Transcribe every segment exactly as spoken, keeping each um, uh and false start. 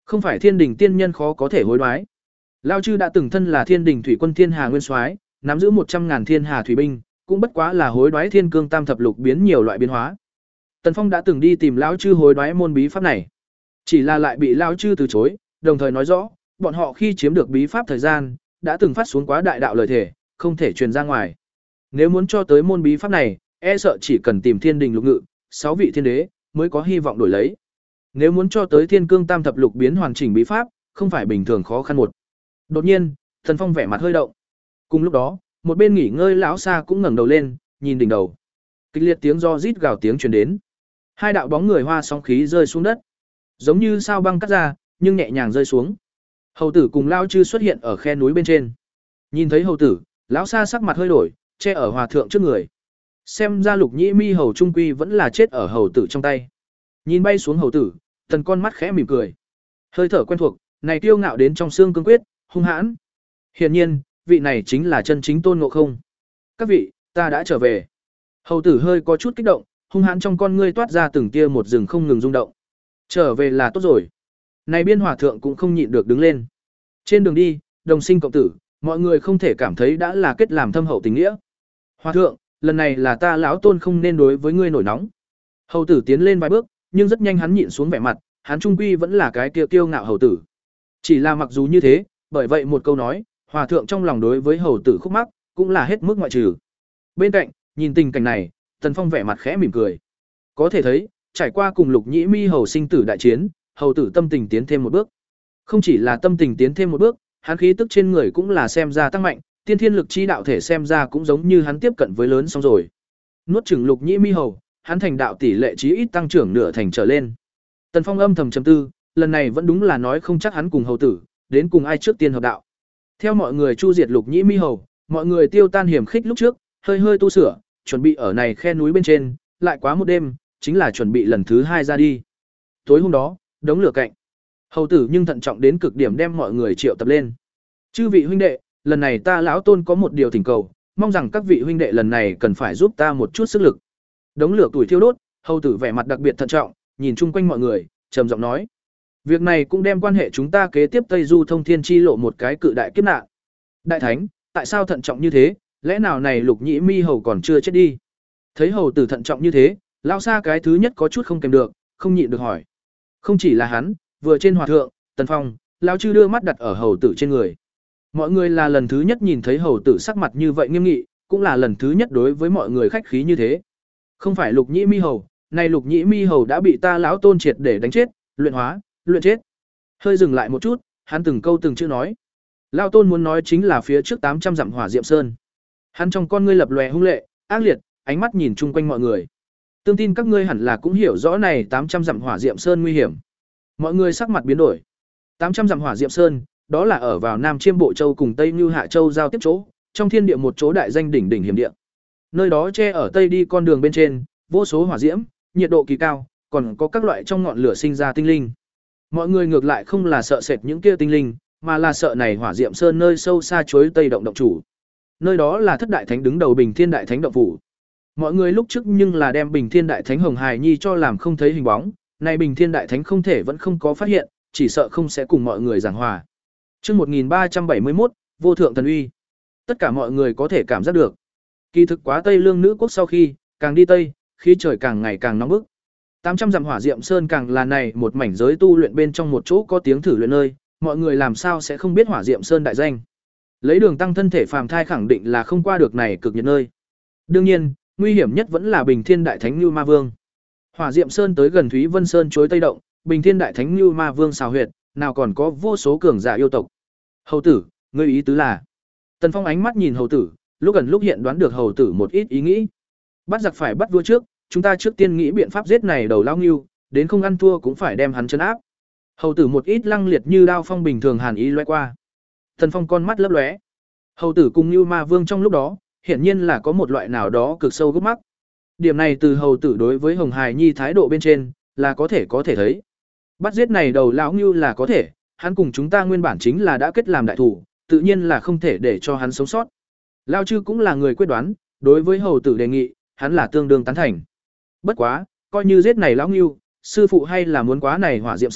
Không phải Thiên Đình tiên nhân khó có thể hối đoái. Lao chư đã từng thân là Thiên Đình thủy quân Thiên Hà nguyên soái, nắm giữ một trăm ngàn Thiên Hà thủy binh, cũng bất quá là hối đoái Thiên Cương Tam thập lục biến nhiều loại biến hóa. Tần Phong đã từng đi tìm lão chư hối đoái môn bí pháp này, chỉ là lại bị lão chư từ chối, đồng thời nói rõ, bọn họ khi chiếm được bí pháp thời gian, đã từng phát xuống quá đại đạo lời thể, không thể truyền ra ngoài. Nếu muốn cho tới môn bí pháp này, e sợ chỉ cần tìm Thiên Đình lục ngự, sáu vị thiên đế mới có hy vọng đổi lấy. Nếu muốn cho tới Thiên Cương Tam thập lục biến hoàn chỉnh bí pháp, không phải bình thường khó khăn một. Đột nhiên, Tần Phong vẻ mặt hơi động. Cùng lúc đó, một bên nghỉ ngơi lão Sa cũng ngẩng đầu lên, nhìn đỉnh đầu. Kịch liệt tiếng do rít gào tiếng truyền đến. Hai đạo bóng người hoa sóng khí rơi xuống đất, giống như sao băng cắt ra, nhưng nhẹ nhàng rơi xuống. Hầu tử cùng Lao chư xuất hiện ở khe núi bên trên. Nhìn thấy hầu tử, lão Sa sắc mặt hơi đổi, che ở hòa thượng trước người. Xem ra Lục Nhĩ Mi hầu trung quy vẫn là chết ở hầu tử trong tay. Nhìn bay xuống hầu tử, Tần con mắt khẽ mỉm cười. Hơi thở quen thuộc, này kiêu ngạo đến trong xương cương quyết, hung hãn. Hiển nhiên, vị này chính là chân chính Tôn Ngộ Không. Các vị, ta đã trở về. Hầu tử hơi có chút kích động, hung hãn trong con ngươi toát ra từng tia một rừng không ngừng rung động. Trở về là tốt rồi. Này biên hòa thượng cũng không nhịn được đứng lên. Trên đường đi, đồng sinh cộng tử, mọi người không thể cảm thấy đã là kết làm thâm hậu tình nghĩa. Hòa thượng, lần này là ta lão Tôn không nên đối với ngươi nổi nóng. Hầu tử tiến lên vài bước, nhưng rất nhanh hắn nhịn xuống vẻ mặt, hắn trung quy vẫn là cái kia kiêu ngạo hầu tử. Chỉ là mặc dù như thế, bởi vậy một câu nói, hòa thượng trong lòng đối với hầu tử khúc mắc, cũng là hết mức ngoại trừ. Bên cạnh, nhìn tình cảnh này, Tần Phong vẻ mặt khẽ mỉm cười. Có thể thấy, trải qua cùng Lục Nhĩ Mi hầu sinh tử đại chiến, hầu tử tâm tình tiến thêm một bước. Không chỉ là tâm tình tiến thêm một bước, hắn khí tức trên người cũng là xem ra tăng mạnh, tiên thiên lực chi đạo thể xem ra cũng giống như hắn tiếp cận với lớn xong rồi. Nuốt chửng Lục Nhĩ Mi hầu, hắn thành đạo tỷ lệ chí ít tăng trưởng nửa thành trở lên. Tần Phong âm thầm trầm tư, lần này vẫn đúng là nói không chắc hắn cùng hầu tử, đến cùng ai trước tiên hợp đạo. Theo mọi người chu diệt Lục Nhĩ Mi hầu, mọi người tiêu tan hiểm khích lúc trước, hơi hơi tu sửa, chuẩn bị ở này khe núi bên trên, lại quá một đêm, chính là chuẩn bị lần thứ hai ra đi. Tối hôm đó, đống lửa cạnh. Hầu tử nhưng thận trọng đến cực điểm đem mọi người triệu tập lên. Chư vị huynh đệ, lần này ta lão Tôn có một điều thỉnh cầu, mong rằng các vị huynh đệ lần này cần phải giúp ta một chút sức lực. Đống lửa tuổi thiêu đốt, hầu tử vẻ mặt đặc biệt thận trọng, nhìn chung quanh mọi người, trầm giọng nói: việc này cũng đem quan hệ chúng ta kế tiếp Tây Du thông thiên chi lộ một cái cự đại kiếp nạn. Đại thánh, tại sao thận trọng như thế, lẽ nào này Lục Nhĩ Mi hầu còn chưa chết đi? Thấy hầu tử thận trọng như thế, lão Sa cái thứ nhất có chút không kèm được, không nhịn được hỏi. Không chỉ là hắn, vừa trên hòa thượng, Tần Phong, lão chư đưa mắt đặt ở hầu tử trên người. Mọi người là lần thứ nhất nhìn thấy hầu tử sắc mặt như vậy nghiêm nghị, cũng là lần thứ nhất đối với mọi người khách khí như thế. Không phải Lục Nhĩ Mi hầu, này Lục Nhĩ Mi hầu đã bị ta lão Tôn triệt để đánh chết, luyện hóa, luyện chết. Hơi dừng lại một chút, hắn từng câu từng chữ nói. Lão Tôn muốn nói chính là phía trước tám trăm dặm Hỏa Diệm Sơn. Hắn trong con ngươi lập lòe hung lệ, ác liệt, ánh mắt nhìn chung quanh mọi người. Tương tin các ngươi hẳn là cũng hiểu rõ này tám trăm dặm Hỏa Diệm Sơn nguy hiểm. Mọi người sắc mặt biến đổi. tám trăm dặm Hỏa Diệm Sơn, đó là ở vào Nam Chiêm Bộ Châu cùng Tây Như Hạ Châu giao tiếp chỗ, trong thiên địa một chỗ đại danh đỉnh đỉnh hiểm địa. Nơi đó che ở tây đi con đường bên trên, vô số hỏa diễm, nhiệt độ kỳ cao, còn có các loại trong ngọn lửa sinh ra tinh linh. Mọi người ngược lại không là sợ sệt những kia tinh linh, mà là sợ này Hỏa Diệm Sơn nơi sâu xa chuối tây động động chủ. Nơi đó là thất đại thánh đứng đầu Bình Thiên đại thánh động phủ. Mọi người lúc trước nhưng là đem Bình Thiên đại thánh Hồng Hài Nhi cho làm không thấy hình bóng, nay Bình Thiên đại thánh không thể vẫn không có phát hiện, chỉ sợ không sẽ cùng mọi người giảng hòa. Chương một nghìn ba trăm bảy mươi mốt, vô thượng thần uy. Tất cả mọi người có thể cảm giác được. Kỳ thực quá Tây Lương nữ quốc sau khi, càng đi tây, khí trời càng ngày càng nóng bức. tám trăm dặm Hỏa Diệm Sơn càng là này một mảnh giới tu luyện bên trong một chỗ có tiếng thử luyện nơi, mọi người làm sao sẽ không biết Hỏa Diệm Sơn đại danh. Lấy đường tăng thân thể phàm thai khẳng định là không qua được này cực nhiệt nơi. Đương nhiên, nguy hiểm nhất vẫn là Bình Thiên đại thánh Nưu Ma Vương. Hỏa Diệm Sơn tới gần Thúy Vân Sơn chối tây động, Bình Thiên đại thánh Nưu Ma Vương xào huyệt, nào còn có vô số cường giả yêu tộc. Hầu tử, ngươi ý tứ là? Tần Phong ánh mắt nhìn hầu tử, lúc gần lúc hiện đoán được hầu tử một ít ý nghĩ. Bắt giặc phải bắt vua trước, chúng ta trước tiên nghĩ biện pháp giết này đầu lao ngưu, đến không ăn thua cũng phải đem hắn trấn áp. Hầu tử một ít lăng liệt như đao phong bình thường hàn ý lóe qua. Tần Phong con mắt lấp lóe. Hầu tử cùng Nưu Ma Vương trong lúc đó, hiển nhiên là có một loại nào đó cực sâu gốc mắc. Điểm này từ hầu tử đối với Hồng Hài Nhi thái độ bên trên, là có thể có thể thấy. Bắt giết này đầu lão ngưu là có thể, hắn cùng chúng ta nguyên bản chính là đã kết làm đại thủ, tự nhiên là không thể để cho hắn sống sót. Lao chư cũng là người quyết đoán, đối với hầu tử đề nghị, hắn là tương đương tán thành. Bất quá, coi như giết này lão ngưu, sư phụ hay là muốn quá này Hỏa Diệm Sơn,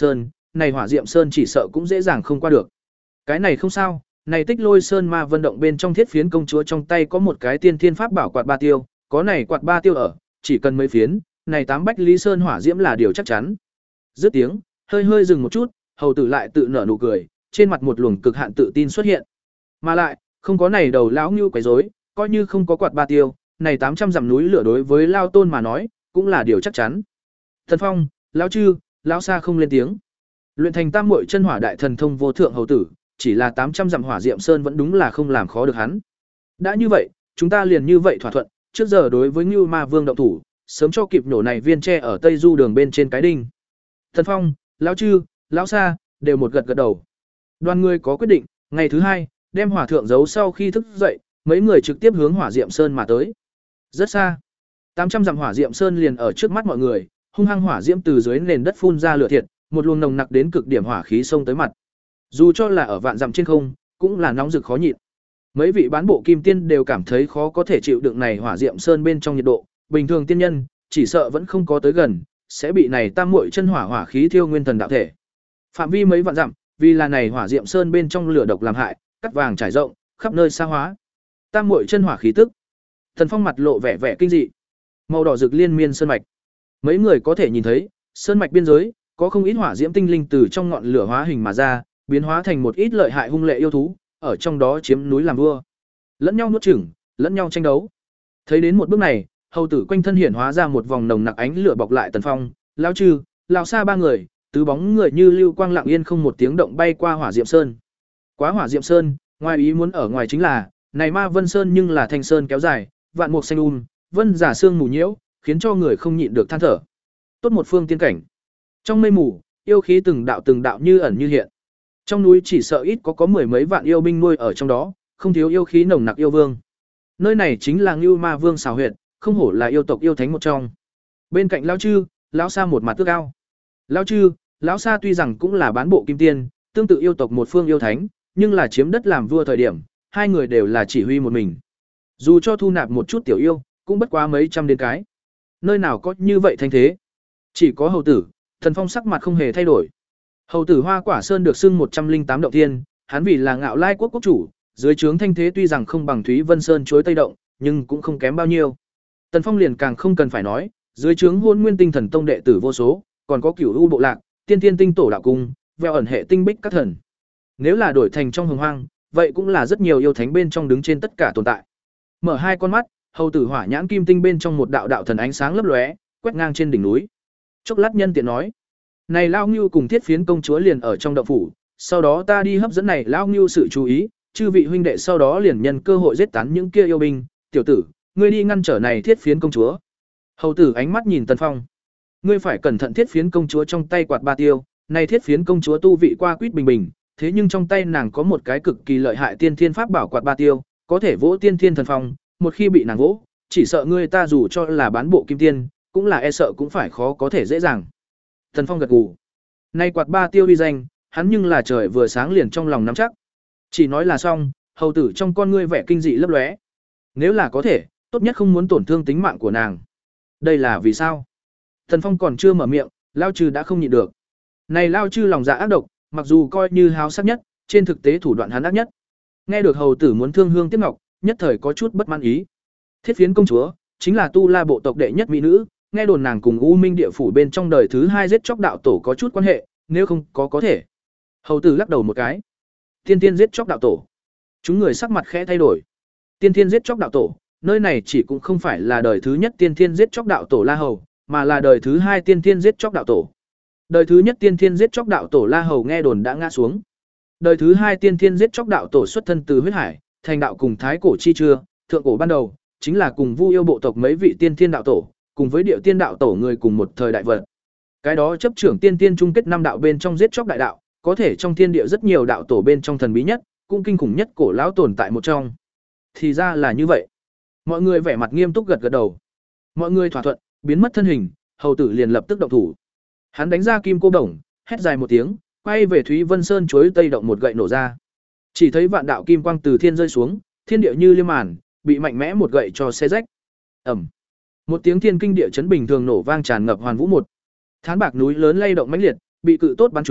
này Hỏa Diệm Sơn chỉ sợ cũng dễ dàng không qua được. Cái này không sao, này Tích Lôi Sơn Ma Vân động bên trong thiết phiến công chúa trong tay có một cái tiên thiên pháp bảo quạt ba tiêu, có này quạt ba tiêu ở, chỉ cần mấy phiến, này tám bách lý sơn hỏa diễm là điều chắc chắn. Dứt tiếng, hơi hơi dừng một chút, hầu tử lại tự nở nụ cười, trên mặt một luồng cực hạn tự tin xuất hiện. Mà lại, không có này đầu lão ngưu quấy rối, coi như không có quạt ba tiêu, này tám trăm dặm núi lửa đối với Lao Tôn mà nói, cũng là điều chắc chắn. Thần Phong, lão Chư, lão Sa không lên tiếng. Luyện thành tam muội chân hỏa đại thần thông vô thượng hầu tử, chỉ là tám trăm dặm hỏa diệm sơn vẫn đúng là không làm khó được hắn. Đã như vậy, chúng ta liền như vậy thỏa thuận, trước giờ đối với Ngưu Ma Vương động thủ, sớm cho kịp nổ này viên tre ở Tây Du đường bên trên cái đinh. Thần Phong, lão Chư, lão Sa đều một gật gật đầu. Đoàn người có quyết định, ngày thứ hai, đem hỏa thượng giấu sau khi thức dậy, mấy người trực tiếp hướng Hỏa Diệm Sơn mà tới. Rất xa, tám trăm dặm Hỏa Diệm Sơn liền ở trước mắt mọi người, hung hăng hỏa diễm từ dưới nền đất phun ra lửa thiệt, một luồng nồng nặc đến cực điểm hỏa khí xông tới mặt. Dù cho là ở vạn dặm trên không, cũng là nóng rực khó nhịn. Mấy vị bán bộ kim tiên đều cảm thấy khó có thể chịu đựng này Hỏa Diệm Sơn bên trong nhiệt độ, bình thường tiên nhân chỉ sợ vẫn không có tới gần, sẽ bị này tam muội chân hỏa hỏa khí thiêu nguyên thần đạo thể. Phạm vi mấy vạn dặm, vì là này Hỏa Diệm Sơn bên trong lửa độc làm hại, cắt vàng trải rộng, khắp nơi xa hóa. Tam muội chân hỏa khí tức. Thần Phong mặt lộ vẻ vẻ kinh dị. Màu đỏ rực liên miên sơn mạch. Mấy người có thể nhìn thấy, sơn mạch biên giới có không ít hỏa diễm tinh linh từ trong ngọn lửa hóa hình mà ra, biến hóa thành một ít lợi hại hung lệ yêu thú, ở trong đó chiếm núi làm vua. Lẫn nhau nuốt chửng, lẫn nhau tranh đấu. Thấy đến một bước này, hầu tử quanh thân hiển hóa ra một vòng nồng nặc ánh lửa bọc lại Tần Phong, lão Trư, lão Sa ba người, tứ bóng người như lưu quang lặng yên không một tiếng động bay qua Hỏa Diệm Sơn. Quá Hỏa Diệm Sơn, ngoài ý muốn ở ngoài chính là, này Ma Vân Sơn nhưng là thanh sơn kéo dài, vạn mục xanh um, vân giả sương mù nhiễu, khiến cho người không nhịn được than thở. Tốt một phương tiên cảnh. Trong mây mù, yêu khí từng đạo từng đạo như ẩn như hiện. Trong núi chỉ sợ ít có có mười mấy vạn yêu binh nuôi ở trong đó, không thiếu yêu khí nồng nặc yêu vương. Nơi này chính là Ngưu Ma Vương xào huyệt, không hổ là yêu tộc yêu thánh một trong. Bên cạnh lão Chư, lão Sa một mặt tước ao. Lão Chư, lão Sa tuy rằng cũng là bán bộ kim tiên, tương tự yêu tộc một phương yêu thánh, nhưng là chiếm đất làm vua thời điểm, hai người đều là chỉ huy một mình. Dù cho thu nạp một chút tiểu yêu, cũng bất quá mấy trăm đến cái. Nơi nào có như vậy thanh thế? Chỉ có hầu tử, Thần Phong sắc mặt không hề thay đổi. Hầu tử Hoa Quả Sơn được xưng một trăm linh tám động thiên, hắn vì là Ngạo Lai quốc quốc chủ, dưới trướng thanh thế tuy rằng không bằng Thúy Vân Sơn chuối Tây động, nhưng cũng không kém bao nhiêu. Tần Phong liền càng không cần phải nói, dưới trướng Hôn Nguyên Tinh Thần Tông đệ tử vô số, còn có Cửu U bộ lạc, Tiên Tiên Tinh Tổ đạo cung, veo ẩn hệ tinh bích các thần. Nếu là đổi thành trong hồng hoang, vậy cũng là rất nhiều yêu thánh bên trong đứng trên tất cả tồn tại. Mở hai con mắt, hầu tử Hỏa Nhãn Kim Tinh bên trong một đạo đạo thần ánh sáng lấp lóe, quét ngang trên đỉnh núi. Chốc lát nhân tiện nói: "Này Lao Ngưu cùng Thiết Phiến công chúa liền ở trong động phủ, sau đó ta đi hấp dẫn này Lao Ngưu sự chú ý, chư vị huynh đệ sau đó liền nhân cơ hội giết tán những kia yêu binh, tiểu tử, ngươi đi ngăn trở này Thiết Phiến công chúa." Hầu tử ánh mắt nhìn Tần Phong: "Ngươi phải cẩn thận Thiết Phiến công chúa trong tay quạt ba tiêu, này Thiết Phiến công chúa tu vị qua quýt bình bình, thế nhưng trong tay nàng có một cái cực kỳ lợi hại tiên thiên pháp bảo quạt ba tiêu, có thể vỗ tiên thiên thần phong, một khi bị nàng vỗ, chỉ sợ ngươi ta dù cho là bán bộ kim tiên, cũng là e sợ cũng phải khó có thể dễ dàng." Thần Phong gật gù. Nay quạt ba tiêu uy danh, hắn nhưng là trời vừa sáng liền trong lòng nắm chắc. Chỉ nói là xong, hầu tử trong con ngươi vẻ kinh dị lấp lóe. Nếu là có thể, tốt nhất không muốn tổn thương tính mạng của nàng. Đây là vì sao? Thần Phong còn chưa mở miệng, Lao Chư đã không nhịn được. Này Lao Chư lòng dạ ác độc, mặc dù coi như háo sắc nhất, trên thực tế thủ đoạn hắn ác nhất. Nghe được hầu tử muốn thương hương tiếc ngọc, nhất thời có chút bất mãn ý. Thiết Phiến công chúa chính là Tu La bộ tộc đệ nhất mỹ nữ, nghe đồn nàng cùng U Minh địa phủ bên trong đời thứ hai giết chóc đạo tổ có chút quan hệ, nếu không có có thể. Hầu tử lắc đầu một cái. Tiên tiên giết chóc đạo tổ. Chúng người sắc mặt khẽ thay đổi. Tiên tiên giết chóc đạo tổ, nơi này chỉ cũng không phải là đời thứ nhất tiên tiên giết chóc đạo tổ La Hầu, mà là đời thứ hai tiên tiên giết chóc đạo tổ. Đời thứ nhất tiên tiên giết chóc đạo tổ La Hầu nghe đồn đã ngã xuống. Đời thứ hai tiên tiên giết chóc đạo tổ xuất thân từ huyết hải, thành đạo cùng thái cổ chi chưa, thượng cổ ban đầu, chính là cùng Vu yêu bộ tộc mấy vị tiên tiên đạo tổ, cùng với điệu tiên đạo tổ người cùng một thời đại vật. Cái đó chấp trưởng tiên tiên chung kết năm đạo bên trong giết chóc đại đạo, có thể trong thiên địa rất nhiều đạo tổ bên trong thần bí nhất, cũng kinh khủng nhất cổ lão tồn tại một trong. Thì ra là như vậy. Mọi người vẻ mặt nghiêm túc gật gật đầu. Mọi người thỏa thuận, biến mất thân hình, hầu tử liền lập tức động thủ. Hắn đánh ra kim cô đồng, hét dài một tiếng, quay về Thúy Vân Sơn chuối Tây động một gậy nổ ra. Chỉ thấy vạn đạo kim quang từ thiên rơi xuống, thiên địa như liêm màn, bị mạnh mẽ một gậy cho xé rách. Ầm. Một tiếng thiên kinh địa chấn bình thường nổ vang tràn ngập hoàn vũ một. Thán bạc núi lớn lay động mãnh liệt, bị cự tốt bắn trúng,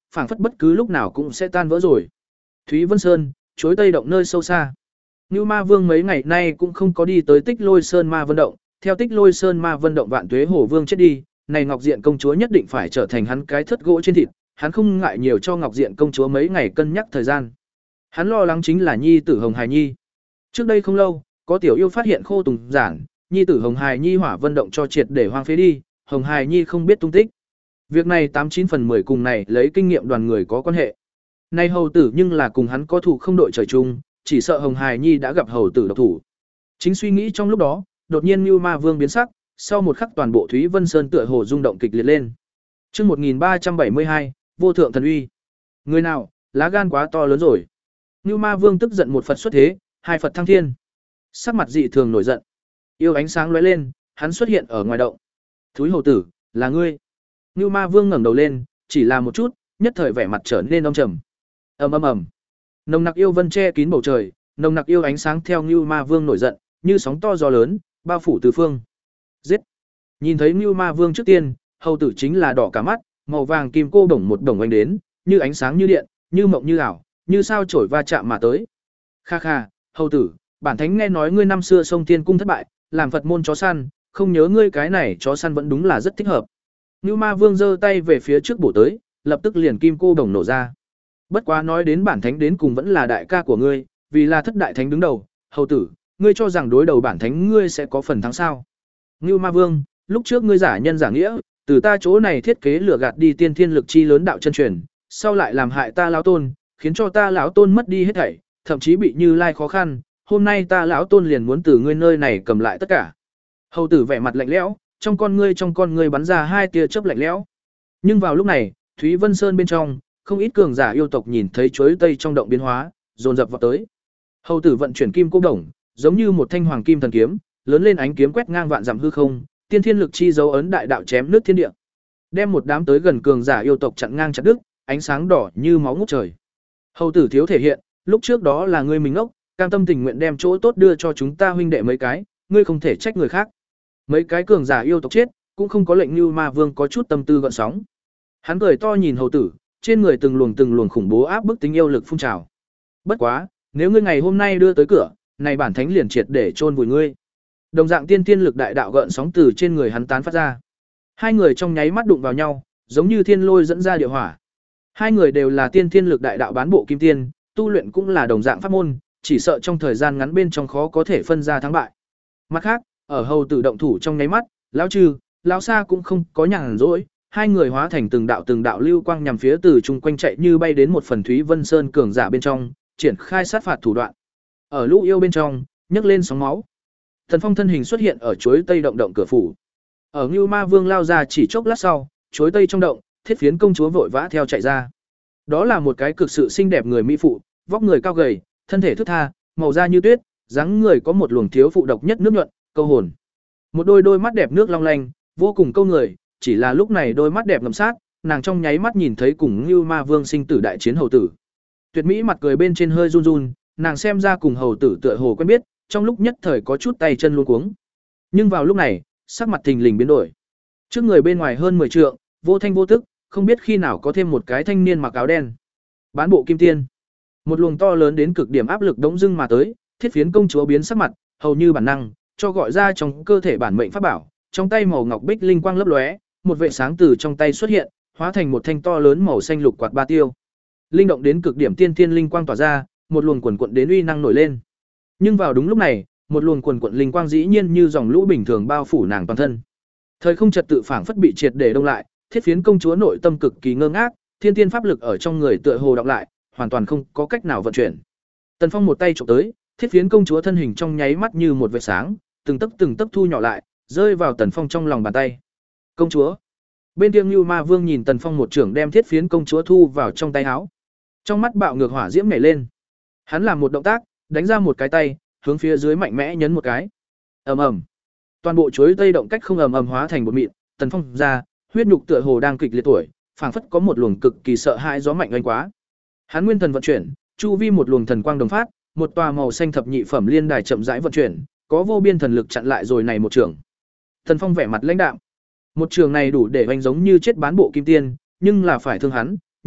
phảng phất bất cứ lúc nào cũng sẽ tan vỡ rồi. Thúy Vân Sơn, chối Tây động nơi sâu xa. Nưu Ma Vương mấy ngày nay cũng không có đi tới Tích Lôi Sơn Ma Vân động, theo Tích Lôi Sơn Ma Vân động Vạn Tuế Hổ Vương chết đi, này Ngọc Diện công chúa nhất định phải trở thành hắn cái thất gỗ trên thịt, hắn không ngại nhiều cho Ngọc Diện công chúa mấy ngày cân nhắc thời gian. Hắn lo lắng chính là nhi tử Hồng Hải Nhi. Trước đây không lâu, có tiểu yêu phát hiện khô tùng giản, nhi tử Hồng Hải Nhi hỏa vân động cho triệt để hoang phế đi, Hồng Hải Nhi không biết tung tích. Việc này tám chín phần mười cùng này lấy kinh nghiệm đoàn người có quan hệ. Nay hầu tử nhưng là cùng hắn có thủ không đội trời chung, chỉ sợ Hồng Hải Nhi đã gặp hầu tử độc thủ. Chính suy nghĩ trong lúc đó, đột nhiên Nưu Ma Vương biến sắc, sau một khắc toàn bộ Thúy Vân Sơn tựa hồ rung động kịch liệt lên. Chương một nghìn ba trăm bảy mươi hai, vô thượng thần uy. Người nào, lá gan quá to lớn rồi. Nưu Ma Vương tức giận một Phật xuất thế, hai Phật thăng thiên. Sắc mặt dị thường nổi giận. Yêu ánh sáng lóe lên, hắn xuất hiện ở ngoài động. Thúy hầu tử, là ngươi. Nưu Ma Vương ngẩng đầu lên, chỉ là một chút, nhất thời vẻ mặt trở nên âm trầm. Ầm ầm ầm. Nồng nặc yêu vân che kín bầu trời, nồng nặc yêu ánh sáng theo Nưu Ma Vương nổi giận, như sóng to gió lớn, bao phủ tứ phương. Giết. Nhìn thấy Nưu Ma Vương trước tiên, hầu tử chính là đỏ cả mắt, màu vàng kim cô đồng một đồng anh đến, như ánh sáng như điện, như mộng như ảo, như sao chổi va chạm mà tới. Kha kha, hầu tử, bản thánh nghe nói ngươi năm xưa sông Tiên cung thất bại, làm Phật môn chó săn, không nhớ ngươi cái này chó săn vẫn đúng là rất thích hợp. Nưu Ma Vương giơ tay về phía trước bổ tới, lập tức liền kim cô đồng nổ ra. Bất quá nói đến bản thánh đến cùng vẫn là đại ca của ngươi, vì là thất đại thánh đứng đầu, hầu tử, ngươi cho rằng đối đầu bản thánh ngươi sẽ có phần thắng sao? Nưu Ma Vương, lúc trước ngươi giả nhân giả nghĩa, từ ta chỗ này thiết kế lừa gạt đi tiên thiên lực chi lớn đạo chân truyền, sau lại làm hại ta lão tôn, khiến cho ta lão tôn mất đi hết thảy, thậm chí bị Như Lai khó khăn, hôm nay ta lão tôn liền muốn từ ngươi nơi này cầm lại tất cả. Hầu tử vẻ mặt lạnh lẽo, trong con ngươi trong con ngươi bắn ra hai tia chớp lạnh lẽo. Nhưng vào lúc này, Thúy Vân Sơn bên trong, không ít cường giả yêu tộc nhìn thấy chuối tây trong động biến hóa, dồn dập vào tới. Hầu tử vận chuyển kim cô đồng, giống như một thanh hoàng kim thần kiếm, lớn lên ánh kiếm quét ngang vạn dặm hư không, tiên thiên lực chi dấu ấn đại đạo chém nước thiên địa. Đem một đám tới gần cường giả yêu tộc chặn ngang chặt đứt, ánh sáng đỏ như máu ngút trời. Hầu tử thiếu thể hiện, lúc trước đó là ngươi mình ngốc, cam tâm tình nguyện đem chỗ tốt đưa cho chúng ta huynh đệ mấy cái, ngươi không thể trách người khác. Mấy cái cường giả yêu tộc chết, cũng không có lệnh Nưu Ma Vương có chút tâm tư gợn sóng. Hắn cười to nhìn hầu tử, trên người từng luồng từng luồng khủng bố áp bức tính yêu lực phun trào. Bất quá, nếu ngươi ngày hôm nay đưa tới cửa, này bản thánh liền triệt để chôn vùi ngươi. Đồng dạng tiên tiên lực đại đạo gợn sóng từ trên người hắn tán phát ra. Hai người trong nháy mắt đụng vào nhau, giống như thiên lôi dẫn ra địa hỏa. Hai người đều là tiên tiên lực đại đạo bán bộ kim tiên, tu luyện cũng là đồng dạng pháp môn, chỉ sợ trong thời gian ngắn bên trong khó có thể phân ra thắng bại. Mặt khác, ở hầu tử động thủ trong nháy mắt, lão trừ, lão sa cũng không có nhàn rỗi, hai người hóa thành từng đạo từng đạo lưu quang nhằm phía từ chung quanh chạy như bay đến một phần Thúy Vân Sơn cường giả bên trong, triển khai sát phạt thủ đoạn. Ở lũ yêu bên trong, nhấc lên sóng máu. Thần Phong thân hình xuất hiện ở chuối tây động động cửa phủ. Ở Nưu Ma Vương lao ra chỉ chốc lát sau, chuối tây trong động, Thiết Phiến công chúa vội vã theo chạy ra. Đó là một cái cực sự xinh đẹp người mỹ phụ, vóc người cao gầy, thân thể thướt tha, màu da như tuyết, dáng người có một luồng thiếu phụ độc nhất nước nhuận, câu hồn. Một đôi đôi mắt đẹp nước long lanh, vô cùng câu người, chỉ là lúc này đôi mắt đẹp ngầm sát, nàng trong nháy mắt nhìn thấy cùng Nưu Ma Vương sinh tử đại chiến hầu tử. Tuyệt mỹ mặt cười bên trên hơi run run, nàng xem ra cùng hầu tử tựa hồ quen biết, trong lúc nhất thời có chút tay chân luống cuống. Nhưng vào lúc này, sắc mặt thình lình biến đổi. Trước người bên ngoài hơn mười trượng, vô thanh vô tức, không biết khi nào có thêm một cái thanh niên mặc áo đen. Bán bộ kim tiên. Một luồng to lớn đến cực điểm áp lực đống dưng mà tới, Thiết Phiến công chúa biến sắc mặt, hầu như bản năng, cho gọi ra trong cơ thể bản mệnh pháp bảo, trong tay màu ngọc bích linh quang lấp lóe, một vệ sáng từ trong tay xuất hiện, hóa thành một thanh to lớn màu xanh lục quạt ba tiêu. Linh động đến cực điểm tiên tiên linh quang tỏa ra, một luồng quần quần đến uy năng nổi lên. Nhưng vào đúng lúc này, một luồng quần quần linh quang dĩ nhiên như dòng lũ bình thường bao phủ nàng toàn thân. Thời không trật tự phảng phất bị triệt để đông lại, Thiết Phiến công chúa nội tâm cực kỳ ngơ ngác, thiên tiên pháp lực ở trong người tựa hồ đọng lại, hoàn toàn không có cách nào vận chuyển. Tần Phong một tay chụp tới, Thiết Phiến công chúa thân hình trong nháy mắt như một vệt sáng, từng tấc từng tấc thu nhỏ lại, rơi vào Tần Phong trong lòng bàn tay. Công chúa. Bên kia Nưu Ma Vương nhìn Tần Phong một trưởng đem Thiết Phiến công chúa thu vào trong tay áo. Trong mắt bạo ngược hỏa diễm nhảy lên. Hắn làm một động tác, đánh ra một cái tay, hướng phía dưới mạnh mẽ nhấn một cái. Ầm ầm. Toàn bộ chuối tây động cách không ầm ầm hóa thành bột mịn, Tần Phong ra, huyết nhục tựa hồ đang kịch liệt tuổi, phảng phất có một luồng cực kỳ sợ hãi gió mạnh oanh quá. Hắn nguyên thần vận chuyển, chu vi một luồng thần quang đồng phát, một tòa màu xanh thập nhị phẩm liên đài chậm rãi vận chuyển, có vô biên thần lực chặn lại rồi này một trường. Tần Phong vẻ mặt lãnh đạm. Một trường này đủ để oanh giống như chết bán bộ kim tiên, nhưng là phải thương hắn,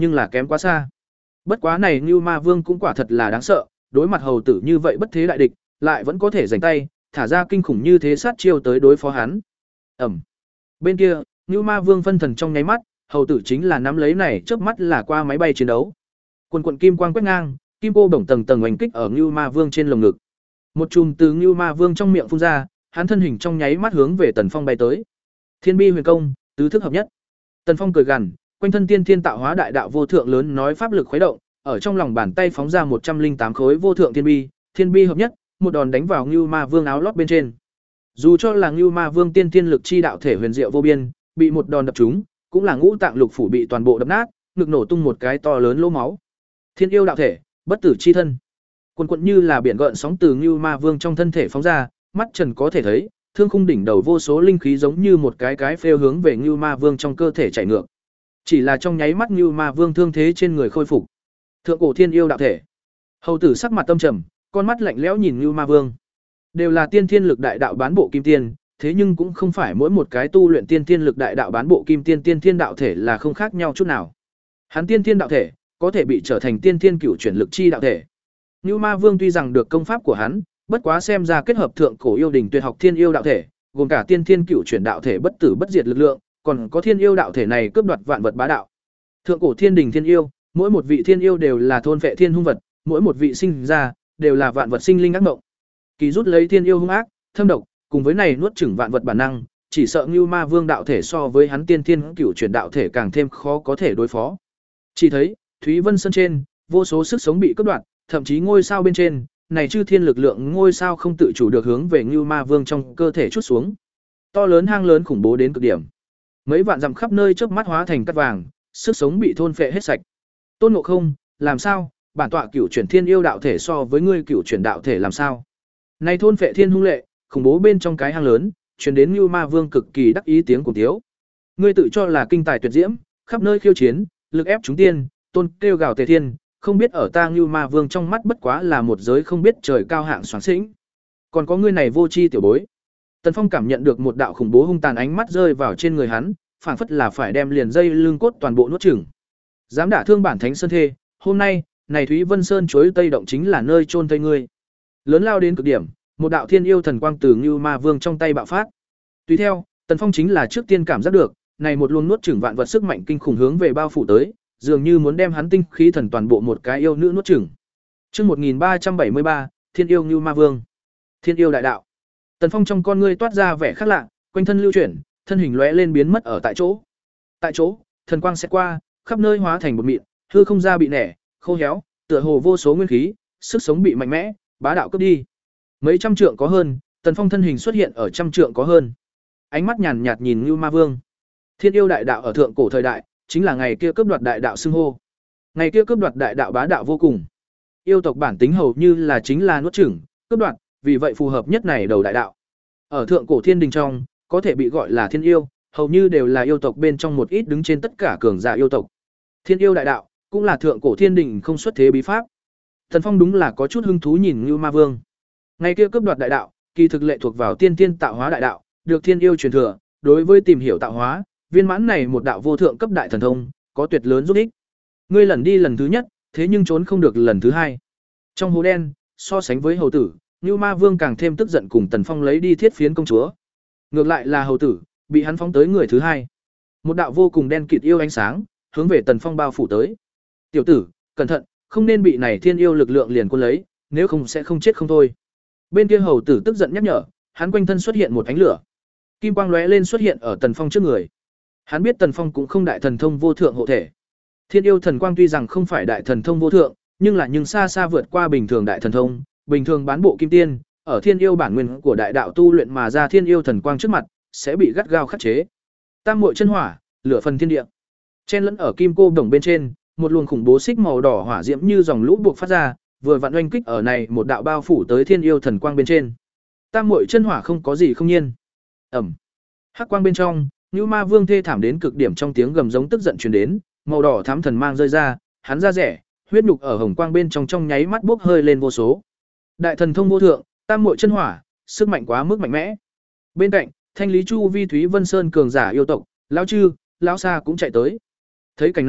nhưng là kém quá xa. Bất quá này Ngưu Ma Vương cũng quả thật là đáng sợ, đối mặt hầu tử như vậy bất thế đại địch, lại vẫn có thể giành tay, thả ra kinh khủng như thế sát chiêu tới đối phó hắn. Ẩm. Bên kia, Ngưu Ma Vương phân thần trong nháy mắt, hầu tử chính là nắm lấy này chớp mắt là qua máy bay chiến đấu. Quần quần kim quang quét ngang, kim cô đồng tầng tầng oanh kích ở Ngưu Ma Vương trên lồng ngực. Một chùm từ Ngưu Ma Vương trong miệng phun ra, hắn thân hình trong nháy mắt hướng về Tần Phong bay tới. Thiên Bi Huyền Công, tứ thức hợp nhất. Tần Phong cười gằn, quanh thân tiên thiên tạo hóa đại đạo vô thượng lớn nói pháp lực khuấy động, ở trong lòng bàn tay phóng ra một trăm linh tám khối vô thượng thiên bi, thiên bi hợp nhất, một đòn đánh vào Ngưu Ma Vương áo lót bên trên. Dù cho là Ngưu Ma Vương tiên thiên lực chi đạo thể huyền diệu vô biên, bị một đòn đập trúng, cũng là ngũ tạng lục phủ bị toàn bộ đập nát, ngực nổ tung một cái to lớn lỗ máu. Thiên yêu đạo thể, bất tử chi thân. Quần quần như là biển gợn sóng từ Ngưu Ma Vương trong thân thể phóng ra, mắt trần có thể thấy, thương khung đỉnh đầu vô số linh khí giống như một cái cái phêu hướng về Ngưu Ma Vương trong cơ thể chảy ngược. Chỉ là trong nháy mắt Ngưu Ma Vương thương thế trên người khôi phục. Thượng cổ thiên yêu đạo thể. Hầu tử sắc mặt tâm trầm, con mắt lạnh lẽo nhìn Ngưu Ma Vương. Đều là tiên thiên lực đại đạo bán bộ kim tiên, thế nhưng cũng không phải mỗi một cái tu luyện tiên thiên lực đại đạo bán bộ kim tiên tiên thiên đạo thể là không khác nhau chút nào. Hắn tiên thiên đạo thể có thể bị trở thành tiên thiên cửu chuyển lực chi đạo thể. Ngưu Ma Vương tuy rằng được công pháp của hắn, bất quá xem ra kết hợp thượng cổ yêu đình tuyệt học thiên yêu đạo thể, gồm cả tiên thiên cửu chuyển đạo thể bất tử bất diệt lực lượng, còn có thiên yêu đạo thể này cướp đoạt vạn vật bá đạo. Thượng cổ thiên đình thiên yêu, mỗi một vị thiên yêu đều là thôn vệ thiên hung vật, mỗi một vị sinh ra đều là vạn vật sinh linh ác mộng. Kỳ rút lấy thiên yêu hung ác, thâm độc, cùng với này nuốt chửng vạn vật bản năng, chỉ sợ Ngưu Ma Vương đạo thể so với hắn tiên thiên cửu chuyển đạo thể càng thêm khó có thể đối phó. Chỉ thấy, Thúy Vân Sơn trên, vô số sức sống bị cướp đoạt, thậm chí ngôi sao bên trên, này chư thiên lực lượng ngôi sao không tự chủ được hướng về Ngưu Ma Vương trong cơ thể chút xuống. To lớn hang lớn khủng bố đến cực điểm. Mấy vạn dặm khắp nơi chớp mắt hóa thành cát vàng, sức sống bị thôn phệ hết sạch. Tôn Ngộ Không, làm sao? Bản tọa cửu chuyển thiên yêu đạo thể so với ngươi cửu chuyển đạo thể làm sao? Này thôn phệ thiên hung lệ, khủng bố bên trong cái hang lớn, truyền đến Ngưu Ma Vương cực kỳ đắc ý tiếng của tiếu. Ngươi tự cho là kinh tài tuyệt diễm, khắp nơi khiêu chiến, lực ép chúng tiên, tôn kêu gào tề thiên, không biết ở ta Ngưu Ma Vương trong mắt bất quá là một giới không biết trời cao hạng soáng xĩnh. Còn có ngươi này vô tri tiểu bối. Tần Phong cảm nhận được một đạo khủng bố hung tàn ánh mắt rơi vào trên người hắn, phảng phất là phải đem liền dây lưng cốt toàn bộ nuốt chửng. Dám đả thương bản thánh sơn thê, hôm nay, này Thúy Vân Sơn chuối tây động chính là nơi chôn tây ngươi. Lớn lao đến cực điểm, một đạo thiên yêu thần quang từ Ngưu Ma Vương trong tay bạo phát. Tùy theo, Tần Phong chính là trước tiên cảm giác được, này một luồng nuốt chửng vạn vật sức mạnh kinh khủng hướng về bao phủ tới, dường như muốn đem hắn tinh khí thần toàn bộ một cái yêu nữ nuốt chửng. Chương một nghìn ba trăm bảy mươi ba, Thiên yêu Ngưu Ma Vương. Thiên yêu đại đạo. Tần Phong trong con ngươi toát ra vẻ khác lạ, quanh thân lưu chuyển, thân hình lóe lên biến mất ở tại chỗ. Tại chỗ, thần quang sẽ qua, khắp nơi hóa thành một mịn, hư không ra bị nẻ, khô héo, tựa hồ vô số nguyên khí, sức sống bị mạnh mẽ, bá đạo cướp đi. Mấy trăm trượng có hơn, Tần Phong thân hình xuất hiện ở trăm trượng có hơn. Ánh mắt nhàn nhạt nhìn Ngưu Ma Vương. Thiên yêu đại đạo ở thượng cổ thời đại, chính là ngày kia cướp đoạt đại đạo xưng hô. Ngày kia cướp đoạt đại đạo bá đạo vô cùng. Yêu tộc bản tính hầu như là chính là nuốt chửng, cướp đoạt, vì vậy phù hợp nhất này đầu đại đạo. Ở thượng cổ thiên đình trong, có thể bị gọi là thiên yêu, hầu như đều là yêu tộc bên trong một ít đứng trên tất cả cường giả yêu tộc. Thiên yêu đại đạo, cũng là thượng cổ thiên đình không xuất thế bí pháp. Thần Phong đúng là có chút hứng thú nhìn Ngưu Ma Vương. Ngày kia cướp đoạt đại đạo, kỳ thực lệ thuộc vào tiên tiên tạo hóa đại đạo, được thiên yêu truyền thừa, đối với tìm hiểu tạo hóa, viên mãn này một đạo vô thượng cấp đại thần thông, có tuyệt lớn giúp ích. Ngươi lần đi lần thứ nhất, thế nhưng trốn không được lần thứ hai. Trong hố đen, so sánh với hầu tử, Ngưu Ma Vương càng thêm tức giận cùng Tần Phong lấy đi thiết phiến công chúa. Ngược lại là hầu tử, bị hắn phóng tới người thứ hai. Một đạo vô cùng đen kịt yêu ánh sáng, hướng về Tần Phong bao phủ tới. Tiểu tử, cẩn thận, không nên bị này thiên yêu lực lượng liền cuốn lấy, nếu không sẽ không chết không thôi. Bên kia hầu tử tức giận nhắc nhở, hắn quanh thân xuất hiện một ánh lửa. Kim quang lóe lên xuất hiện ở Tần Phong trước người. Hắn biết Tần Phong cũng không đại thần thông vô thượng hộ thể. Thiên yêu thần quang tuy rằng không phải đại thần thông vô thượng, nhưng là nhưng xa xa vượt qua bình thường đại thần thông, bình thường bán bộ kim tiên, ở thiên yêu bản nguyên của đại đạo tu luyện mà ra thiên yêu thần quang trước mặt, sẽ bị gắt gao khắc chế. Tam muội chân hỏa, lửa phần thiên địa. Chen lẫn ở kim cô đồng bên trên, một luồng khủng bố xích màu đỏ hỏa diễm như dòng lũ buộc phát ra, vừa vặn oanh kích ở này một đạo bao phủ tới thiên yêu thần quang bên trên. Tam muội chân hỏa không có gì không nhiên. Ầm. Hắc quang bên trong, Nưu Ma Vương thê thảm đến cực điểm trong tiếng gầm giống tức giận truyền đến, màu đỏ thắm thần mang rơi ra, hắn ra rẻ, huyết nhục ở hồng quang bên trong trong nháy mắt bốc hơi lên vô số. Đại thần thông vô thượng, tam muội chân hỏa, sức mạnh quá mức mạnh mẽ. Bên cạnh, thanh lý chu vi Thúy Vân Sơn cường giả yêu tộc, lão chư, lão sa cũng chạy tới. Thấy cảnh này,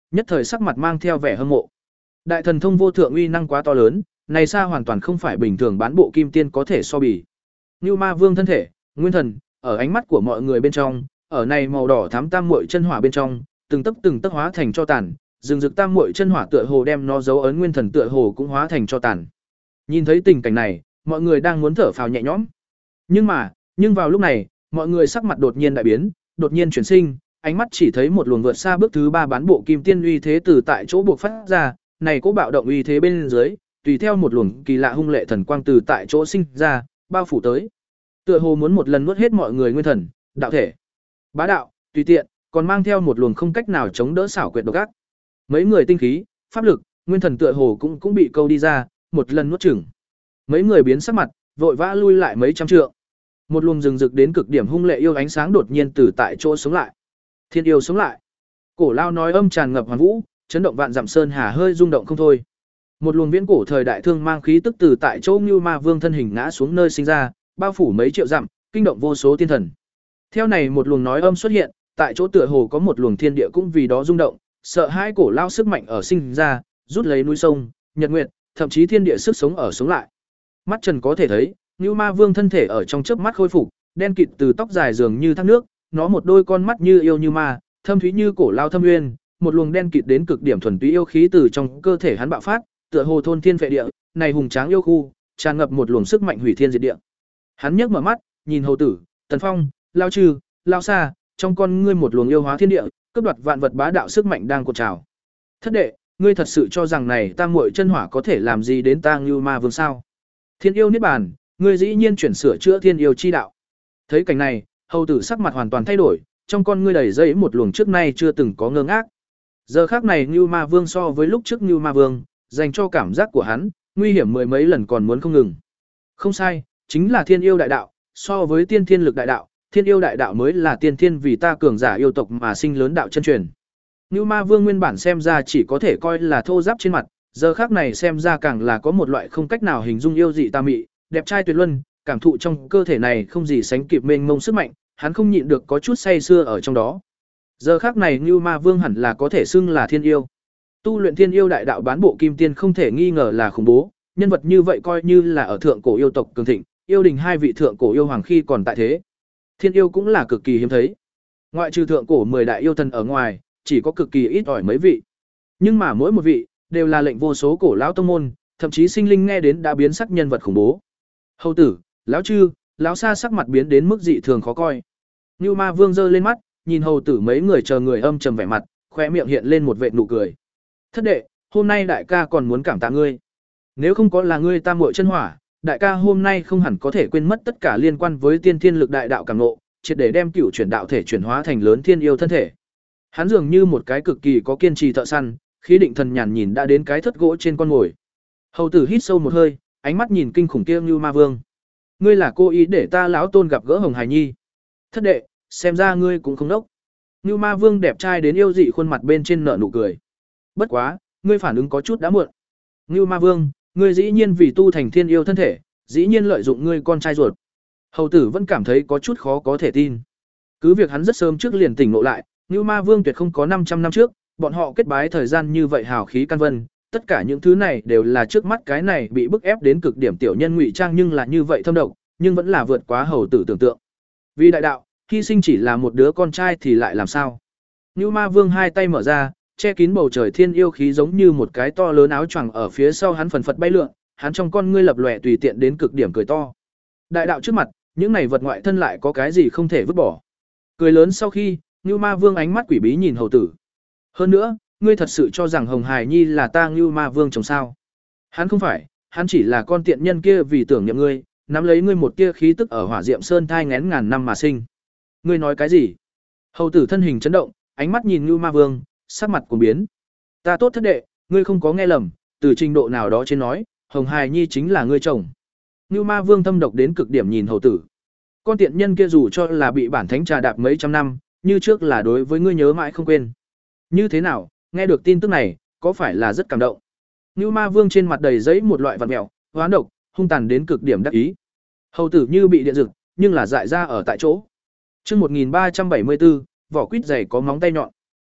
nhất thời sắc mặt mang theo vẻ hâm mộ. Đại thần thông vô thượng uy năng quá to lớn, này xa hoàn toàn không phải bình thường bán bộ kim tiên có thể so bì. Nưu Ma Vương thân thể, nguyên thần, ở ánh mắt của mọi người bên trong, ở này màu đỏ thắm tam muội chân hỏa bên trong, từng tấc từng tấc hóa thành cho tàn, rừng rực tam muội chân hỏa tựa hồ đem nó dấu ấn nguyên thần tựa hồ cũng hóa thành cho tàn. Nhìn thấy tình cảnh này, mọi người đang muốn thở phào nhẹ nhõm. Nhưng mà, nhưng vào lúc này, mọi người sắc mặt đột nhiên đại biến, đột nhiên chuyển sinh, ánh mắt chỉ thấy một luồng vượt xa bước thứ ba bán bộ kim tiên uy thế từ tại chỗ buộc phát ra, này cố bạo động uy thế bên dưới, tùy theo một luồng kỳ lạ hung lệ thần quang từ tại chỗ sinh ra, bao phủ tới. Tựa hồ muốn một lần nuốt hết mọi người nguyên thần, đạo thể. Bá đạo, tùy tiện, còn mang theo một luồng không cách nào chống đỡ xảo quyệt độc ác. Mấy người tinh khí, pháp lực, nguyên thần tựa hồ cũng cũng bị câu đi ra, một lần nuốt chửng. Mấy người biến sắc mặt, vội vã lui lại mấy trăm trượng. Một luồng rừng rực đến cực điểm hung lệ yêu ánh sáng đột nhiên từ tại chỗ sống lại. Thiên yêu sống lại. Cổ lao nói âm tràn ngập hoàn vũ, chấn động vạn dặm sơn hà hơi rung động không thôi. Một luồng viễn cổ thời đại thương mang khí tức từ tại chỗ Nưu Ma Vương thân hình ngã xuống nơi sinh ra, bao phủ mấy triệu dặm, kinh động vô số tiên thần. Theo này một luồng nói âm xuất hiện, tại chỗ tựa hồ có một luồng thiên địa cũng vì đó rung động, sợ hai cổ lao sức mạnh ở sinh ra, rút lấy núi sông, nhật nguyệt, thậm chí thiên địa sức sống ở sống lại. Mắt Trần có thể thấy, Nưu Ma Vương thân thể ở trong chớp mắt khôi phục, đen kịt từ tóc dài dường như thác nước, nó một đôi con mắt như yêu như ma, thâm thúy như cổ lao thâm nguyên, một luồng đen kịt đến cực điểm thuần túy yêu khí từ trong cơ thể hắn bạo phát, tựa hồ thôn thiên phệ địa, này hùng tráng yêu khu, tràn ngập một luồng sức mạnh hủy thiên diệt địa. Hắn nhấc mở mắt, nhìn Hầu Tử, Tần Phong, Lao Trừ, Lao Sa, trong con ngươi một luồng yêu hóa thiên địa, cướp đoạt vạn vật bá đạo sức mạnh đang cuộn trào. Thất đệ, ngươi thật sự cho rằng này tam muội chân hỏa có thể làm gì đến ta Nưu Ma Vương sao? Thiên yêu niết bàn, ngươi dĩ nhiên chuyển sửa chữa thiên yêu chi đạo. Thấy cảnh này, Hầu Tử sắc mặt hoàn toàn thay đổi, trong con ngươi đầy dẫy một luồng trước nay chưa từng có ngơ ngác. Giờ khắc này Nưu Ma Vương so với lúc trước Nưu Ma Vương, dành cho cảm giác của hắn, nguy hiểm mười mấy lần còn muốn không ngừng. Không sai, chính là thiên yêu đại đạo, so với tiên thiên lực đại đạo, thiên yêu đại đạo mới là tiên thiên vì ta cường giả yêu tộc mà sinh lớn đạo chân truyền. Nưu Ma Vương nguyên bản xem ra chỉ có thể coi là thô giáp trên mặt, giờ khắc này xem ra càng là có một loại không cách nào hình dung yêu dị tà mị, đẹp trai tuyệt luân, cảm thụ trong cơ thể này không gì sánh kịp mênh mông sức mạnh, hắn không nhịn được có chút say sưa ở trong đó. Giờ khắc này Nưu Ma Vương hẳn là có thể xưng là thiên yêu. Tu luyện thiên yêu đại đạo bán bộ kim tiên không thể nghi ngờ là khủng bố, nhân vật như vậy coi như là ở thượng cổ yêu tộc cường thịnh, yêu đình hai vị thượng cổ yêu hoàng khi còn tại thế. Thiên yêu cũng là cực kỳ hiếm thấy. Ngoại trừ thượng cổ mười đại yêu thần ở ngoài, chỉ có cực kỳ ít ỏi mấy vị. Nhưng mà mỗi một vị đều là lệnh vô số cổ lão tông môn, thậm chí sinh linh nghe đến đã biến sắc nhân vật khủng bố. Hầu Tử, lão Trư, lão Sa sắc mặt biến đến mức dị thường khó coi. Nưu Ma Vương giơ lên mắt, nhìn Hầu Tử mấy người chờ người âm trầm vẻ mặt, khóe miệng hiện lên một vệt nụ cười. Thất đệ, hôm nay đại ca còn muốn cảm tạ ngươi. Nếu không có là ngươi tam muội chân hỏa, đại ca hôm nay không hẳn có thể quên mất tất cả liên quan với tiên thiên lực đại đạo cảm ngộ, triệt để đem cửu chuyển đạo thể chuyển hóa thành lớn thiên yêu thân thể. Hắn dường như một cái cực kỳ có kiên trì thợ săn, khí định thần nhàn nhìn đã đến cái thất gỗ trên con ngồi. Hầu Tử hít sâu một hơi, ánh mắt nhìn kinh khủng kia Nưu Ma Vương. Ngươi là cố ý để ta lão tôn gặp gỡ Hồng Hải Nhi. Thất đệ, xem ra ngươi cũng không đốc. Nưu Ma Vương đẹp trai đến yêu dị khuôn mặt bên trên nở nụ cười. Bất quá, ngươi phản ứng có chút đã muộn. Nưu Ma Vương, ngươi dĩ nhiên vì tu thành thiên yêu thân thể, dĩ nhiên lợi dụng ngươi con trai ruột. Hầu Tử vẫn cảm thấy có chút khó có thể tin. Cứ việc hắn rất sớm trước liền tỉnh ngộ lại, Nưu Ma Vương tuyệt không có năm trăm năm trước, bọn họ kết bái thời gian như vậy hào khí căn vân, tất cả những thứ này đều là trước mắt cái này bị bức ép đến cực điểm tiểu nhân ngụy trang nhưng là như vậy thâm độc, nhưng vẫn là vượt quá Hầu Tử tưởng tượng. Vì đại đạo, hy sinh chỉ là một đứa con trai thì lại làm sao? Nưu Ma Vương hai tay mở ra, che kín bầu trời thiên yêu khí giống như một cái to lớn áo choàng ở phía sau hắn phần phật bay lượn, hắn trong con ngươi lập lòe tùy tiện đến cực điểm cười to. Đại đạo trước mặt, những này vật ngoại thân lại có cái gì không thể vứt bỏ. Cười lớn sau khi, Nưu Ma Vương ánh mắt quỷ bí nhìn Hầu Tử. Hơn nữa, ngươi thật sự cho rằng Hồng Hải Nhi là ta Nưu Ma Vương chồng sao? Hắn không phải, hắn chỉ là con tiện nhân kia vì tưởng niệm ngươi, nắm lấy ngươi một tia khí tức ở Hỏa Diệm Sơn thai nghén ngàn năm mà sinh. Ngươi nói cái gì? Hầu Tử thân hình chấn động, ánh mắt nhìn Nưu Ma Vương, sắc mặt cuồng biến. Ta tốt thất đệ, ngươi không có nghe lầm, từ trình độ nào đó trên nói, Hồng Hải Nhi chính là ngươi chồng. Nưu Ma Vương thâm độc đến cực điểm nhìn Hầu Tử. Con tiện nhân kia dù cho là bị bản thánh trà đạp mấy trăm năm, như trước là đối với ngươi nhớ mãi không quên. Như thế nào, nghe được tin tức này, có phải là rất cảm động? Nưu Ma Vương trên mặt đầy giấy một loại vặn mèo, hoán độc, hung tàn đến cực điểm đắc ý. Hầu Tử như bị điện giật, nhưng là dại ra ở tại chỗ. Chương một nghìn ba trăm bảy mươi tư, vỏ quýt dày có móng tay nhọn.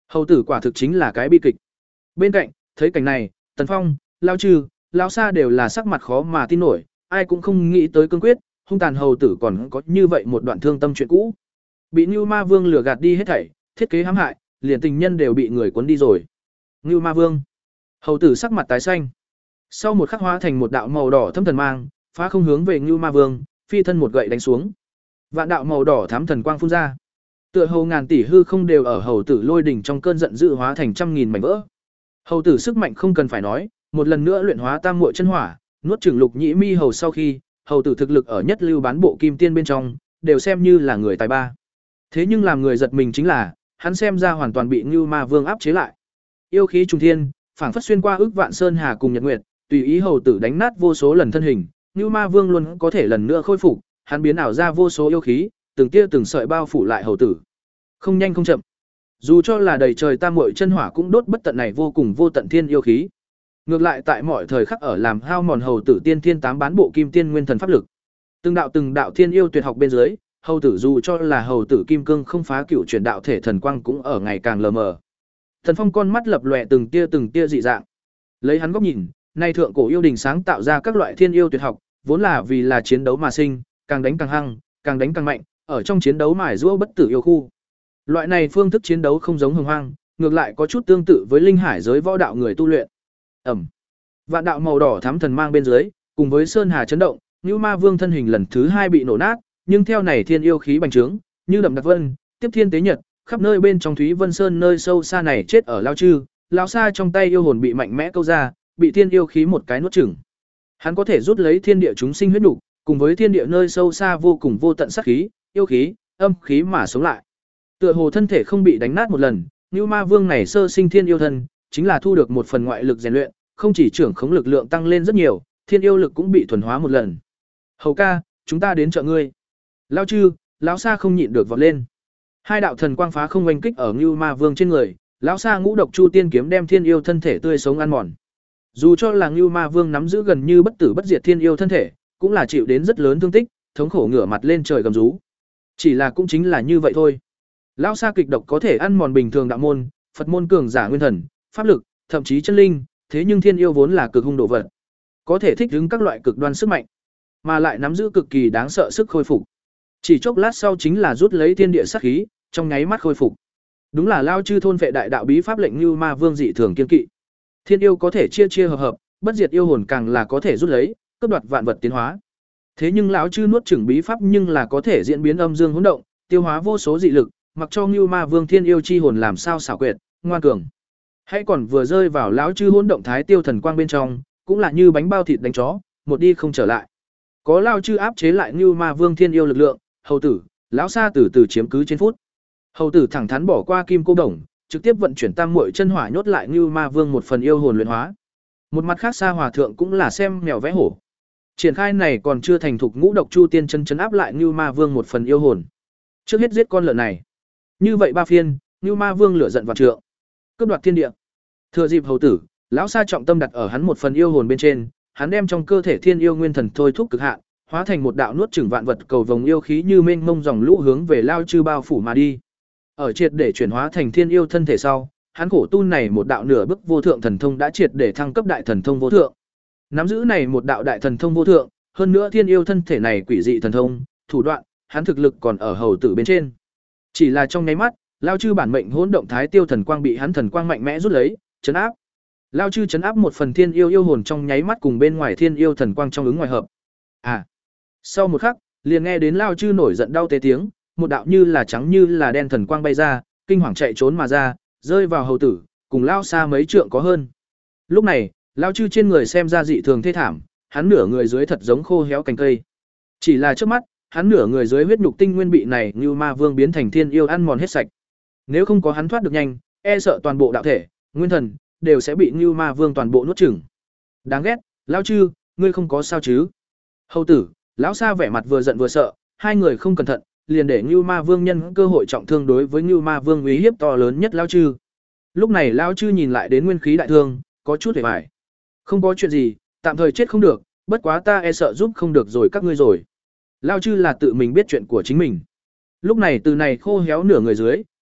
Hầu tử quả thực chính là cái bi kịch. Bên cạnh, thấy cảnh này, Tần Phong, Lao Chư, Lão Sa đều là sắc mặt khó mà tin nổi, ai cũng không nghĩ tới cương quyết, hung tàn hầu tử còn có như vậy một đoạn thương tâm chuyện cũ. Bị Nưu Ma Vương lừa gạt đi hết thảy, thiết kế hãm hại, liền tình nhân đều bị người cuốn đi rồi. Nưu Ma Vương. Hầu tử sắc mặt tái xanh. Sau một khắc hóa thành một đạo màu đỏ thâm thần mang, phá không hướng về Nưu Ma Vương, phi thân một gậy đánh xuống. Vạn đạo màu đỏ thắm thần quang phun ra. Tựa hồ ngàn tỷ hư không đều ở hầu tử lôi đỉnh trong cơn giận dữ hóa thành trăm nghìn mảnh vỡ. Hầu tử sức mạnh không cần phải nói, một lần nữa luyện hóa tam muội chân hỏa, nuốt chửng lục nhĩ mi hầu sau khi, hầu tử thực lực ở nhất lưu bán bộ kim tiên bên trong, đều xem như là người tài ba. Thế nhưng làm người giật mình chính là, hắn xem ra hoàn toàn bị Nưu Ma Vương áp chế lại. Yêu khí trùng thiên, phảng phất xuyên qua ước vạn sơn hà cùng nhật nguyệt, tùy ý hầu tử đánh nát vô số lần thân hình, Nưu Ma Vương luôn có thể lần nữa khôi phục, hắn biến ảo ra vô số yêu khí, từng tia từng sợi bao phủ lại hầu tử. Không nhanh không chậm. Dù cho là đầy trời tam muội chân hỏa cũng đốt bất tận này vô cùng vô tận thiên yêu khí. Ngược lại tại mọi thời khắc ở làm hao mòn hầu tử tiên thiên tám bán bộ kim tiên nguyên thần pháp lực. Từng đạo từng đạo thiên yêu tuyệt học bên dưới, hầu tử dù cho là hầu tử kim cương không phá cựu chuyển đạo thể thần quang cũng ở ngày càng lờ mờ. Thần Phong con mắt lập lòe từng tia từng tia dị dạng. Lấy hắn góc nhìn, nay thượng cổ yêu đình sáng tạo ra các loại thiên yêu tuyệt học, vốn là vì là chiến đấu mà sinh, càng đánh càng hăng, càng đánh càng mạnh, ở trong chiến đấu mài giũa bất tử yêu khu. Loại này phương thức chiến đấu không giống hồng hoang, ngược lại có chút tương tự với linh hải giới võ đạo người tu luyện. Ẩm. Vạn đạo màu đỏ thắm thần mang bên dưới, cùng với sơn hà chấn động, Nưu Ma Vương thân hình lần thứ hai bị nổ nát, nhưng theo này thiên yêu khí bành trướng, như đậm đặc vân, tiếp thiên tế nhật, khắp nơi bên trong Thúy Vân Sơn nơi sâu xa này chết ở Lao Chư, Lão Sa trong tay yêu hồn bị mạnh mẽ câu ra, bị thiên yêu khí một cái nuốt chửng. Hắn có thể rút lấy thiên địa chúng sinh huyết nục, cùng với thiên địa nơi sâu xa vô cùng vô tận sát khí, yêu khí, âm khí mà sống lại. Tựa hồ thân thể không bị đánh nát một lần, Nưu Ma Vương này sơ sinh thiên yêu thân, chính là thu được một phần ngoại lực rèn luyện, không chỉ trưởng khống lực lượng tăng lên rất nhiều, thiên yêu lực cũng bị thuần hóa một lần. Hầu ca, chúng ta đến trợ ngươi. Lao Chư, Lão Sa không nhịn được vọt lên. Hai đạo thần quang phá không oanh kích ở Nưu Ma Vương trên người, Lão Sa ngũ độc chu tiên kiếm đem thiên yêu thân thể tươi sống ăn mòn. Dù cho là Nưu Ma Vương nắm giữ gần như bất tử bất diệt thiên yêu thân thể, cũng là chịu đến rất lớn thương tích, thống khổ ngửa mặt lên trời gầm rú. Chỉ là cũng chính là như vậy thôi. Lão Sa kịch độc có thể ăn mòn bình thường đạo môn, Phật môn cường giả nguyên thần, pháp lực, thậm chí chân linh, thế nhưng thiên yêu vốn là cực hung độ vật, có thể thích ứng các loại cực đoan sức mạnh, mà lại nắm giữ cực kỳ đáng sợ sức khôi phục. Chỉ chốc lát sau chính là rút lấy thiên địa sát khí, trong nháy mắt khôi phục. Đúng là Lao Chư thôn vệ đại đạo bí pháp lệnh Nưu Ma Vương dị thường kiên kỵ. Thiên yêu có thể chia chia hợp hợp, bất diệt yêu hồn càng là có thể rút lấy, cướp đoạt vạn vật tiến hóa. Thế nhưng lão Chư nuốt chửng bí pháp nhưng là có thể diễn biến âm dương hỗn động, tiêu hóa vô số dị lực, mặc cho Nưu Ma Vương thiên yêu chi hồn làm sao xảo quyệt, ngoan cường. Hãy còn vừa rơi vào lão Chư hỗn động thái tiêu thần quang bên trong, cũng là như bánh bao thịt đánh chó, một đi không trở lại. Có Lao Chư áp chế lại Nưu Ma Vương thiên yêu lực lượng, hầu tử, lão Sa từ từ chiếm cứ trên phút. Hầu tử thẳng thắn bỏ qua kim cô đồng, trực tiếp vận chuyển tam muội chân hỏa nhốt lại Nưu Ma Vương một phần yêu hồn luyện hóa. Một mặt khác Sa Hòa thượng cũng là xem mèo vẽ hổ. Triển khai này còn chưa thành thục ngũ độc chu tiên chân chấn áp lại Nưu Ma Vương một phần yêu hồn. Trước hết giết con lợn này. Như vậy ba phiên, Nưu Ma Vương lửa giận vạn trượng, cướp đoạt thiên địa. Thừa dịp hầu tử, lão Sa trọng tâm đặt ở hắn một phần yêu hồn bên trên, hắn đem trong cơ thể thiên yêu nguyên thần thôi thúc cực hạn, hóa thành một đạo nuốt chửng vạn vật cầu vồng yêu khí như mênh mông dòng lũ hướng về Lao Chư bao phủ mà đi. Ở triệt để chuyển hóa thành thiên yêu thân thể sau, hắn khổ tu này một đạo nửa bức vô thượng thần thông đã triệt để thăng cấp đại thần thông vô thượng. Nắm giữ này một đạo đại thần thông vô thượng, hơn nữa thiên yêu thân thể này quỷ dị thần thông, thủ đoạn, hắn thực lực còn ở hầu tử bên trên. Chỉ là trong nháy mắt, Lao Chư bản mệnh hỗn động thái tiêu thần quang bị hắn thần quang mạnh mẽ rút lấy, chấn áp. Lao Chư chấn áp một phần thiên yêu yêu hồn trong nháy mắt cùng bên ngoài thiên yêu thần quang trong ứng ngoài hợp. À. Sau một khắc, liền nghe đến Lao Chư nổi giận đau tế tiếng, một đạo như là trắng như là đen thần quang bay ra, kinh hoàng chạy trốn mà ra, rơi vào hầu tử, cùng Lao Sa mấy trượng có hơn. Lúc này, Lao Chư trên người xem ra dị thường thê thảm, hắn nửa người dưới thật giống khô héo cành cây. Chỉ là trước mắt, hắn nửa người dưới huyết nhục tinh nguyên bị này Nưu Ma Vương biến thành thiên yêu ăn mòn hết sạch. Nếu không có hắn thoát được nhanh, e sợ toàn bộ đạo thể, nguyên thần đều sẽ bị Nưu Ma Vương toàn bộ nuốt chửng. Đáng ghét, Lao Chư, ngươi không có sao chứ? Hầu tử, lão Sa vẻ mặt vừa giận vừa sợ, hai người không cẩn thận, liền để Nưu Ma Vương nhân cơ hội trọng thương đối với Nưu Ma Vương uy hiếp to lớn nhất Lao Chư. Lúc này Lao Chư nhìn lại đến nguyên khí đại thương, có chút hề bại. Không có chuyện gì, tạm thời chết không được, bất quá ta e sợ giúp không được rồi các ngươi rồi. Lao Chư là tự mình biết chuyện của chính mình. Lúc này từ này khô héo nửa người dưới,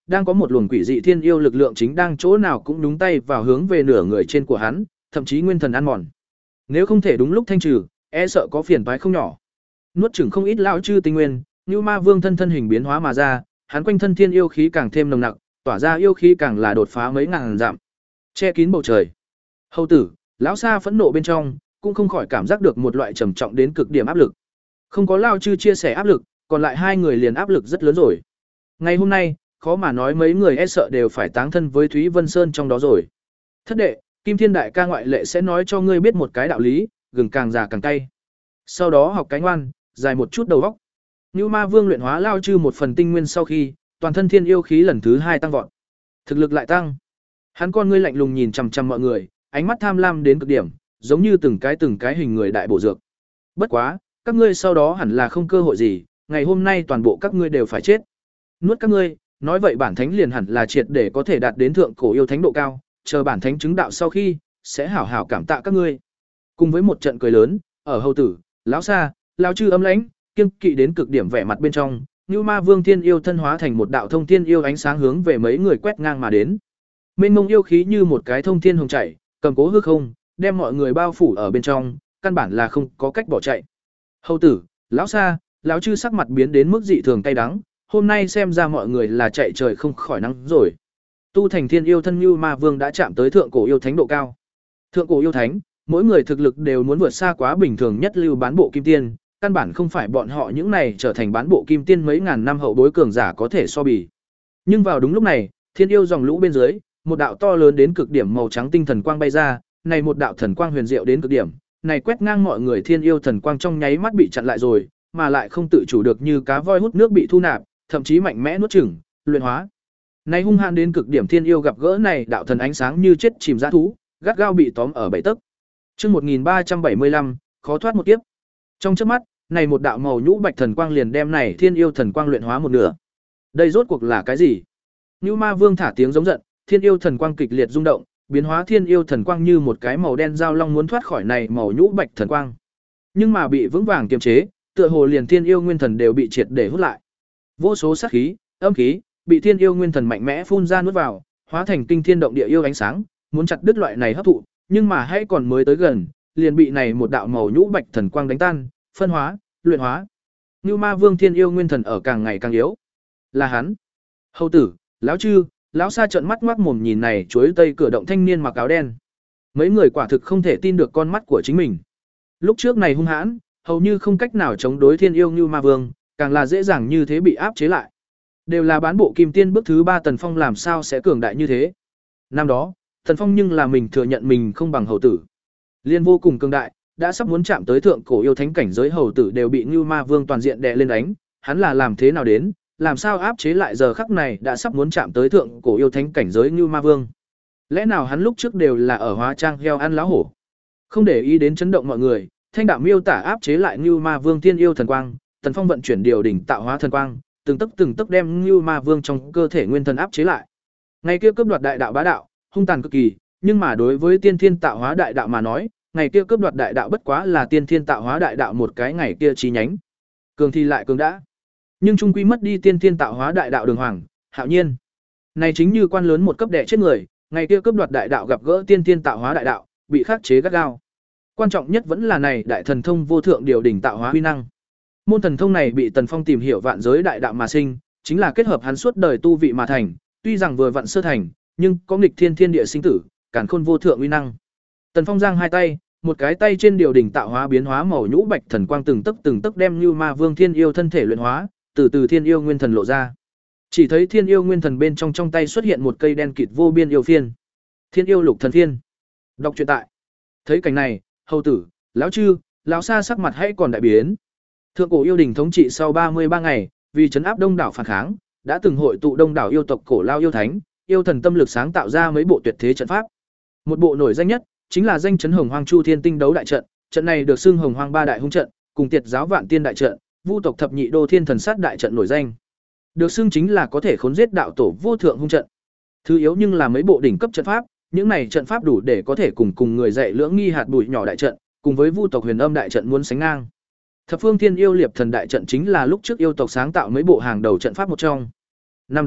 đang có một luồng quỷ dị thiên yêu lực lượng chính đang chỗ nào cũng nhúng tay vào hướng về nửa người trên của hắn, thậm chí nguyên thần ăn mòn. Nếu không thể đúng lúc thanh trừ, e sợ có phiền toái không nhỏ. Nuốt chửng không ít lão chư tinh nguyên, Nưu Ma Vương thân thân hình biến hóa mà ra, hắn quanh thân thiên yêu khí càng thêm nồng nặc, tỏa ra yêu khí càng là đột phá mấy ngàn dặm, che kín bầu trời. Hầu tử, lão Sa phẫn nộ bên trong, cũng không khỏi cảm giác được một loại trầm trọng đến cực điểm áp lực. Không có lão chư chia sẻ áp lực, còn lại hai người liền áp lực rất lớn rồi. Ngày hôm nay, khó mà nói mấy người e sợ đều phải táng thân với Thúy Vân Sơn trong đó rồi. Thất đệ, Kim Thiên đại ca ngoại lệ sẽ nói cho ngươi biết một cái đạo lý, gừng càng già càng cay. Sau đó học cái ngoan, dài một chút đầu óc. Nưu Ma Vương luyện hóa lao chư một phần tinh nguyên sau khi, toàn thân thiên yêu khí lần thứ hai tăng vọt. Thực lực lại tăng. Hắn con ngươi lạnh lùng nhìn chằm chằm mọi người, ánh mắt tham lam đến cực điểm, giống như từng cái từng cái hình người đại bổ dược. Bất quá, các ngươi sau đó hẳn là không cơ hội gì, ngày hôm nay toàn bộ các ngươi đều phải chết. Nuốt các ngươi, nói vậy bản thánh liền hẳn là triệt để có thể đạt đến thượng cổ yêu thánh độ cao, chờ bản thánh chứng đạo sau khi, sẽ hảo hảo cảm tạ các ngươi. Cùng với một trận cười lớn, ở hầu tử, lão Sa, lão chư ấm lãnh, kiêng kỵ đến cực điểm vẻ mặt bên trong, Nưu Ma Vương thiên yêu thân hóa thành một đạo thông thiên yêu ánh sáng hướng về mấy người quét ngang mà đến. Mênh mông yêu khí như một cái thông thiên hồng chảy, cầm cố hư không, đem mọi người bao phủ ở bên trong, căn bản là không có cách bỏ chạy. Hầu tử, lão Sa, lão chư sắc mặt biến đến mức dị thường cay đắng, hôm nay xem ra mọi người là chạy trời không khỏi nắng rồi. Tu thành thiên yêu thân Nưu Ma Vương đã chạm tới thượng cổ yêu thánh độ cao. Thượng cổ yêu thánh, mỗi người thực lực đều muốn vượt xa quá bình thường nhất lưu bán bộ kim tiên, căn bản không phải bọn họ những này trở thành bán bộ kim tiên mấy ngàn năm hậu bối cường giả có thể so bì. Nhưng vào đúng lúc này, thiên yêu dòng lũ bên dưới, một đạo to lớn đến cực điểm màu trắng tinh thần quang bay ra, này một đạo thần quang huyền diệu đến cực điểm, này quét ngang mọi người thiên yêu thần quang trong nháy mắt bị chặn lại rồi, mà lại không tự chủ được như cá voi hút nước bị thu nạp, thậm chí mạnh mẽ nuốt chửng, luyện hóa. Này hung hãn đến cực điểm thiên yêu gặp gỡ này đạo thần ánh sáng như chết chìm dã thú, gắt gao bị tóm ở bảy tấc. Chương một nghìn ba trăm bảy mươi lăm, khó thoát một kiếp. Trong chớp mắt, này một đạo màu nhũ bạch thần quang liền đem này thiên yêu thần quang luyện hóa một nửa. Đây rốt cuộc là cái gì? Nưu Ma Vương thả tiếng giống giận, thiên yêu thần quang kịch liệt rung động, biến hóa thiên yêu thần quang như một cái màu đen dao long muốn thoát khỏi này màu nhũ bạch thần quang. Nhưng mà bị vững vàng kiềm chế, tựa hồ liền thiên yêu nguyên thần đều bị triệt để hút lại. Vô số sát khí, âm khí, bị thiên yêu nguyên thần mạnh mẽ phun ra nuốt vào, hóa thành kinh thiên động địa yêu ánh sáng, muốn chặt đứt loại này hấp thụ, nhưng mà hãy còn mới tới gần, liền bị này một đạo màu nhũ bạch thần quang đánh tan, phân hóa, luyện hóa. Nưu Ma Vương thiên yêu nguyên thần ở càng ngày càng yếu. Là hắn. Hầu tử, lão chư, lão Sa trợn mắt ngoác mồm nhìn này chuối tây cửa động thanh niên mặc áo đen. Mấy người quả thực không thể tin được con mắt của chính mình. Lúc trước này hung hãn, hầu như không cách nào chống đối thiên yêu Nưu Ma Vương, càng là dễ dàng như thế bị áp chế lại. Đều là bán bộ kim tiên bước thứ ba Tần Phong làm sao sẽ cường đại như thế. Năm đó, Tần Phong nhưng là mình thừa nhận mình không bằng hầu tử. Liên vô cùng cường đại, đã sắp muốn chạm tới thượng cổ yêu thánh cảnh giới hầu tử đều bị Nưu Ma Vương toàn diện đè lên đánh, hắn là làm thế nào đến, làm sao áp chế lại giờ khắc này đã sắp muốn chạm tới thượng cổ yêu thánh cảnh giới Nưu Ma Vương. Lẽ nào hắn lúc trước đều là ở hóa trang heo ăn lá hổ. Không để ý đến chấn động mọi người, thanh đạo miêu tả áp chế lại Nưu Ma Vương thiên yêu thần quang, Tần Phong vận chuyển điều đỉnh tạo hóa thần quang, từng tấc từng tấc đem Nưu Ma Vương trong cơ thể nguyên thần áp chế lại. Ngày kia cướp đoạt đại đạo bá đạo, hung tàn cực kỳ, nhưng mà đối với tiên thiên tạo hóa đại đạo mà nói, ngày kia cướp đoạt đại đạo bất quá là tiên thiên tạo hóa đại đạo một cái ngày kia chi nhánh. Cường thì lại cường đã, nhưng trung quy mất đi tiên thiên tạo hóa đại đạo đường hoàng, Hạo Nhiên. Này chính như quan lớn một cấp đệ chết người, ngày kia cướp đoạt đại đạo gặp gỡ tiên thiên tạo hóa đại đạo, bị khắc chế gắt gao. Quan trọng nhất vẫn là này đại thần thông vô thượng điều đỉnh tạo hóa huy năng. Môn thần thông này bị Tần Phong tìm hiểu vạn giới đại đạo mà sinh, chính là kết hợp hắn suốt đời tu vị mà thành, tuy rằng vừa vặn sơ thành, nhưng có nghịch thiên thiên địa sinh tử, càn khôn vô thượng uy năng. Tần Phong giang hai tay, một cái tay trên điều đỉnh tạo hóa biến hóa màu nhũ bạch thần quang từng tấc từng tấc đem Nưu Ma Vương thiên yêu thân thể luyện hóa, từ từ thiên yêu nguyên thần lộ ra. Chỉ thấy thiên yêu nguyên thần bên trong trong tay xuất hiện một cây đen kịt vô biên yêu phiên. Thiên yêu lục thần phiên. Đọc truyện tại. Thấy cảnh này, hầu tử, lão chư, lão Sa sắc mặt hãy còn đại biến. Thượng cổ yêu đình thống trị sau ba mươi ba ngày, vì trấn áp đông đảo phản kháng, đã từng hội tụ đông đảo yêu tộc cổ lao yêu thánh, yêu thần tâm lực sáng tạo ra mấy bộ tuyệt thế trận pháp. Một bộ nổi danh nhất chính là danh chấn Hồng Hoang Chu Thiên Tinh đấu đại trận, trận này được xưng Hồng Hoang ba đại hung trận, cùng Tiệt giáo Vạn Tiên đại trận, Vu tộc thập nhị đô thiên thần sát đại trận nổi danh. Được xưng chính là có thể khốn giết đạo tổ vô thượng hung trận. Thứ yếu nhưng là mấy bộ đỉnh cấp trận pháp, những này trận pháp đủ để có thể cùng cùng người dạy lưỡng nghi hạt bụi nhỏ đại trận, cùng với Vu tộc Huyền Âm đại trận muốn sánh ngang. Thập Phương Thiên Yêu Liệp Thần đại trận chính là lúc trước yêu tộc sáng tạo mấy bộ hàng đầu trận pháp một trong. Năm đó,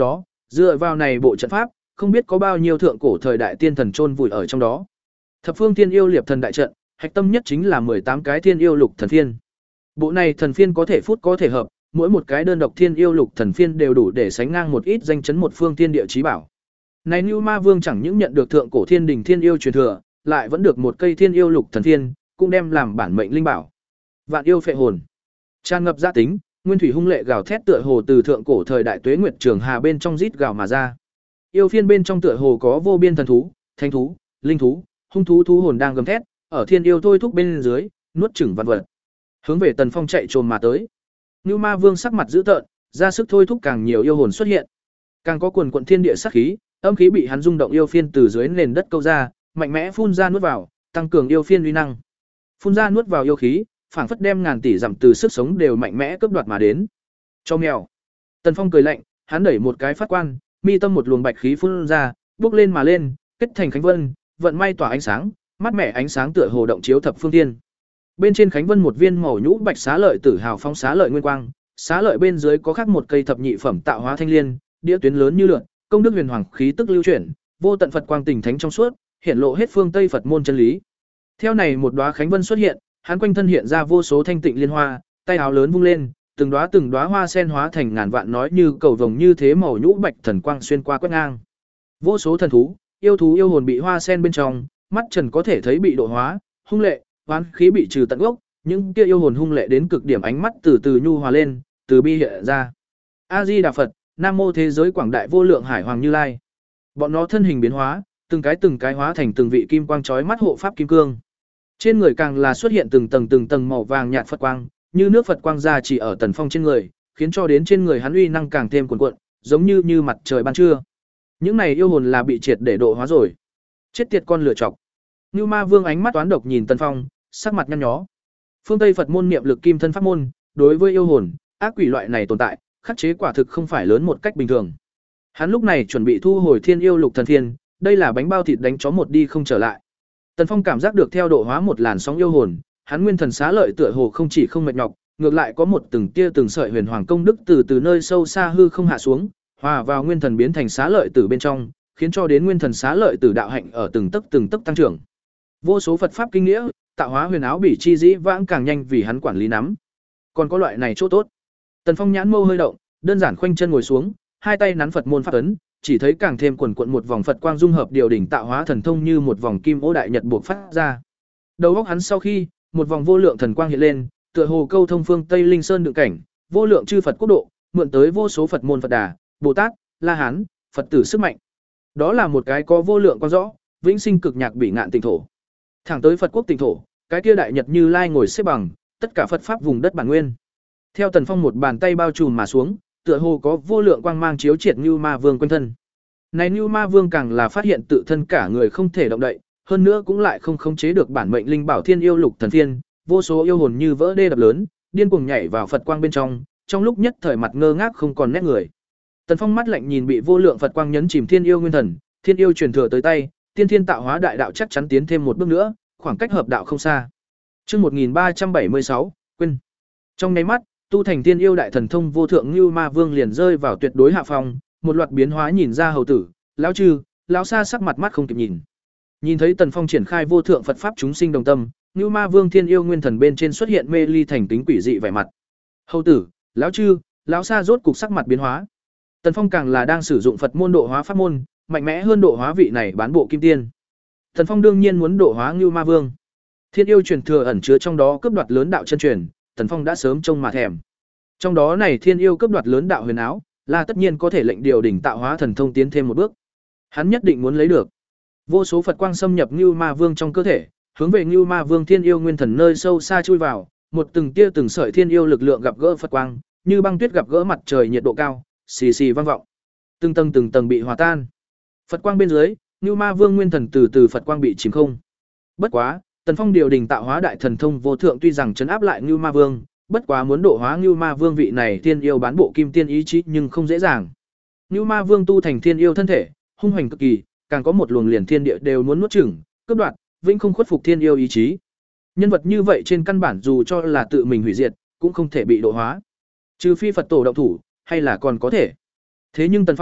Dựa vào này bộ trận pháp, không biết có bao nhiêu thượng cổ thời đại tiên thần chôn vùi ở trong đó. Thập phương thiên yêu liệp thần đại trận, hạch tâm nhất chính là mười tám cái thiên yêu lục thần phiên. Bộ này thần phiên có thể phút có thể hợp, mỗi một cái đơn độc thiên yêu lục thần phiên đều đủ để sánh ngang một ít danh chấn một phương thiên địa chí bảo. Này Nưu Ma Vương chẳng những nhận được thượng cổ thiên đình thiên yêu truyền thừa, lại vẫn được một cây thiên yêu lục thần phiên, cũng đem làm bản mệnh linh bảo. Vạn yêu phệ hồn, tràn ngập gia tính, nguyên thủy hung lệ gào thét tựa hồ từ thượng cổ thời đại tuế nguyệt trường hà bên trong rít gào mà ra. Yêu phiên bên trong tựa hồ có vô biên thần thú, thánh thú, linh thú, hung thú thú hồn đang gầm thét, ở thiên yêu thôi thúc bên dưới, nuốt chửng vạn vật. Hướng về Tần Phong chạy trồm mà tới. Nưu Ma Vương sắc mặt dữ tợn, ra sức thôi thúc càng nhiều yêu hồn xuất hiện. Càng có quần quần thiên địa sát khí, âm khí bị hắn rung động yêu phiên từ dưới nền đất câu ra, mạnh mẽ phun ra nuốt vào, tăng cường yêu phiên uy năng. Phun ra nuốt vào yêu khí, phảng phất đem ngàn tỷ dặm từ sức sống đều mạnh mẽ cướp đoạt mà đến. Cho mèo. Tần Phong cười lạnh, hắn đẩy một cái phát quan, mi tâm một luồng bạch khí phun ra, bốc lên mà lên, kết thành khánh vân, vận may tỏa ánh sáng, mắt mẻ ánh sáng tựa hồ động chiếu thập phương thiên. Bên trên khánh vân một viên màu nhũ bạch xá lợi tử hào phóng xá lợi nguyên quang, xá lợi bên dưới có khắc một cây thập nhị phẩm tạo hóa thanh liên, đĩa tuyến lớn như lượn, công đức huyền hoàng khí tức lưu chuyển, vô tận Phật quang tình thánh trong suốt, hiện lộ hết phương Tây Phật môn chân lý. Theo này một đóa khánh vân xuất hiện, hắn quanh thân hiện ra vô số thanh tịnh liên hoa, tay áo lớn vung lên, từng đóa từng đóa hoa sen hóa thành ngàn vạn nói như cầu vồng như thế màu nhũ bạch thần quang xuyên qua quét ngang. Vô số thần thú, yêu thú yêu hồn bị hoa sen bên trong, mắt trần có thể thấy bị độ hóa, hung lệ, oán khí bị trừ tận gốc, những kia yêu hồn hung lệ đến cực điểm ánh mắt từ từ nhu hòa lên, từ bi hiện ra. A Di Đà Phật, Nam mô thế giới quảng đại vô lượng hải hoàng Như Lai. Bọn nó thân hình biến hóa, từng cái từng cái hóa thành từng vị kim quang chói mắt hộ pháp kim cương. Trên người càng là xuất hiện từng tầng từng tầng màu vàng nhạt Phật quang, như nước Phật quang ra chỉ ở Tần Phong trên người, khiến cho đến trên người hắn uy năng càng thêm cuồn cuộn, giống như như mặt trời ban trưa. Những này yêu hồn là bị triệt để độ hóa rồi. Chết tiệt con lửa chọc. Nưu Ma Vương ánh mắt toán độc nhìn Tần Phong, sắc mặt nhăn nhó. Phương Tây Phật môn niệm lực kim thân pháp môn, đối với yêu hồn, ác quỷ loại này tồn tại, khắc chế quả thực không phải lớn một cách bình thường. Hắn lúc này chuẩn bị thu hồi Thiên Yêu Lục Thần Thiên, đây là bánh bao thịt đánh chó một đi không trở lại. Tần Phong cảm giác được theo độ hóa một làn sóng yêu hồn, hắn nguyên thần xá lợi tựa hồ không chỉ không mệt nhọc, ngược lại có một từng tia từng sợi huyền hoàng công đức từ từ nơi sâu xa hư không hạ xuống, hòa vào nguyên thần biến thành xá lợi từ bên trong, khiến cho đến nguyên thần xá lợi từ đạo hạnh ở từng tấc từng tấc tăng trưởng. Vô số Phật pháp kinh nghĩa, tạo hóa huyền áo bỉ chi dĩ vãng càng nhanh vì hắn quản lý nắm. Còn có loại này chỗ tốt. Tần Phong nhãn mâu hơi động, đơn giản khoanh chân ngồi xuống, hai tay nắn Phật môn pháp ấn, chỉ thấy càng thêm quần quận một vòng Phật quang dung hợp điều đỉnh tạo hóa thần thông như một vòng kim ô đại nhật buộc phát ra. Đầu óc hắn sau khi, một vòng vô lượng thần quang hiện lên, tựa hồ câu thông phương Tây Linh Sơn đựng cảnh, vô lượng chư Phật quốc độ, mượn tới vô số Phật môn Phật Đà, Bồ Tát, La Hán, Phật tử sức mạnh. Đó là một cái có vô lượng quan rõ, vĩnh sinh cực nhạc bị ngạn tỉnh thổ. Thẳng tới Phật quốc tỉnh thổ, cái kia đại nhật Như Lai ngồi xếp bằng, tất cả Phật pháp vùng đất bản nguyên. Theo Tần Phong một bàn tay bao trùm mà xuống, tựa hồ có vô lượng quang mang chiếu triệt Nưu Ma Vương quanh thân. Này Nưu Ma Vương càng là phát hiện tự thân cả người không thể động đậy, hơn nữa cũng lại không khống chế được bản mệnh linh bảo Thiên Yêu Lục Thần Phiên, vô số yêu hồn như vỡ đê đập lớn, điên cuồng nhảy vào Phật quang bên trong, trong lúc nhất thời mặt ngơ ngác không còn nét người. Tần Phong mắt lạnh nhìn bị vô lượng Phật quang nhấn chìm Thiên Yêu nguyên thần, Thiên Yêu truyền thừa tới tay, tiên thiên tạo hóa đại đạo chắc chắn tiến thêm một bước nữa, khoảng cách hợp đạo không xa. Chương một nghìn ba trăm bảy mươi sáu, quên. Trong nháy mắt, tu thành Thiên Yêu đại thần thông vô thượng Nưu Ma Vương liền rơi vào tuyệt đối hạ phong, một loạt biến hóa nhìn ra hầu tử, lão trư, lão sa sắc mặt mắt không kịp nhìn. Nhìn thấy Tần Phong triển khai vô thượng Phật pháp chúng sinh đồng tâm, Nưu Ma Vương Thiên Yêu nguyên thần bên trên xuất hiện mê ly thành kính quỷ dị vẻ mặt. Hầu tử, lão trư, lão sa rốt cục sắc mặt biến hóa. Tần Phong càng là đang sử dụng Phật môn độ hóa pháp môn, mạnh mẽ hơn độ hóa vị này bán bộ kim tiên. Tần Phong đương nhiên muốn độ hóa Nưu Ma Vương. Thiên Yêu truyền thừa ẩn chứa trong đó cướp đoạt lớn đạo chân truyền, Tần Phong đã sớm trông mà thèm. Trong đó này Thiên Yêu cướp đoạt lớn đạo huyền áo, là tất nhiên có thể lệnh điều đỉnh tạo hóa thần thông tiến thêm một bước. Hắn nhất định muốn lấy được. Vô số Phật quang xâm nhập Nưu Ma Vương trong cơ thể, hướng về Nưu Ma Vương Thiên Yêu nguyên thần nơi sâu xa chui vào, một từng tia từng sợi Thiên Yêu lực lượng gặp gỡ Phật quang, như băng tuyết gặp gỡ mặt trời nhiệt độ cao, xì xì vang vọng. Từng tầng từng tầng bị hòa tan. Phật quang bên dưới, Nưu Ma Vương nguyên thần từ từ Phật quang bị chìm không. Bất quá, Tần Phong điều đình tạo hóa đại thần thông vô thượng tuy rằng trấn áp lại Nưu Ma Vương, bất quá muốn độ hóa Nưu Ma Vương vị này Thiên Yêu bán bộ kim tiên ý chí nhưng không dễ dàng. Nưu Ma Vương tu thành Thiên Yêu thân thể, hung hoành cực kỳ, càng có một luồng liền thiên địa đều muốn nuốt chửng, cướp đoạt, vĩnh không khuất phục Thiên Yêu ý chí. Nhân vật như vậy trên căn bản dù cho là tự mình hủy diệt, cũng không thể bị độ hóa. Trừ phi Phật tổ động thủ, hay là còn có thể. Thế nhưng Tần Phong,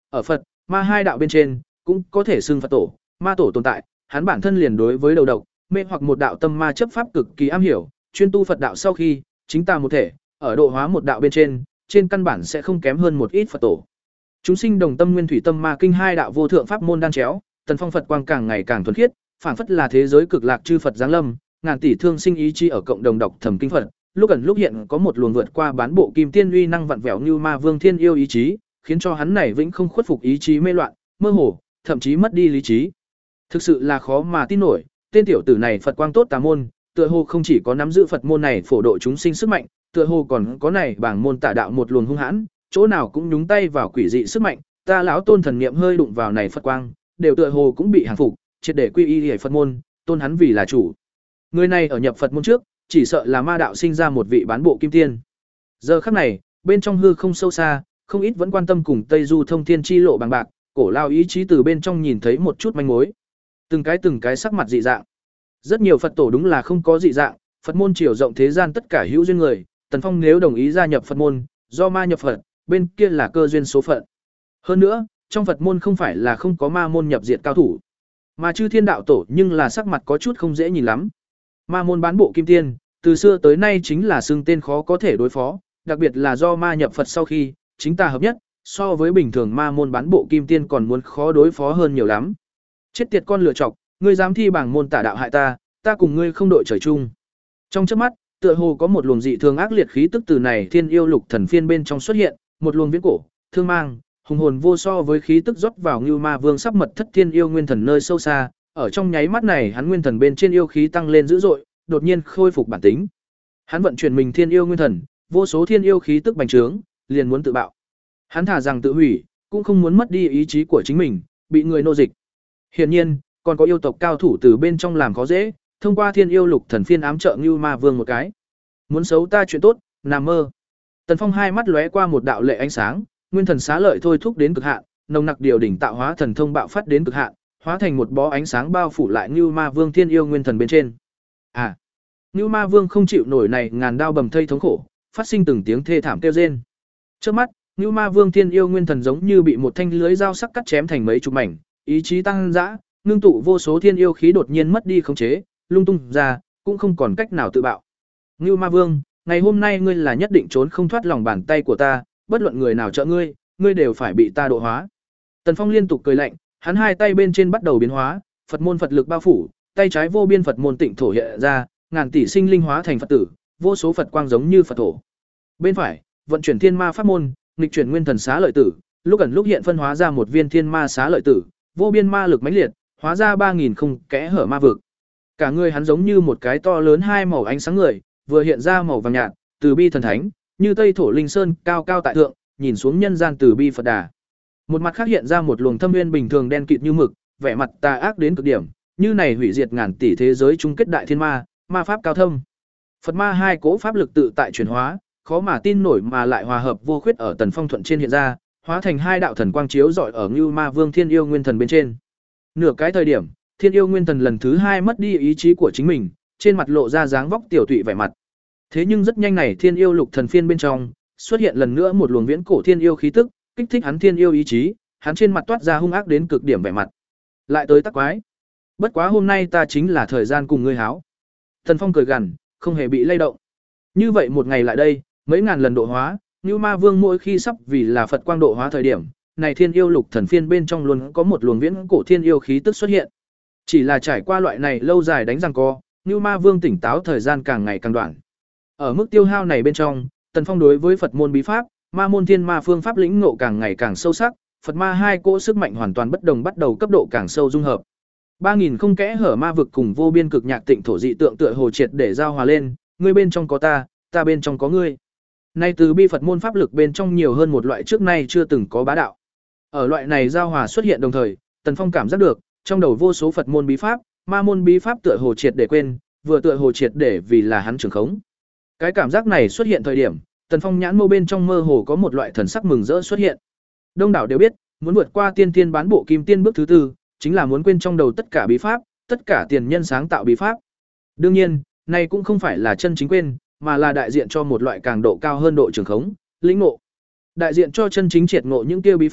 ở Phật, ma hai đạo bên trên, cũng có thể xưng Phật tổ, ma tổ tồn tại, hắn bản thân liền đối với đầu độc, mê hoặc một đạo tâm ma chấp pháp cực kỳ am hiểu, chuyên tu Phật đạo sau khi, chính ta một thể, ở độ hóa một đạo bên trên, trên căn bản sẽ không kém hơn một ít Phật tổ. Chúng sinh đồng tâm nguyên thủy tâm ma kinh hai đạo vô thượng pháp môn đan chéo, Tần Phong Phật quang càng ngày càng thuần khiết, phảng phất là thế giới cực lạc chư Phật giáng lâm, ngàn tỷ thương sinh ý chí ở cộng đồng đọc thầm kinh Phật, lúc ẩn lúc hiện có một luồng vượt qua bán bộ kim tiên uy năng vặn vẹo như ma vương thiên yêu ý chí, khiến cho hắn này vĩnh không khuất phục ý chí mê loạn, mơ hồ, thậm chí mất đi lý trí. Thực sự là khó mà tin nổi, tên tiểu tử này Phật quang tốt tà môn, tựa hồ không chỉ có nắm giữ Phật môn này phổ độ chúng sinh sức mạnh, tựa hồ còn có này bảng môn tả đạo một luồng hung hãn, chỗ nào cũng nhúng tay vào quỷ dị sức mạnh, ta lão tôn thần niệm hơi đụng vào này Phật quang, đều tựa hồ cũng bị hàng phục, triệt để quy y Phật môn, tôn hắn vì là chủ. Người này ở nhập Phật môn trước, chỉ sợ là ma đạo sinh ra một vị bán bộ kim tiên. Giờ khắc này, bên trong hư không sâu xa, không ít vẫn quan tâm cùng Tây Du thông thiên chi lộ bằng bạc, cổ lao ý chí từ bên trong nhìn thấy một chút manh mối. Từng cái từng cái sắc mặt dị dạng. Rất nhiều Phật tổ đúng là không có dị dạng, Phật môn chiều rộng thế gian tất cả hữu duyên người, Tần Phong nếu đồng ý gia nhập Phật môn, do ma nhập Phật, bên kia là cơ duyên số phận. Hơn nữa, trong Phật môn không phải là không có ma môn nhập diệt cao thủ, mà chư thiên đạo tổ nhưng là sắc mặt có chút không dễ nhìn lắm. Ma môn bán bộ kim tiên, từ xưa tới nay chính là xưng tên khó có thể đối phó, đặc biệt là do ma nhập Phật sau khi, chính ta hợp nhất, so với bình thường ma môn bán bộ kim tiên còn muốn khó đối phó hơn nhiều lắm. Chết tiệt con lựa chọc, ngươi dám thi bảng môn tả đạo hại ta, ta cùng ngươi không đội trời chung. Trong chớp mắt, tựa hồ có một luồng dị thường ác liệt khí tức từ này thiên yêu lục thần phiên bên trong xuất hiện, một luồng viễn cổ, thương mang, hùng hồn vô so với khí tức rót vào Ngưu Ma Vương sắp mật thất thiên yêu nguyên thần nơi sâu xa, ở trong nháy mắt này hắn nguyên thần bên trên yêu khí tăng lên dữ dội, đột nhiên khôi phục bản tính. Hắn vận chuyển mình thiên yêu nguyên thần, vô số thiên yêu khí tức bành trướng, liền muốn tự bạo. Hắn thả rằng tự hủy, cũng không muốn mất đi ý chí của chính mình, bị người nô dịch. Hiển nhiên, còn có yêu tộc cao thủ từ bên trong làm khó dễ, thông qua thiên yêu lục thần phiên ám trợ Ngưu Ma Vương một cái. Muốn xấu ta chuyện tốt, nằm mơ. Tần Phong hai mắt lóe qua một đạo lệ ánh sáng, nguyên thần xá lợi thôi thúc đến cực hạn, nồng nặc điều đỉnh tạo hóa thần thông bạo phát đến cực hạn, hóa thành một bó ánh sáng bao phủ lại Ngưu Ma Vương thiên yêu nguyên thần bên trên. À, Ngưu Ma Vương không chịu nổi này ngàn đao bầm thây thống khổ, phát sinh từng tiếng thê thảm kêu rên. Trước mắt, Ngưu Ma Vương thiên yêu nguyên thần giống như bị một thanh lưới dao sắc cắt chém thành mấy chục mảnh, ý chí tăng dã, ngưng tụ vô số thiên yêu khí đột nhiên mất đi khống chế, lung tung ra, cũng không còn cách nào tự bạo. Ngưu Ma Vương, ngày hôm nay ngươi là nhất định trốn không thoát lòng bàn tay của ta, bất luận người nào trợ ngươi, ngươi đều phải bị ta độ hóa. Tần Phong liên tục cười lạnh, hắn hai tay bên trên bắt đầu biến hóa, Phật môn Phật lực bao phủ, tay trái vô biên Phật môn tịnh thổ hiện ra, ngàn tỷ sinh linh hóa thành Phật tử, vô số Phật quang giống như Phật thổ. Bên phải, vận chuyển thiên ma pháp môn, nghịch chuyển nguyên thần xá lợi tử, lúc ẩn lúc hiện phân hóa ra một viên thiên ma xá lợi tử, vô biên ma lực mãnh liệt, hóa ra ba nghìn không kẽ hở ma vực. Cả người hắn giống như một cái to lớn hai màu ánh sáng người, vừa hiện ra màu vàng nhạt, từ bi thần thánh, như Tây thổ linh sơn, cao cao tại thượng, nhìn xuống nhân gian từ bi Phật Đà. Một mặt khác hiện ra một luồng thâm nguyên bình thường đen kịt như mực, vẻ mặt tà ác đến cực điểm, như này hủy diệt ngàn tỷ thế giới chung kết đại thiên ma, ma pháp cao thâm. Phật ma hai cỗ pháp lực tự tại chuyển hóa, khó mà tin nổi mà lại hòa hợp vô khuyết ở Tần Phong thuận trên hiện ra, hóa thành hai đạo thần quang chiếu rọi ở Ngưu Ma Vương Thiên Yêu Nguyên Thần bên trên. Nửa cái thời điểm, Thiên Yêu Nguyên Thần lần thứ hai mất đi ý chí của chính mình, trên mặt lộ ra dáng vóc tiểu tụy vẻ mặt. Thế nhưng rất nhanh này Thiên Yêu Lục Thần phiên bên trong, xuất hiện lần nữa một luồng viễn cổ thiên yêu khí tức, kích thích hắn thiên yêu ý chí, hắn trên mặt toát ra hung ác đến cực điểm vẻ mặt. Lại tới tắc quái. Bất quá hôm nay ta chính là thời gian cùng ngươi háo. Tần Phong cười gằn, không hề bị lay động. Như vậy một ngày lại đây, mấy ngàn lần độ hóa, Như Ma Vương mỗi khi sắp vì là Phật quang độ hóa thời điểm, này thiên yêu lục thần phiên bên trong luôn có một luồng viễn cổ thiên yêu khí tức xuất hiện. Chỉ là trải qua loại này lâu dài đánh giằng co, Như Ma Vương tỉnh táo thời gian càng ngày càng đoạn. Ở mức tiêu hao này bên trong, Tần Phong đối với Phật môn bí pháp, Ma môn thiên ma phương pháp lĩnh ngộ càng ngày càng sâu sắc, Phật ma hai cỗ sức mạnh hoàn toàn bất đồng bắt đầu cấp độ càng sâu dung hợp. ba nghìn không kẽ hở ma vực cùng vô biên cực nhạc tịnh thổ dị tượng tựa hồ triệt để giao hòa lên, ngươi bên trong có ta, ta bên trong có ngươi. Nay từ bi Phật môn pháp lực bên trong nhiều hơn một loại trước nay chưa từng có bá đạo. Ở loại này giao hòa xuất hiện đồng thời, Tần Phong cảm giác được, trong đầu vô số Phật môn bí pháp, ma môn bí pháp tựa hồ triệt để quên, vừa tựa hồ triệt để vì là hắn trường khống. Cái cảm giác này xuất hiện thời điểm, Tần Phong nhãn mâu bên trong mơ hồ có một loại thần sắc mừng rỡ xuất hiện. Đông đảo đều biết, muốn vượt qua tiên tiên bán bộ kim tiên bước thứ tư, chính là muốn quên trong đầu tất cả bí pháp, tất cả tiền nhân sáng tạo bí pháp. Đương nhiên, này cũng không phải là chân chính quên, mà là đại diện cho một loại càng độ cao hơn độ trường khống, lĩnh ngộ. Đại diện cho chân chính triệt ngộ những tiêu bí pháp,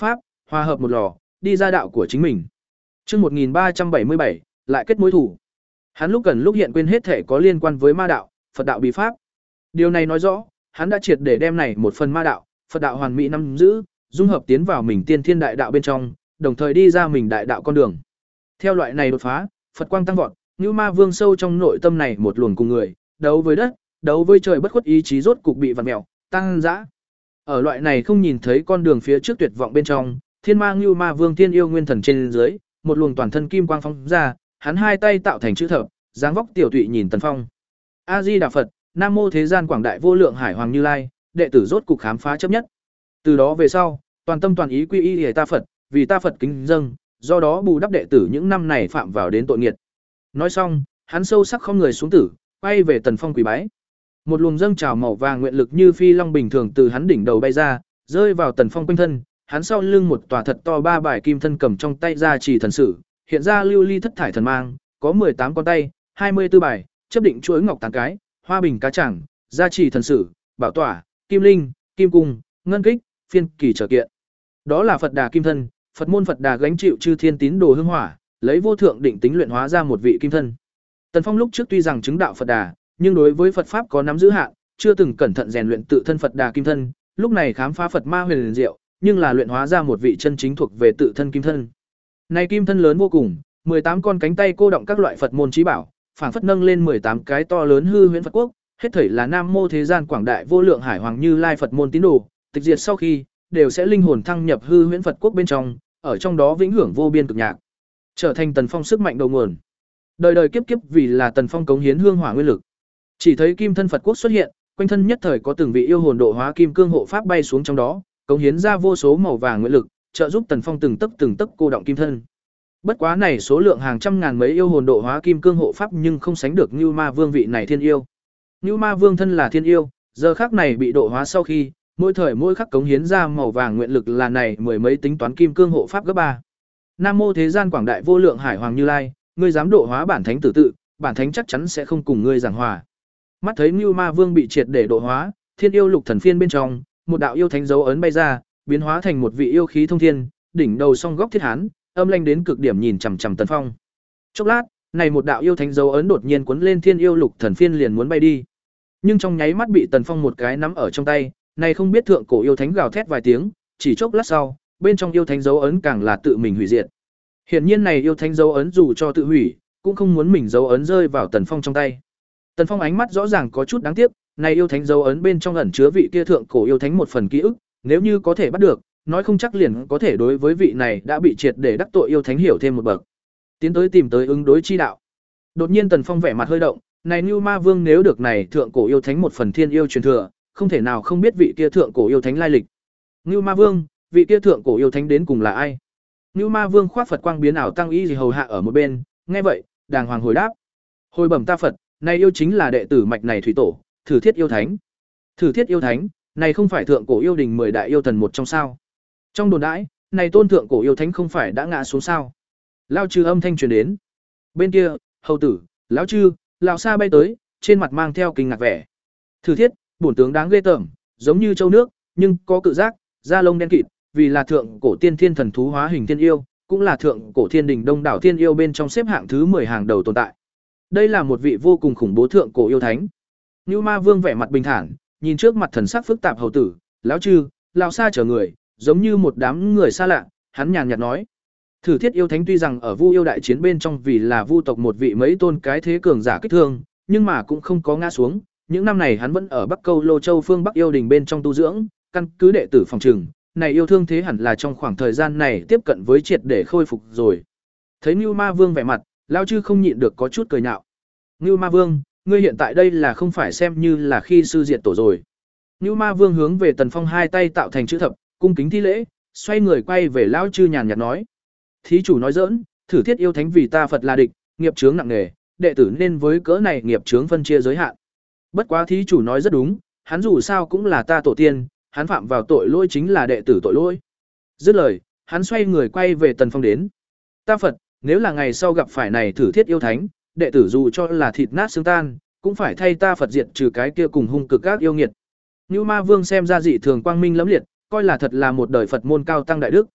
hòa hợp một lò, đi ra đạo của chính mình. Chương một nghìn ba trăm bảy mươi bảy, lại kết mối thủ. Hắn lúc cần lúc hiện quên hết thể có liên quan với ma đạo, Phật đạo bí pháp. Điều này nói rõ, hắn đã triệt để đem này một phần ma đạo, Phật đạo hoàn mỹ nắm giữ, dung hợp tiến vào mình tiên thiên đại đạo bên trong, đồng thời đi ra mình đại đạo con đường. Theo loại này đột phá, Phật quang tăng vọt, Như Ma Vương sâu trong nội tâm này một luồng cùng người, đấu với đất, đấu với trời bất khuất ý chí rốt cục bị vặn mèo, tăng dã. Ở loại này không nhìn thấy con đường phía trước tuyệt vọng bên trong, Thiên Ma Như Ma Vương Thiên Yêu Nguyên Thần trên dưới, một luồng toàn thân kim quang phóng ra, hắn hai tay tạo thành chữ thập, dáng vóc tiểu tụy nhìn Tần Phong. A Di Đà Phật, Nam mô thế gian quảng đại vô lượng hải hoàng Như Lai, đệ tử rốt cục khám phá chấp nhất. Từ đó về sau, toàn tâm toàn ý quy y hề ta Phật, vì ta Phật kính dâng, do đó bù đắp đệ tử những năm này phạm vào đến tội nghiệt. Nói xong, hắn sâu sắc không người xuống tử, quay về Tần Phong quỳ bái. Một luồng dâng trào màu vàng nguyện lực như phi long bình thường từ hắn đỉnh đầu bay ra, rơi vào Tần Phong quanh thân, hắn sau lưng một tòa thật to ba bài kim thân cầm trong tay ra chỉ thần sử, hiện ra lưu ly thất thải thần mang, có mười tám con tay, hai mươi tư bài, chấp định chuỗi ngọc tán cái, hoa bình cá chẳng, gia trì thần sử, bảo tỏa, kim linh, kim cung, ngân kích, phiên kỳ trở kiện. Đó là Phật Đà kim thân, Phật môn Phật Đà gánh chịu chư thiên tín đồ hương hỏa, lấy vô thượng định tính luyện hóa ra một vị kim thân. Tần Phong lúc trước tuy rằng chứng đạo Phật Đà, nhưng đối với Phật pháp có nắm giữ hạn, chưa từng cẩn thận rèn luyện tự thân Phật Đà kim thân, lúc này khám phá Phật ma huyền diệu, nhưng là luyện hóa ra một vị chân chính thuộc về tự thân kim thân. Này kim thân lớn vô cùng, mười tám con cánh tay cô động các loại Phật môn chí bảo, phảng phất nâng lên mười tám cái to lớn hư huyễn Phật quốc, hết thảy là Nam mô thế gian quảng đại vô lượng hải hoàng Như Lai Phật môn tín đồ, tịch diệt sau khi, đều sẽ linh hồn thăng nhập hư huyễn Phật quốc bên trong, ở trong đó vĩnh hưởng vô biên cực nhạc, trở thành Tần Phong sức mạnh đầu nguồn. Đời đời kiếp kiếp vì là Tần Phong cống hiến hương hỏa nguyên lực. Chỉ thấy kim thân Phật quốc xuất hiện, quanh thân nhất thời có từng vị yêu hồn độ hóa kim cương hộ pháp bay xuống trong đó, cống hiến ra vô số màu vàng nguyên lực, trợ giúp Tần Phong từng tấc từng tấc cô động kim thân. Bất quá này số lượng hàng trăm ngàn mấy yêu hồn độ hóa kim cương hộ pháp nhưng không sánh được Như Ma Vương vị này thiên yêu. Như Ma Vương thân là thiên yêu, giờ khắc này bị độ hóa sau khi, mỗi thời mỗi khắc cống hiến ra màu vàng nguyện lực là này mười mấy tính toán kim cương hộ pháp gấp ba. Nam mô thế gian quảng đại vô lượng hải hoàng Như Lai, ngươi dám độ hóa bản thánh tử tự, bản thánh chắc chắn sẽ không cùng ngươi giảng hòa. Mắt thấy Như Ma Vương bị triệt để độ hóa, thiên yêu lục thần phiên bên trong, một đạo yêu thánh dấu ấn bay ra, biến hóa thành một vị yêu khí thông thiên, đỉnh đầu song góc thiết hán, âm lanh đến cực điểm nhìn chằm chằm Tần Phong. Chốc lát, này một đạo yêu thánh dấu ấn đột nhiên cuốn lên thiên yêu lục thần phiên liền muốn bay đi. Nhưng trong nháy mắt bị Tần Phong một cái nắm ở trong tay, này không biết thượng cổ yêu thánh gào thét vài tiếng, chỉ chốc lát sau, bên trong yêu thánh dấu ấn càng là tự mình hủy diệt. Hiển nhiên này yêu thánh dấu ấn dù cho tự hủy, cũng không muốn mình dấu ấn rơi vào Tần Phong trong tay. Tần Phong ánh mắt rõ ràng có chút đáng tiếc, này yêu thánh dấu ấn bên trong ẩn chứa vị kia thượng cổ yêu thánh một phần ký ức, nếu như có thể bắt được, nói không chắc liền có thể đối với vị này đã bị triệt để đắc tội yêu thánh hiểu thêm một bậc. Tiến tới tìm tới ứng đối chi đạo. Đột nhiên Tần Phong vẻ mặt hơi động, này Như Ma Vương nếu được này thượng cổ yêu thánh một phần thiên yêu truyền thừa, không thể nào không biết vị kia thượng cổ yêu thánh lai lịch. Như Ma Vương, vị kia thượng cổ yêu thánh đến cùng là ai? Như Ma Vương khoác Phật quang biến ảo tăng y gì hầu hạ ở một bên, nghe vậy, đàng hoàng hồi đáp. Hồi bẩm ta Phật, này yêu chính là đệ tử mạch này thủy tổ, Thử Thiết yêu thánh. Thử Thiết yêu thánh, này không phải thượng cổ yêu đình mười đại yêu thần một trong sao? Trong đồn đãi, này tôn thượng cổ yêu thánh không phải đã ngã xuống sao? Lao chư âm thanh truyền đến. Bên kia, hầu tử, lão chư, lão sa bay tới, trên mặt mang theo kinh ngạc vẻ. Thử Thiết, bổn tướng đáng ghê tởm, giống như châu nước, nhưng có cự giác, da lông đen kịt, vì là thượng cổ tiên thiên thần thú hóa hình thiên yêu, cũng là thượng cổ thiên đình đông đảo thiên yêu bên trong xếp hạng thứ mười hàng đầu tồn tại. Đây là một vị vô cùng khủng bố thượng cổ yêu thánh. Như Ma Vương vẻ mặt bình thản, nhìn trước mặt thần sắc phức tạp hầu tử, lão chư, lão sa chờ người, giống như một đám người xa lạ, hắn nhàn nhạt nói: Thử Thiết yêu thánh tuy rằng ở Vu yêu đại chiến bên trong vì là Vu tộc một vị mấy tôn cái thế cường giả kích thương, nhưng mà cũng không có ngã xuống, những năm này hắn vẫn ở Bắc Câu Lô Châu phương Bắc yêu đình bên trong tu dưỡng, căn cứ đệ tử phòng trừng, này yêu thương thế hẳn là trong khoảng thời gian này tiếp cận với triệt để khôi phục rồi. Thấy Nưu Ma Vương vẻ mặt, lão chư không nhịn được có chút cười nhạo. Nưu Ma Vương, ngươi hiện tại đây là không phải xem như là khi sư diệt tổ rồi. Nưu Ma Vương hướng về Tần Phong hai tay tạo thành chữ thập, cung kính thi lễ, xoay người quay về lão chư nhàn nhạt nói: Thí chủ nói giỡn, Thử Thiết yêu thánh vì ta Phật là địch, nghiệp chướng nặng nề, đệ tử nên với cỡ này nghiệp chướng phân chia giới hạn. Bất quá thí chủ nói rất đúng, hắn dù sao cũng là ta tổ tiên, hắn phạm vào tội lỗi chính là đệ tử tội lỗi. Dứt lời, hắn xoay người quay về Tần Phong đến. Ta Phật, nếu là ngày sau gặp phải này Thử Thiết yêu thánh, đệ tử dù cho là thịt nát xương tan, cũng phải thay ta Phật diệt trừ cái kia cùng hung cực các yêu nghiệt. Như Ma Vương xem ra dị thường quang minh lẫm liệt, coi là thật là một đời Phật môn cao tăng đại đức.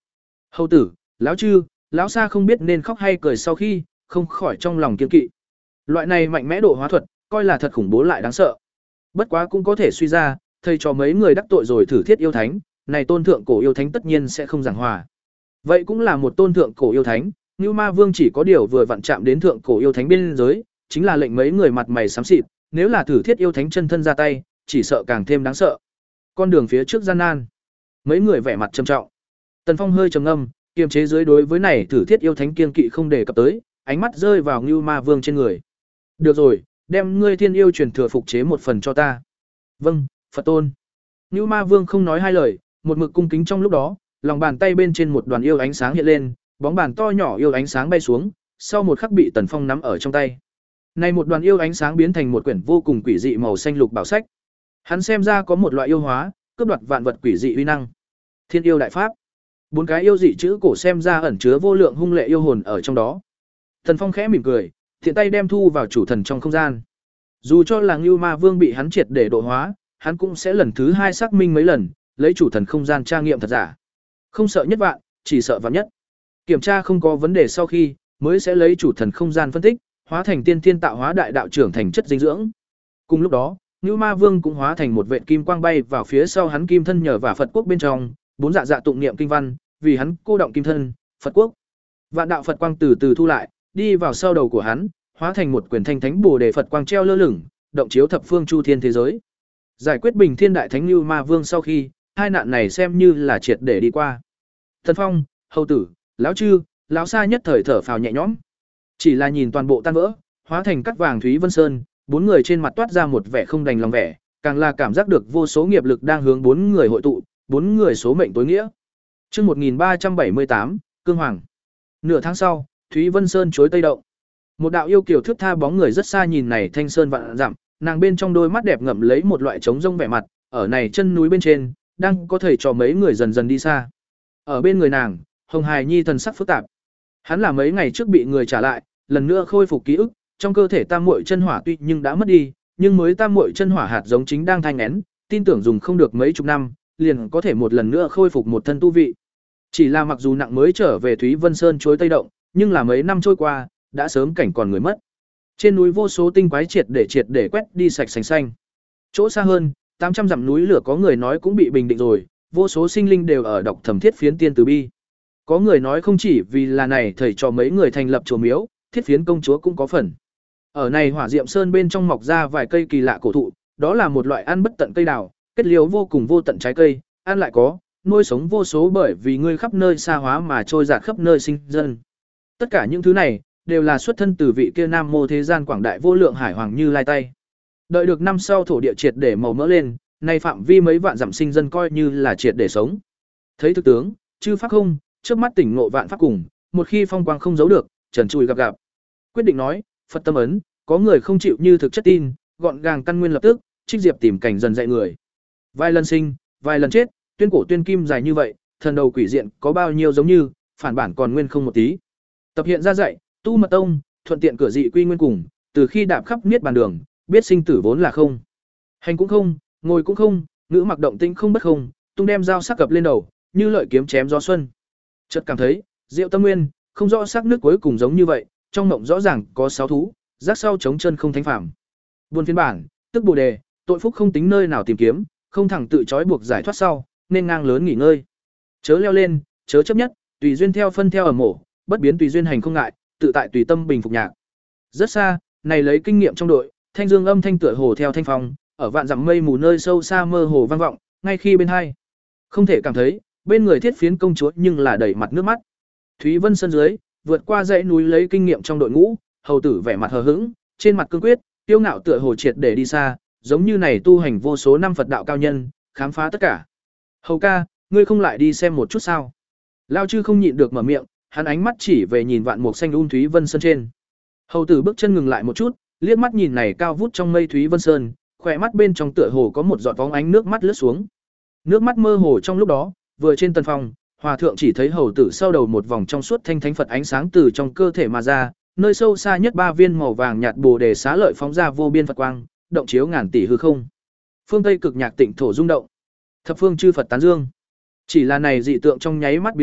Hầu tử, lão chư, lão sa không biết nên khóc hay cười sau khi, không khỏi trong lòng kiêng kỵ. Loại này mạnh mẽ độ hóa thuật, coi là thật khủng bố lại đáng sợ. Bất quá cũng có thể suy ra, thầy cho mấy người đắc tội rồi thử thiết yêu thánh, này tôn thượng cổ yêu thánh tất nhiên sẽ không giảng hòa. Vậy cũng là một tôn thượng cổ yêu thánh, Nưu Ma Vương chỉ có điều vừa vặn chạm đến thượng cổ yêu thánh biên giới, chính là lệnh mấy người mặt mày xám xịt, nếu là thử thiết yêu thánh chân thân ra tay, chỉ sợ càng thêm đáng sợ. Con đường phía trước gian nan, mấy người vẻ mặt trầm trọng. Tần Phong hơi trầm ngâm, kiềm chế dưới đối với này thử thiết yêu thánh kiên kỵ không đề cập tới, ánh mắt rơi vào Nưu Ma Vương trên người. Được rồi, đem ngươi thiên yêu truyền thừa phục chế một phần cho ta. Vâng, Phật tôn. Nưu Ma Vương không nói hai lời, một mực cung kính trong lúc đó, lòng bàn tay bên trên một đoàn yêu ánh sáng hiện lên, bóng bàn to nhỏ yêu ánh sáng bay xuống, sau một khắc bị Tần Phong nắm ở trong tay. Này một đoàn yêu ánh sáng biến thành một quyển vô cùng quỷ dị màu xanh lục bảo sách. Hắn xem ra có một loại yêu hóa, cướp đoạt vạn vật quỷ dị uy năng. Thiên yêu đại pháp. Bốn cái yêu dị chữ cổ xem ra ẩn chứa vô lượng hung lệ yêu hồn ở trong đó. Tần Phong khẽ mỉm cười, thiện tay đem thu vào chủ thần trong không gian. Dù cho là Ngưu Ma Vương bị hắn triệt để độ hóa, hắn cũng sẽ lần thứ hai xác minh mấy lần, lấy chủ thần không gian tra nghiệm thật giả. Không sợ nhất vạn, chỉ sợ vạn nhất. Kiểm tra không có vấn đề sau khi, mới sẽ lấy chủ thần không gian phân tích, hóa thành tiên thiên tạo hóa đại đạo trưởng thành chất dinh dưỡng. Cùng lúc đó, Ngưu Ma Vương cũng hóa thành một vệt kim quang bay vào phía sau hắn kim thân nhờ và Phật quốc bên trong, bốn dạ dạ tụng niệm kinh văn, vì hắn cô động kim thân, Phật quốc. Vạn đạo Phật quang từ từ thu lại, đi vào sau đầu của hắn, hóa thành một quyển thanh thánh Bồ đề Phật quang treo lơ lửng, động chiếu thập phương chu thiên thế giới. Giải quyết Bình Thiên đại thánh Ngưu Ma Vương sau khi, hai nạn này xem như là triệt để đi qua. Tần Phong, hầu tử, lão chư, lão sa nhất thời thở phào nhẹ nhõm. Chỉ là nhìn toàn bộ tan vỡ, hóa thành cắt vàng Thúy Vân Sơn, bốn người trên mặt toát ra một vẻ không đành lòng vẻ, càng là cảm giác được vô số nghiệp lực đang hướng bốn người hội tụ, bốn người số mệnh tối nghĩa. Chương một nghìn ba trăm bảy mươi tám, Cương Hoàng. Nửa tháng sau, Thúy Vân Sơn chối tây động. Một đạo yêu kiều thước tha bóng người rất xa nhìn này thanh sơn vạn dặm, nàng bên trong đôi mắt đẹp ngậm lấy một loại trống rông vẻ mặt, ở này chân núi bên trên, đang có thầy trò mấy người dần dần đi xa. Ở bên người nàng, Hồng Hải Nhi thần sắc phức tạp. Hắn là mấy ngày trước bị người trả lại, lần nữa khôi phục ký ức, trong cơ thể tam muội chân hỏa tuy nhưng đã mất đi, nhưng mới tam muội chân hỏa hạt giống chính đang thanh nén, tin tưởng dùng không được mấy chục năm, liền có thể một lần nữa khôi phục một thân tu vị. Chỉ là mặc dù nặng mới trở về Thúy Vân Sơn chối tây động, nhưng là mấy năm trôi qua, đã sớm cảnh còn người mất. Trên núi vô số tinh quái triệt để triệt để quét đi sạch sành xanh. Chỗ xa hơn, tám trăm dặm núi lửa có người nói cũng bị bình định rồi, vô số sinh linh đều ở đọc thầm thiết phiến tiên từ bi. Có người nói không chỉ vì là này thầy cho mấy người thành lập chùa miếu, thiết phiến công chúa cũng có phần. Ở này Hỏa Diệm Sơn bên trong mọc ra vài cây kỳ lạ cổ thụ, đó là một loại ăn bất tận cây đào, kết liễu vô cùng vô tận trái cây, ăn lại có, nuôi sống vô số bởi vì ngươi khắp nơi xa hóa mà trôi dạt khắp nơi sinh dân. Tất cả những thứ này đều là xuất thân từ vị kia nam mô thế gian quảng đại vô lượng hải hoàng Như Lai tay. Đợi được năm sau thổ địa triệt để màu mỡ lên, nay phạm vi mấy vạn dặm sinh dân coi như là triệt để sống. Thấy thực tướng, chư pháp không, trước mắt tỉnh ngộ vạn pháp cùng, một khi phong quang không giấu được, trần trụi gặp gặp. Quyết định nói, Phật tâm ấn, có người không chịu như thực chất tin, gọn gàng căn nguyên lập tức, Trích Diệp tìm cảnh dần dạy người. Vài lần sinh, vài lần chết, tuyên cổ tuyên kim dài như vậy, thần đầu quỷ diện có bao nhiêu giống như, phản bản còn nguyên không một tí. Tập hiện ra dạy, tu mật tông, thuận tiện cửa dị quy nguyên cùng, từ khi đạp khắp niết bàn đường, biết sinh tử vốn là không. Hành cũng không, ngồi cũng không, ngữ mặc động tĩnh không bất không, tung đem dao sắc cập lên đầu, như lợi kiếm chém gió xuân. Chợt cảm thấy, Diệu Tâm Nguyên, không rõ sắc nước cuối cùng giống như vậy, trong mộng rõ ràng có sáu thú, rác sau chống chân không thánh phàm. Buồn phiên bản, tức Bồ đề, tội phúc không tính nơi nào tìm kiếm, không thẳng tự trói buộc giải thoát sau, nên ngang lớn nghỉ ngơi. Chớ leo lên, chớ chấp nhất, tùy duyên theo phân theo ở mổ, bất biến tùy duyên hành không ngại, tự tại tùy tâm bình phục nhạc. Rất xa, này lấy kinh nghiệm trong đội, thanh dương âm thanh tựa hồ theo thanh phong, ở vạn dặm mây mù nơi sâu xa mơ hồ vang vọng, ngay khi bên hai, không thể cảm thấy, bên người thiết phiến công chúa nhưng là đầy mặt nước mắt. Thúy Vân Sơn dưới, vượt qua dãy núi lấy kinh nghiệm trong đội ngũ, hầu tử vẻ mặt hờ hững, trên mặt cương quyết, tiêu ngạo tựa hồ triệt để đi xa, giống như này tu hành vô số năm Phật đạo cao nhân, khám phá tất cả. Hầu ca, ngươi không lại đi xem một chút sao? Lao chư không nhịn được mở miệng, hắn ánh mắt chỉ về nhìn vạn mục xanh um Thúy Vân Sơn trên. Hầu tử bước chân ngừng lại một chút, liếc mắt nhìn này cao vút trong mây Thúy Vân Sơn, khỏe mắt bên trong tựa hồ có một giọt bóng ánh nước mắt lướt xuống. Nước mắt mơ hồ trong lúc đó, vừa trên tân phòng, hòa thượng chỉ thấy hầu tử sau đầu một vòng trong suốt thanh thánh Phật ánh sáng từ trong cơ thể mà ra, nơi sâu xa nhất ba viên màu vàng nhạt bồ đề xá lợi phóng ra vô biên Phật quang, động chiếu ngàn tỷ hư không. Phương Tây cực nhạc tịnh thổ rung động, thập phương chư Phật tán dương. Chỉ là này dị tượng trong nháy mắt biến mất,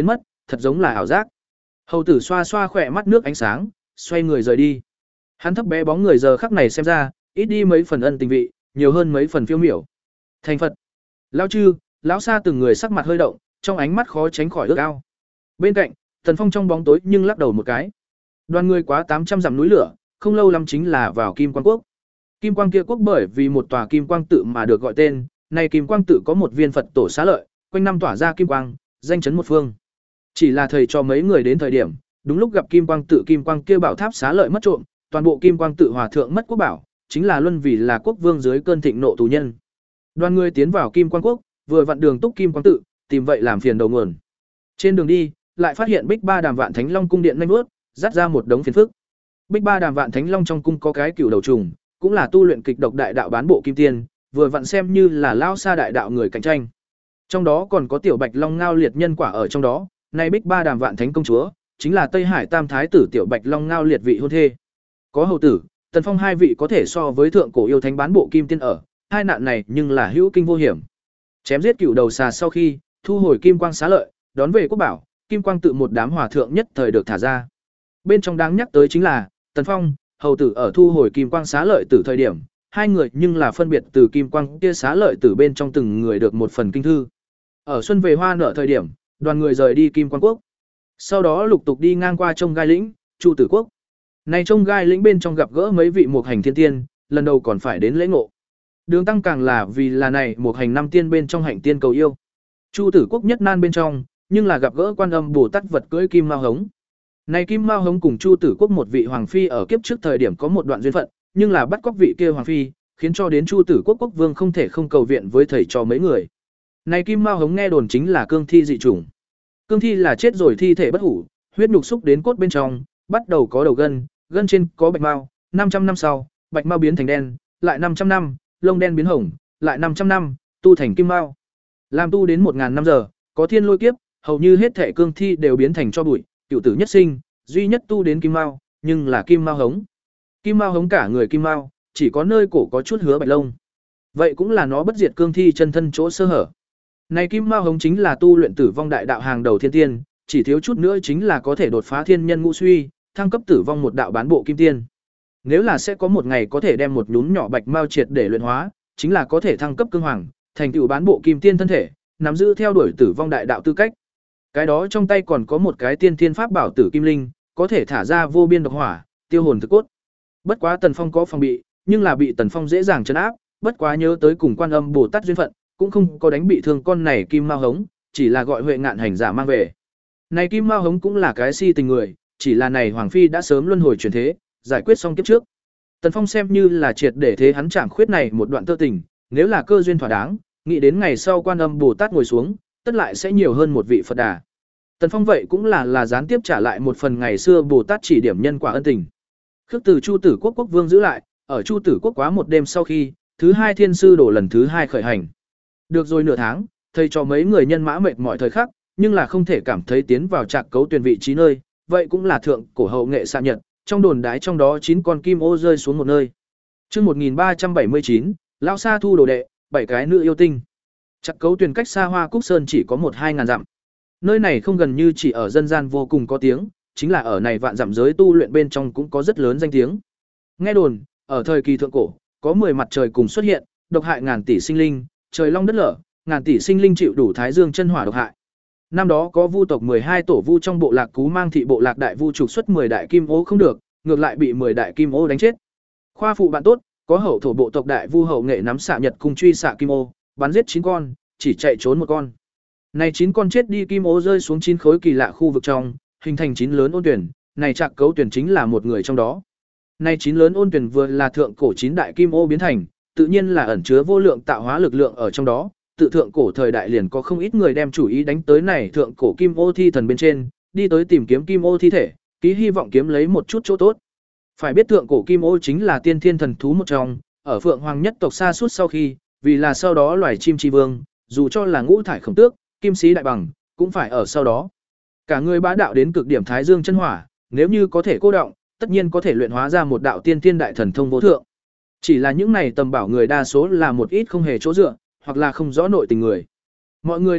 thật giống là ảo giác. Hầu tử xoa xoa khỏe mắt nước ánh sáng, xoay người rời đi. Hắn thấp bé bóng người giờ khắc này xem ra, ít đi mấy phần ân tình vị, nhiều hơn mấy phần phiêu miểu. Thành Phật. Lão Chư, lão Sa từng người sắc mặt hơi động, trong ánh mắt khó tránh khỏi ước ao. Bên cạnh, Tần Phong trong bóng tối nhưng lắc đầu một cái. Đoàn người quá tám trăm dặm núi lửa, không lâu lắm chính là vào Kim Quang Quốc. Kim Quang kia quốc bởi vì một tòa kim quang tự mà được gọi tên, này kim quang tự có một viên Phật tổ xá lợi, quanh năm tỏa ra kim quang, danh chấn một phương. Chỉ là thầy cho mấy người đến thời điểm, đúng lúc gặp kim quang tự kim quang kia bảo tháp xá lợi mất trộm, toàn bộ kim quang tự hòa thượng mất quốc bảo, chính là luân vì là quốc vương dưới cơn thịnh nộ tù nhân. Đoàn người tiến vào Kim Quang Quốc, vừa vặn đường túc kim quang tự, tìm vậy làm phiền đầu nguồn. Trên đường đi, lại phát hiện Bích Ba Đàm Vạn Thánh Long cung điện nhanh bước, dắt ra một đống phiền phức. Bích Ba Đàm Vạn Thánh Long trong cung có cái cửu đầu trùng, cũng là tu luyện kịch độc đại đạo bán bộ kim tiên, vừa vặn xem như là lao xa đại đạo người cạnh tranh. Trong đó còn có tiểu Bạch Long Ngao liệt nhân quả ở trong đó, nay Bích Ba Đàm Vạn Thánh công chúa, chính là Tây Hải Tam thái tử tiểu Bạch Long Ngao liệt vị hôn thê. Có hầu tử, Tần Phong hai vị có thể so với thượng cổ yêu thánh bán bộ kim tiên ở, hai nạn này nhưng là hữu kinh vô hiểm. Chém giết cựu đầu xà sau khi, thu hồi kim quang xá lợi, đón về quốc bảo, kim quang tự một đám hòa thượng nhất thời được thả ra. Bên trong đáng nhắc tới chính là, Tần Phong, hầu tử ở thu hồi kim quang xá lợi từ thời điểm, hai người nhưng là phân biệt từ kim quang kia xá lợi từ bên trong từng người được một phần kinh thư. Ở xuân về hoa nở thời điểm, đoàn người rời đi Kim Quang Quốc. Sau đó lục tục đi ngang qua Trông Gai lĩnh, Chu Tử Quốc. Này Trông Gai lĩnh bên trong gặp gỡ mấy vị mục hành thiên tiên, lần đầu còn phải đến lễ ngộ. Đường tăng càng là vì là này mục hành năm tiên bên trong hạnh tiên cầu yêu. Chu Tử Quốc nhất nan bên trong, nhưng là gặp gỡ Quan Âm Bồ Tát vật cưỡi kim mao hống. Này kim mao hống cùng Chu Tử Quốc một vị hoàng phi ở kiếp trước thời điểm có một đoạn duyên phận, nhưng là bắt cóc vị kia hoàng phi, khiến cho đến Chu Tử Quốc quốc vương không thể không cầu viện với thầy trò mấy người. Này kim mao hống nghe đồn chính là cương thi dị chủng. Cương thi là chết rồi thi thể bất hủ, huyết nhục xúc đến cốt bên trong, bắt đầu có đầu gân, gân trên có bạch mao, năm trăm năm sau, bạch mao biến thành đen, lại năm trăm năm, lông đen biến hồng, lại năm trăm năm, tu thành kim mao. Làm tu đến một nghìn năm giờ, có thiên lôi kiếp, hầu như hết thể cương thi đều biến thành cho bụi, cựu tử nhất sinh, duy nhất tu đến kim mao, nhưng là kim mao hống. Kim mao hống cả người kim mao, chỉ có nơi cổ có chút hứa bạch lông. Vậy cũng là nó bất diệt cương thi chân thân chỗ sơ hở. Này kim mao hống chính là tu luyện tử vong đại đạo hàng đầu thiên tiên, chỉ thiếu chút nữa chính là có thể đột phá thiên nhân ngũ suy, thăng cấp tử vong một đạo bán bộ kim tiên. Nếu là sẽ có một ngày có thể đem một nhún nhỏ bạch mao triệt để luyện hóa, chính là có thể thăng cấp cương hoàng, thành tựu bán bộ kim tiên thân thể, nắm giữ theo đuổi tử vong đại đạo tư cách. Cái đó trong tay còn có một cái tiên thiên pháp bảo tử kim linh, có thể thả ra vô biên độc hỏa, tiêu hồn thực cốt. Bất quá Tần Phong có phòng bị, nhưng là bị Tần Phong dễ dàng trấn áp, bất quá nhớ tới cùng Quan Âm Bồ Tát duyên phận, cũng không có đánh bị thương con này kim mao hống, chỉ là gọi Huệ Ngạn hành giả mang về. Này kim mao hống cũng là cái si tình người, chỉ là này hoàng phi đã sớm luân hồi chuyển thế, giải quyết xong kiếp trước. Tần Phong xem như là triệt để thế hắn chạm khuyết này một đoạn tơ tình, nếu là cơ duyên thỏa đáng, nghĩ đến ngày sau Quan Âm Bồ Tát ngồi xuống, tất lại sẽ nhiều hơn một vị Phật Đà. Tần Phong vậy cũng là là gián tiếp trả lại một phần ngày xưa Bồ Tát chỉ điểm nhân quả ân tình. Khước từ Chu Tử Quốc quốc vương giữ lại, ở Chu Tử Quốc quá một đêm sau khi, thứ hai thiên sư đổ lần thứ hai khởi hành. Được rồi nửa tháng, thầy cho mấy người nhân mã mệt mỏi thời khắc, nhưng là không thể cảm thấy tiến vào trạc cấu tuyển vị trí nơi, vậy cũng là thượng cổ hậu nghệ xạ nhật, trong đồn đái trong đó chín con kim ô rơi xuống một nơi. Chương một nghìn ba trăm bảy mươi chín, lão sa thu đồ đệ, bảy cái nữ yêu tinh. Trạc cấu tuyển cách xa Hoa Cúc Sơn chỉ có một hai ngàn dặm. Nơi này không gần như chỉ ở dân gian vô cùng có tiếng, chính là ở này vạn dặm giới tu luyện bên trong cũng có rất lớn danh tiếng. Nghe đồn, ở thời kỳ thượng cổ, có mười mặt trời cùng xuất hiện, độc hại ngàn tỷ sinh linh, trời long đất lở, ngàn tỷ sinh linh chịu đủ thái dương chân hỏa độc hại. Năm đó có vu tộc mười hai tổ vu trong bộ lạc Cú Mang thị bộ lạc đại vu trục xuất mười đại kim ô không được, ngược lại bị mười đại kim ô đánh chết. Khoa phụ bạn tốt, có hậu thổ bộ tộc đại vu hậu nghệ nắm xạ nhật cùng truy xạ kim ô, bắn giết chín con, chỉ chạy trốn một con. Này chín con chết đi kim ô rơi xuống chín khối kỳ lạ khu vực trong, hình thành chín lớn ôn tuyển, này trạc cấu tuyển chính là một người trong đó. Này chín lớn ôn tuyển vừa là thượng cổ chín đại kim ô biến thành, tự nhiên là ẩn chứa vô lượng tạo hóa lực lượng ở trong đó, tự thượng cổ thời đại liền có không ít người đem chủ ý đánh tới này thượng cổ kim ô thi thần bên trên, đi tới tìm kiếm kim ô thi thể, ký hy vọng kiếm lấy một chút chỗ tốt. Phải biết thượng cổ kim ô chính là tiên thiên thần thú một trong, ở Phượng Hoàng nhất tộc xa suốt sau khi, vì là sau đó loài chim chi vương, dù cho là ngũ thải khổng tước, kim sĩ đại bằng, cũng phải ở sau đó. Cả người bá đạo đến cực điểm thái dương chân hỏa, nếu như có thể cô động, tất nhiên có thể luyện hóa ra một đạo tiên thiên đại thần thông vô thượng. Chỉ là những này tầm bảo người đa số là một ít không hề chỗ dựa, hoặc là không rõ nội tình người. Mọi người đều biết,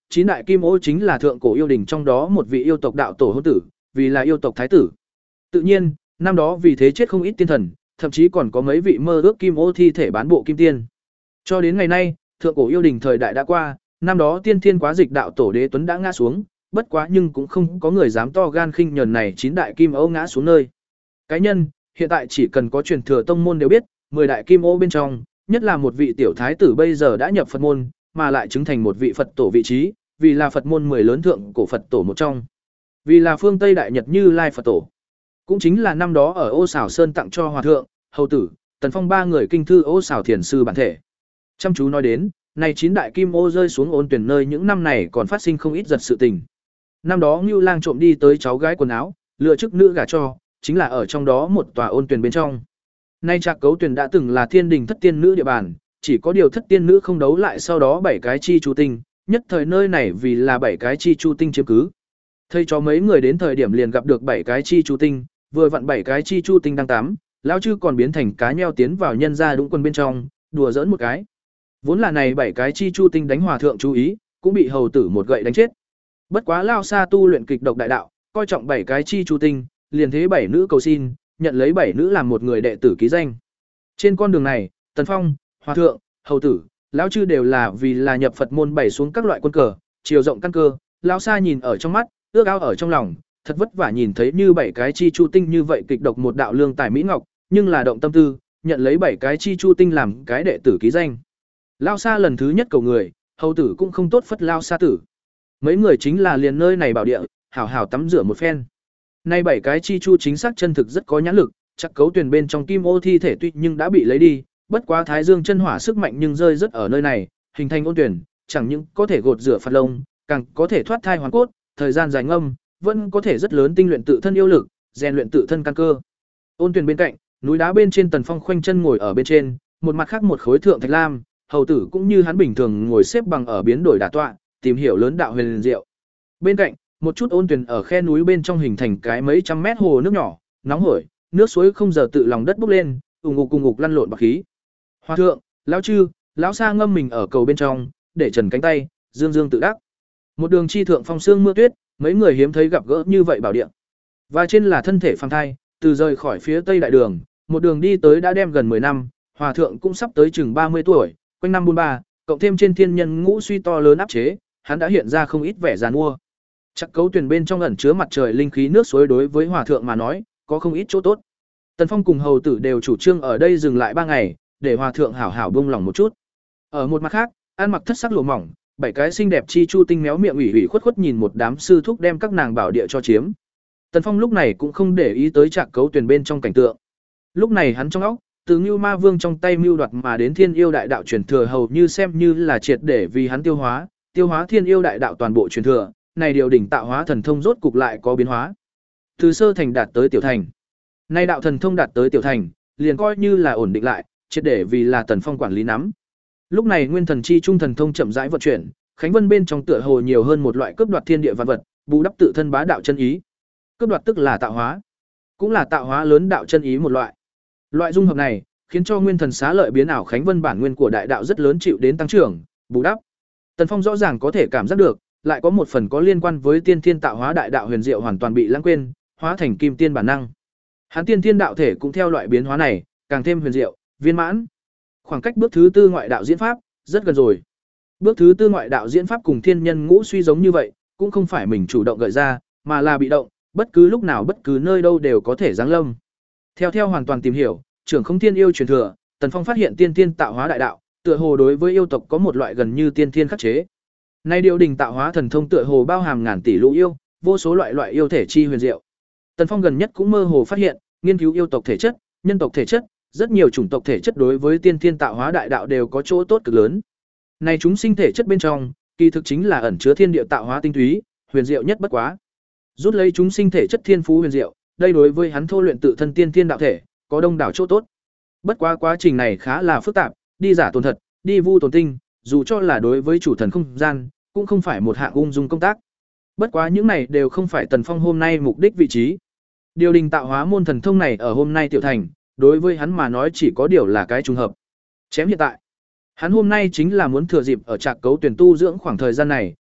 chín đại kim ô chính là thượng cổ yêu đình trong đó một vị yêu tộc đạo tổ hôn tử, vì là yêu tộc thái tử. Tự nhiên, năm đó vì thế chết không ít tiên thần, thậm chí còn có mấy vị mơ ước kim ô thi thể bán bộ kim tiên. Cho đến ngày nay, thượng cổ yêu đình thời đại đã qua, năm đó tiên thiên quá dịch đạo tổ Đế Tuấn đã ngã xuống, bất quá nhưng cũng không có người dám to gan khinh nhẫn này chín đại kim ô ngã xuống nơi. Cá nhân, hiện tại chỉ cần có truyền thừa tông môn đều biết, mười đại kim ô bên trong, nhất là một vị tiểu thái tử bây giờ đã nhập Phật môn, mà lại chứng thành một vị Phật tổ vị trí, vì là Phật môn mười lớn thượng cổ Phật tổ một trong. Vì là phương Tây đại nhật Như Lai Phật tổ. Cũng chính là năm đó ở Ô Xảo Sơn tặng cho hòa thượng, hầu tử, Tần Phong ba người kinh thư Ô Xảo Thiền sư bản thể. Chăm chú nói đến, này chín đại kim ô rơi xuống ôn tuyển nơi những năm này còn phát sinh không ít giật sự tình. Năm đó Ngưu Lang trộm đi tới cháu gái quần áo, lựa chức nữ gả cho, chính là ở trong đó một tòa ôn tuyển bên trong. Nay Trạc Cấu Tuyển đã từng là thiên đình thất tiên nữ địa bàn, chỉ có điều thất tiên nữ không đấu lại sau đó bảy cái chi chu tinh, nhất thời nơi này vì là bảy cái chi chu tinh chiếm cứ. Thầy cho mấy người đến thời điểm liền gặp được bảy cái chi chu tinh, vừa vặn bảy cái chi chu tinh đang tắm, lão chư còn biến thành cá nheo tiến vào nhân ra đũng quân bên trong, đùa giỡn một cái. Vốn là này bảy cái chi chu tinh đánh hòa thượng chú ý, cũng bị hầu tử một gậy đánh chết. Bất quá Lao Sa tu luyện kịch độc đại đạo, coi trọng bảy cái chi chu tinh, liền thế bảy nữ cầu xin, nhận lấy bảy nữ làm một người đệ tử ký danh. Trên con đường này, Tần Phong, hòa thượng, hầu tử, lão chư đều là vì là nhập Phật môn bảy xuống các loại quân cờ, chiều rộng căn cơ, Lao Sa nhìn ở trong mắt, ước ao ở trong lòng, thật vất vả nhìn thấy như bảy cái chi chu tinh như vậy kịch độc một đạo lương tài mỹ ngọc, nhưng là động tâm tư, nhận lấy bảy cái chi chu tinh làm cái đệ tử ký danh. Lao Sa lần thứ nhất cầu người, hầu tử cũng không tốt phất Lao Sa tử. Mấy người chính là liền nơi này bảo địa, hảo hảo tắm rửa một phen. Nay bảy cái chi chu chính xác chân thực rất có nhãn lực, chắc Cấu Tuyển bên trong kim ô thi thể tuy nhưng đã bị lấy đi, bất quá Thái Dương chân hỏa sức mạnh nhưng rơi rất ở nơi này, hình thành ôn tuyển, chẳng những có thể gột rửa phạt lông, càng có thể thoát thai hoàn cốt, thời gian dài ngâm, vẫn có thể rất lớn tinh luyện tự thân yêu lực, rèn luyện tự thân căn cơ. Ôn tuyển bên cạnh, núi đá bên trên Tần Phong khoanh chân ngồi ở bên trên, một mặt khác một khối thượng thạch lam, hầu tử cũng như hắn bình thường ngồi xếp bằng ở biến đổi đả tọa, tìm hiểu lớn đạo huyền diệu. Bên cạnh, một chút ôn tuyển ở khe núi bên trong hình thành cái mấy trăm mét hồ nước nhỏ, nóng hổi, nước suối không giờ tự lòng đất bốc lên, ùng ục cùng ục lăn lộn bạc khí. Hòa thượng, lão chư, lão Sa ngâm mình ở cầu bên trong, để trần cánh tay, dương dương tự đắc. Một đường chi thượng phong sương mưa tuyết, mấy người hiếm thấy gặp gỡ như vậy bảo địa. Và trên là thân thể phàm thai, từ rời khỏi phía tây đại đường, một đường đi tới đã đem gần mười năm, hòa thượng cũng sắp tới chừng ba mươi tuổi, quanh năm buôn ba, cộng thêm trên thiên nhân ngũ suy to lớn áp chế, hắn đã hiện ra không ít vẻ giàn mua. Chắc Cấu Tuyển bên trong ẩn chứa mặt trời linh khí nước suối đối với hòa thượng mà nói, có không ít chỗ tốt. Tần Phong cùng hầu tử đều chủ trương ở đây dừng lại ba ngày, để hòa thượng hảo hảo buông lòng một chút. Ở một mặt khác, ăn mặc thất sắc lụa mỏng, bảy cái xinh đẹp chi chu tinh méo miệng ủy ủy khuất khuất nhìn một đám sư thúc đem các nàng bảo địa cho chiếm. Tần Phong lúc này cũng không để ý tới Trạc Cấu Tuyển bên trong cảnh tượng. Lúc này hắn trong óc, từ Ngưu Ma Vương trong tay mưu đoạt mà đến Thiên Yêu Đại Đạo truyền thừa hầu như xem như là triệt để vì hắn tiêu hóa, tiêu hóa Thiên Yêu Đại Đạo toàn bộ truyền thừa, này điều đỉnh tạo hóa thần thông rốt cục lại có biến hóa. Từ sơ thành đạt tới tiểu thành. Nay đạo thần thông đạt tới tiểu thành, liền coi như là ổn định lại, triệt để vì là Tần Phong quản lý nắm. Lúc này Nguyên Thần Chi Trung thần thông chậm rãi vận chuyển, Khánh Vân bên trong tựa hồ nhiều hơn một loại cướp đoạt thiên địa vạn vật, bù đắp tự thân bá đạo chân ý. Cướp đoạt tức là tạo hóa, cũng là tạo hóa lớn đạo chân ý một loại. Loại dung hợp này, khiến cho Nguyên Thần xá lợi biến ảo Khánh Vân bản nguyên của đại đạo rất lớn chịu đến tăng trưởng, bù đắp. Tần Phong rõ ràng có thể cảm giác được, lại có một phần có liên quan với tiên thiên tạo hóa đại đạo huyền diệu hoàn toàn bị lãng quên, hóa thành kim tiên bản năng. Hắn tiên thiên đạo thể cũng theo loại biến hóa này, càng thêm huyền diệu, viên mãn. Khoảng cách bước thứ tư ngoại đạo diễn pháp rất gần rồi. Bước thứ tư ngoại đạo diễn pháp cùng thiên nhân ngũ suy giống như vậy, cũng không phải mình chủ động gợi ra, mà là bị động, bất cứ lúc nào bất cứ nơi đâu đều có thể giáng lâm. Theo theo hoàn toàn tìm hiểu, trưởng không thiên yêu truyền thừa, Tần Phong phát hiện tiên thiên tạo hóa đại đạo, tựa hồ đối với yêu tộc có một loại gần như tiên thiên khắc chế. Nay điều đình tạo hóa thần thông tựa hồ bao hàm ngàn tỷ lũ yêu, vô số loại loại yêu thể chi huyền diệu. Tần Phong gần nhất cũng mơ hồ phát hiện, nghiên cứu yêu tộc thể chất, nhân tộc thể chất, rất nhiều chủng tộc thể chất đối với tiên thiên tạo hóa đại đạo đều có chỗ tốt cực lớn. Này chúng sinh thể chất bên trong, kỳ thực chính là ẩn chứa thiên địa tạo hóa tinh túy, huyền diệu nhất bất quá. Rút lấy chúng sinh thể chất thiên phú huyền diệu, đây đối với hắn thô luyện tự thân tiên thiên đạo thể, có đông đảo chỗ tốt. Bất quá quá trình này khá là phức tạp, đi giả tồn thật, đi vu tồn tinh, dù cho là đối với chủ thần không gian, cũng không phải một hạng ung dung công tác. Bất quá những này đều không phải Tần Phong hôm nay mục đích vị trí. Điều đình tạo hóa môn thần thông này ở hôm nay tiểu thành, đối với hắn mà nói chỉ có điều là cái trùng hợp. Chém hiện tại, hắn hôm nay chính là muốn thừa dịp ở Trạc Cấu Tuyển tu dưỡng khoảng thời gian này,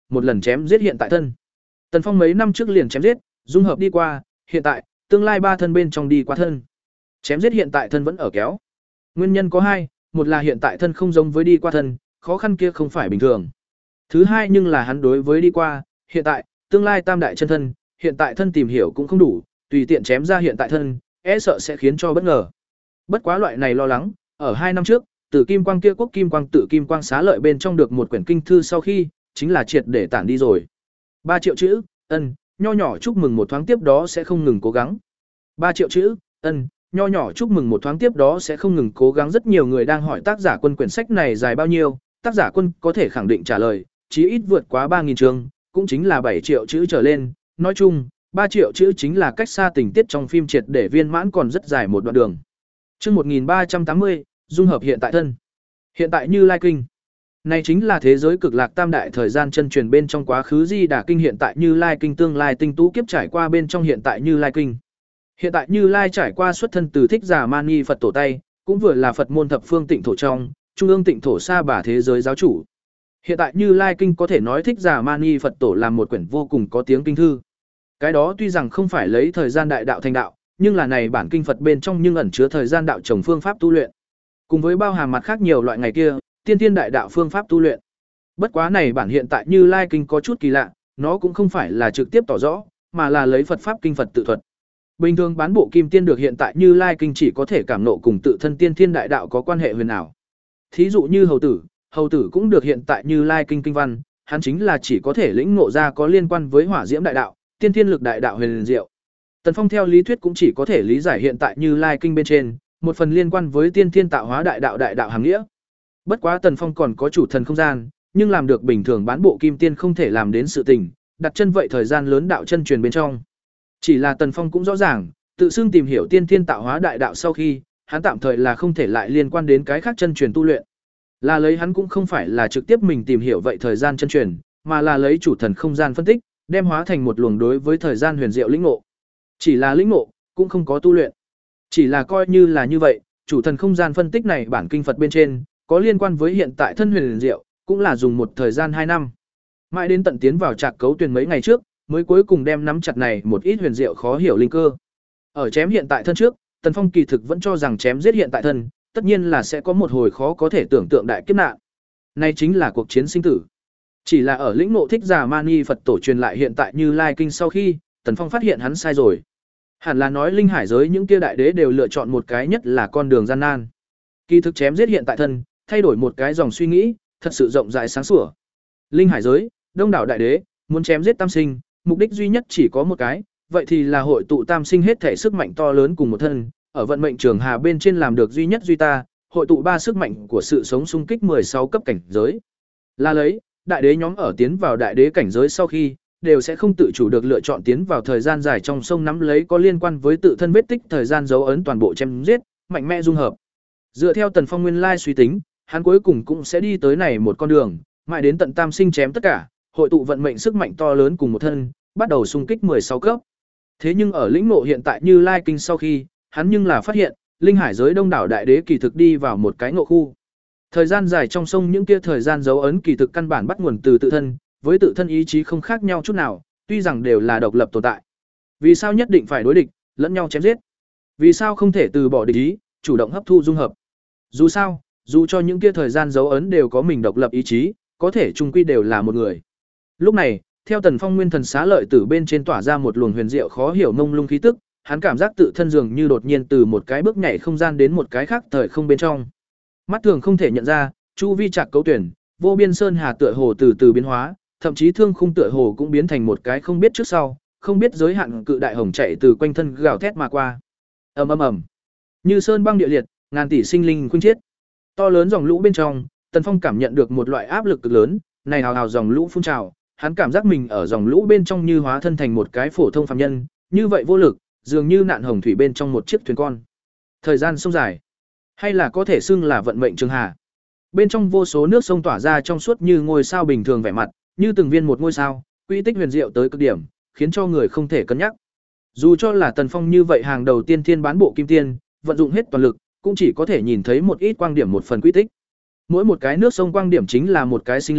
một lần chém giết hiện tại thân. Tần Phong mấy năm trước liền chém giết, dung hợp đi qua, hiện tại, tương lai ba thân bên trong đi qua thân. Chém giết hiện tại thân vẫn ở kéo. Nguyên nhân có hai, một là hiện tại thân không giống với đi qua thân, khó khăn kia không phải bình thường. Thứ hai nhưng là hắn đối với đi qua, hiện tại, tương lai tam đại chân thân, hiện tại thân tìm hiểu cũng không đủ, tùy tiện chém ra hiện tại thân, e sợ sẽ khiến cho bất ngờ. Bất quá loại này lo lắng, ở hai năm trước, từ Kim Quang kia quốc Kim Quang tự Kim Quang xá lợi bên trong được một quyển kinh thư sau khi, chính là triệt để tản đi rồi. ba triệu chữ, ân, nho nhỏ chúc mừng một thoáng tiếp đó sẽ không ngừng cố gắng. ba triệu chữ, ân, nho nhỏ chúc mừng một thoáng tiếp đó sẽ không ngừng cố gắng. Rất nhiều người đang hỏi tác giả Quân quyển sách này dài bao nhiêu, tác giả Quân có thể khẳng định trả lời, chí ít vượt quá ba nghìn chương, cũng chính là bảy triệu chữ trở lên. Nói chung, ba triệu chữ chính là cách xa tình tiết trong phim triệt để viên mãn còn rất dài một đoạn đường. Chương một nghìn ba trăm tám mươi, dung hợp hiện tại thân. Hiện tại Như Lai kinh. Này chính là thế giới cực lạc tam đại thời gian chân truyền bên trong quá khứ Di Đà kinh, hiện tại Như Lai kinh, tương lai tinh tú kiếp trải qua bên trong hiện tại Như Lai kinh. Hiện tại Như Lai trải qua xuất thân từ Thích Giả Mani Phật tổ tay, cũng vừa là Phật môn thập phương tịnh thổ trong, trung ương tịnh thổ sa bà thế giới giáo chủ. Hiện tại Như Lai kinh có thể nói Thích Giả Mani Phật tổ làm một quyển vô cùng có tiếng kinh thư. Cái đó tuy rằng không phải lấy thời gian đại đạo thành đạo, nhưng là này bản kinh Phật bên trong nhưng ẩn chứa thời gian đạo trồng phương pháp tu luyện. Cùng với bao hàm mặt khác nhiều loại ngày kia, tiên tiên đại đạo phương pháp tu luyện. Bất quá này bản hiện tại Như Lai kinh có chút kỳ lạ, nó cũng không phải là trực tiếp tỏ rõ, mà là lấy Phật pháp kinh Phật tự thuật. Bình thường bán bộ kim tiên được hiện tại Như Lai kinh chỉ có thể cảm nộ cùng tự thân tiên thiên đại đạo có quan hệ huyền ảo. Thí dụ như hầu tử, hầu tử cũng được hiện tại Như Lai kinh kinh văn, hắn chính là chỉ có thể lĩnh ngộ ra có liên quan với hỏa diễm đại đạo, tiên thiên lực đại đạo huyền diệu. Tần Phong theo lý thuyết cũng chỉ có thể lý giải hiện tại Như Lai kinh bên trên, một phần liên quan với tiên thiên tạo hóa đại đạo đại đạo hàm nghĩa. Bất quá Tần Phong còn có chủ thần không gian, nhưng làm được bình thường bán bộ kim tiên không thể làm đến sự tình, đặt chân vậy thời gian lớn đạo chân truyền bên trong. Chỉ là Tần Phong cũng rõ ràng, tự xưng tìm hiểu tiên thiên tạo hóa đại đạo sau khi, hắn tạm thời là không thể lại liên quan đến cái khác chân truyền tu luyện. Là lấy hắn cũng không phải là trực tiếp mình tìm hiểu vậy thời gian chân truyền, mà là lấy chủ thần không gian phân tích, đem hóa thành một luồng đối với thời gian huyền diệu lĩnh ngộ. Chỉ là lĩnh ngộ, cũng không có tu luyện. Chỉ là coi như là như vậy, chủ thần không gian phân tích này bản kinh Phật bên trên, có liên quan với hiện tại thân huyền diệu, cũng là dùng một thời gian hai năm. Mãi đến tận tiến vào trạc cấu tuyển mấy ngày trước, mới cuối cùng đem nắm chặt này một ít huyền diệu khó hiểu linh cơ. Ở chém hiện tại thân trước, Tần Phong kỳ thực vẫn cho rằng chém giết hiện tại thân, tất nhiên là sẽ có một hồi khó có thể tưởng tượng đại kiếp nạn. Này chính là cuộc chiến sinh tử. Chỉ là ở lĩnh ngộ Thích Giả Mani Phật tổ truyền lại hiện tại Như Lai kinh sau khi, Tần Phong phát hiện hắn sai rồi. Hẳn là nói linh hải giới những kia đại đế đều lựa chọn một cái nhất là con đường gian nan. Kỳ thực chém giết hiện tại thân, thay đổi một cái dòng suy nghĩ, thật sự rộng rãi sáng sủa. Linh hải giới, đông đảo đại đế, muốn chém giết tam sinh, mục đích duy nhất chỉ có một cái, vậy thì là hội tụ tam sinh hết thể sức mạnh to lớn cùng một thân, ở vận mệnh trường hà bên trên làm được duy nhất duy ta, hội tụ ba sức mạnh của sự sống xung kích mười sáu cấp cảnh giới. Là lấy, đại đế nhóm ở tiến vào đại đế cảnh giới sau khi, đều sẽ không tự chủ được lựa chọn tiến vào thời gian dài trong sông nắm lấy có liên quan với tự thân vết tích thời gian dấu ấn toàn bộ chém giết, mạnh mẽ dung hợp. Dựa theo Tần Phong nguyên lai suy tính, hắn cuối cùng cũng sẽ đi tới này một con đường, mãi đến tận tam sinh chém tất cả, hội tụ vận mệnh sức mạnh to lớn cùng một thân, bắt đầu xung kích mười sáu cấp. Thế nhưng ở lĩnh ngộ hiện tại Như Lai kinh sau khi, hắn nhưng là phát hiện, linh hải giới đông đảo đại đế kỳ thực đi vào một cái ngộ khu. Thời gian dài trong sông những kia thời gian dấu ấn kỳ thực căn bản bắt nguồn từ tự thân, với tự thân ý chí không khác nhau chút nào, tuy rằng đều là độc lập tồn tại. Vì sao nhất định phải đối địch, lẫn nhau chém giết? Vì sao không thể từ bỏ địch ý, chủ động hấp thu dung hợp? Dù sao, dù cho những kia thời gian dấu ấn đều có mình độc lập ý chí, có thể chung quy đều là một người. Lúc này, theo Tần Phong nguyên thần xá lợi tử bên trên tỏa ra một luồng huyền diệu khó hiểu mông lung khí tức, hắn cảm giác tự thân dường như đột nhiên từ một cái bước nhảy không gian đến một cái khác thời không bên trong. Mắt thường không thể nhận ra, chu vi trạc cấu tuyển, vô biên sơn hà tựa hồ từ từ biến hóa, thậm chí thương khung tựa hồ cũng biến thành một cái không biết trước sau, không biết giới hạn cự đại hồng chạy từ quanh thân gào thét mà qua. Ầm ầm ầm. Như sơn băng địa liệt, ngàn tỷ sinh linh khuynh chiết. To lớn dòng lũ bên trong, Tần Phong cảm nhận được một loại áp lực cực lớn, này hào hào dòng lũ phun trào, hắn cảm giác mình ở dòng lũ bên trong như hóa thân thành một cái phổ thông phàm nhân, như vậy vô lực, dường như nạn hồng thủy bên trong một chiếc thuyền con. Thời gian sông dài, hay là có thể xưng là vận mệnh trường hà. Bên trong vô số nước sông tỏa ra trong suốt như ngôi sao bình thường vẻ mặt, như từng viên một ngôi sao, quy tích huyền diệu tới cực điểm, khiến cho người không thể cân nhắc. Dù cho là Tần Phong như vậy hàng đầu tiên thiên bán bộ kim tiên, vận dụng hết toàn lực, cũng chỉ có thể nhìn thấy một ít quang điểm một phần quy tích. Mỗi một cái nước sông quang điểm chính là một cái sinh linh,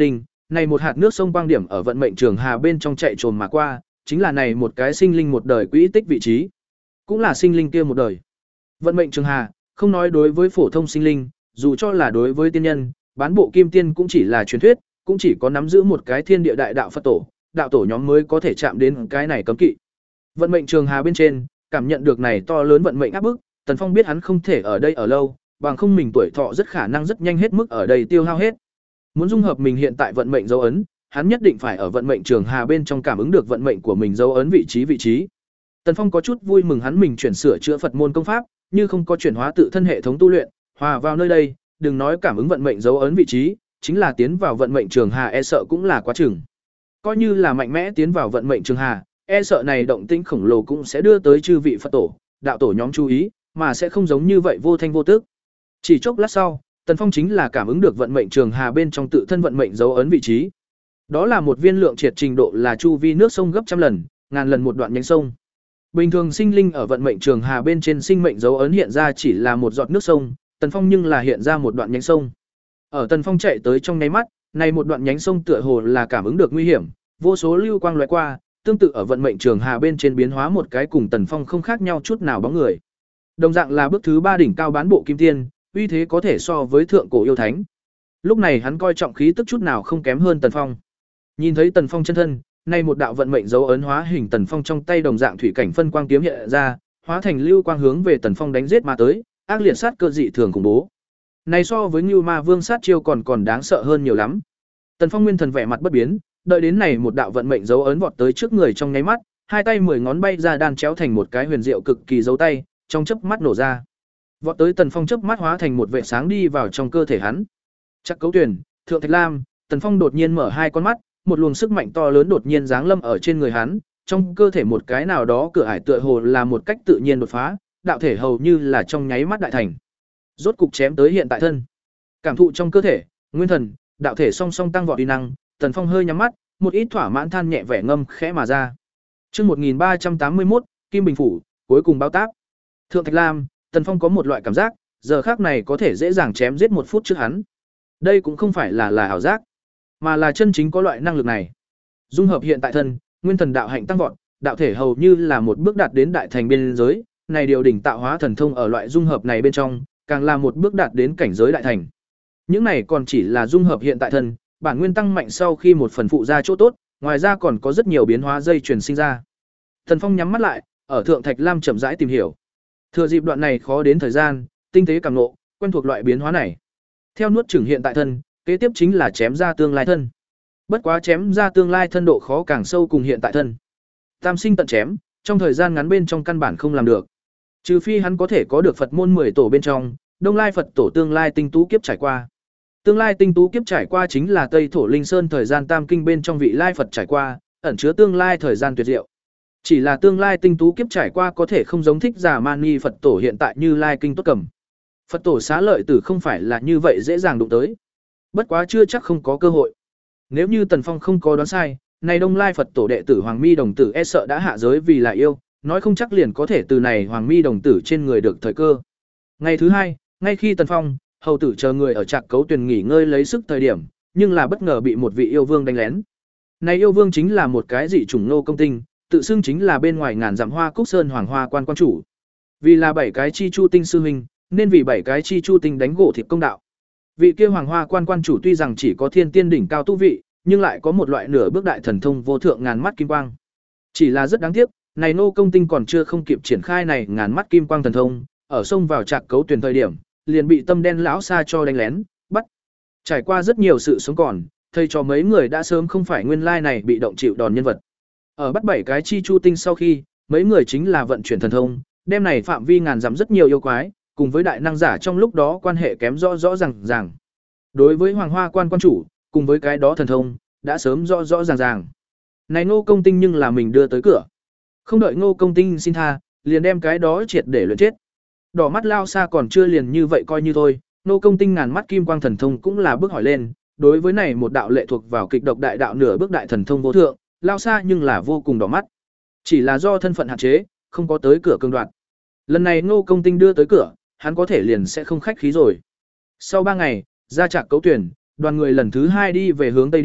này một hạt nước sông quang điểm ở vận mệnh trường hà bên trong chạy trồm mà qua, chính là này một cái sinh linh một đời quỹ tích vị trí, cũng là sinh linh kia một đời. Vận mệnh trường hà, không nói đối với phổ thông sinh linh, dù cho là đối với tiên nhân, bán bộ kim tiên cũng chỉ là truyền thuyết, cũng chỉ có nắm giữ một cái thiên địa đại đạo Phật tổ, đạo tổ nhóm mới có thể chạm đến cái này cấm kỵ. Vận mệnh trường hà bên trên, cảm nhận được này to lớn vận mệnh áp bức, Tần Phong biết hắn không thể ở đây ở lâu, bằng không mình tuổi thọ rất khả năng rất nhanh hết mức ở đây tiêu hao hết. Muốn dung hợp mình hiện tại vận mệnh dấu ấn, hắn nhất định phải ở vận mệnh trường hà bên trong cảm ứng được vận mệnh của mình dấu ấn vị trí vị trí. Tần Phong có chút vui mừng hắn mình chuyển sửa chữa Phật môn công pháp, như không có chuyển hóa tự thân hệ thống tu luyện, hòa vào nơi đây, đừng nói cảm ứng vận mệnh dấu ấn vị trí, chính là tiến vào vận mệnh trường hà e sợ cũng là quá chừng. Coi như là mạnh mẽ tiến vào vận mệnh trường hà, e sợ này động tĩnh khổng lồ cũng sẽ đưa tới chư vị Phật tổ, đạo tổ nhóm chú ý, mà sẽ không giống như vậy vô thanh vô tức. Chỉ chốc lát sau, Tần Phong chính là cảm ứng được vận mệnh trường hà bên trong tự thân vận mệnh dấu ấn vị trí. Đó là một viên lượng triệt trình độ là chu vi nước sông gấp trăm lần, ngàn lần một đoạn nhánh sông. Bình thường sinh linh ở vận mệnh trường hà bên trên sinh mệnh dấu ấn hiện ra chỉ là một giọt nước sông, Tần Phong nhưng là hiện ra một đoạn nhánh sông. Ở Tần Phong chạy tới trong nháy mắt, này một đoạn nhánh sông tựa hồ là cảm ứng được nguy hiểm, vô số lưu quang lóe qua, tương tự ở vận mệnh trường hà bên trên biến hóa một cái cùng Tần Phong không khác nhau chút nào bóng người. Đồng dạng là bước thứ ba đỉnh cao bán bộ kim tiên, uy thế có thể so với thượng cổ yêu thánh. Lúc này hắn coi trọng khí tức chút nào không kém hơn Tần Phong. Nhìn thấy Tần Phong chân thân, nay một đạo vận mệnh dấu ấn hóa hình Tần Phong trong tay đồng dạng thủy cảnh phân quang kiếm hiện ra, hóa thành lưu quang hướng về Tần Phong đánh giết mà tới, ác liệt sát cơ dị thường khủng bố. Này so với Ngưu Ma Vương sát chiêu còn còn đáng sợ hơn nhiều lắm. Tần Phong nguyên thần vẻ mặt bất biến, đợi đến này một đạo vận mệnh dấu ấn vọt tới trước người trong nháy mắt, hai tay mười ngón bay ra đan chéo thành một cái huyền diệu cực kỳ dấu tay, trong chớp mắt nổ ra. Vọt tới Tần Phong chớp mắt hóa thành một vệt sáng đi vào trong cơ thể hắn. Chắc Cấu Tuyền, Thượng Thạch Lam, Tần Phong đột nhiên mở hai con mắt, một luồng sức mạnh to lớn đột nhiên giáng lâm ở trên người hắn, trong cơ thể một cái nào đó cửa ải tựa hồ là một cách tự nhiên đột phá, đạo thể hầu như là trong nháy mắt đại thành. Rốt cục chém tới hiện tại thân. Cảm thụ trong cơ thể, nguyên thần, đạo thể song song tăng vọt uy năng, Tần Phong hơi nhắm mắt, một ít thỏa mãn than nhẹ vẻ ngâm khẽ mà ra. Chương một nghìn ba trăm tám mươi mốt, Kim Bình phủ, cuối cùng báo táp. Thượng Thạch Lam, Tần Phong có một loại cảm giác, giờ khắc này có thể dễ dàng chém giết một phút trước hắn. Đây cũng không phải là là ảo giác, mà là chân chính có loại năng lực này. Dung hợp hiện tại thân, nguyên thần đạo hạnh tăng vọt, đạo thể hầu như là một bước đạt đến đại thành biên giới, này điều đỉnh tạo hóa thần thông ở loại dung hợp này bên trong, càng là một bước đạt đến cảnh giới đại thành. Những này còn chỉ là dung hợp hiện tại thân, bản nguyên tăng mạnh sau khi một phần phụ ra chỗ tốt, ngoài ra còn có rất nhiều biến hóa dây chuyển sinh ra. Tần Phong nhắm mắt lại, ở Thượng Thạch Lam chậm rãi tìm hiểu. Thừa dịp đoạn này khó đến thời gian, tinh tế cảm ngộ, quen thuộc loại biến hóa này. Theo nuốt chửng hiện tại thân, kế tiếp chính là chém ra tương lai thân. Bất quá chém ra tương lai thân độ khó càng sâu cùng hiện tại thân. Tam sinh tận chém, trong thời gian ngắn bên trong căn bản không làm được. Trừ phi hắn có thể có được Phật môn mười tổ bên trong, Đông Lai Phật tổ tương lai tinh tú kiếp trải qua. Tương lai tinh tú kiếp trải qua chính là Tây Thổ Linh Sơn thời gian tam kinh bên trong vị lai Phật trải qua, ẩn chứa tương lai thời gian tuyệt diệu. Chỉ là tương lai tinh tú kiếp trải qua có thể không giống Thích Giả Mani Phật tổ hiện tại như lai kinh tốt cầm. Phật tổ xá lợi tử không phải là như vậy dễ dàng đụng tới. Bất quá chưa chắc không có cơ hội. Nếu như Tần Phong không có đoán sai, này Đông Lai Phật tổ đệ tử Hoàng Mi đồng tử e sợ đã hạ giới vì là yêu, nói không chắc liền có thể từ này Hoàng Mi đồng tử trên người được thời cơ. Ngày thứ hai, ngay khi Tần Phong, hầu tử chờ người ở Trạc Cấu Tuyền nghỉ ngơi lấy sức thời điểm, nhưng là bất ngờ bị một vị yêu vương đánh lén. Này yêu vương chính là một cái dị chủng nô công tinh, tự xưng chính là bên ngoài ngàn dặm hoa cúc sơn hoàng hoa quan quan chủ. Vì là bảy cái chi chu tinh sư huynh, nên vì bảy cái chi chu tinh đánh gỗ thịt công đạo. Vị kia hoàng hoa quan quan chủ tuy rằng chỉ có thiên tiên đỉnh cao tu vị, nhưng lại có một loại nửa bước đại thần thông vô thượng ngàn mắt kim quang. Chỉ là rất đáng tiếc, này nô công tinh còn chưa không kịp triển khai này ngàn mắt kim quang thần thông, ở sông vào Trạc Cấu Tuyền thời điểm, liền bị tâm đen lão xa cho đánh lén, bắt. Trải qua rất nhiều sự sống còn, thầy cho mấy người đã sớm không phải nguyên lai này bị động chịu đòn nhân vật. Ở bắt bảy cái chi chu tinh sau khi, mấy người chính là vận chuyển thần thông, đem này phạm vi ngàn dặm rất nhiều yêu quái, cùng với đại năng giả trong lúc đó quan hệ kém rõ rõ ràng ràng. Đối với Hoàng Hoa quan quan chủ, cùng với cái đó thần thông, đã sớm rõ rõ ràng ràng. Này Ngô Công Tinh nhưng là mình đưa tới cửa. Không đợi Ngô Công Tinh xin tha, liền đem cái đó triệt để luyện chết. Đỏ mắt lao xa còn chưa liền như vậy coi như thôi, Ngô Công Tinh ngàn mắt kim quang thần thông cũng là bước hỏi lên, đối với này một đạo lệ thuộc vào kịch độc đại đạo nửa bước đại thần thông vô thượng, lao xa nhưng là vô cùng đỏ mắt. Chỉ là do thân phận hạn chế, không có tới cửa cường đoạt. Lần này Ngô Công Tinh đưa tới cửa, hắn có thể liền sẽ không khách khí rồi. Sau ba ngày, ra Trạc Cấu Tuyền, đoàn người lần thứ hai đi về hướng tây đi,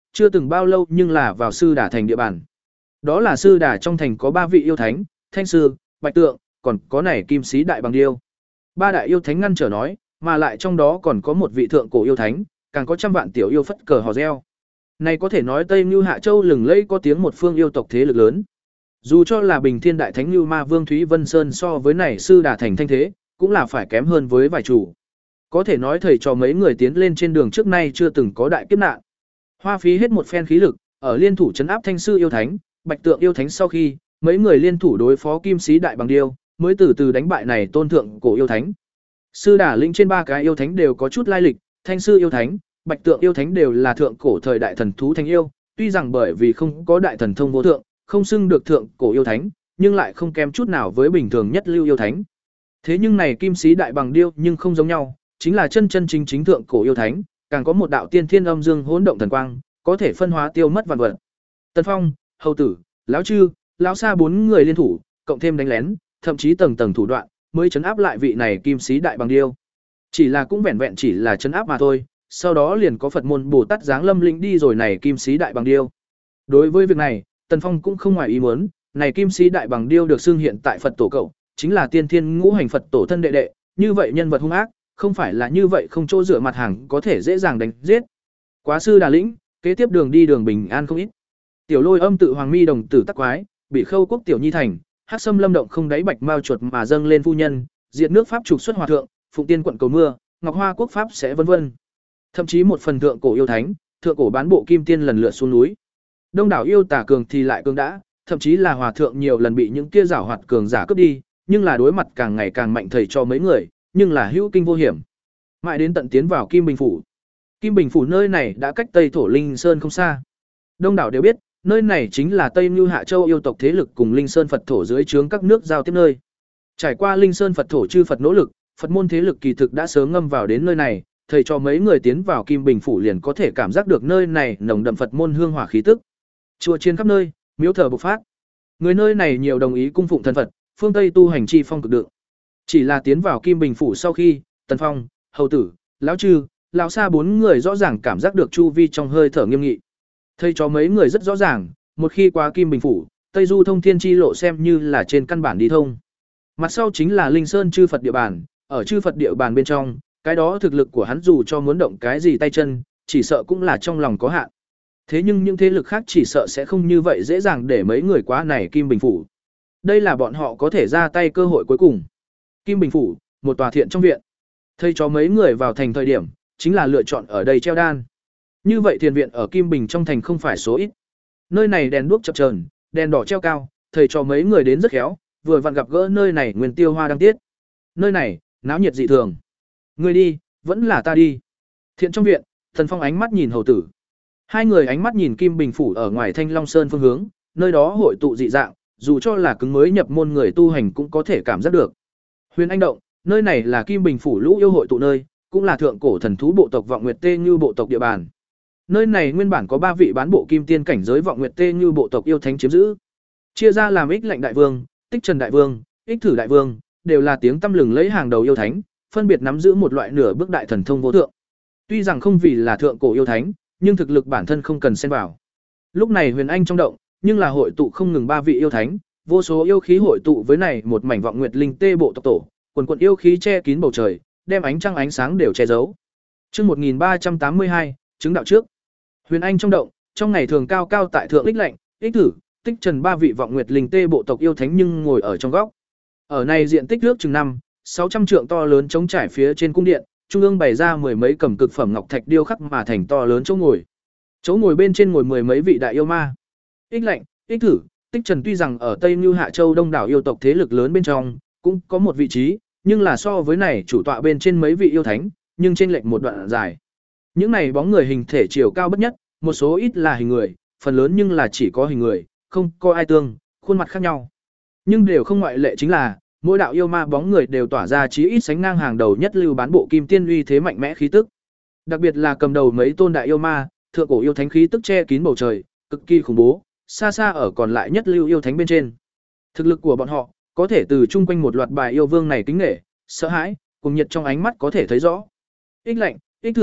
chưa từng bao lâu nhưng là vào Sư Đà thành địa bàn. Đó là Sư Đà trong thành có ba vị yêu thánh, Thanh Sư, Bạch Tượng, còn có này Kim Sĩ Đại Bằng Điêu. Ba đại yêu thánh ngăn trở nói, mà lại trong đó còn có một vị thượng cổ yêu thánh, càng có trăm vạn tiểu yêu phất cờ hò reo. Này có thể nói Tây Nưu Hạ Châu lừng lẫy có tiếng một phương yêu tộc thế lực lớn. Dù cho là Bình Thiên Đại Thánh Nưu Ma Vương Thúy Vân Sơn so với này Sư Đà thành thanh thế, cũng là phải kém hơn với vài chủ. Có thể nói thầy trò mấy người tiến lên trên đường trước nay chưa từng có đại kiếp nạn. Hoa phí hết một phen khí lực, ở liên thủ trấn áp Thanh Sư yêu thánh, Bạch Tượng yêu thánh sau khi, mấy người liên thủ đối phó Kim Sĩ Đại Bằng Điêu, mới từ từ đánh bại này tôn thượng cổ yêu thánh. Sư Đà lĩnh trên ba cái yêu thánh đều có chút lai lịch, Thanh Sư yêu thánh, Bạch Tượng yêu thánh đều là thượng cổ thời đại thần thú thánh yêu, tuy rằng bởi vì không có đại thần thông vô thượng, không xưng được thượng cổ yêu thánh, nhưng lại không kém chút nào với bình thường nhất lưu yêu thánh. Thế nhưng này Kim Sĩ Đại Bằng Điêu nhưng không giống nhau, chính là chân chân chính chính thượng cổ yêu thánh, càng có một đạo tiên thiên âm dương hỗn động thần quang, có thể phân hóa tiêu mất vạn vật. Tần Phong, Hầu Tử, lão Chư, lão Sa bốn người liên thủ, cộng thêm đánh lén, thậm chí tầng tầng thủ đoạn, mới trấn áp lại vị này Kim Sĩ Đại Bằng Điêu. Chỉ là cũng vẹn vẹn chỉ là trấn áp mà thôi, sau đó liền có Phật môn Bồ Tát giáng lâm lĩnh đi rồi này Kim Sĩ Đại Bằng Điêu. Đối với việc này, Tần Phong cũng không ngoài ý muốn, này Kim Sĩ Đại Bằng Điêu được xưng hiện tại Phật tổ cậu, chính là tiên thiên ngũ hành Phật tổ thân đệ đệ, như vậy nhân vật hung ác, không phải là như vậy không chỗ dựa mặt hàng có thể dễ dàng đánh giết. Quá Sư Đà lĩnh, kế tiếp đường đi đường bình an không ít. Tiểu Lôi Âm tự Hoàng Mi đồng tử tắc quái, bị Khâu Quốc tiểu nhi thành, Hắc Sâm Lâm động không đáy bạch mao chuột mà dâng lên phu nhân, diệt nước pháp trục xuất hòa thượng, Phụng Tiên quận cầu mưa, Ngọc Hoa quốc pháp sẽ vân vân. Thậm chí một phần thượng cổ yêu thánh, thượng cổ bán bộ kim tiên lần lượt xuống núi. Đông đảo yêu tà cường thì lại cường đã, thậm chí là hòa thượng nhiều lần bị những kia giảo hoạt cường giả cướp đi, nhưng là đối mặt càng ngày càng mạnh thầy cho mấy người, nhưng là hữu kinh vô hiểm. Mãi đến tận tiến vào Kim Bình phủ. Kim Bình phủ nơi này đã cách Tây Thổ Linh Sơn không xa. Đông đảo đều biết, nơi này chính là Tây Nưu Hạ Châu yêu tộc thế lực cùng Linh Sơn Phật thổ dưới trướng các nước giao tiếp nơi. Trải qua Linh Sơn Phật thổ chư Phật nỗ lực, Phật môn thế lực kỳ thực đã sớm ngâm vào đến nơi này, thầy cho mấy người tiến vào Kim Bình phủ liền có thể cảm giác được nơi này nồng đậm Phật môn hương hỏa khí tức. Chùa chiền khắp nơi, miếu thờ bộc phát. Người nơi này nhiều đồng ý cung phụng thần Phật, phương Tây tu hành chi phong cực đựng. Chỉ là tiến vào Kim Bình phủ sau khi, Tần Phong, Hầu Tử, lão Trư, lão Sa bốn người rõ ràng cảm giác được chu vi trong hơi thở nghiêm nghị. Thầy cho mấy người rất rõ ràng, một khi qua Kim Bình phủ, Tây Du thông thiên chi lộ xem như là trên căn bản đi thông. Mặt sau chính là Linh Sơn chư Phật địa bàn, ở chư Phật địa bàn bên trong, cái đó thực lực của hắn dù cho muốn động cái gì tay chân, chỉ sợ cũng là trong lòng có hạn. Thế nhưng những thế lực khác chỉ sợ sẽ không như vậy dễ dàng để mấy người qua này Kim Bình phủ. Đây là bọn họ có thể ra tay cơ hội cuối cùng. Kim Bình phủ, một tòa thiện trong viện. Thầy cho mấy người vào thành thời điểm, chính là lựa chọn ở đây treo đan. Như vậy thiền viện ở Kim Bình trong thành không phải số ít. Nơi này đèn đuốc chập chờn, đèn đỏ treo cao, thầy cho mấy người đến rất khéo, vừa vặn gặp gỡ nơi này nguyên tiêu hoa đang tiết. Nơi này, náo nhiệt dị thường. Người đi, vẫn là ta đi. Thiện trong viện, Thần Phong ánh mắt nhìn Hầu Tử. Hai người ánh mắt nhìn Kim Bình phủ ở ngoài Thanh Long Sơn phương hướng, nơi đó hội tụ dị dạng, dù cho là cứng mới nhập môn người tu hành cũng có thể cảm giác được. Huyền Anh động, nơi này là Kim Bình phủ lũ yêu hội tụ nơi, cũng là thượng cổ thần thú bộ tộc Vọng Nguyệt Tê Như bộ tộc địa bàn. Nơi này nguyên bản có ba vị bán bộ kim tiên cảnh giới Vọng Nguyệt Tê Như bộ tộc yêu thánh chiếm giữ. Chia ra làm Ích Lệnh đại vương, Tích Trần đại vương, Ích Thử đại vương, đều là tiếng tăm lừng lấy hàng đầu yêu thánh, phân biệt nắm giữ một loại nửa bước đại thần thông vô thượng. Tuy rằng không vì là thượng cổ yêu thánh, nhưng thực lực bản thân không cần xen vào. Lúc này Huyền Anh trong động, nhưng là hội tụ không ngừng ba vị yêu thánh, vô số yêu khí hội tụ với này một mảnh Vọng Nguyệt Linh Tê bộ tộc tổ, quần quần yêu khí che kín bầu trời, đem ánh trăng ánh sáng đều che giấu. Chương một nghìn ba trăm tám mươi hai, chứng đạo trước. Huyền Anh trong động, trong ngày thường cao cao tại thượng Ích Lệnh, Ích Thử, Tích Trần ba vị Vọng Nguyệt Linh Tê bộ tộc yêu thánh nhưng ngồi ở trong góc. Ở này diện tích nước chừng năm, sáu trăm trượng to lớn trống trải phía trên cung điện, trung ương bày ra mười mấy cầm cực phẩm ngọc thạch điêu khắc mà thành to lớn chỗ ngồi. Chỗ ngồi bên trên ngồi mười mấy vị đại yêu ma. Ích Lệnh, Ích Thử, Tích Trần tuy rằng ở Tây Nưu Hạ Châu đông đảo yêu tộc thế lực lớn bên trong, cũng có một vị trí, nhưng là so với này chủ tọa bên trên mấy vị yêu thánh, nhưng trên lệch một đoạn dài. Những này bóng người hình thể chiều cao bất nhất, một số ít là hình người, phần lớn nhưng là chỉ có hình người, không có ai tương, khuôn mặt khác nhau. Nhưng đều không ngoại lệ chính là, mỗi đạo yêu ma bóng người đều tỏa ra chí ít sánh ngang hàng đầu nhất lưu bán bộ kim tiên uy thế mạnh mẽ khí tức. Đặc biệt là cầm đầu mấy tôn đại yêu ma, thượng cổ yêu thánh khí tức che kín bầu trời, cực kỳ khủng bố, xa xa ở còn lại nhất lưu yêu thánh bên trên. Thực lực của bọn họ, có thể từ chung quanh một loạt bài yêu vương này kính nể, sợ hãi, cùng nhiệt trong ánh mắt có thể thấy rõ. Ích Lệnh, Ích Thử,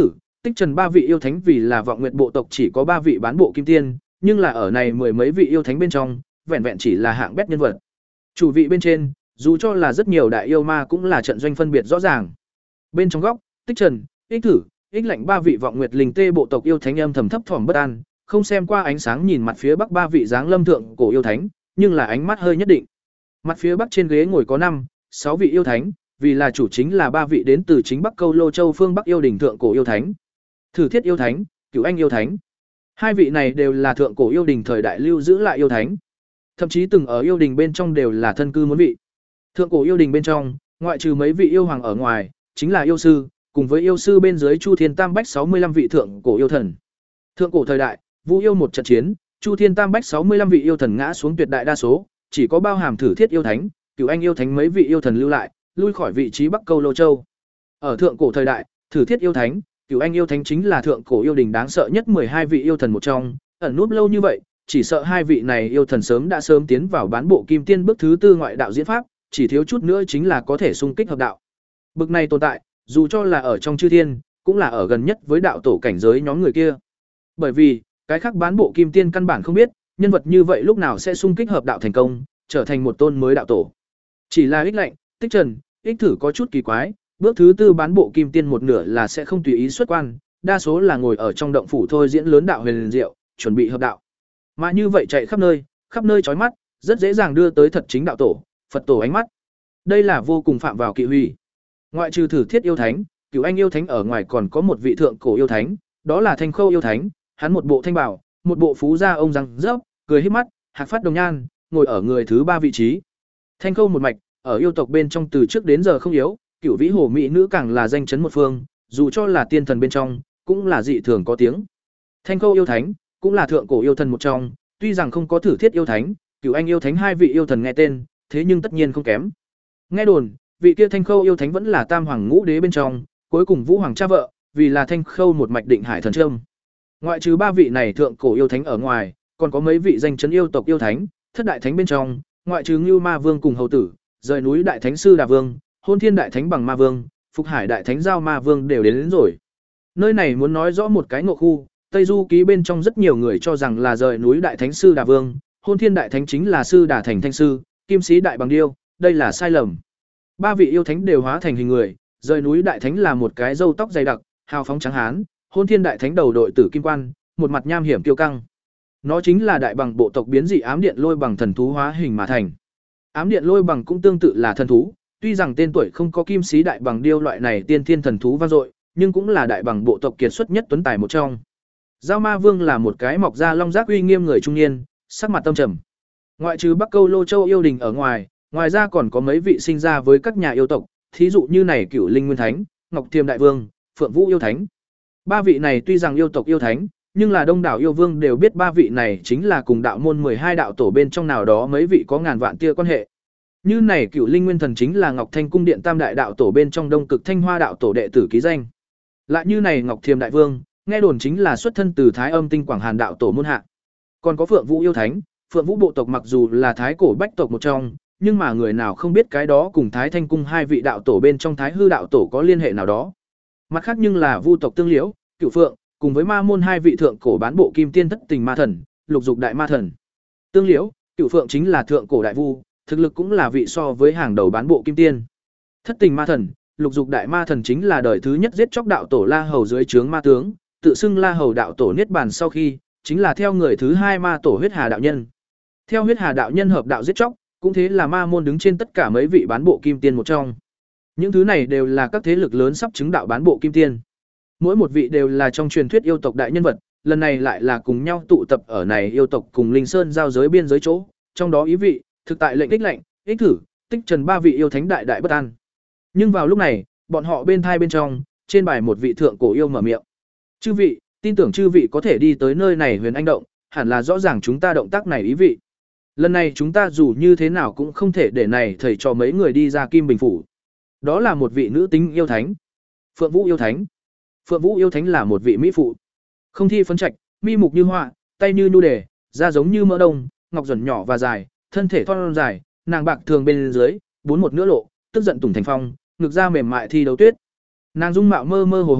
Tích Trần ba vị yêu thánh vì là Vọng Nguyệt bộ tộc chỉ có ba vị bán bộ kim tiên, nhưng là ở này mười mấy vị yêu thánh bên trong, vẹn vẹn chỉ là hạng bét nhân vật. Chủ vị bên trên, dù cho là rất nhiều đại yêu ma cũng là trận doanh phân biệt rõ ràng. Bên trong góc, Tích Trần, Ích Thử, Ích Lạnh ba vị Vọng Nguyệt Linh Tê bộ tộc yêu thánh âm thầm thấp thỏm bất an, không xem qua ánh sáng nhìn mặt phía bắc ba vị dáng lâm thượng cổ yêu thánh, nhưng là ánh mắt hơi nhất định. Mặt phía bắc trên ghế ngồi có năm, sáu vị yêu thánh, vì là chủ chính là ba vị đến từ chính Bắc Câu Lô Châu phương Bắc yêu đỉnh thượng cổ yêu thánh. Thử Thiết yêu thánh, Cửu Anh yêu thánh. Hai vị này đều là thượng cổ yêu đình thời đại lưu giữ lại yêu thánh. Thậm chí từng ở yêu đình bên trong đều là thân cư muốn vị. Thượng cổ yêu đình bên trong, ngoại trừ mấy vị yêu hoàng ở ngoài, chính là yêu sư, cùng với yêu sư bên dưới Chu Thiên Tam Bách sáu mươi lăm vị thượng cổ yêu thần. Thượng cổ thời đại, Vu yêu một trận chiến, Chu Thiên Tam Bách sáu mươi lăm vị yêu thần ngã xuống tuyệt đại đa số, chỉ có bao hàm Thử Thiết yêu thánh, Cửu Anh yêu thánh mấy vị yêu thần lưu lại, lui khỏi vị trí Bắc Câu Lô Châu. Ở thượng cổ thời đại, Thử Thiết yêu thánh, Cửu Anh yêu thánh chính là thượng cổ yêu đình đáng sợ nhất mười hai vị yêu thần một trong, ẩn núp lâu như vậy, chỉ sợ hai vị này yêu thần sớm đã sớm tiến vào bán bộ kim tiên bước thứ tư ngoại đạo diễn pháp, chỉ thiếu chút nữa chính là có thể xung kích hợp đạo. Bực này tồn tại, dù cho là ở trong chư thiên, cũng là ở gần nhất với đạo tổ cảnh giới nhóm người kia. Bởi vì, cái khác bán bộ kim tiên căn bản không biết, nhân vật như vậy lúc nào sẽ xung kích hợp đạo thành công, trở thành một tôn mới đạo tổ. Chỉ là Ích Lạnh, Tích Trần, Ích Thử có chút kỳ quái, bước thứ tư bán bộ kim tiên một nửa là sẽ không tùy ý xuất quan, đa số là ngồi ở trong động phủ thôi diễn lớn đạo huyền diệu, chuẩn bị hợp đạo. Mà như vậy chạy khắp nơi, khắp nơi chói mắt, rất dễ dàng đưa tới thật chính đạo tổ, Phật tổ ánh mắt. Đây là vô cùng phạm vào kỵ hủy. Ngoại trừ Thử Thiết yêu thánh, Cửu Anh yêu thánh ở ngoài còn có một vị thượng cổ yêu thánh, đó là Thanh Khâu yêu thánh, hắn một bộ thanh bảo, một bộ phú gia ông răng rớp, cười híp mắt, hạc phát đồng nhan, ngồi ở người thứ ba vị trí. Thanh Khâu một mạch, ở yêu tộc bên trong từ trước đến giờ không yếu, Cửu Vĩ Hồ mỹ nữ càng là danh chấn một phương, dù cho là tiên thần bên trong, cũng là dị thường có tiếng. Thanh Khâu yêu thánh, cũng là thượng cổ yêu thần một trong, tuy rằng không có Thử Thiết yêu thánh, Cửu Anh yêu thánh hai vị yêu thần nghe tên, thế nhưng tất nhiên không kém. Nghe đồn, vị kia Thanh Khâu yêu thánh vẫn là Tam Hoàng Ngũ Đế bên trong, cuối cùng Vũ Hoàng cha vợ, vì là Thanh Khâu một mạch định hải thần trâm. Ngoại trừ ba vị này thượng cổ yêu thánh ở ngoài, còn có mấy vị danh chấn yêu tộc yêu thánh, thất đại thánh bên trong, ngoại trừ Ngưu Ma Vương cùng hầu tử, rời núi đại thánh sư Đà Vương, Hôn Thiên đại thánh Bằng Ma Vương, Phục Hải đại thánh Giao Ma Vương đều đến, đến rồi. Nơi này muốn nói rõ một cái ngộ khu, Tây Du ký bên trong rất nhiều người cho rằng là rời núi đại thánh sư Đà Vương, Hôn Thiên đại thánh chính là sư Đà thành thanh sư, Kim Sĩ đại bằng điêu, đây là sai lầm. Ba vị yêu thánh đều hóa thành hình người, rời núi đại thánh là một cái râu tóc dày đặc, hào phóng trắng hán, Hôn Thiên đại thánh đầu đội tử kim quan, một mặt nham hiểm kiêu căng. Nó chính là đại bằng bộ tộc biến dị ám điện lôi bằng thần thú hóa hình mà thành. Ám điện lôi bằng cũng tương tự là thần thú, tuy rằng tên tuổi không có Kim Sĩ đại bằng điêu loại này tiên thiên thần thú vang dội, nhưng cũng là đại bằng bộ tộc kiệt xuất nhất tuấn tài một trong. Giao Ma Vương là một cái mọc ra long giác uy nghiêm người trung niên, sắc mặt tâm trầm. Ngoại trừ Bắc Câu Lô Châu yêu đình ở ngoài, ngoài ra còn có mấy vị sinh ra với các nhà yêu tộc, thí dụ như này Cửu Linh Nguyên Thánh, Ngọc Thiềm Đại Vương, Phượng Vũ yêu thánh. Ba vị này tuy rằng yêu tộc yêu thánh, nhưng là đông đảo yêu vương đều biết ba vị này chính là cùng đạo môn mười hai đạo tổ bên trong nào đó mấy vị có ngàn vạn tia quan hệ. Như này Cửu Linh Nguyên Thần chính là Ngọc Thanh cung điện tam đại đạo tổ bên trong Đông Cực Thanh Hoa đạo tổ đệ tử ký danh. Lại như này Ngọc Thiềm Đại Vương, nghe đồn chính là xuất thân từ Thái Âm Tinh Quảng Hàn đạo tổ môn hạ. Còn có Phượng Vũ yêu thánh, Phượng Vũ bộ tộc mặc dù là thái cổ bách tộc một trong, nhưng mà người nào không biết cái đó cùng Thái Thanh cung hai vị đạo tổ bên trong Thái Hư đạo tổ có liên hệ nào đó. Mặt khác nhưng là Vu tộc Tương Liễu, Cửu Phượng, cùng với Ma môn hai vị thượng cổ bán bộ kim tiên thất tình ma thần, lục dục đại ma thần. Tương Liễu, Cửu Phượng chính là thượng cổ đại vu, thực lực cũng là vị so với hàng đầu bán bộ kim tiên. Thất tình ma thần, lục dục đại ma thần chính là đời thứ nhất giết chóc đạo tổ La Hầu dưới trướng ma tướng, tự xưng La Hầu đạo tổ niết bàn sau khi, chính là theo người thứ hai ma tổ Huyết Hà đạo nhân. Theo Huyết Hà đạo nhân hợp đạo giết chóc, cũng thế là ma môn đứng trên tất cả mấy vị bán bộ kim tiên một trong. Những thứ này đều là các thế lực lớn sắp chứng đạo bán bộ kim tiên. Mỗi một vị đều là trong truyền thuyết yêu tộc đại nhân vật, lần này lại là cùng nhau tụ tập ở này yêu tộc cùng Linh Sơn giao giới biên giới chỗ, trong đó ý vị, thực tại lệnh Ích Lạnh, Ích Thử, Tích Trần ba vị yêu thánh đại đại bất an. Nhưng vào lúc này, bọn họ bên thai bên trong, trên bài một vị thượng cổ yêu mở miệng. Chư vị, tin tưởng chư vị có thể đi tới nơi này Huyền Anh động, hẳn là rõ ràng chúng ta động tác này ý vị. Lần này chúng ta dù như thế nào cũng không thể để này thầy cho mấy người đi ra Kim Bình phủ. Đó là một vị nữ tính yêu thánh, Phượng Vũ yêu thánh. Phượng Vũ yêu thánh là một vị mỹ phụ, không thi phấn trạch, mi mục như họa, tay như nhu đề, da giống như mỡ đông, ngọc duẩn nhỏ và dài, thân thể thon dài, nàng bạc thường bên dưới, bốn một nửa lộ, tức giận tùng thành phong, ngực da mềm mại thi đấu tuyết. Nàng dung mạo mơ mơ hồ hồ,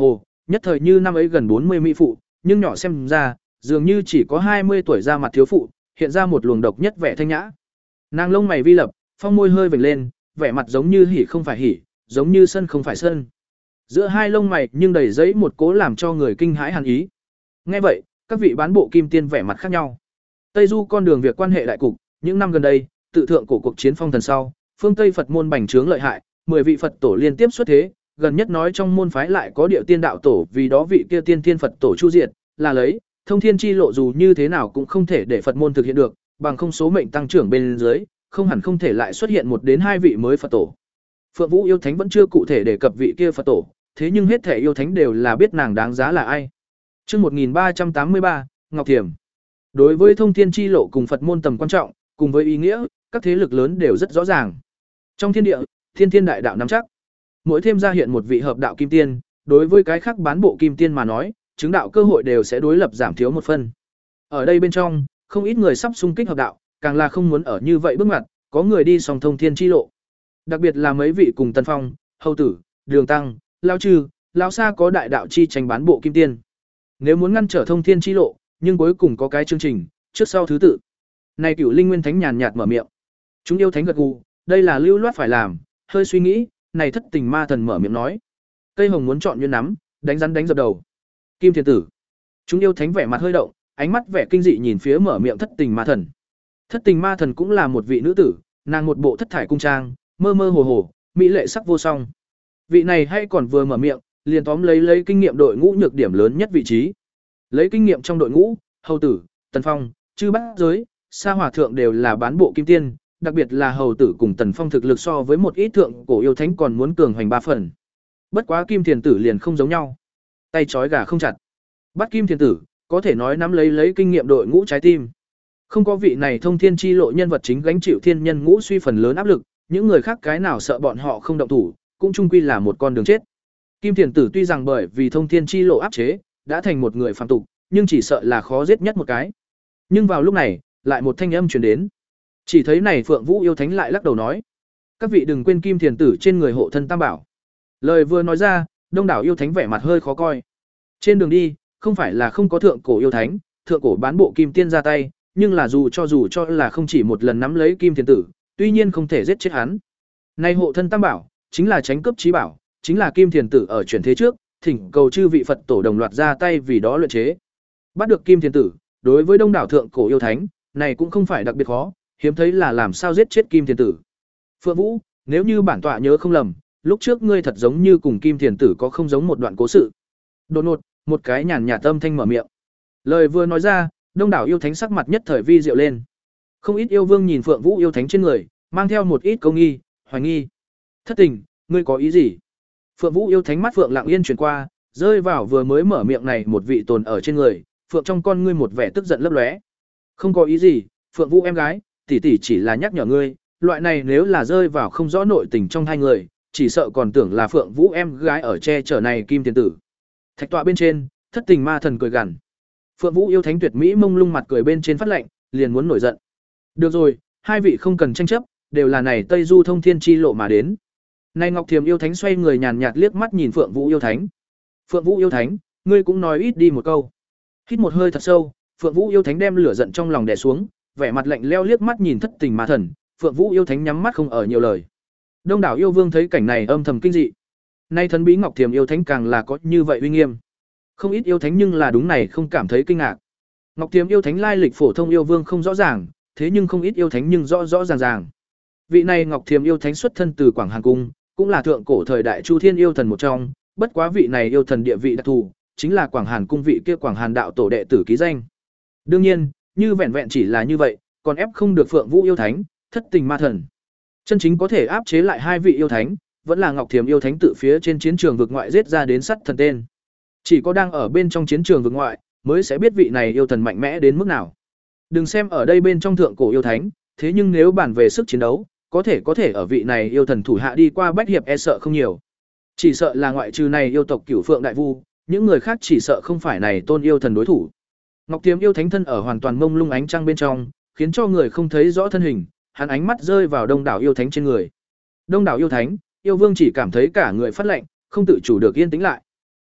nhất thời như năm ấy gần bốn mươi mỹ phụ, nhưng nhỏ xem ra, dường như chỉ có hai mươi tuổi ra mặt thiếu phụ, hiện ra một luồng độc nhất vẻ thanh nhã. Nàng lông mày vi lập, phong môi hơi vểnh lên, vẻ mặt giống như hỉ không phải hỉ, giống như sân không phải sân. Giữa hai lông mày nhưng đầy dẫy một cố làm cho người kinh hãi hàn ý. Nghe vậy, các vị bán bộ kim tiên vẻ mặt khác nhau. Tây Du con đường việc quan hệ đại cục, những năm gần đây, tự thượng cổ cuộc chiến phong thần sau, phương Tây Phật môn bành trướng lợi hại, mười vị Phật tổ liên tiếp xuất thế, gần nhất nói trong môn phái lại có Điệu Tiên đạo tổ, vì đó vị kia tiên thiên Phật tổ chu diệt, là lấy, thông thiên chi lộ dù như thế nào cũng không thể để Phật môn thực hiện được, bằng không số mệnh tăng trưởng bên dưới, không hẳn không thể lại xuất hiện một đến hai vị mới Phật tổ. Phượng Vũ yêu thánh vẫn chưa cụ thể đề cập vị kia Phật tổ, thế nhưng hết thể yêu thánh đều là biết nàng đáng giá là ai. Chương một nghìn ba trăm tám mươi ba, Ngọc Thiểm. Đối với thông thiên chi lộ cùng Phật môn tầm quan trọng, cùng với ý nghĩa, các thế lực lớn đều rất rõ ràng. Trong thiên địa, thiên thiên đại đạo nắm chắc. Mỗi thêm ra hiện một vị hợp đạo kim tiên, đối với cái khác bán bộ kim tiên mà nói, chứng đạo cơ hội đều sẽ đối lập giảm thiếu một phân. Ở đây bên trong, không ít người sắp xung kích hợp đạo, càng là không muốn ở như vậy bước ngoặt, có người đi song thông thiên chi lộ. Đặc biệt là mấy vị cùng Tân Phong, Hầu Tử, Đường Tăng, Lão Trư, Lão Sa có đại đạo chi tranh bán bộ kim tiên. Nếu muốn ngăn trở thông thiên chi lộ, nhưng cuối cùng có cái chương trình, trước sau thứ tự. Này Cửu Linh Nguyên Thánh nhàn nhạt mở miệng. Chúng yêu thánh gật gù, đây là lưu loát phải làm, hơi suy nghĩ, này Thất Tình Ma Thần mở miệng nói. Cây hồng muốn chọn như nắm, đánh rắn đánh dập đầu. Kim Thiền Tử. Chúng yêu thánh vẻ mặt hơi động, ánh mắt vẻ kinh dị nhìn phía mở miệng Thất Tình Ma Thần. Thất Tình Ma Thần cũng là một vị nữ tử, nàng một bộ thất thải cung trang, mơ mơ hồ hồ, mỹ lệ sắc vô song. Vị này hay còn vừa mở miệng, liền tóm lấy lấy kinh nghiệm đội ngũ nhược điểm lớn nhất vị trí. Lấy kinh nghiệm trong đội ngũ, Hầu Tử, Tần Phong, Chư Bát Giới, Sa Hòa thượng đều là bán bộ kim tiên, đặc biệt là Hầu Tử cùng Tần Phong thực lực so với một ít thượng cổ yêu thánh còn muốn cường hoành ba phần. Bất quá Kim Thiền Tử liền không giống nhau. Tay trói gà không chặt. Bắt Kim Thiền Tử, có thể nói nắm lấy lấy kinh nghiệm đội ngũ trái tim. Không có vị này thông thiên chi lộ nhân vật chính gánh chịu thiên nhân ngũ suy phần lớn áp lực, những người khác cái nào sợ bọn họ không động thủ, cũng chung quy là một con đường chết. Kim Thiền Tử tuy rằng bởi vì thông thiên chi lộ áp chế, đã thành một người phàm tục, nhưng chỉ sợ là khó giết nhất một cái. Nhưng vào lúc này, lại một thanh âm truyền đến. Chỉ thấy này Phượng Vũ yêu thánh lại lắc đầu nói: "Các vị đừng quên Kim Thiền Tử trên người hộ thân tam bảo." Lời vừa nói ra, đông đảo yêu thánh vẻ mặt hơi khó coi. Trên đường đi, không phải là không có thượng cổ yêu thánh, thượng cổ bán bộ kim tiên ra tay, nhưng là dù cho dù cho là không chỉ một lần nắm lấy Kim Thiền Tử, tuy nhiên không thể giết chết hắn. Nay hộ thân tam bảo, chính là tránh cướp chí bảo, chính là Kim Thiền Tử ở chuyển thế trước, thỉnh cầu chư vị Phật tổ đồng loạt ra tay vì đó luyện chế. Bắt được Kim Thiền Tử, đối với đông đảo thượng cổ yêu thánh, này cũng không phải đặc biệt khó, hiếm thấy là làm sao giết chết Kim Thiền Tử. Phượng Vũ, nếu như bản tọa nhớ không lầm, lúc trước ngươi thật giống như cùng Kim Thiền Tử có không giống một đoạn cố sự. Đột ngột, một cái nhàn nhạt âm thanh mở miệng. Lời vừa nói ra, đông đảo yêu thánh sắc mặt nhất thời vi diệu lên. Không ít yêu vương nhìn Phượng Vũ yêu thánh trên người, mang theo một ít câu nghi, hoài nghi. Thất Tình, ngươi có ý gì? Phượng Vũ yêu thánh mắt Phượng lặng yên chuyển qua, rơi vào vừa mới mở miệng này một vị tồn ở trên người, Phượng trong con ngươi một vẻ tức giận lấp lóe. Không có ý gì, Phượng Vũ em gái, tỷ tỷ chỉ là nhắc nhở ngươi, loại này nếu là rơi vào không rõ nội tình trong hai người, chỉ sợ còn tưởng là Phượng Vũ em gái ở che chở này Kim Thiền Tử. Thạch tọa bên trên, Thất Tình Ma Thần cười gằn. Phượng Vũ yêu thánh tuyệt mỹ mông lung mặt cười bên trên phát lạnh, liền muốn nổi giận. Được rồi, hai vị không cần tranh chấp, đều là này Tây Du thông thiên chi lộ mà đến. Này Ngọc Thiềm yêu thánh xoay người nhàn nhạt liếc mắt nhìn Phượng Vũ yêu thánh. Phượng Vũ yêu thánh, ngươi cũng nói ít đi một câu. Hít một hơi thật sâu, Phượng Vũ yêu thánh đem lửa giận trong lòng đè xuống, vẻ mặt lạnh lẽo liếc mắt nhìn Thất Tình Ma Thần, Phượng Vũ yêu thánh nhắm mắt không ở nhiều lời. Đông đảo yêu vương thấy cảnh này âm thầm kinh dị. Nay thần bí Ngọc Thiềm yêu thánh càng là có như vậy uy nghiêm. Không ít yêu thánh nhưng là đúng này không cảm thấy kinh ngạc. Ngọc Thiềm yêu thánh lai lịch phổ thông yêu vương không rõ ràng, thế nhưng không ít yêu thánh nhưng rõ rõ ràng ràng. Vị này Ngọc Thiềm yêu thánh xuất thân từ Quảng Hàn cung, cũng là thượng cổ thời đại Chu Thiên yêu thần một trong, bất quá vị này yêu thần địa vị đặc thù, chính là Quảng Hàn cung vị kia Quảng Hàn đạo tổ đệ tử ký danh. Đương nhiên, như vẹn vẹn chỉ là như vậy, còn ép không được Phượng Vũ yêu thánh, Thất Tình Ma Thần. Chân chính có thể áp chế lại hai vị yêu thánh, vẫn là Ngọc Thiềm yêu thánh tự phía trên chiến trường vực ngoại giết ra đến sắt thần tên. Chỉ có đang ở bên trong chiến trường vực ngoại, mới sẽ biết vị này yêu thần mạnh mẽ đến mức nào. Đừng xem ở đây bên trong thượng cổ yêu thánh, thế nhưng nếu bàn về sức chiến đấu, có thể có thể ở vị này yêu thần thủ hạ đi qua bách hiệp e sợ không nhiều. Chỉ sợ là ngoại trừ này yêu tộc Cửu Phượng Đại Vu, những người khác chỉ sợ không phải này tôn yêu thần đối thủ. Ngọc Thiềm yêu thánh thân ở hoàn toàn mông lung ánh trăng bên trong, khiến cho người không thấy rõ thân hình, hắn ánh mắt rơi vào đông đảo yêu thánh trên người. Đông đảo yêu thánh, yêu vương chỉ cảm thấy cả người phát lạnh, không tự chủ được yên tĩnh lại.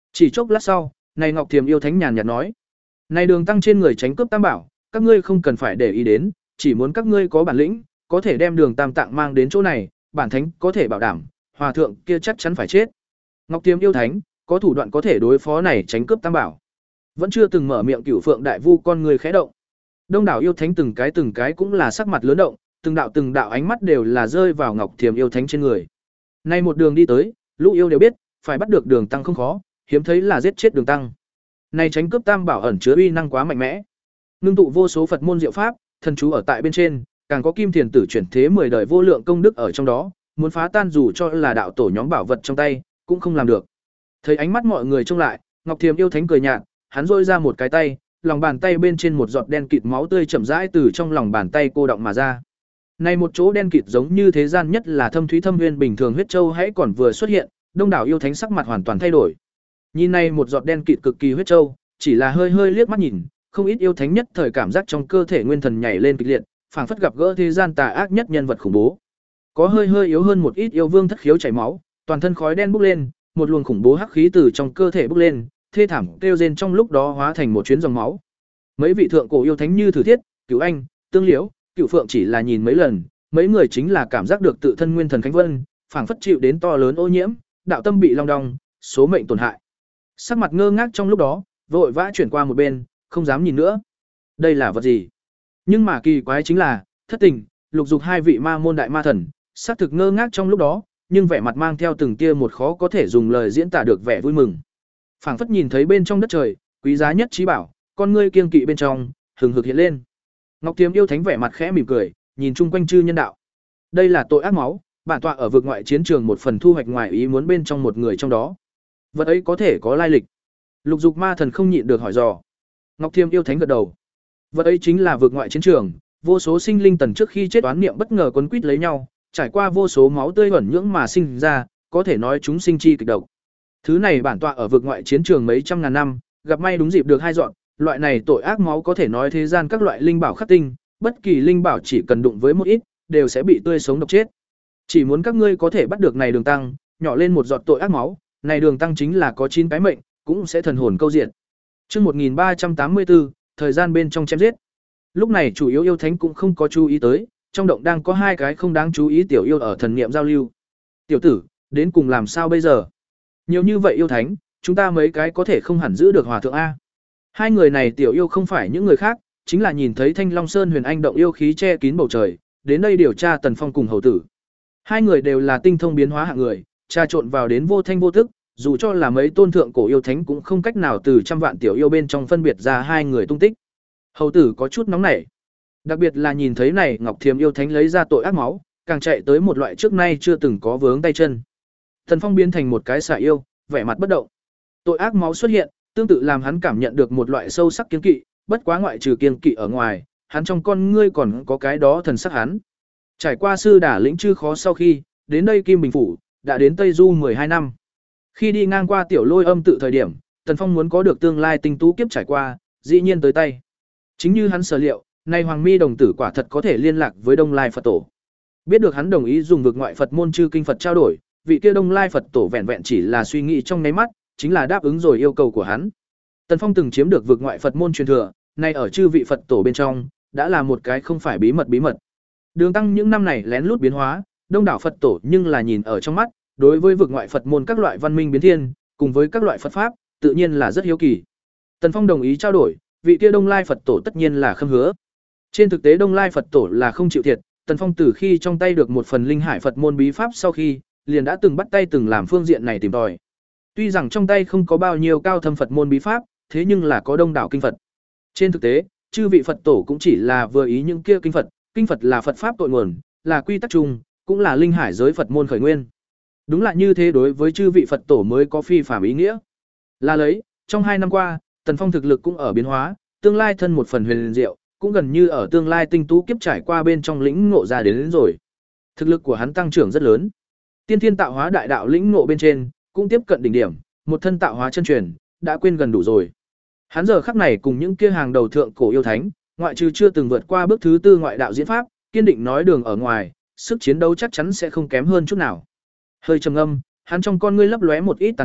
Chỉ chốc lát sau, này Ngọc Thiềm yêu thánh nhàn nhạt nói: "Này Đường Tăng trên người tránh cướp tam bảo, các ngươi không cần phải để ý đến, chỉ muốn các ngươi có bản lĩnh, có thể đem Đường Tam Tạng mang đến chỗ này, bản thánh có thể bảo đảm, hòa thượng kia chắc chắn phải chết." Ngọc Thiềm yêu thánh có thủ đoạn có thể đối phó này tránh cướp tam bảo. Vẫn chưa từng mở miệng Cửu Phượng Đại Vu con người khẽ động. Đông đảo yêu thánh từng cái từng cái cũng là sắc mặt lớn động, từng đạo từng đạo ánh mắt đều là rơi vào Ngọc Thiềm yêu thánh trên người. Nay một đường đi tới, lũ yêu đều biết, phải bắt được Đường Tăng không khó, hiếm thấy là giết chết Đường Tăng. Này tránh cướp tam bảo ẩn chứa uy năng quá mạnh mẽ. Ngưng tụ vô số Phật môn diệu pháp, thần chú ở tại bên trên, càng có Kim Thiền Tử chuyển thế mười đời vô lượng công đức ở trong đó, muốn phá tan dù cho là đạo tổ nhóm bảo vật trong tay, cũng không làm được. Thấy ánh mắt mọi người trông lại, Ngọc Thiềm yêu thánh cười nhạt, hắn rôi ra một cái tay, lòng bàn tay bên trên một giọt đen kịt máu tươi chậm rãi từ trong lòng bàn tay cô động mà ra. Này một chỗ đen kịt giống như thế gian nhất là thâm thúy thâm nguyên bình thường huyết châu hãy còn vừa xuất hiện, đông đảo yêu thánh sắc mặt hoàn toàn thay đổi. Nhìn này một giọt đen kịt cực kỳ huyết châu, chỉ là hơi hơi liếc mắt nhìn, không ít yêu thánh nhất thời cảm giác trong cơ thể nguyên thần nhảy lên kịch liệt, phảng phất gặp gỡ thế gian tà ác nhất nhân vật khủng bố. Có hơi hơi yếu hơn một ít yêu vương thất khiếu chảy máu, toàn thân khói đen bốc lên, một luồng khủng bố hắc khí từ trong cơ thể bốc lên, thê thảm kêu rên trong lúc đó hóa thành một chuyến dòng máu. Mấy vị thượng cổ yêu thánh như Thử Thiết, Cửu Anh, Tương Liễu, Cửu Phượng chỉ là nhìn mấy lần, mấy người chính là cảm giác được tự thân nguyên thần khánh vân, phảng phất chịu đến to lớn ô nhiễm, đạo tâm bị long đong, số mệnh tổn hại. Sắc mặt ngơ ngác trong lúc đó, vội vã chuyển qua một bên, không dám nhìn nữa. Đây là vật gì? Nhưng mà kỳ quái chính là, Thất Tình, Lục Dục hai vị ma môn đại ma thần, xác thực ngơ ngác trong lúc đó, nhưng vẻ mặt mang theo từng tia một khó có thể dùng lời diễn tả được vẻ vui mừng. Phảng phất nhìn thấy bên trong đất trời, quý giá nhất trí bảo, con ngươi kiêng kỵ bên trong, hừng hực hiện lên. Ngọc Thiềm yêu thánh vẻ mặt khẽ mỉm cười, nhìn chung quanh chư nhân đạo. Đây là tội ác máu, bản tọa ở vực ngoại chiến trường một phần thu hoạch ngoài ý muốn bên trong một người trong đó. Vật ấy có thể có lai lịch. Lục Dục ma thần không nhịn được hỏi dò. Ngọc Thiềm yêu thánh gật đầu. Vật ấy chính là vực ngoại chiến trường, vô số sinh linh tần trước khi chết oán niệm bất ngờ quấn quýt lấy nhau, trải qua vô số máu tươi ẩn nhưỡng mà sinh ra, có thể nói chúng sinh chi kịch độc. Thứ này bản tọa ở vực ngoại chiến trường mấy trăm ngàn năm, gặp may đúng dịp được hai dọn, loại này tội ác máu có thể nói thế gian các loại linh bảo khắc tinh, bất kỳ linh bảo chỉ cần đụng với một ít, đều sẽ bị tươi sống độc chết. Chỉ muốn các ngươi có thể bắt được này Đường Tăng, nhỏ lên một giọt tội ác máu, này Đường Tăng chính là có chín cái mệnh, cũng sẽ thần hồn câu diện. Chương một nghìn ba trăm tám mươi tư, thời gian bên trong chém giết. Lúc này chủ yếu yêu thánh cũng không có chú ý tới, trong động đang có hai cái không đáng chú ý tiểu yêu ở thần niệm giao lưu. Tiểu tử, đến cùng làm sao bây giờ? Nhiều như vậy yêu thánh, chúng ta mấy cái có thể không hẳn giữ được hòa thượng a. Hai người này tiểu yêu không phải những người khác, chính là nhìn thấy Thanh Long Sơn Huyền Anh động yêu khí che kín bầu trời, đến đây điều tra Tần Phong cùng hầu tử. Hai người đều là tinh thông biến hóa hạng người, trà trộn vào đến vô thanh vô tức, dù cho là mấy tôn thượng cổ yêu thánh cũng không cách nào từ trăm vạn tiểu yêu bên trong phân biệt ra hai người tung tích. Hầu tử có chút nóng nảy, đặc biệt là nhìn thấy này Ngọc Thiềm yêu thánh lấy ra tội ác máu, càng chạy tới một loại trước nay chưa từng có vướng tay chân. Tần Phong biến thành một cái xà yêu, vẻ mặt bất động. Tội ác máu xuất hiện, tương tự làm hắn cảm nhận được một loại sâu sắc kiêng kỵ, bất quá ngoại trừ kiêng kỵ ở ngoài, hắn trong con ngươi còn có cái đó thần sắc hắn. Trải qua sư đả lĩnh chư khó sau khi, đến đây Kim Bình phủ, đã đến Tây Du mười hai năm. Khi đi ngang qua tiểu lôi âm tự thời điểm, Tần Phong muốn có được tương lai tinh tú kiếp trải qua, dĩ nhiên tới tay. Chính như hắn sở liệu, nay Hoàng Mi đồng tử quả thật có thể liên lạc với Đông Lai Phật Tổ. Biết được hắn đồng ý dùng vực ngoại Phật môn chư kinh Phật trao đổi, vị kia Đông Lai Phật Tổ vẹn vẹn chỉ là suy nghĩ trong nháy mắt, chính là đáp ứng rồi yêu cầu của hắn. Tần Phong từng chiếm được vực ngoại Phật môn truyền thừa, nay ở chư vị Phật Tổ bên trong, đã là một cái không phải bí mật bí mật. Đường Tăng những năm này lén lút biến hóa, đông đảo Phật Tổ nhưng là nhìn ở trong mắt, đối với vực ngoại Phật môn các loại văn minh biến thiên, cùng với các loại Phật pháp, tự nhiên là rất hiếu kỳ. Tần Phong đồng ý trao đổi, vị kia Đông Lai Phật Tổ tất nhiên là khâm hứa. Trên thực tế Đông Lai Phật Tổ là không chịu thiệt, Tần Phong từ khi trong tay được một phần linh hải Phật môn bí pháp sau khi, liền đã từng bắt tay từng làm phương diện này tìm tòi. Tuy rằng trong tay không có bao nhiêu cao thâm Phật môn bí pháp, thế nhưng là có đông đảo kinh Phật. Trên thực tế, chư vị Phật Tổ cũng chỉ là vừa ý những kia kinh Phật, kinh Phật là Phật pháp cội nguồn, là quy tắc chung, cũng là linh hải giới Phật môn khởi nguyên. Đúng là như thế, đối với chư vị Phật Tổ mới có phi phàm ý nghĩa. Là lấy, trong hai năm qua, Tần Phong thực lực cũng ở biến hóa, tương lai thân một phần huyền diệu, cũng gần như ở tương lai tinh tú kiếp trải qua bên trong lĩnh ngộ ra đến, đến rồi. Thực lực của hắn tăng trưởng rất lớn. Tiên thiên tạo hóa đại đạo lĩnh ngộ bên trên, cũng tiếp cận đỉnh điểm, một thân tạo hóa chân truyền, đã quên gần đủ rồi. Hắn giờ khắc này cùng những kia hàng đầu thượng cổ yêu thánh, ngoại trừ chưa từng vượt qua bước thứ tư ngoại đạo diễn pháp, kiên định nói đường ở ngoài, sức chiến đấu chắc chắn sẽ không kém hơn chút nào. Hơi trầm ngâm, hắn trong con ngươi lấp lóe một ít tàn khốc,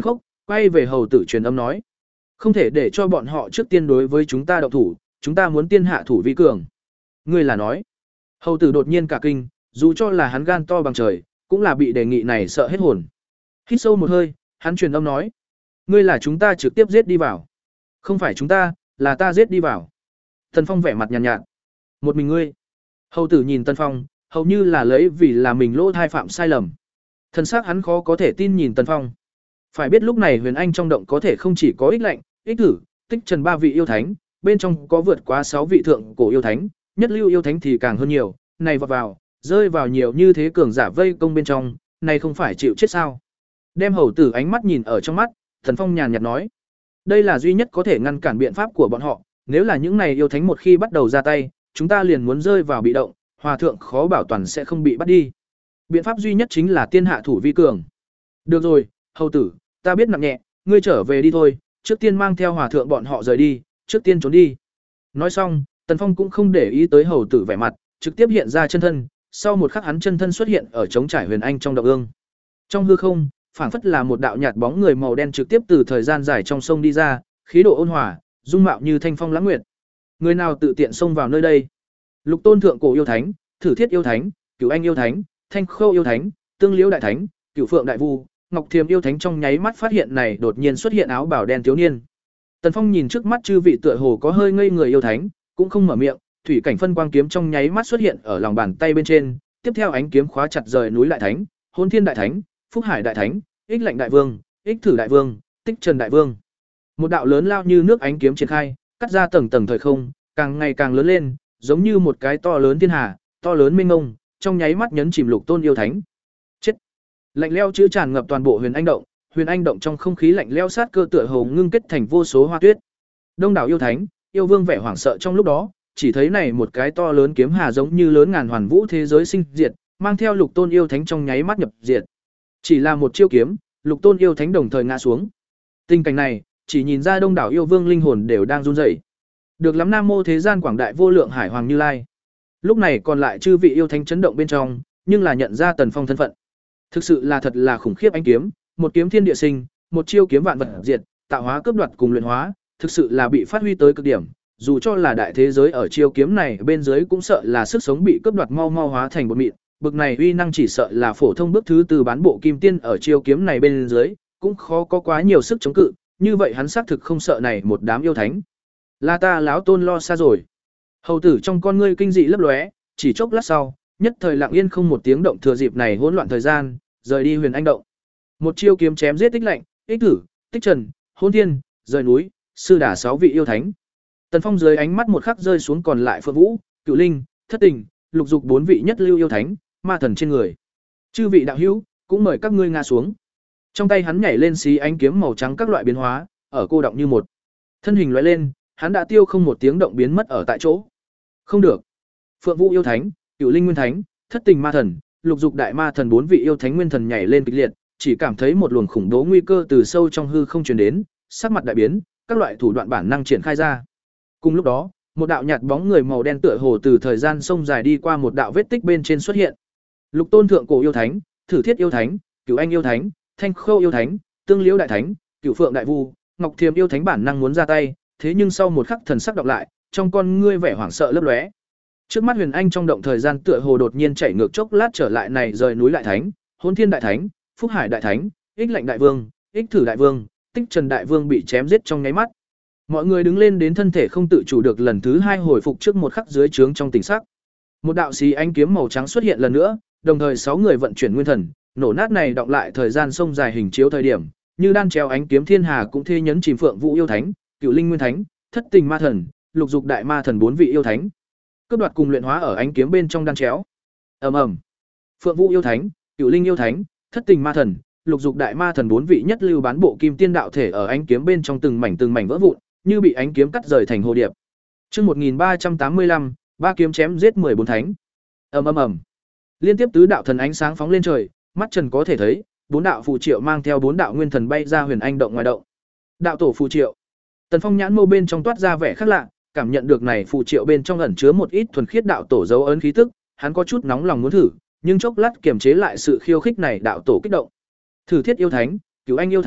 quay về hầu tử truyền âm nói: "Không thể để cho bọn họ trước tiên đối với chúng ta động thủ, chúng ta muốn tiên hạ thủ vi cường." Ngươi là nói? Hầu tử đột nhiên cả kinh, dù cho là hắn gan to bằng trời, cũng là bị đề nghị này sợ hết hồn. Hít sâu một hơi, hắn truyền âm nói: "Ngươi là chúng ta trực tiếp giết đi vào." "Không phải chúng ta, là ta giết đi vào." Tần Phong vẻ mặt nhàn nhạt, nhạt. "Một mình ngươi?" Hầu tử nhìn Tần Phong, hầu như là lấy vì là mình lỗ thai phạm sai lầm. Thân xác hắn khó có thể tin nhìn Tần Phong. Phải biết lúc này Huyền Anh trong động có thể không chỉ có Ích Lạnh, Ích Thử, Tích Trần ba vị yêu thánh, bên trong có vượt quá sáu vị thượng cổ yêu thánh, nhất lưu yêu thánh thì càng hơn nhiều, này vọt vào, rơi vào nhiều như thế cường giả vây công bên trong, này không phải chịu chết sao? Đem hầu tử ánh mắt nhìn ở trong mắt, Tần Phong nhàn nhạt nói: "Đây là duy nhất có thể ngăn cản biện pháp của bọn họ, nếu là những này yêu thánh một khi bắt đầu ra tay, chúng ta liền muốn rơi vào bị động, hòa thượng khó bảo toàn sẽ không bị bắt đi. Biện pháp duy nhất chính là tiên hạ thủ vi cường." "Được rồi, hầu tử, ta biết nặng nhẹ, ngươi trở về đi thôi, trước tiên mang theo hòa thượng bọn họ rời đi, trước tiên trốn đi." Nói xong, Tần Phong cũng không để ý tới hầu tử vẻ mặt, trực tiếp hiện ra chân thân, sau một khắc hắn chân thân xuất hiện ở trống trải Huyền Anh trong động ương. Trong hư không, phảng phất là một đạo nhạt bóng người màu đen trực tiếp từ thời gian dài trong sông đi ra, khí độ ôn hòa, dung mạo như thanh phong lãng nguyệt. Người nào tự tiện xông vào nơi đây? Lục Tôn thượng cổ yêu thánh, Thử Thiết yêu thánh, Cửu Anh yêu thánh, Thanh Khâu yêu thánh, Tương Liễu đại thánh, Cửu Phượng đại vu, Ngọc Thiềm yêu thánh trong nháy mắt phát hiện này đột nhiên xuất hiện áo bào đen thiếu niên. Tần Phong nhìn trước mắt chư vị tựa hồ có hơi ngây người yêu thánh, cũng không mở miệng, thủy cảnh phân quang kiếm trong nháy mắt xuất hiện ở lòng bàn tay bên trên, tiếp theo ánh kiếm khóa chặt rời núi đại thánh, Hôn Thiên đại thánh, Phúc Hải đại thánh, Ích Lạnh đại vương, Ích Thử đại vương, Tích Trần đại vương. Một đạo lớn lao như nước ánh kiếm triển khai, cắt ra tầng tầng thời không, càng ngày càng lớn lên, giống như một cái to lớn thiên hà, to lớn mênh mông, trong nháy mắt nhấn chìm Lục Tôn yêu thánh. Chết! Lạnh lẽo chứa tràn ngập toàn bộ Huyền Anh động, Huyền Anh động trong không khí lạnh lẽo sát cơ tựa hồ ngưng kết thành vô số hoa tuyết. Đông đảo yêu thánh, yêu vương vẻ hoảng sợ trong lúc đó, chỉ thấy này một cái to lớn kiếm hà giống như lớn ngàn hoàn vũ thế giới sinh diệt, mang theo Lục Tôn yêu thánh trong nháy mắt nhập diệt. Chỉ là một chiêu kiếm, Lục Tôn yêu thánh đồng thời ngã xuống. Tình cảnh này, chỉ nhìn ra đông đảo yêu vương linh hồn đều đang run rẩy. Được lắm Nam Mô thế gian quảng đại vô lượng hải hoàng Như Lai. Lúc này còn lại chư vị yêu thánh chấn động bên trong, nhưng là nhận ra Tần Phong thân phận. Thực sự là thật là khủng khiếp ánh kiếm, một kiếm thiên địa sinh, một chiêu kiếm vạn vật diệt, tạo hóa cướp đoạt cùng luyện hóa, thực sự là bị phát huy tới cực điểm, dù cho là đại thế giới ở chiêu kiếm này bên dưới cũng sợ là sức sống bị cướp đoạt mau mau hóa thành bột mịn, bực này uy năng chỉ sợ là phổ thông bước thứ từ bán bộ kim tiên ở chiêu kiếm này bên dưới, cũng khó có quá nhiều sức chống cự, như vậy hắn xác thực không sợ này một đám yêu thánh. Là ta láo tôn lo xa rồi. Hầu tử trong con ngươi kinh dị lấp lóe, chỉ chốc lát sau, nhất thời lặng yên không một tiếng động thừa dịp này hỗn loạn thời gian, rời đi Huyền Anh động. Một chiêu kiếm chém giết Tích Lạnh, Ích Thử, Tích Trần, Hôn Thiên, rời núi, sư đả sáu vị yêu thánh. Tần Phong dưới ánh mắt một khắc rơi xuống còn lại Phượng Vũ, Cửu Linh, Thất Tình, Lục Dục bốn vị nhất lưu yêu thánh, ma thần trên người. Chư vị đạo hữu, cũng mời các ngươi ngã xuống. Trong tay hắn nhảy lên xí ánh kiếm màu trắng các loại biến hóa, ở cô động như một. Thân hình lóe lên, hắn đã tiêu không một tiếng động biến mất ở tại chỗ. Không được. Phượng Vũ yêu thánh, Cửu Linh nguyên thánh, Thất Tình ma thần, Lục Dục đại ma thần bốn vị yêu thánh nguyên thần nhảy lên kịch liệt, chỉ cảm thấy một luồng khủng bố nguy cơ từ sâu trong hư không truyền đến, sắc mặt đại biến, các loại thủ đoạn bản năng triển khai ra. Cùng lúc đó, một đạo nhạt bóng người màu đen tựa hồ từ thời gian sông dài đi qua một đạo vết tích bên trên xuất hiện. Lục Tôn thượng cổ yêu thánh, Thử Thiết yêu thánh, Cửu Anh yêu thánh, Thanh Khâu yêu thánh, Tương Liễu đại thánh, Cửu Phượng đại vu, Ngọc Thiềm yêu thánh bản năng muốn ra tay, thế nhưng sau một khắc thần sắc đọc lại, trong con ngươi vẻ hoảng sợ lấp lóe. Trước mắt Huyền Anh trong động thời gian tựa hồ đột nhiên chảy ngược chốc lát trở lại này rời núi đại thánh, Hôn Thiên đại thánh, Phúc Hải đại thánh, Ích Lạnh đại vương, Ích Thử đại vương, Tích Trần đại vương bị chém giết trong nháy mắt. Mọi người đứng lên đến thân thể không tự chủ được lần thứ hai hồi phục trước một khắc dưới trướng trong tình sắc. Một đạo xí ánh kiếm màu trắng xuất hiện lần nữa, đồng thời sáu người vận chuyển nguyên thần, nổ nát này đọng lại thời gian sông dài hình chiếu thời điểm, như đan treo ánh kiếm thiên hà cũng thê nhấn chìm Phượng Vũ yêu thánh, Cửu Linh nguyên thánh, Thất Tình ma thần, Lục Dục đại ma thần bốn vị yêu thánh. Cướp đoạt cùng luyện hóa ở ánh kiếm bên trong đan chéo. Ầm ầm. Phượng Vũ yêu thánh, Cửu Linh yêu thánh, Thất Tình ma thần, Lục Dục đại ma thần bốn vị nhất lưu bán bộ kim tiên đạo thể ở ánh kiếm bên trong từng mảnh từng mảnh vỡ vụn, như bị ánh kiếm cắt rời thành hồ điệp. Chương một nghìn ba trăm tám mươi lăm, ba kiếm chém giết mười bốn thánh. Ầm ầm ầm. Liên tiếp tứ đạo thần ánh sáng phóng lên trời, mắt Trần có thể thấy, bốn đạo phù triệu mang theo bốn đạo nguyên thần bay ra Huyền Anh động ngoài động. Đạo tổ phù triệu. Tần Phong nhãn mâu bên trong toát ra vẻ khác lạ, cảm nhận được này phù triệu bên trong ẩn chứa một ít thuần khiết đạo tổ dấu ấn khí tức, hắn có chút nóng lòng muốn thử, nhưng chốc lát kiềm chế lại sự khiêu khích này đạo tổ kích động. Thử Thiết yêu thánh, Cửu Anh yêu thánh,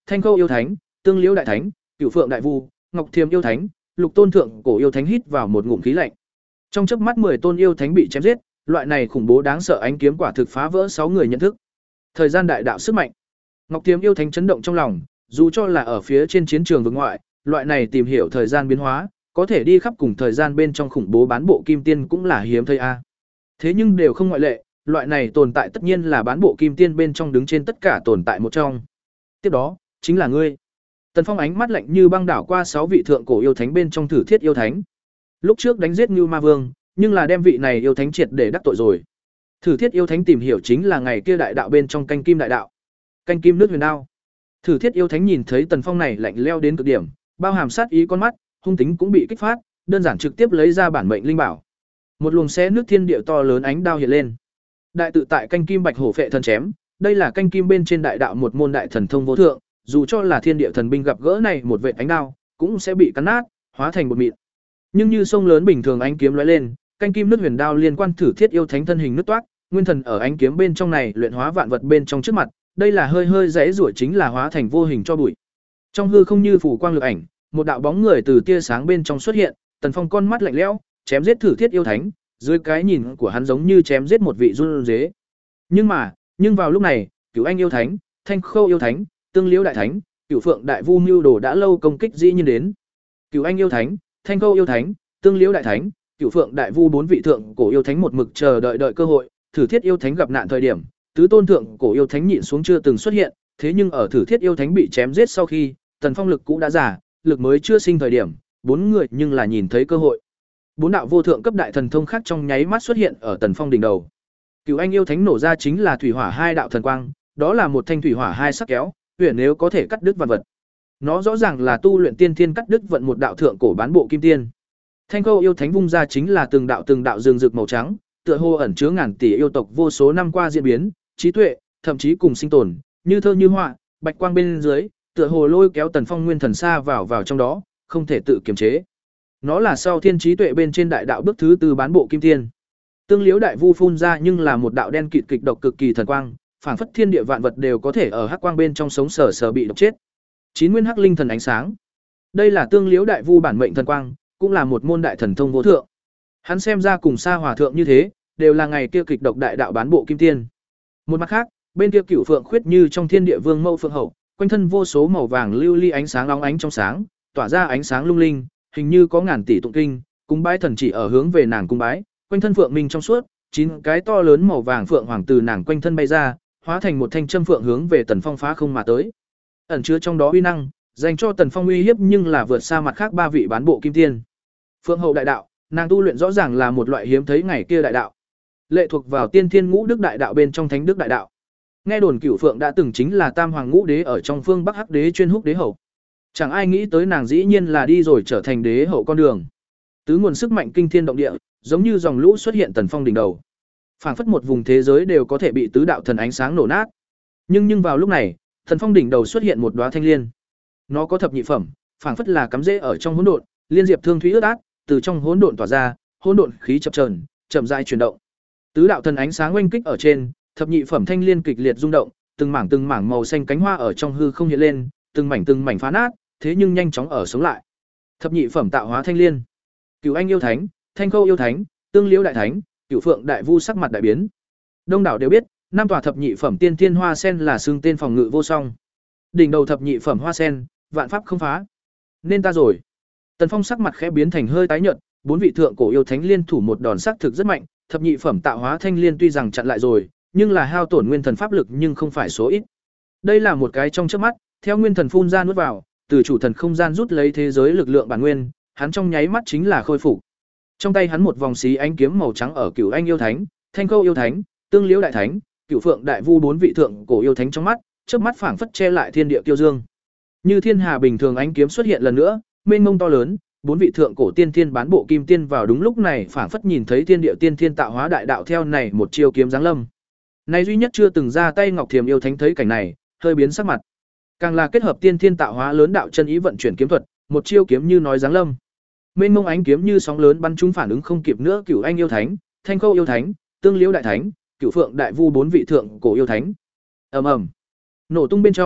Thanh Khâu yêu thánh, Tương Liễu đại thánh, Cửu Phượng đại vu, Ngọc Thiềm yêu thánh, Lục Tôn thượng cổ yêu thánh hít vào một ngụm khí lạnh. Trong chớp mắt mười tôn yêu thánh bị chém giết, loại này khủng bố đáng sợ ánh kiếm quả thực phá vỡ sáu người nhận thức. Thời gian đại đạo sức mạnh. Ngọc Thiềm yêu thánh chấn động trong lòng, dù cho là ở phía trên chiến trường vực ngoại, loại này tìm hiểu thời gian biến hóa, có thể đi khắp cùng thời gian bên trong khủng bố bán bộ kim tiên cũng là hiếm thấy a. Thế nhưng đều không ngoại lệ, loại này tồn tại tất nhiên là bán bộ kim tiên bên trong đứng trên tất cả tồn tại một trong. Tiếp đó, chính là ngươi. Tần Phong ánh mắt lạnh như băng đảo qua sáu vị thượng cổ yêu thánh bên trong Thử Thiết yêu thánh. Lúc trước đánh giết Nưu Ma Vương, nhưng là đem vị này yêu thánh triệt để đắc tội rồi. Thử Thiết yêu thánh tìm hiểu chính là ngày kia đại đạo bên trong canh kim đại đạo. Canh kim nước huyền đao. Thử Thiết yêu thánh nhìn thấy Tần Phong này lạnh lẽo đến cực điểm, bao hàm sát ý con mắt, hung tính cũng bị kích phát, đơn giản trực tiếp lấy ra bản mệnh linh bảo. Một luồng xé nước thiên địa to lớn ánh đao hiện lên. Đại tự tại canh kim bạch hổ phệ thần chém, đây là canh kim bên trên đại đạo một môn đại thần thông vô thượng, dù cho là thiên địa thần binh gặp gỡ này một vệt ánh đao, cũng sẽ bị cắn nát, hóa thành bột mịn. Nhưng như sông lớn bình thường ánh kiếm lóe lên, canh kim nước huyền đao liên quan Thử Thiết yêu thánh thân hình nứt toát, nguyên thần ở ánh kiếm bên trong này luyện hóa vạn vật bên trong trước mặt, đây là hơi hơi rẽ rủa chính là hóa thành vô hình cho bụi. Trong hư không như phủ quang lực ảnh, một đạo bóng người từ tia sáng bên trong xuất hiện, Tần Phong con mắt lạnh lẽo, chém giết Thử Thiết yêu thánh, dưới cái nhìn của hắn giống như chém giết một vị run rế. Nhưng mà, nhưng vào lúc này, Cửu Anh yêu thánh, Thanh Khâu yêu thánh, Tương Liễu đại thánh, Cửu Phượng đại vu mưu đồ đã lâu công kích dĩ nhiên đến. Cửu Anh yêu thánh, Thanh Khâu yêu thánh, Tương Liễu đại thánh, Cửu Phượng đại vu bốn vị thượng cổ yêu thánh một mực chờ đợi đợi cơ hội, Thử Thiết yêu thánh gặp nạn thời điểm, tứ tôn thượng cổ yêu thánh nhịn xuống chưa từng xuất hiện, thế nhưng ở Thử Thiết yêu thánh bị chém giết sau khi, Tần Phong lực cũ đã giả, lực mới chưa sinh thời điểm, bốn người nhưng là nhìn thấy cơ hội. Bốn đạo vô thượng cấp đại thần thông khác trong nháy mắt xuất hiện ở Tần Phong đỉnh đầu. Cửu Anh yêu thánh nổ ra chính là thủy hỏa hai đạo thần quang, đó là một thanh thủy hỏa hai sắc kéo, huyền nếu có thể cắt đứt vạn vật. Nó rõ ràng là tu luyện tiên thiên cắt đứt vận một đạo thượng cổ bán bộ kim tiên. Thanh Khâu yêu thánh vung ra chính là từng đạo từng đạo rừng rực màu trắng, tựa hồ ẩn chứa ngàn tỷ yêu tộc vô số năm qua diễn biến, trí tuệ, thậm chí cùng sinh tồn, như thơ như họa, bạch quang bên dưới, tựa hồ lôi kéo Tần Phong nguyên thần xa vào vào trong đó, không thể tự kiềm chế. Nó là sau thiên trí tuệ bên trên đại đạo bước thứ tư bán bộ kim tiên. Tương Liễu đại vu phun ra nhưng là một đạo đen kịt kịch độc cực kỳ thần quang, phảng phất thiên địa vạn vật đều có thể ở hắc quang bên trong sống sờ sờ bị độc chết. Chín nguyên hắc linh thần ánh sáng. Đây là Tương Liễu đại vu bản mệnh thần quang, cũng là một môn đại thần thông vô thượng. Hắn xem ra cùng Sa Hòa thượng như thế, đều là ngày kia kịch độc đại đạo bán bộ kim tiên. Một mặt khác, bên kia Cửu Phượng khuyết như trong thiên địa vương mẫu phượng hậu, quanh thân vô số màu vàng lưu ly ánh sáng óng ánh trong sáng, tỏa ra ánh sáng lung linh, hình như có ngàn tỷ tụng kinh, cung bái thần chỉ ở hướng về nàng cung bái, quanh thân phượng minh trong suốt, chín cái to lớn màu vàng phượng hoàng từ nàng quanh thân bay ra, hóa thành một thanh châm phượng hướng về Tần Phong phá không mà tới. Ẩn chứa trong đó uy năng, dành cho Tần Phong uy hiếp nhưng là vượt xa mặt khác ba vị bán bộ kim tiên. Phượng hậu đại đạo, nàng tu luyện rõ ràng là một loại hiếm thấy ngày kia đại đạo. Lệ thuộc vào tiên thiên ngũ đức đại đạo bên trong thánh đức đại đạo. Nghe đồn Cửu Phượng đã từng chính là tam hoàng ngũ đế ở trong phương Bắc Hắc đế chuyên húc đế hậu. Chẳng ai nghĩ tới nàng dĩ nhiên là đi rồi trở thành đế hậu con đường. Tứ nguồn sức mạnh kinh thiên động địa, giống như dòng lũ xuất hiện Tần Phong đỉnh đầu. Phảng phất một vùng thế giới đều có thể bị tứ đạo thần ánh sáng nổ nát. Nhưng nhưng vào lúc này, Tần Phong đỉnh đầu xuất hiện một đóa thanh liên. Nó có thập nhị phẩm, phảng phất là cắm rễ ở trong hỗn độn, liên diệp thương thúy ướt át, từ trong hỗn độn tỏa ra, hỗn độn khí chập chờn, chậm rãi chuyển động. Tứ đạo thần ánh sáng oanh kích ở trên, thập nhị phẩm thanh liên kịch liệt rung động, từng mảng từng mảng màu xanh cánh hoa ở trong hư không hiện lên, từng mảnh từng mảnh phá nát, thế nhưng nhanh chóng ở sống lại. Thập nhị phẩm tạo hóa thanh liên. Cửu Anh yêu thánh, Thanh Khâu yêu thánh, Tương Liễu đại thánh, Cửu Phượng đại vu sắc mặt đại biến. Đông đảo đều biết, năm tòa thập nhị phẩm tiên thiên hoa sen là xương tên phòng ngự vô song. Đỉnh đầu thập nhị phẩm hoa sen, vạn pháp không phá. Nên ta rồi. Tần Phong sắc mặt khẽ biến thành hơi tái nhợt, bốn vị thượng cổ yêu thánh liên thủ một đòn sắc thực rất mạnh, thập nhị phẩm tạo hóa thanh liên tuy rằng chặn lại rồi, nhưng là hao tổn nguyên thần pháp lực nhưng không phải số ít. Đây là một cái trong chớp mắt, theo nguyên thần phun ra nuốt vào, từ chủ thần không gian rút lấy thế giới lực lượng bản nguyên, hắn trong nháy mắt chính là khôi phục. Trong tay hắn một vòng xí ánh kiếm màu trắng ở Cửu Anh yêu thánh, Thanh Khâu yêu thánh, Tương Liễu đại thánh, Cửu Phượng đại vu bốn vị thượng cổ yêu thánh trong mắt, chớp mắt phảng phất che lại thiên địa kiêu dương. Như thiên hà bình thường ánh kiếm xuất hiện lần nữa, mênh mông to lớn, bốn vị thượng cổ tiên thiên bán bộ kim tiên vào đúng lúc này phảng phất nhìn thấy thiên địa tiên thiên tạo hóa đại đạo theo này một chiêu kiếm giáng lâm. Này duy nhất chưa từng ra tay Ngọc Thiềm yêu thánh thấy cảnh này, hơi biến sắc mặt. Càng là kết hợp tiên thiên tạo hóa lớn đạo chân ý vận chuyển kiếm thuật, một chiêu kiếm như nói giáng lâm. Mênh mông ánh kiếm như sóng lớn bắn trúng phản ứng không kịp nữa Cửu Anh yêu thánh, Thanh Khâu yêu thánh, Tương Liễu đại thánh, Cửu Phượng đại vu bốn vị thượng cổ yêu thánh. Ầm ầm. Nổ tung bên trong,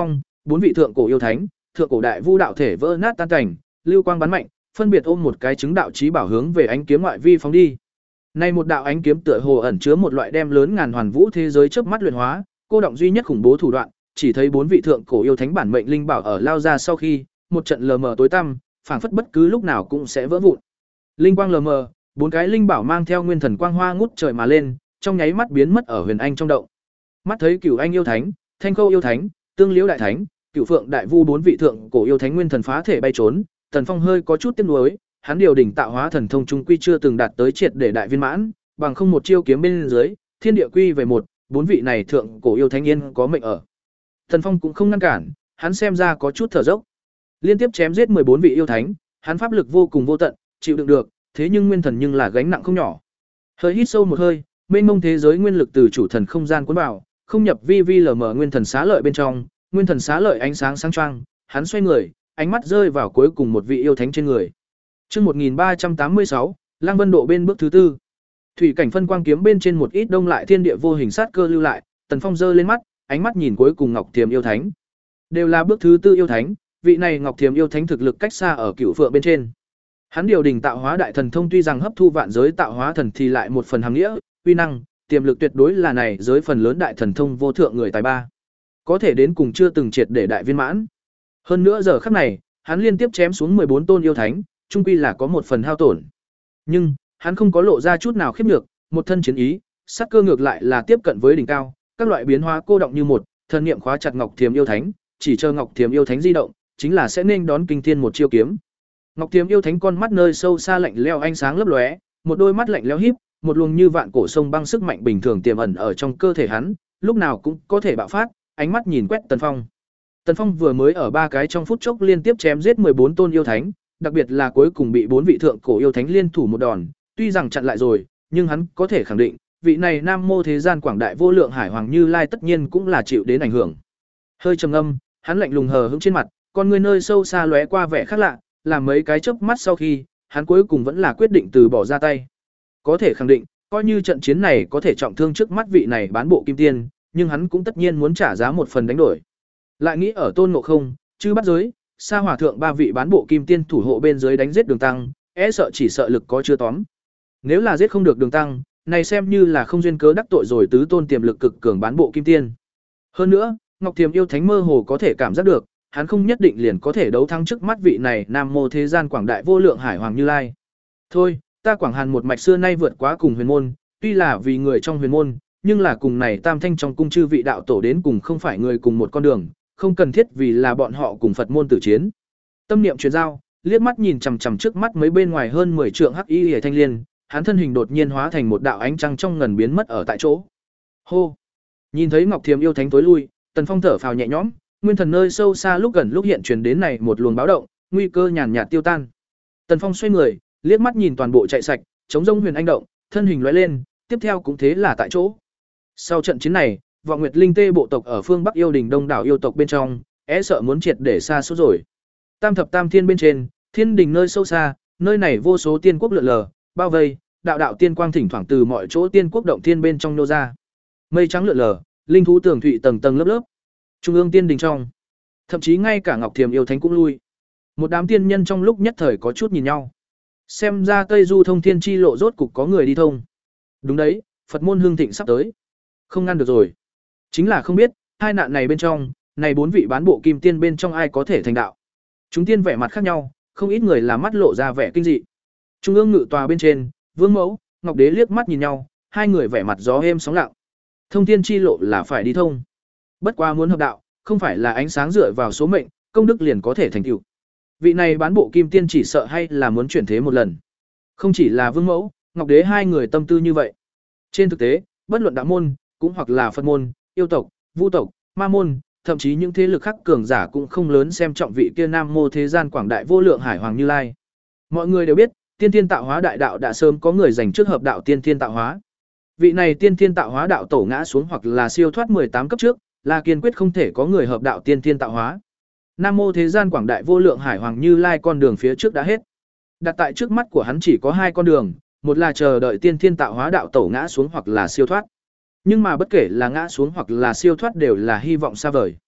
bốn vị thượng cổ yêu thánh, thượng cổ đại vu đạo thể vỡ nát tan cảnh, lưu quang bắn mạnh, phân biệt ôm một cái chứng đạo chí bảo hướng về ánh kiếm ngoại vi phóng đi. Nay một đạo ánh kiếm tựa hồ ẩn chứa một loại đem lớn ngàn hoàn vũ thế giới chớp mắt luyện hóa, cô động duy nhất khủng bố thủ đoạn, chỉ thấy bốn vị thượng cổ yêu thánh bản mệnh linh bảo ở lao ra sau khi, một trận lờ mờ tối tăm, phảng phất bất cứ lúc nào cũng sẽ vỡ vụn. Linh quang lờ mờ, bốn cái linh bảo mang theo nguyên thần quang hoa ngút trời mà lên, trong nháy mắt biến mất ở huyền anh trong động. Mắt thấy Cửu Anh yêu thánh, Thanh Khâu yêu thánh, Tương Liễu đại thánh, Cửu Phượng đại vu bốn vị thượng cổ yêu thánh nguyên thần phá thể bay trốn, Tần Phong hơi có chút tiếc nuối, hắn điều đỉnh tạo hóa thần thông trung quy chưa từng đạt tới triệt để đại viên mãn, bằng không một chiêu kiếm bên dưới, thiên địa quy về một, bốn vị này thượng cổ yêu thánh yên có mệnh ở. Tần Phong cũng không ngăn cản, hắn xem ra có chút thở dốc. Liên tiếp chém giết mười bốn vị yêu thánh, hắn pháp lực vô cùng vô tận, chịu đựng được, thế nhưng nguyên thần nhưng là gánh nặng không nhỏ. Hơi hít sâu một hơi, mênh mông thế giới nguyên lực từ chủ thần không gian cuốn vào, không nhập vi vi lờ mờ nguyên thần xá lợi bên trong, nguyên thần xá lợi ánh sáng sáng choang, hắn xoay người, ánh mắt rơi vào cuối cùng một vị yêu thánh trên người. Chương một nghìn ba trăm tám mươi sáu, Lăng Vân độ bên bước thứ tư. Thủy cảnh phân quang kiếm bên trên một ít đông lại thiên địa vô hình sát cơ lưu lại, Tần Phong giơ lên mắt, ánh mắt nhìn cuối cùng Ngọc Thiềm yêu thánh. Đều là bước thứ tư yêu thánh, vị này Ngọc Thiềm yêu thánh thực lực cách xa ở Cửu Phượng bên trên. Hắn điều đỉnh tạo hóa đại thần thông tuy rằng hấp thu vạn giới tạo hóa thần thì lại một phần hàm nghĩa, uy năng, tiềm lực tuyệt đối là này giới phần lớn đại thần thông vô thượng người tài ba. Có thể đến cùng chưa từng triệt để đại viên mãn. Hơn nữa giờ khắc này, hắn liên tiếp chém xuống mười bốn tôn yêu thánh, chung quy là có một phần hao tổn. Nhưng, hắn không có lộ ra chút nào khiếp nhược, một thân chiến ý, sát cơ ngược lại là tiếp cận với đỉnh cao, các loại biến hóa cô động như một, thần niệm khóa chặt Ngọc Thiềm yêu thánh, chỉ chờ Ngọc Thiềm yêu thánh di động, chính là sẽ nên đón kinh thiên một chiêu kiếm. Ngọc Thiềm yêu thánh con mắt nơi sâu xa lạnh lẽo ánh sáng lấp lóe, một đôi mắt lạnh lẽo híp, một luồng như vạn cổ sông băng sức mạnh bình thường tiềm ẩn ở trong cơ thể hắn, lúc nào cũng có thể bạo phát, ánh mắt nhìn quét Tần Phong. Tần Phong vừa mới ở ba cái trong phút chốc liên tiếp chém giết mười bốn tôn yêu thánh, đặc biệt là cuối cùng bị bốn vị thượng cổ yêu thánh liên thủ một đòn, tuy rằng chặn lại rồi, nhưng hắn có thể khẳng định, vị này Nam Mô thế gian quảng đại vô lượng hải hoàng Như Lai tất nhiên cũng là chịu đến ảnh hưởng. Hơi trầm ngâm, hắn lạnh lùng hờ hững trên mặt, con người nơi sâu xa lóe qua vẻ khác lạ, làm mấy cái chớp mắt sau khi, hắn cuối cùng vẫn là quyết định từ bỏ ra tay. Có thể khẳng định, coi như trận chiến này có thể trọng thương trước mắt vị này bán bộ kim tiên, nhưng hắn cũng tất nhiên muốn trả giá một phần đánh đổi. Lại nghĩ ở Tôn Ngộ Không, Chư Bắt Giới, Sa Hỏa Thượng ba vị bán bộ kim tiên thủ hộ bên dưới đánh giết Đường Tăng, e sợ chỉ sợ lực có chưa tóm. Nếu là giết không được Đường Tăng, này xem như là không duyên cớ đắc tội rồi tứ tôn tiềm lực cực cường bán bộ kim tiên. Hơn nữa, Ngọc Thiềm yêu thánh mơ hồ có thể cảm giác được, hắn không nhất định liền có thể đấu thắng trước mắt vị này Nam Mô thế gian quảng đại vô lượng hải hoàng Như Lai. Thôi, ta Quảng Hàn một mạch xưa nay vượt quá cùng huyền môn, tuy là vì người trong huyền môn, nhưng là cùng này Tam Thanh trong cung chư vị đạo tổ đến cùng không phải người cùng một con đường, không cần thiết vì là bọn họ cùng Phật môn tử chiến. Tâm niệm truyền giao, liếc mắt nhìn chằm chằm trước mắt mấy bên ngoài hơn mười trượng hắc y hề thanh liên, hắn thân hình đột nhiên hóa thành một đạo ánh trăng trong ngần biến mất ở tại chỗ. Hô! Nhìn thấy Ngọc Thiềm yêu thánh tối lui, Tần Phong thở phào nhẹ nhõm, nguyên thần nơi sâu xa lúc gần lúc hiện truyền đến này một luồng báo động, nguy cơ nhàn nhạt tiêu tan. Tần Phong xoay người, liếc mắt nhìn toàn bộ chạy sạch, chống rông huyền anh động, thân hình lóe lên, tiếp theo cũng thế là tại chỗ. Sau trận chiến này, Vọng Nguyệt Linh Tê bộ tộc ở phương Bắc yêu đình đông đảo yêu tộc bên trong, é sợ muốn triệt để xa số rồi. Tam thập tam thiên bên trên, thiên đình nơi sâu xa, nơi này vô số tiên quốc lượn lờ, bao vây, đạo đạo tiên quang thỉnh thoảng từ mọi chỗ tiên quốc động thiên bên trong nô ra. Mây trắng lượn lờ, linh thú tường thụy tầng tầng lớp lớp. Trung ương tiên đình trong, thậm chí ngay cả Ngọc Thiềm yêu thánh cũng lui. Một đám tiên nhân trong lúc nhất thời có chút nhìn nhau. Xem ra Tây Du thông thiên chi lộ rốt cục có người đi thông. Đúng đấy, Phật môn hương thịnh sắp tới. Không ngăn được rồi. Chính là không biết, hai nạn này bên trong, này bốn vị bán bộ kim tiên bên trong ai có thể thành đạo. Chúng tiên vẻ mặt khác nhau, không ít người là mắt lộ ra vẻ kinh dị. Trung ương ngự tòa bên trên, Vương Mẫu, Ngọc Đế liếc mắt nhìn nhau, hai người vẻ mặt gió êm sóng lặng. Thông thiên chi lộ là phải đi thông. Bất quá muốn hợp đạo, không phải là ánh sáng dựa vào số mệnh, công đức liền có thể thành tựu. Vị này bán bộ kim tiên chỉ sợ hay là muốn chuyển thế một lần. Không chỉ là Vương Mẫu, Ngọc Đế hai người tâm tư như vậy. Trên thực tế, bất luận đạo môn, cũng hoặc là Phật môn, yêu tộc, Vu tộc, Ma môn, thậm chí những thế lực khác cường giả cũng không lớn xem trọng vị kia Nam Mô thế gian quảng đại vô lượng hải hoàng Như Lai. Mọi người đều biết, tiên thiên tạo hóa đại đạo đã sớm có người giành trước hợp đạo tiên thiên tạo hóa. Vị này tiên thiên tạo hóa đạo tổ ngã xuống hoặc là siêu thoát mười tám cấp trước, là kiên quyết không thể có người hợp đạo tiên thiên tạo hóa. Nam Mô thế gian quảng đại vô lượng hải hoàng Như Lai con đường phía trước đã hết. Đặt tại trước mắt của hắn chỉ có hai con đường, một là chờ đợi tiên thiên tạo hóa đạo tổ ngã xuống hoặc là siêu thoát. Nhưng mà bất kể là ngã xuống hoặc là siêu thoát đều là hy vọng xa vời.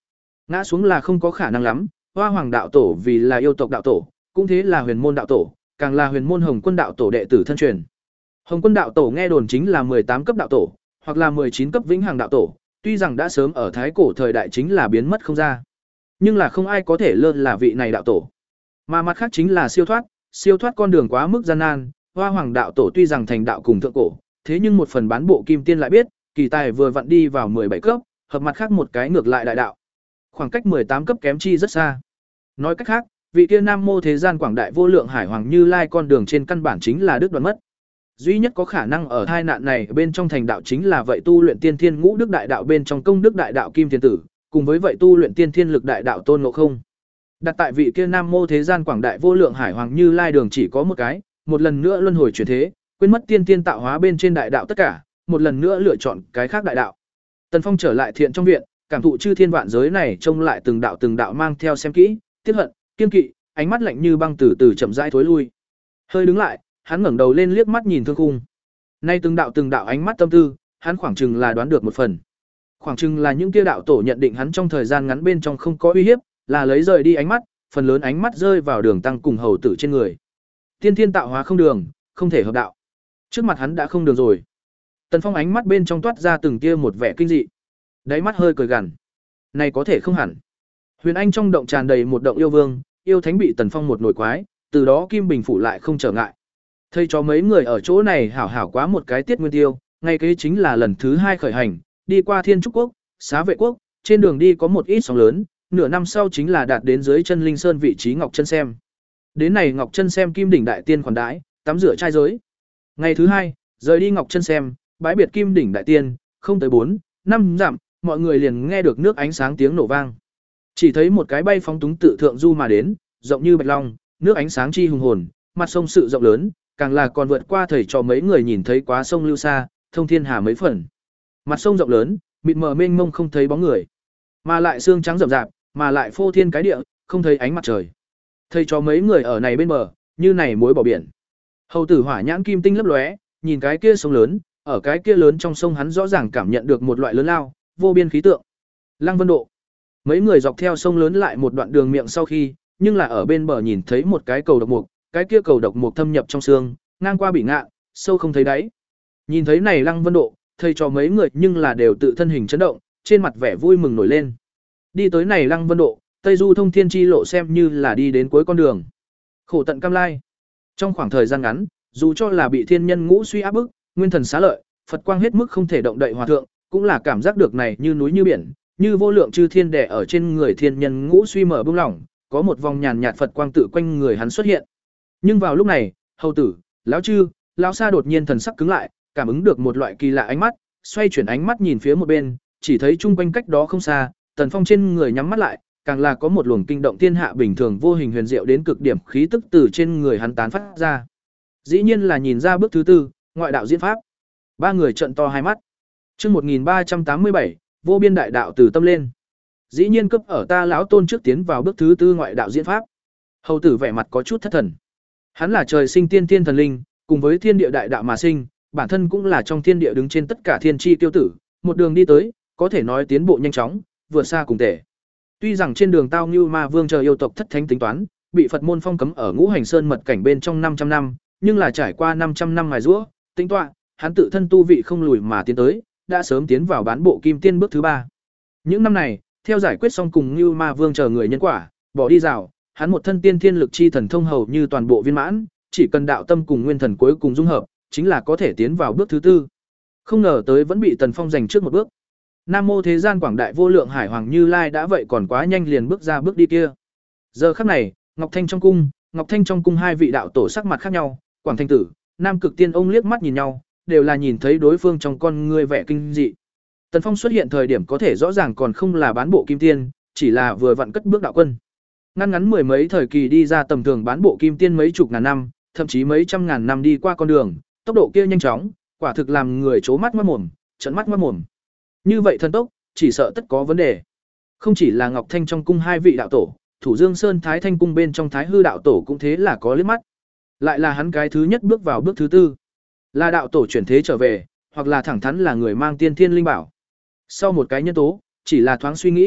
Ngã xuống là không có khả năng lắm, Hoa Hoàng đạo tổ vì là yêu tộc đạo tổ, cũng thế là huyền môn đạo tổ, càng là huyền môn Hồng Quân đạo tổ đệ tử thân truyền. Hồng Quân đạo tổ nghe đồn chính là mười tám cấp đạo tổ, hoặc là mười chín cấp vĩnh hằng đạo tổ, tuy rằng đã sớm ở thái cổ thời đại chính là biến mất không ra. Nhưng là không ai có thể lơ là vị này đạo tổ. Mà mặt khác chính là siêu thoát, siêu thoát con đường quá mức gian nan, Hoa Hoàng đạo tổ tuy rằng thành đạo cùng thượng cổ, thế nhưng một phần bán bộ kim tiên lại biết, kỳ tài vừa vặn đi vào mười bảy cấp, hợp mặt khác một cái ngược lại đại đạo. Khoảng cách mười tám cấp kém chi rất xa. Nói cách khác, vị kia nam mô thế gian quảng đại vô lượng hải hoàng Như Lai con đường trên căn bản chính là đứt đoạn mất. Duy nhất có khả năng ở hai nạn này bên trong thành đạo chính là vậy tu luyện tiên thiên ngũ đức đại đạo bên trong công đức đại đạo kim thiên tử, cùng với vậy tu luyện tiên thiên lực đại đạo tôn ngộ không. Đặt tại vị kia nam mô thế gian quảng đại vô lượng hải hoàng Như Lai đường chỉ có một cái, một lần nữa luân hồi chuyển thế, quên mất tiên tiên tạo hóa bên trên đại đạo tất cả, một lần nữa lựa chọn cái khác đại đạo. Tần Phong trở lại thiện trong viện, cảm thụ chư thiên vạn giới này trông lại từng đạo từng đạo mang theo xem kỹ, tiếc hận, kiên kỵ, ánh mắt lạnh như băng từ từ chậm rãi thối lui. Hơi đứng lại, hắn ngẩng đầu lên liếc mắt nhìn thương khung. Nay từng đạo từng đạo ánh mắt tâm tư, hắn khoảng chừng là đoán được một phần. Khoảng chừng là những kia đạo tổ nhận định hắn trong thời gian ngắn bên trong không có uy hiếp, là lấy rời đi ánh mắt, phần lớn ánh mắt rơi vào Đường Tăng cùng hầu tử trên người. Tiên thiên tạo hóa không đường, không thể hợp đạo. Trước mặt hắn đã không đường rồi. Tần Phong ánh mắt bên trong toát ra từng tia một vẻ kinh dị. Đáy mắt hơi cười gằn. Này có thể không hẳn. Huyền Anh trong động tràn đầy một động yêu vương, yêu thánh bị Tần Phong một nổi quái, từ đó Kim Bình phủ lại không trở ngại. Thầy cho mấy người ở chỗ này hảo hảo quá một cái tiết nguyên tiêu, ngay kế chính là lần thứ hai khởi hành, đi qua Thiên Trúc Quốc, Xá Vệ Quốc, trên đường đi có một ít sóng lớn, nửa năm sau chính là đạt đến dưới chân Linh Sơn vị trí Ngọc Chân Xem. Đến này Ngọc Chân Xem Kim đỉnh đại tiên khoản đãi, tắm rửa trai giới. Ngày thứ hai, rời đi Ngọc Chân Xem, bãi biệt Kim đỉnh đại tiên, không tới bốn, năm dặm, mọi người liền nghe được nước ánh sáng tiếng nổ vang. Chỉ thấy một cái bay phóng túng tự thượng du mà đến, rộng như bạch long, nước ánh sáng chi hùng hồn, mặt sông sự rộng lớn, càng là còn vượt qua thầy trò mấy người nhìn thấy quá sông lưu xa, thông thiên hà mấy phần. Mặt sông rộng lớn, mịt mờ mênh mông không thấy bóng người, mà lại xương trắng rậm rạp, mà lại phô thiên cái địa, không thấy ánh mặt trời. Thầy trò mấy người ở này bên bờ, như này muối bỏ biển. Hầu tử hỏa nhãn kim tinh lấp lóe, nhìn cái kia sông lớn, ở cái kia lớn trong sông hắn rõ ràng cảm nhận được một loại lớn lao, vô biên khí tượng. Lăng Vân Độ. Mấy người dọc theo sông lớn lại một đoạn đường miệng sau khi, nhưng là ở bên bờ nhìn thấy một cái cầu độc mục, cái kia cầu độc mục thâm nhập trong xương, ngang qua bị ngạn, sâu không thấy đáy. Nhìn thấy này Lăng Vân Độ, thầy trò mấy người nhưng là đều tự thân hình chấn động, trên mặt vẻ vui mừng nổi lên. Đi tới này Lăng Vân Độ, Tây Du thông thiên chi lộ xem như là đi đến cuối con đường. Khổ tận cam lai. Trong khoảng thời gian ngắn, dù cho là bị thiên nhân ngũ suy áp bức, nguyên thần xá lợi, Phật quang hết mức không thể động đậy hòa thượng, cũng là cảm giác được này như núi như biển, như vô lượng chư thiên đè ở trên người thiên nhân ngũ suy mở bung lỏng, có một vòng nhàn nhạt Phật quang tự quanh người hắn xuất hiện. Nhưng vào lúc này, hầu tử, lão chư, lão sa đột nhiên thần sắc cứng lại, cảm ứng được một loại kỳ lạ ánh mắt, xoay chuyển ánh mắt nhìn phía một bên, chỉ thấy chung quanh cách đó không xa, Tần Phong trên người nhắm mắt lại, càng là có một luồng kinh động thiên hạ bình thường vô hình huyền diệu đến cực điểm khí tức từ trên người hắn tán phát ra. Dĩ nhiên là nhìn ra bước thứ tư, ngoại đạo diễn pháp. Ba người trợn to hai mắt. Chương một nghìn ba trăm tám mươi bảy, vô biên đại đạo từ tâm lên. Dĩ nhiên cấp ở ta lão tôn trước tiến vào bước thứ tư ngoại đạo diễn pháp. Hầu tử vẻ mặt có chút thất thần. Hắn là trời sinh tiên thiên thần linh, cùng với thiên địa đại đạo mà sinh, bản thân cũng là trong thiên địa đứng trên tất cả thiên chi tiêu tử, một đường đi tới, có thể nói tiến bộ nhanh chóng, vượt xa cùng thể. Tuy rằng trên đường tao như ma vương chờ yêu tộc thất thánh tính toán, bị Phật môn phong cấm ở Ngũ Hành Sơn mật cảnh bên trong năm trăm năm, nhưng là trải qua năm trăm năm mài giũa, tính toán, hắn tự thân tu vị không lùi mà tiến tới, đã sớm tiến vào bán bộ kim tiên bước thứ ba. Những năm này, theo giải quyết xong cùng như ma vương chờ người nhân quả, bỏ đi rào, hắn một thân tiên thiên lực chi thần thông hầu như toàn bộ viên mãn, chỉ cần đạo tâm cùng nguyên thần cuối cùng dung hợp, chính là có thể tiến vào bước thứ tư. Không ngờ tới vẫn bị Tần Phong giành trước một bước. Nam mô thế gian quảng đại vô lượng hải hoàng Như Lai đã vậy còn quá nhanh liền bước ra bước đi kia. Giờ khắc này, Ngọc Thanh trong cung, Ngọc Thanh trong cung hai vị đạo tổ sắc mặt khác nhau, Quảng Thanh tử, Nam Cực Tiên ông liếc mắt nhìn nhau, đều là nhìn thấy đối phương trong con người vẻ kinh dị. Tần Phong xuất hiện thời điểm có thể rõ ràng còn không là bán bộ kim tiên, chỉ là vừa vặn cất bước đạo quân. Ngắn ngắn mười mấy thời kỳ đi ra tầm thường bán bộ kim tiên mấy chục ngàn năm, thậm chí mấy trăm ngàn năm đi qua con đường, tốc độ kia nhanh chóng, quả thực làm người chố mắt ngoát mồm, trợn mắt ngoát mồm. Như vậy thần tốc, chỉ sợ tất có vấn đề. Không chỉ là Ngọc Thanh trong cung hai vị đạo tổ, Thủ Dương Sơn Thái Thanh cung bên trong Thái Hư đạo tổ cũng thế là có liếc mắt. Lại là hắn cái thứ nhất bước vào bước thứ tư. Là đạo tổ chuyển thế trở về, hoặc là thẳng thắn là người mang tiên thiên linh bảo. Sau một cái nhân tố, chỉ là thoáng suy nghĩ,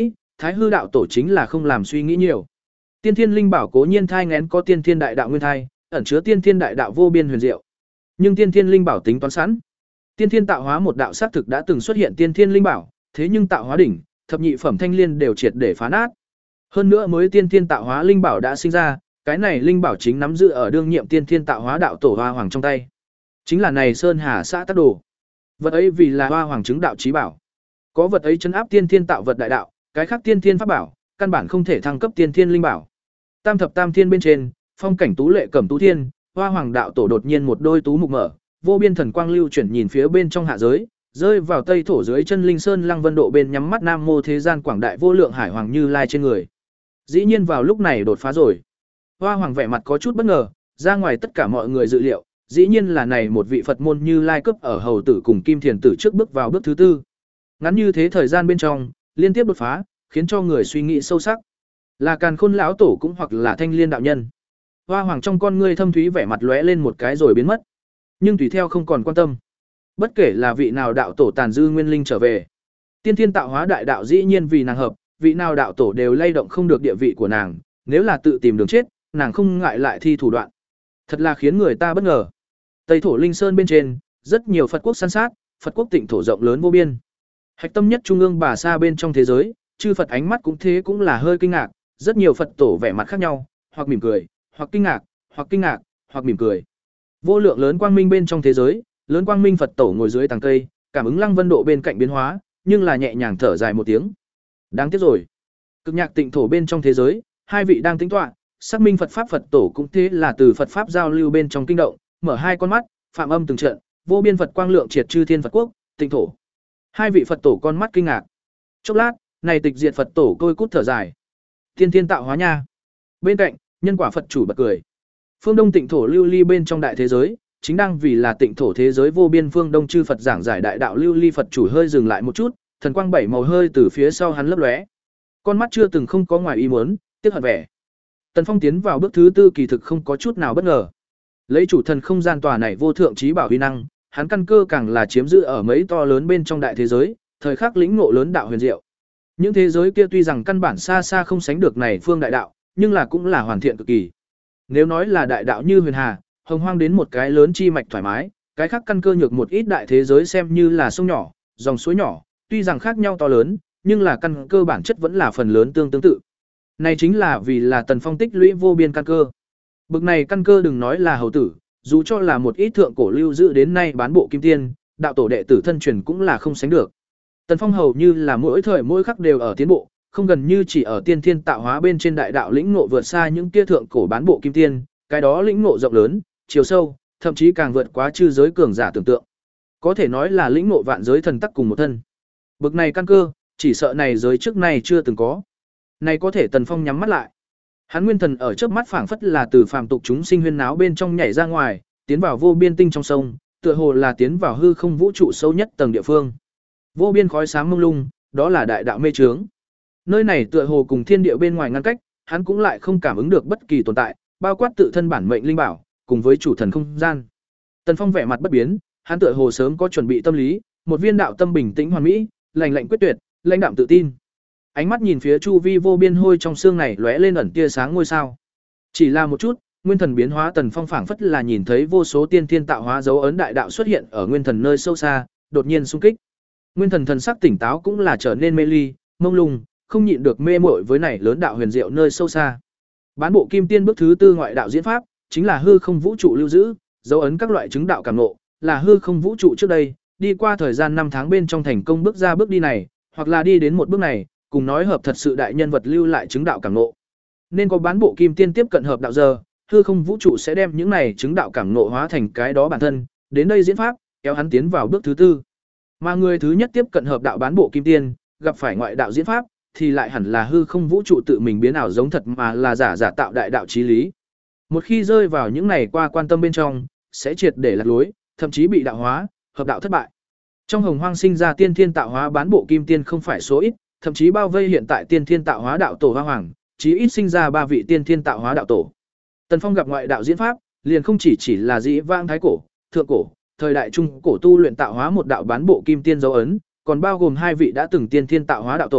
Thái hư đạo tổ chính là không làm suy nghĩ nhiều. Tiên thiên linh bảo cố nhiên thai nghén có tiên thiên đại đạo nguyên thai, ẩn chứa tiên thiên đại đạo vô biên huyền diệu. Nhưng tiên thiên linh bảo tính toán sẵn, tiên thiên tạo hóa một đạo xác thực đã từng xuất hiện tiên thiên linh bảo, thế nhưng tạo hóa đỉnh, thập nhị phẩm thanh liên đều triệt để phá nát. Hơn nữa mới tiên thiên tạo hóa linh bảo đã sinh ra, cái này linh bảo chính nắm giữ ở đương nhiệm tiên thiên tạo hóa đạo tổ Hoa Hoàng trong tay. Chính là này Sơn Hà xã tác đồ. Vật ấy vì là Hoa Hoàng chứng đạo chí bảo. Có vật ấy trấn áp tiên thiên tạo vật đại đạo, cái khác tiên thiên pháp bảo, căn bản không thể thăng cấp tiên thiên linh bảo. Tam thập tam thiên bên trên, phong cảnh tú lệ cẩm tú thiên, Hoa Hoàng đạo tổ đột nhiên một đôi tú mục mở, vô biên thần quang lưu chuyển nhìn phía bên trong hạ giới, rơi vào tây thổ dưới chân linh sơn Lăng Vân độ bên nhắm mắt nam mô thế gian quảng đại vô lượng hải hoàng Như Lai trên người. Dĩ nhiên vào lúc này đột phá rồi. Hoa Hoàng vẻ mặt có chút bất ngờ, ra ngoài tất cả mọi người dự liệu, dĩ nhiên là này một vị Phật môn Như Lai cấp ở hầu tử cùng Kim Thiền tử trước bước vào bước thứ tư. Ngắn như thế thời gian bên trong, liên tiếp đột phá, khiến cho người suy nghĩ sâu sắc. Là Càn Khôn lão tổ cũng hoặc là Thanh Liên đạo nhân. Hoa Hoàng trong con ngươi thâm thúy vẻ mặt lóe lên một cái rồi biến mất. Nhưng tùy theo không còn quan tâm. Bất kể là vị nào đạo tổ tàn dư nguyên linh trở về, tiên thiên tạo hóa đại đạo dĩ nhiên vì nàng hợp, vị nào đạo tổ đều lay động không được địa vị của nàng, nếu là tự tìm đường chết, nàng không ngại lại thi thủ đoạn. Thật là khiến người ta bất ngờ. Tây thổ linh sơn bên trên, rất nhiều Phật quốc san sát, Phật quốc tịnh thổ rộng lớn vô biên. Hạch tâm nhất trung ương Bà Sa bên trong thế giới, chư Phật ánh mắt cũng thế cũng là hơi kinh ngạc, rất nhiều Phật tổ vẻ mặt khác nhau, hoặc mỉm cười, hoặc kinh ngạc, hoặc kinh ngạc, hoặc mỉm cười. Vô lượng lớn quang minh bên trong thế giới, lớn quang minh Phật tổ ngồi dưới tàng cây, cảm ứng Lăng Vân độ bên cạnh biến hóa, nhưng là nhẹ nhàng thở dài một tiếng. Đáng tiếc rồi. Cực nhạc tịnh thổ bên trong thế giới, hai vị đang tính tọa, xác minh Phật pháp Phật tổ cũng thế là từ Phật pháp giao lưu bên trong kinh động, mở hai con mắt, phạm âm từng trận, vô biên Phật quang lượng triệt chư thiên Phật quốc, tịnh thổ. Hai vị Phật tổ con mắt kinh ngạc. Chốc lát, này tịch diệt Phật tổ côi cút thở dài. Tiên thiên tạo hóa nha. Bên cạnh, nhân quả Phật chủ bật cười. Phương Đông tịnh thổ lưu ly bên trong đại thế giới, chính đang vì là tịnh thổ thế giới vô biên phương Đông chư Phật giảng giải đại đạo lưu ly Phật chủ hơi dừng lại một chút, thần quang bảy màu hơi từ phía sau hắn lấp lóe. Con mắt chưa từng không có ngoài ý muốn, tiếc hận vẻ. Tần Phong tiến vào bước thứ tư kỳ thực không có chút nào bất ngờ. Lấy chủ thần không gian tòa này vô thượng trí bảo uy năng, hắn căn cơ càng là chiếm giữ ở mấy to lớn bên trong đại thế giới, thời khắc lĩnh ngộ lớn đạo huyền diệu. Những thế giới kia tuy rằng căn bản xa xa không sánh được này phương đại đạo, nhưng là cũng là hoàn thiện cực kỳ. Nếu nói là đại đạo như huyền hà, hồng hoang đến một cái lớn chi mạch thoải mái, cái khác căn cơ nhược một ít đại thế giới xem như là sông nhỏ, dòng suối nhỏ, tuy rằng khác nhau to lớn, nhưng là căn cơ bản chất vẫn là phần lớn tương tương tự. Này chính là vì là Tần Phong tích lũy vô biên căn cơ. Bực này căn cơ đừng nói là hầu tử, dù cho là một ít thượng cổ lưu giữ đến nay bán bộ kim tiên, đạo tổ đệ tử thân truyền cũng là không sánh được. Tần Phong hầu như là mỗi thời mỗi khắc đều ở tiến bộ, không gần như chỉ ở tiên thiên tạo hóa bên trên đại đạo lĩnh ngộ vượt xa những kia thượng cổ bán bộ kim tiên, cái đó lĩnh ngộ rộng lớn, chiều sâu, thậm chí càng vượt quá chư giới cường giả tưởng tượng. Có thể nói là lĩnh ngộ vạn giới thần tắc cùng một thân. Bực này căn cơ, chỉ sợ này giới trước này chưa từng có. Này có thể Tần Phong nhắm mắt lại. Hắn nguyên thần ở trước mắt phảng phất là từ phàm tục chúng sinh huyên náo bên trong nhảy ra ngoài, tiến vào vô biên tinh trong sông, tựa hồ là tiến vào hư không vũ trụ sâu nhất tầng địa phương. Vô biên khói sáng mông lung, đó là đại đạo mê chướng. Nơi này tựa hồ cùng thiên địa bên ngoài ngăn cách, hắn cũng lại không cảm ứng được bất kỳ tồn tại, bao quát tự thân bản mệnh linh bảo, cùng với chủ thần không gian. Tần Phong vẻ mặt bất biến, hắn tựa hồ sớm có chuẩn bị tâm lý, một viên đạo tâm bình tĩnh hoàn mỹ, lành lạnh quyết tuyệt, lãnh đạm tự tin. Ánh mắt nhìn phía chu vi vô biên hôi trong xương này lóe lên ẩn tia sáng ngôi sao. Chỉ là một chút, nguyên thần biến hóa Tần Phong phảng phất là nhìn thấy vô số tiên thiên tạo hóa dấu ấn đại đạo xuất hiện ở nguyên thần nơi sâu xa, đột nhiên xung kích. Nguyên thần thần sắc tỉnh táo cũng là trở nên mê ly, mông lung, không nhịn được mê muội với này lớn đạo huyền diệu nơi sâu xa. Bán bộ kim tiên bước thứ tư ngoại đạo diễn pháp, chính là hư không vũ trụ lưu giữ, dấu ấn các loại chứng đạo cảm ngộ, là hư không vũ trụ trước đây, đi qua thời gian năm tháng bên trong thành công bước ra bước đi này, hoặc là đi đến một bước này, cùng nói hợp thật sự đại nhân vật lưu lại chứng đạo cảm ngộ. Nên có bán bộ kim tiên tiếp cận hợp đạo giờ, hư không vũ trụ sẽ đem những này chứng đạo cảm ngộ hóa thành cái đó bản thân, đến đây diễn pháp, kéo hắn tiến vào bước thứ tư. Mà người thứ nhất tiếp cận hợp đạo bán bộ kim tiên, gặp phải ngoại đạo diễn pháp, thì lại hẳn là hư không vũ trụ tự mình biến ảo giống thật mà là giả giả tạo đại đạo chí lý. Một khi rơi vào những này qua quan tâm bên trong, sẽ triệt để lạc lối, thậm chí bị đạo hóa, hợp đạo thất bại. Trong hồng hoang sinh ra tiên thiên tạo hóa bán bộ kim tiên không phải số ít, thậm chí bao vây hiện tại tiên thiên tạo hóa đạo tổ Hoa Hoàng, chí ít sinh ra ba vị tiên thiên tạo hóa đạo tổ. Tần Phong gặp ngoại đạo diễn pháp, liền không chỉ chỉ là dĩ vãng thái cổ, thượng cổ, thời đại trung cổ tu luyện tạo hóa một đạo bán bộ kim tiên dấu ấn, còn bao gồm hai vị đã từng tiên thiên tạo hóa đạo tổ,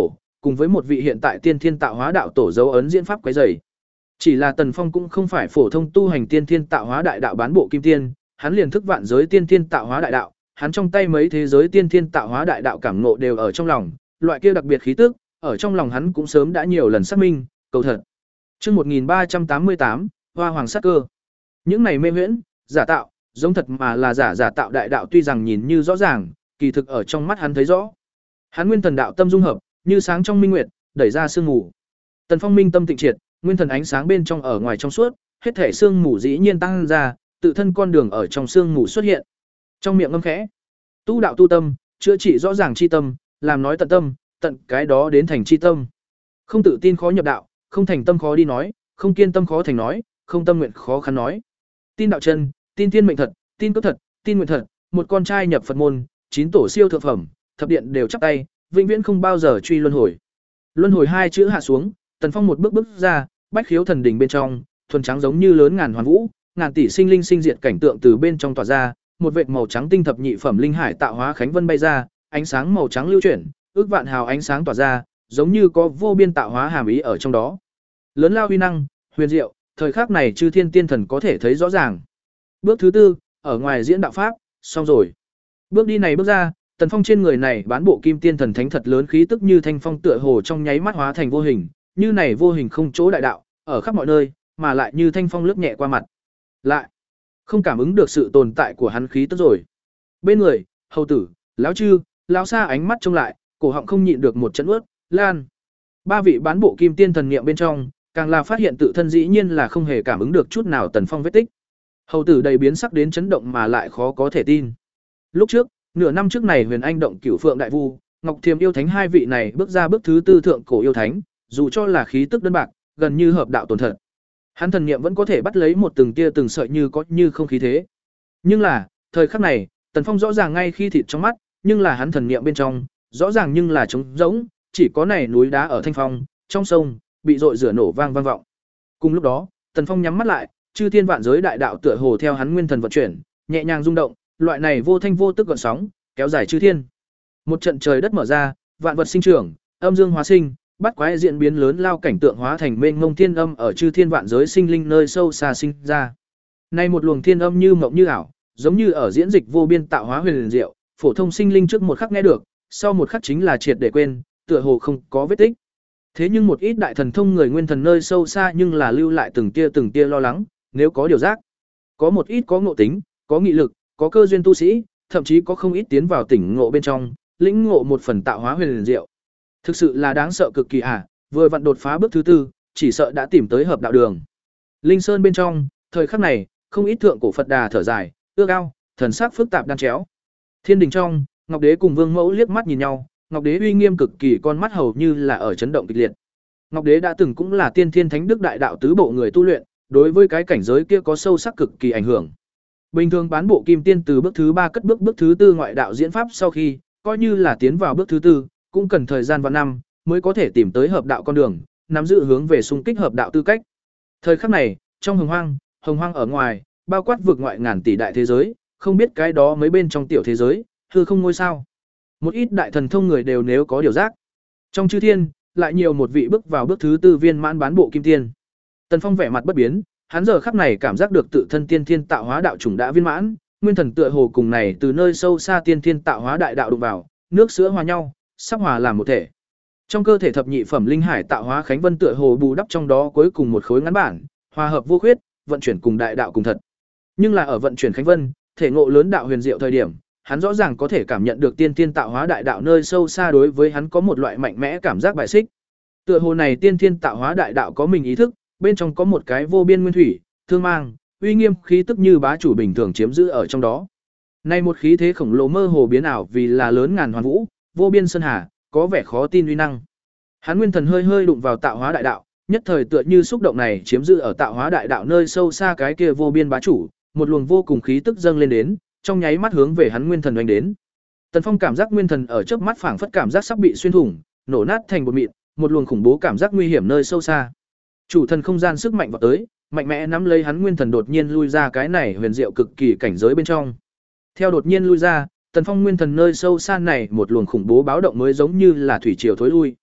cùng với một vị hiện tại tiên thiên tạo hóa đạo tổ dấu ấn diễn pháp quấy rầy. Chỉ là Tần Phong cũng không phải phổ thông tu hành tiên thiên tạo hóa đại đạo bán bộ kim tiên, hắn liền thức vạn giới tiên thiên tạo hóa đại đạo, hắn trong tay mấy thế giới tiên thiên tạo hóa đại đạo cảm ngộ đều ở trong lòng, loại kia đặc biệt khí tức, ở trong lòng hắn cũng sớm đã nhiều lần xác minh, cầu thật. Chương một nghìn ba trăm tám mươi tám, Hoa Hoàng sát cơ. Những này mê huyễn, giả tạo, giống thật mà là giả giả tạo đại đạo tuy rằng nhìn như rõ ràng, kỳ thực ở trong mắt hắn thấy rõ. Hắn nguyên thần đạo tâm dung hợp, như sáng trong minh nguyệt, đẩy ra sương mù. Tần Phong minh tâm tịnh triệt, nguyên thần ánh sáng bên trong ở ngoài trong suốt, hết thể sương mù dĩ nhiên tăng ra, tự thân con đường ở trong sương mù xuất hiện. Trong miệng ngâm khẽ, tu đạo tu tâm, chữa trị rõ ràng chi tâm, làm nói tận tâm, tận cái đó đến thành chi tâm. Không tự tin khó nhập đạo, không thành tâm khó đi nói, không kiên tâm khó thành nói, không tâm nguyện khó khăn nói. Tin đạo chân, tin thiên mệnh thật, tin cước thật, tin nguyện thật, một con trai nhập Phật môn, chín tổ siêu thượng phẩm, thập điện đều chắp tay, vĩnh viễn không bao giờ truy luân hồi. Luân hồi hai chữ hạ xuống, Tần Phong một bước bước ra, bách khiếu thần đỉnh bên trong, thuần trắng giống như lớn ngàn hoàn vũ, ngàn tỷ sinh linh sinh diệt cảnh tượng từ bên trong tỏa ra, một vệt màu trắng tinh thập nhị phẩm linh hải tạo hóa khánh vân bay ra, ánh sáng màu trắng lưu chuyển, ước vạn hào ánh sáng tỏa ra, giống như có vô biên tạo hóa hàm ý ở trong đó. Lớn lao huy năng, huyền diệu, thời khắc này chư thiên tiên thần có thể thấy rõ ràng. Bước thứ tư, ở ngoài diễn đạo pháp, xong rồi. Bước đi này bước ra, Tần Phong trên người này bán bộ kim tiên thần thánh thật lớn khí tức như thanh phong tựa hồ trong nháy mắt hóa thành vô hình, như này vô hình không chỗ đại đạo, ở khắp mọi nơi, mà lại như thanh phong lướt nhẹ qua mặt. Lại không cảm ứng được sự tồn tại của hắn khí tức rồi. Bên người, hầu tử, lão chư, lão sa ánh mắt trông lại, cổ họng không nhịn được một trận ướt, lan. Ba vị bán bộ kim tiên thần niệm bên trong, càng là phát hiện tự thân dĩ nhiên là không hề cảm ứng được chút nào Tần Phong vết tích. Hầu tử đầy biến sắc đến chấn động mà lại khó có thể tin. Lúc trước, nửa năm trước này Huyền Anh động Cửu Phượng đại vu, Ngọc Thiềm yêu thánh hai vị này bước ra bước thứ tư thượng cổ yêu thánh, dù cho là khí tức đơn bạc, gần như hợp đạo tồn thật. Hắn thần niệm vẫn có thể bắt lấy một từng tia từng sợi như có như không khí thế. Nhưng là, thời khắc này, Tần Phong rõ ràng ngay khi thịt trong mắt, nhưng là hắn thần niệm bên trong, rõ ràng nhưng là trống rỗng, chỉ có này núi đá ở thanh phong, trong sông, bị dội rửa nổ vang vang vọng. Cùng lúc đó, Tần Phong nhắm mắt lại, chư thiên vạn giới đại đạo tựa hồ theo hắn nguyên thần vận chuyển, nhẹ nhàng rung động, loại này vô thanh vô tức gợn sóng, kéo dài chư thiên. Một trận trời đất mở ra, vạn vật sinh trưởng, âm dương hóa sinh, bắt quái diễn biến lớn lao cảnh tượng hóa thành mênh mông thiên âm ở chư thiên vạn giới sinh linh nơi sâu xa sinh ra. Nay một luồng thiên âm như mộng như ảo, giống như ở diễn dịch vô biên tạo hóa huyền diệu, phổ thông sinh linh trước một khắc nghe được, sau một khắc chính là triệt để quên, tựa hồ không có vết tích. Thế nhưng một ít đại thần thông người nguyên thần nơi sâu xa nhưng là lưu lại từng tia từng tia lo lắng, nếu có điều giác. Có một ít có ngộ tính, có nghị lực, có cơ duyên tu sĩ, thậm chí có không ít tiến vào tỉnh ngộ bên trong, lĩnh ngộ một phần tạo hóa huyền diệu. Thực sự là đáng sợ cực kỳ à, vừa vặn đột phá bước thứ tư, chỉ sợ đã tìm tới hợp đạo đường. Linh Sơn bên trong, thời khắc này, không ít thượng cổ Phật Đà thở dài, ước ao, thần sắc phức tạp đan chéo. Thiên đình trong, Ngọc Đế cùng Vương Mẫu liếc mắt nhìn nhau, Ngọc Đế uy nghiêm cực kỳ, con mắt hầu như là ở chấn động kịch liệt. Ngọc Đế đã từng cũng là tiên thiên thánh đức đại đạo tứ bộ người tu luyện, đối với cái cảnh giới kia có sâu sắc cực kỳ ảnh hưởng. Bình thường bán bộ kim tiên từ bước thứ ba cất bước bước thứ tư ngoại đạo diễn pháp sau khi, coi như là tiến vào bước thứ tư, cũng cần thời gian và năm mới có thể tìm tới hợp đạo con đường, nắm giữ hướng về xung kích hợp đạo tư cách. Thời khắc này, trong hồng hoang, hồng hoang ở ngoài, bao quát vực ngoại ngàn tỷ đại thế giới, không biết cái đó mấy bên trong tiểu thế giới, hư không ngôi sao. Một ít đại thần thông người đều nếu có điều giác. Trong chư thiên, lại nhiều một vị bước vào bước thứ tư viên mãn bán bộ kim tiên. Tần Phong vẻ mặt bất biến, hắn giờ khắc này cảm giác được tự thân tiên thiên tạo hóa đạo chủng đã viên mãn, nguyên thần tựa hồ cùng này từ nơi sâu xa tiên thiên tạo hóa đại đạo đụng vào, nước sữa hòa nhau, sắp hòa làm một thể. Trong cơ thể thập nhị phẩm linh hải tạo hóa khánh vân tựa hồ bù đắp trong đó cuối cùng một khối ngắn bản, hòa hợp vô khuyết, vận chuyển cùng đại đạo cùng thật. Nhưng là ở vận chuyển khánh vân, thể ngộ lớn đạo huyền diệu thời điểm, hắn rõ ràng có thể cảm nhận được tiên thiên tạo hóa đại đạo nơi sâu xa đối với hắn có một loại mạnh mẽ cảm giác bài xích. Tựa hồ này tiên thiên tạo hóa đại đạo có mình ý thức, bên trong có một cái vô biên nguyên thủy, thương mang, uy nghiêm khí tức như bá chủ bình thường chiếm giữ ở trong đó. Nay một khí thế khổng lồ mơ hồ biến ảo vì là lớn ngàn hoàn vũ, vô biên sơn hà, có vẻ khó tin uy năng. Hắn nguyên thần hơi hơi đụng vào tạo hóa đại đạo, nhất thời tựa như xúc động này chiếm giữ ở tạo hóa đại đạo nơi sâu xa cái kia vô biên bá chủ, một luồng vô cùng khí tức dâng lên đến, trong nháy mắt hướng về hắn nguyên thần đánh đến. Tần Phong cảm giác nguyên thần ở chớp mắt phảng phất cảm giác sắp bị xuyên thủng, nổ nát thành bột mịn, một luồng khủng bố cảm giác nguy hiểm nơi sâu xa. Chủ thần không gian sức mạnh vọt tới, mạnh mẽ nắm lấy hắn nguyên thần đột nhiên lui ra cái này huyền diệu cực kỳ cảnh giới bên trong. Theo đột nhiên lui ra, Tần Phong nguyên thần nơi sâu xa này một luồng khủng bố báo động mới giống như là thủy triều thối lui.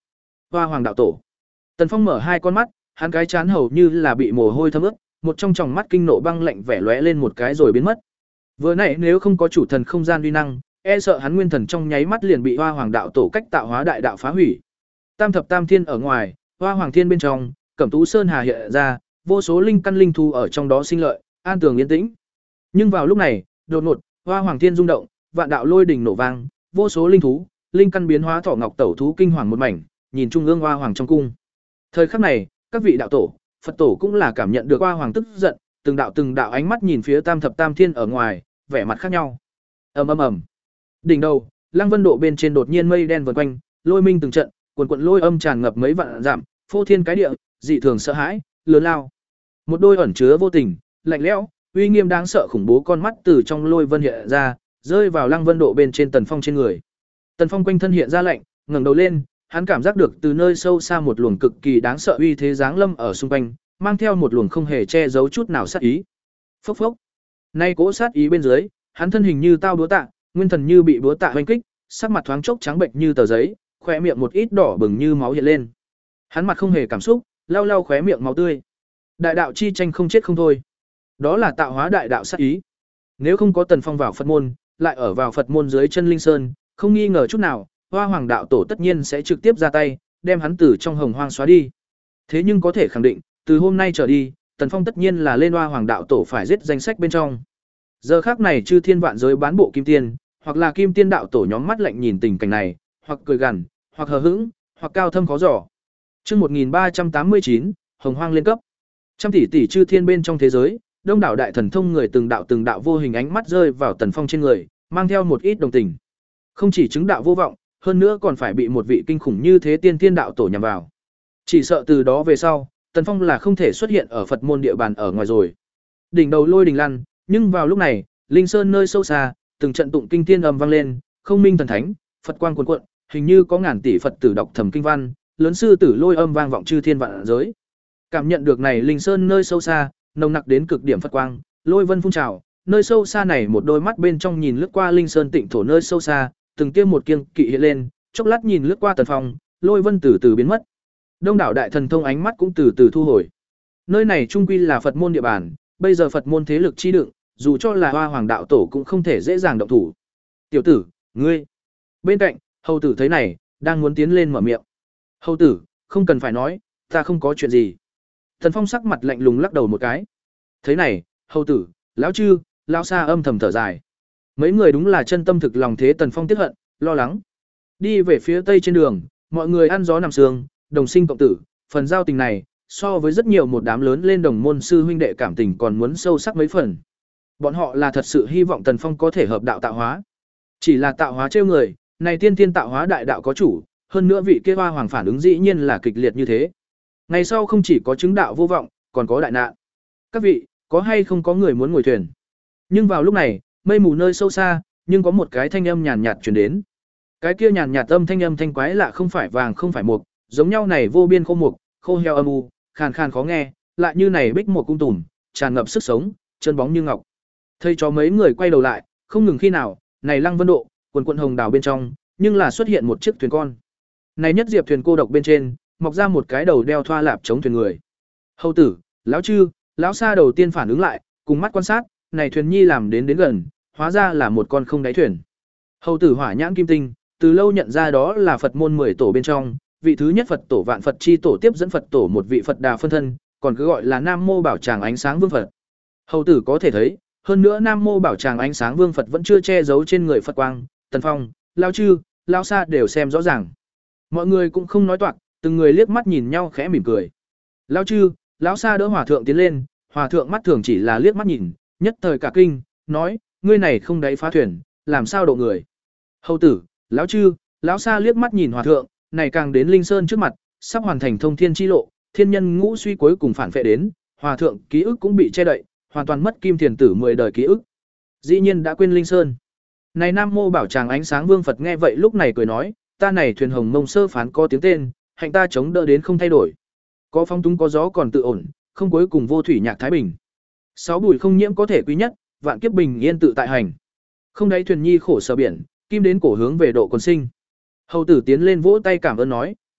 Hoa Hoàng đạo tổ. Tần Phong mở hai con mắt, hắn cái chán hầu như là bị mồ hôi thấm ướt, một trong tròng mắt kinh nộ băng lạnh vẻ lóe lên một cái rồi biến mất. Vừa nãy nếu không có chủ thần không gian uy năng, e sợ hắn nguyên thần trong nháy mắt liền bị Hoa Hoàng đạo tổ cách tạo hóa đại đạo phá hủy. Tam thập tam thiên ở ngoài, Hoa Hoàng thiên bên trong, Cẩm Tú Sơn Hà hiện ra, vô số linh căn linh thú ở trong đó sinh lợi, an tường yên tĩnh. Nhưng vào lúc này, đột ngột, Hoa Hoàng thiên rung động, vạn đạo lôi đình nổ vang, vô số linh thú, linh căn biến hóa thỏ ngọc tẩu thú kinh hoàng một mảnh, nhìn trung ương Hoa Hoàng trong cung. Thời khắc này, các vị đạo tổ, Phật tổ cũng là cảm nhận được Hoa Hoàng tức giận, từng đạo từng đạo ánh mắt nhìn phía Tam thập tam thiên ở ngoài, vẻ mặt khác nhau. Ầm ầm ầm. Đỉnh đầu, Lăng Vân Độ bên trên đột nhiên mây đen vần quanh, lôi minh từng trận, cuồn cuộn lôi âm tràn ngập mấy vạn dặm, phô thiên cái địa, dị thường sợ hãi, lớn lao. Một đôi ẩn chứa vô tình, lạnh lẽo, uy nghiêm đáng sợ khủng bố con mắt từ trong lôi vân hiện ra, rơi vào Lăng Vân Độ bên trên Tần Phong trên người. Tần Phong quanh thân hiện ra lạnh, ngẩng đầu lên, hắn cảm giác được từ nơi sâu xa một luồng cực kỳ đáng sợ uy thế giáng lâm ở xung quanh, mang theo một luồng không hề che giấu chút nào sát ý. Phốc phốc. Nay cỗ sát ý bên dưới, hắn thân hình như tao búa tạ, nguyên thần như bị búa tạ hoành kích, sắc mặt thoáng chốc trắng bệnh như tờ giấy, khóe miệng một ít đỏ bừng như máu hiện lên. Hắn mặt không hề cảm xúc, lau lau khóe miệng máu tươi. Đại đạo chi tranh không chết không thôi. Đó là tạo hóa đại đạo sát ý. Nếu không có Tần Phong vào Phật môn, lại ở vào Phật môn dưới chân Linh Sơn, không nghi ngờ chút nào, Hoa Hoàng đạo tổ tất nhiên sẽ trực tiếp ra tay, đem hắn từ trong hồng hoang xóa đi. Thế nhưng có thể khẳng định, từ hôm nay trở đi, Tần Phong tất nhiên là lên Hoa Hoàng đạo tổ phải giết danh sách bên trong. Giờ khắc này chư thiên vạn giới bán bộ kim tiên, hoặc là kim tiên đạo tổ nhóm mắt lạnh nhìn tình cảnh này, hoặc cười gằn, hoặc hờ hững, hoặc cao thâm khó dò. Chương một nghìn ba trăm tám mươi chín, Hồng Hoang lên cấp. Trăm tỷ tỷ chư thiên bên trong thế giới, đông đảo đại thần thông người từng đạo từng đạo vô hình ánh mắt rơi vào Tần Phong trên người, mang theo một ít đồng tình. Không chỉ chứng đạo vô vọng, hơn nữa còn phải bị một vị kinh khủng như thế tiên thiên đạo tổ nhằm vào. Chỉ sợ từ đó về sau, Tần Phong là không thể xuất hiện ở Phật môn địa bàn ở ngoài rồi. Đỉnh đầu lôi đình lăn, nhưng vào lúc này, Linh Sơn nơi sâu xa, từng trận tụng kinh thiên âm vang lên, không minh thần thánh, Phật quang cuồn cuộn, hình như có ngàn tỷ Phật tử đọc thầm kinh văn, lớn sư tử lôi âm vang vọng chư thiên vạn giới. Cảm nhận được này Linh Sơn nơi sâu xa, nồng nặc đến cực điểm Phật quang, lôi vân phun trào, nơi sâu xa này một đôi mắt bên trong nhìn lướt qua Linh Sơn tịnh thổ nơi sâu xa, từng tiêm một kiêng kỵ hiện lên, chốc lát nhìn lướt qua Tần Phong, lôi vân từ từ biến mất. Đông đảo đại thần thông ánh mắt cũng từ từ thu hồi. Nơi này trung quy là Phật môn địa bàn, bây giờ Phật môn thế lực chi đựng, dù cho là Hoa Hoàng đạo tổ cũng không thể dễ dàng động thủ. "Tiểu tử, ngươi." Bên cạnh, hầu tử thấy này, đang muốn tiến lên mở miệng. "Hầu tử, không cần phải nói, ta không có chuyện gì." Tần Phong sắc mặt lạnh lùng lắc đầu một cái. Thấy này, hầu tử, lão chư, lão sa âm thầm thở dài. Mấy người đúng là chân tâm thực lòng thế Tần Phong tiếc hận, lo lắng. Đi về phía tây trên đường, mọi người ăn gió nằm sương, đồng sinh cộng tử, phần giao tình này, so với rất nhiều một đám lớn lên đồng môn sư huynh đệ cảm tình còn muốn sâu sắc mấy phần. Bọn họ là thật sự hy vọng Tần Phong có thể hợp đạo tạo hóa. Chỉ là tạo hóa trêu người, này tiên tiên tạo hóa đại đạo có chủ, hơn nữa vị kia Hoa Hoàng phản ứng dĩ nhiên là kịch liệt như thế. Ngày sau không chỉ có chứng đạo vô vọng, còn có đại nạn. Các vị, có hay không có người muốn ngồi thuyền? Nhưng vào lúc này, mây mù nơi sâu xa, nhưng có một cái thanh âm nhàn nhạt truyền đến. Cái kia nhàn nhạt âm thanh âm thanh quái lạ không phải vàng không phải mục, giống nhau này vô biên khô mục, khô heo âm u, khàn khàn khó nghe, lại như này bích một cung tùm, tràn ngập sức sống, chân bóng như ngọc. Thầy cho mấy người quay đầu lại, không ngừng khi nào, này Lăng Vân Độ, quần quần hồng đào bên trong, nhưng là xuất hiện một chiếc thuyền con. Này nhất diệp thuyền cô độc bên trên, mọc ra một cái đầu đeo thoa lạp chống thuyền người. Hầu tử, lão chư, lão sa đầu tiên phản ứng lại, cùng mắt quan sát, này thuyền nhi làm đến đến gần, hóa ra là một con không đáy thuyền. Hầu tử hỏa nhãn kim tinh, từ lâu nhận ra đó là Phật môn mười tổ bên trong, vị thứ nhất Phật tổ vạn Phật chi tổ tiếp dẫn Phật tổ một vị Phật đà phân thân, còn cứ gọi là Nam Mô Bảo Tràng Ánh Sáng Vương Phật. Hầu tử có thể thấy, hơn nữa Nam Mô Bảo Tràng Ánh Sáng Vương Phật vẫn chưa che giấu trên người Phật quang, Tần Phong, lão chư, lão sa đều xem rõ ràng. Mọi người cũng không nói toạc, từng người liếc mắt nhìn nhau khẽ mỉm cười. Lão chư, lão sa đỡ hòa thượng tiến lên, hòa thượng mắt thường chỉ là liếc mắt nhìn, nhất thời cả kinh, nói, ngươi này không đáy phá thuyền, làm sao độ người? Hầu tử, lão chư, lão sa liếc mắt nhìn hòa thượng, này càng đến Linh Sơn trước mặt, sắp hoàn thành thông thiên chi lộ, thiên nhân ngũ suy cuối cùng phản phệ đến, hòa thượng ký ức cũng bị che đậy, hoàn toàn mất kim thiền tử mười đời ký ức. Dĩ nhiên đã quên Linh Sơn. Này Nam Mô Bảo Tràng Ánh Sáng Vương Phật nghe vậy lúc này cười nói, ta này thuyền hồng mông sơ phán có tiếng tên, hạnh ta chống đỡ đến không thay đổi. Có phong túng có gió còn tự ổn, không cuối cùng vô thủy nhạc thái bình. Sáu bùi không nhiễm có thể quý nhất, vạn kiếp bình yên tự tại hành. Không đáy thuyền nhi khổ sở biển, kim đến cổ hướng về độ quần sinh. Hầu tử tiến lên vỗ tay cảm ơn nói,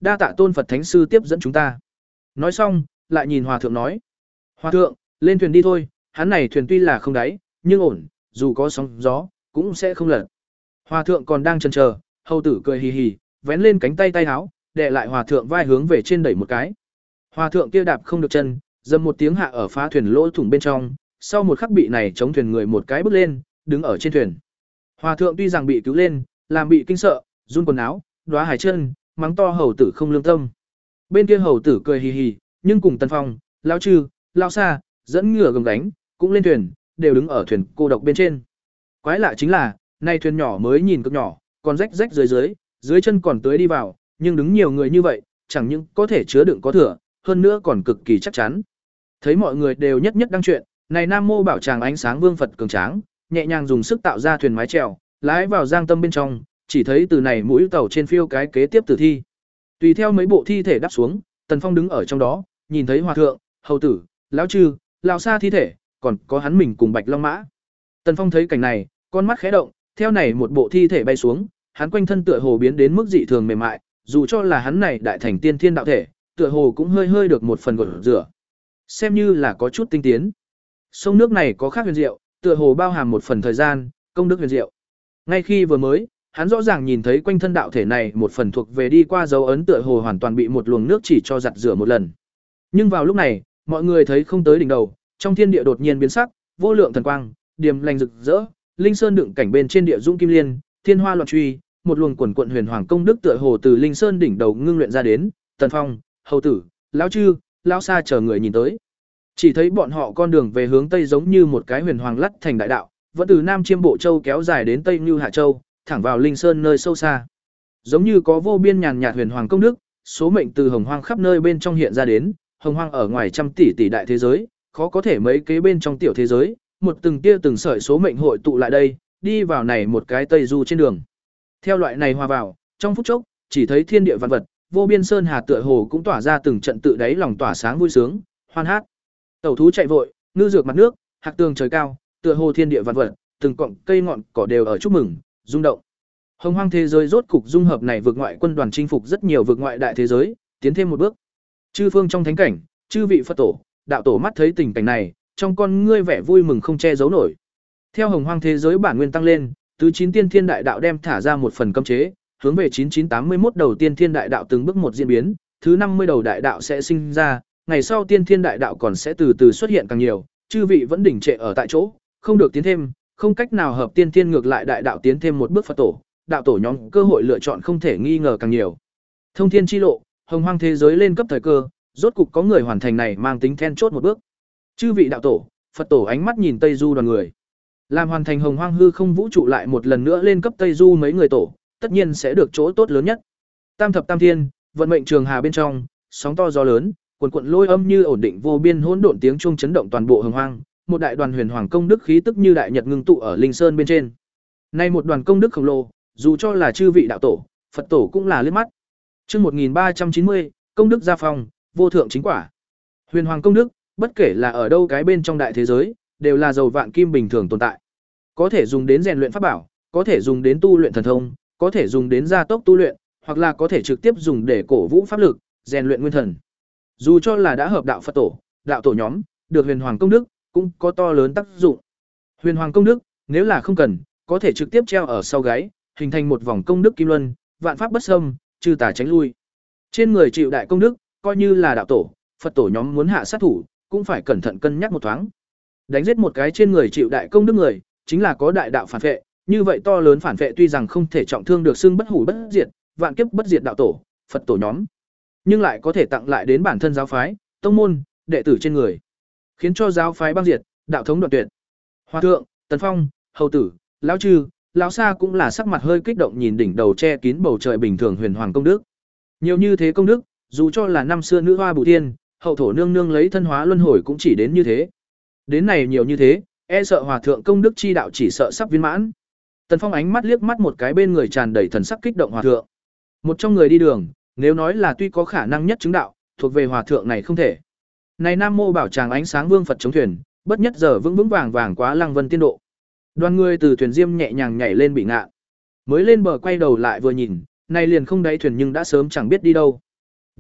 đa tạ Tôn Phật Thánh sư tiếp dẫn chúng ta. Nói xong, lại nhìn hòa thượng nói: "Hòa thượng, lên thuyền đi thôi, hắn này thuyền tuy là không đáy, nhưng ổn, dù có sóng gió, cũng sẽ không lật." Hòa thượng còn đang chần chờ, hầu tử cười hì hì, vén lên cánh tay tay áo, đè lại hòa thượng vai hướng về trên đẩy một cái. Hòa thượng kia đạp không được chân, dầm một tiếng hạ ở phá thuyền lỗ thủng bên trong, sau một khắc bị này chống thuyền người một cái bước lên, đứng ở trên thuyền. Hòa thượng tuy rằng bị cứu lên, làm bị kinh sợ, run quần áo, đóa hải chân, mắng to hầu tử không lương tâm. Bên kia hầu tử cười hì hì, nhưng cùng Tần Phong, lão Trư, lão Sa, dẫn ngựa gầm đánh, cũng lên thuyền, đều đứng ở thuyền cô độc bên trên. Quái lạ chính là, nay thuyền nhỏ mới nhìn cực nhỏ, còn rách rách dưới dưới, dưới chân còn tưới đi vào, nhưng đứng nhiều người như vậy, chẳng những có thể chứa đựng có thừa, hơn nữa còn cực kỳ chắc chắn. Thấy mọi người đều nhất nhất đăng chuyện, này Nam Mô Bảo Tràng ánh sáng vương Phật cường tráng, nhẹ nhàng dùng sức tạo ra thuyền mái chèo, lái vào giang tâm bên trong, chỉ thấy từ này mũi tàu trên phiêu cái kế tiếp tử thi. Tùy theo mấy bộ thi thể đáp xuống, Tần Phong đứng ở trong đó, nhìn thấy hòa thượng, hầu tử, lão Trư, lão Sa thi thể, còn có hắn mình cùng Bạch Long Mã. Tần Phong thấy cảnh này, con mắt khẽ động, theo này một bộ thi thể bay xuống, hắn quanh thân tựa hồ biến đến mức dị thường mềm mại, dù cho là hắn này đại thành tiên thiên đạo thể, tựa hồ cũng hơi hơi được một phần gột rửa. Xem như là có chút tinh tiến. Sông nước này có khác huyền diệu, tựa hồ bao hàm một phần thời gian, công đức huyền diệu. Ngay khi vừa mới, hắn rõ ràng nhìn thấy quanh thân đạo thể này một phần thuộc về đi qua dấu ấn tựa hồ hoàn toàn bị một luồng nước chỉ cho giặt rửa một lần. Nhưng vào lúc này, mọi người thấy không tới đỉnh đầu, trong thiên địa đột nhiên biến sắc, vô lượng thần quang, điềm lành rực rỡ, linh sơn đựng cảnh bên trên địa dung kim liên, thiên hoa loạn truy, một luồng quần quận huyền hoàng công đức tựa hồ từ linh sơn đỉnh đầu ngưng luyện ra đến. Tần Phong, hầu tử, lão Trư, lão Sa chờ người nhìn tới, chỉ thấy bọn họ con đường về hướng tây giống như một cái huyền hoàng lắt thành đại đạo, vẫn từ Nam Chiêm Bộ Châu kéo dài đến Tây Như Hạ Châu, thẳng vào linh sơn nơi sâu xa. Giống như có vô biên nhàn nhạt huyền hoàng công đức, số mệnh từ hồng hoang khắp nơi bên trong hiện ra đến, hồng hoang ở ngoài trăm tỷ tỷ đại thế giới, khó có thể mấy kế bên trong tiểu thế giới, một từng tia từng sợi số mệnh hội tụ lại đây, đi vào này một cái tây du trên đường. Theo loại này hòa vào, trong phút chốc, chỉ thấy thiên địa vạn vật, vô biên sơn hà tựa hồ cũng tỏa ra từng trận tự đáy lòng tỏa sáng vui sướng, hoan hát. Tẩu thú chạy vội, ngư dược mặt nước, hạc tường trời cao, tựa hồ thiên địa vạn vật, từng cọng cây ngọn cỏ đều ở chúc mừng, rung động. Hồng hoang thế giới rốt cục dung hợp này vượt ngoại quân đoàn chinh phục rất nhiều vượt ngoại đại thế giới, tiến thêm một bước. Chư phương trong thánh cảnh, chư vị Phật tổ, đạo tổ mắt thấy tình cảnh này, trong con ngươi vẻ vui mừng không che giấu nổi. Theo hồng hoang thế giới bản nguyên tăng lên, tứ chín tiên thiên đại đạo đem thả ra một phần cấm chế, hướng về chín chín tám mươi mốt đầu tiên thiên đại đạo từng bước một diễn biến, thứ năm mươi đầu đại đạo sẽ sinh ra, ngày sau tiên thiên đại đạo còn sẽ từ từ xuất hiện càng nhiều, chư vị vẫn đỉnh trệ ở tại chỗ, không được tiến thêm, không cách nào hợp tiên thiên ngược lại đại đạo tiến thêm một bước Phật tổ, đạo tổ nhóm cơ hội lựa chọn không thể nghi ngờ càng nhiều. Thông thiên chi lộ, hồng hoang thế giới lên cấp thời cơ, rốt cục có người hoàn thành này mang tính then chốt một bước. Chư vị đạo tổ, Phật tổ ánh mắt nhìn Tây Du đoàn người. Làm hoàn thành hồng hoang hư không vũ trụ lại một lần nữa lên cấp Tây Du mấy người tổ, tất nhiên sẽ được chỗ tốt lớn nhất. Tam thập tam thiên, vận mệnh trường hà bên trong, sóng to gió lớn, cuồn cuộn lôi âm như ổn định vô biên hỗn độn tiếng chuông chấn động toàn bộ hồng hoang, một đại đoàn huyền hoàng công đức khí tức như đại nhật ngưng tụ ở linh sơn bên trên. Nay một đoàn công đức khổng lồ, dù cho là chư vị đạo tổ, Phật tổ cũng là liếc mắt. Chương một nghìn ba trăm chín mươi, công đức gia phong, vô thượng chính quả. Huyền hoàng công đức, bất kể là ở đâu cái bên trong đại thế giới, đều là dầu vạn kim bình thường tồn tại. Có thể dùng đến rèn luyện pháp bảo, có thể dùng đến tu luyện thần thông, có thể dùng đến gia tốc tu luyện, hoặc là có thể trực tiếp dùng để cổ vũ pháp lực, rèn luyện nguyên thần. Dù cho là đã hợp đạo Phật tổ, đạo tổ nhóm, được huyền hoàng công đức, cũng có to lớn tác dụng. Huyền hoàng công đức, nếu là không cần, có thể trực tiếp treo ở sau gáy, hình thành một vòng công đức kim luân, vạn pháp bất xâm, trừ tà tránh lui. Trên người chịu đại công đức, coi như là đạo tổ, Phật tổ nhóm muốn hạ sát thủ, cũng phải cẩn thận cân nhắc một thoáng. Đánh giết một cái trên người chịu đại công đức người, chính là có đại đạo phản vệ, như vậy to lớn phản vệ tuy rằng không thể trọng thương được xưng bất hủ bất diệt, vạn kiếp bất diệt đạo tổ, Phật tổ nhóm, nhưng lại có thể tặng lại đến bản thân giáo phái, tông môn, đệ tử trên người, khiến cho giáo phái băng diệt, đạo thống đoạn tuyệt. Hòa thượng, Tần Phong, hầu tử, lão Trư, lão Sa cũng là sắc mặt hơi kích động nhìn đỉnh đầu che kín bầu trời bình thường huyền hoàng công đức. Nhiều như thế công đức, dù cho là năm xưa nữ hoa Bù Thiên, hậu thổ nương nương lấy thân hóa luân hồi cũng chỉ đến như thế. Đến này nhiều như thế, e sợ hòa thượng công đức chi đạo chỉ sợ sắp viên mãn. Tần Phong ánh mắt liếc mắt một cái bên người tràn đầy thần sắc kích động hòa thượng. Một trong người đi đường, nếu nói là tuy có khả năng nhất chứng đạo, thuộc về hòa thượng này không thể. Này Nam Mô Bảo Tràng ánh sáng vương Phật chống thuyền, bất nhất giờ vững vững vàng vàng quá lăng vân tiên độ. Đoàn người từ thuyền diêm nhẹ nhàng nhảy lên bị ngạn. Mới lên bờ quay đầu lại vừa nhìn, này liền không đáy thuyền nhưng đã sớm chẳng biết đi đâu.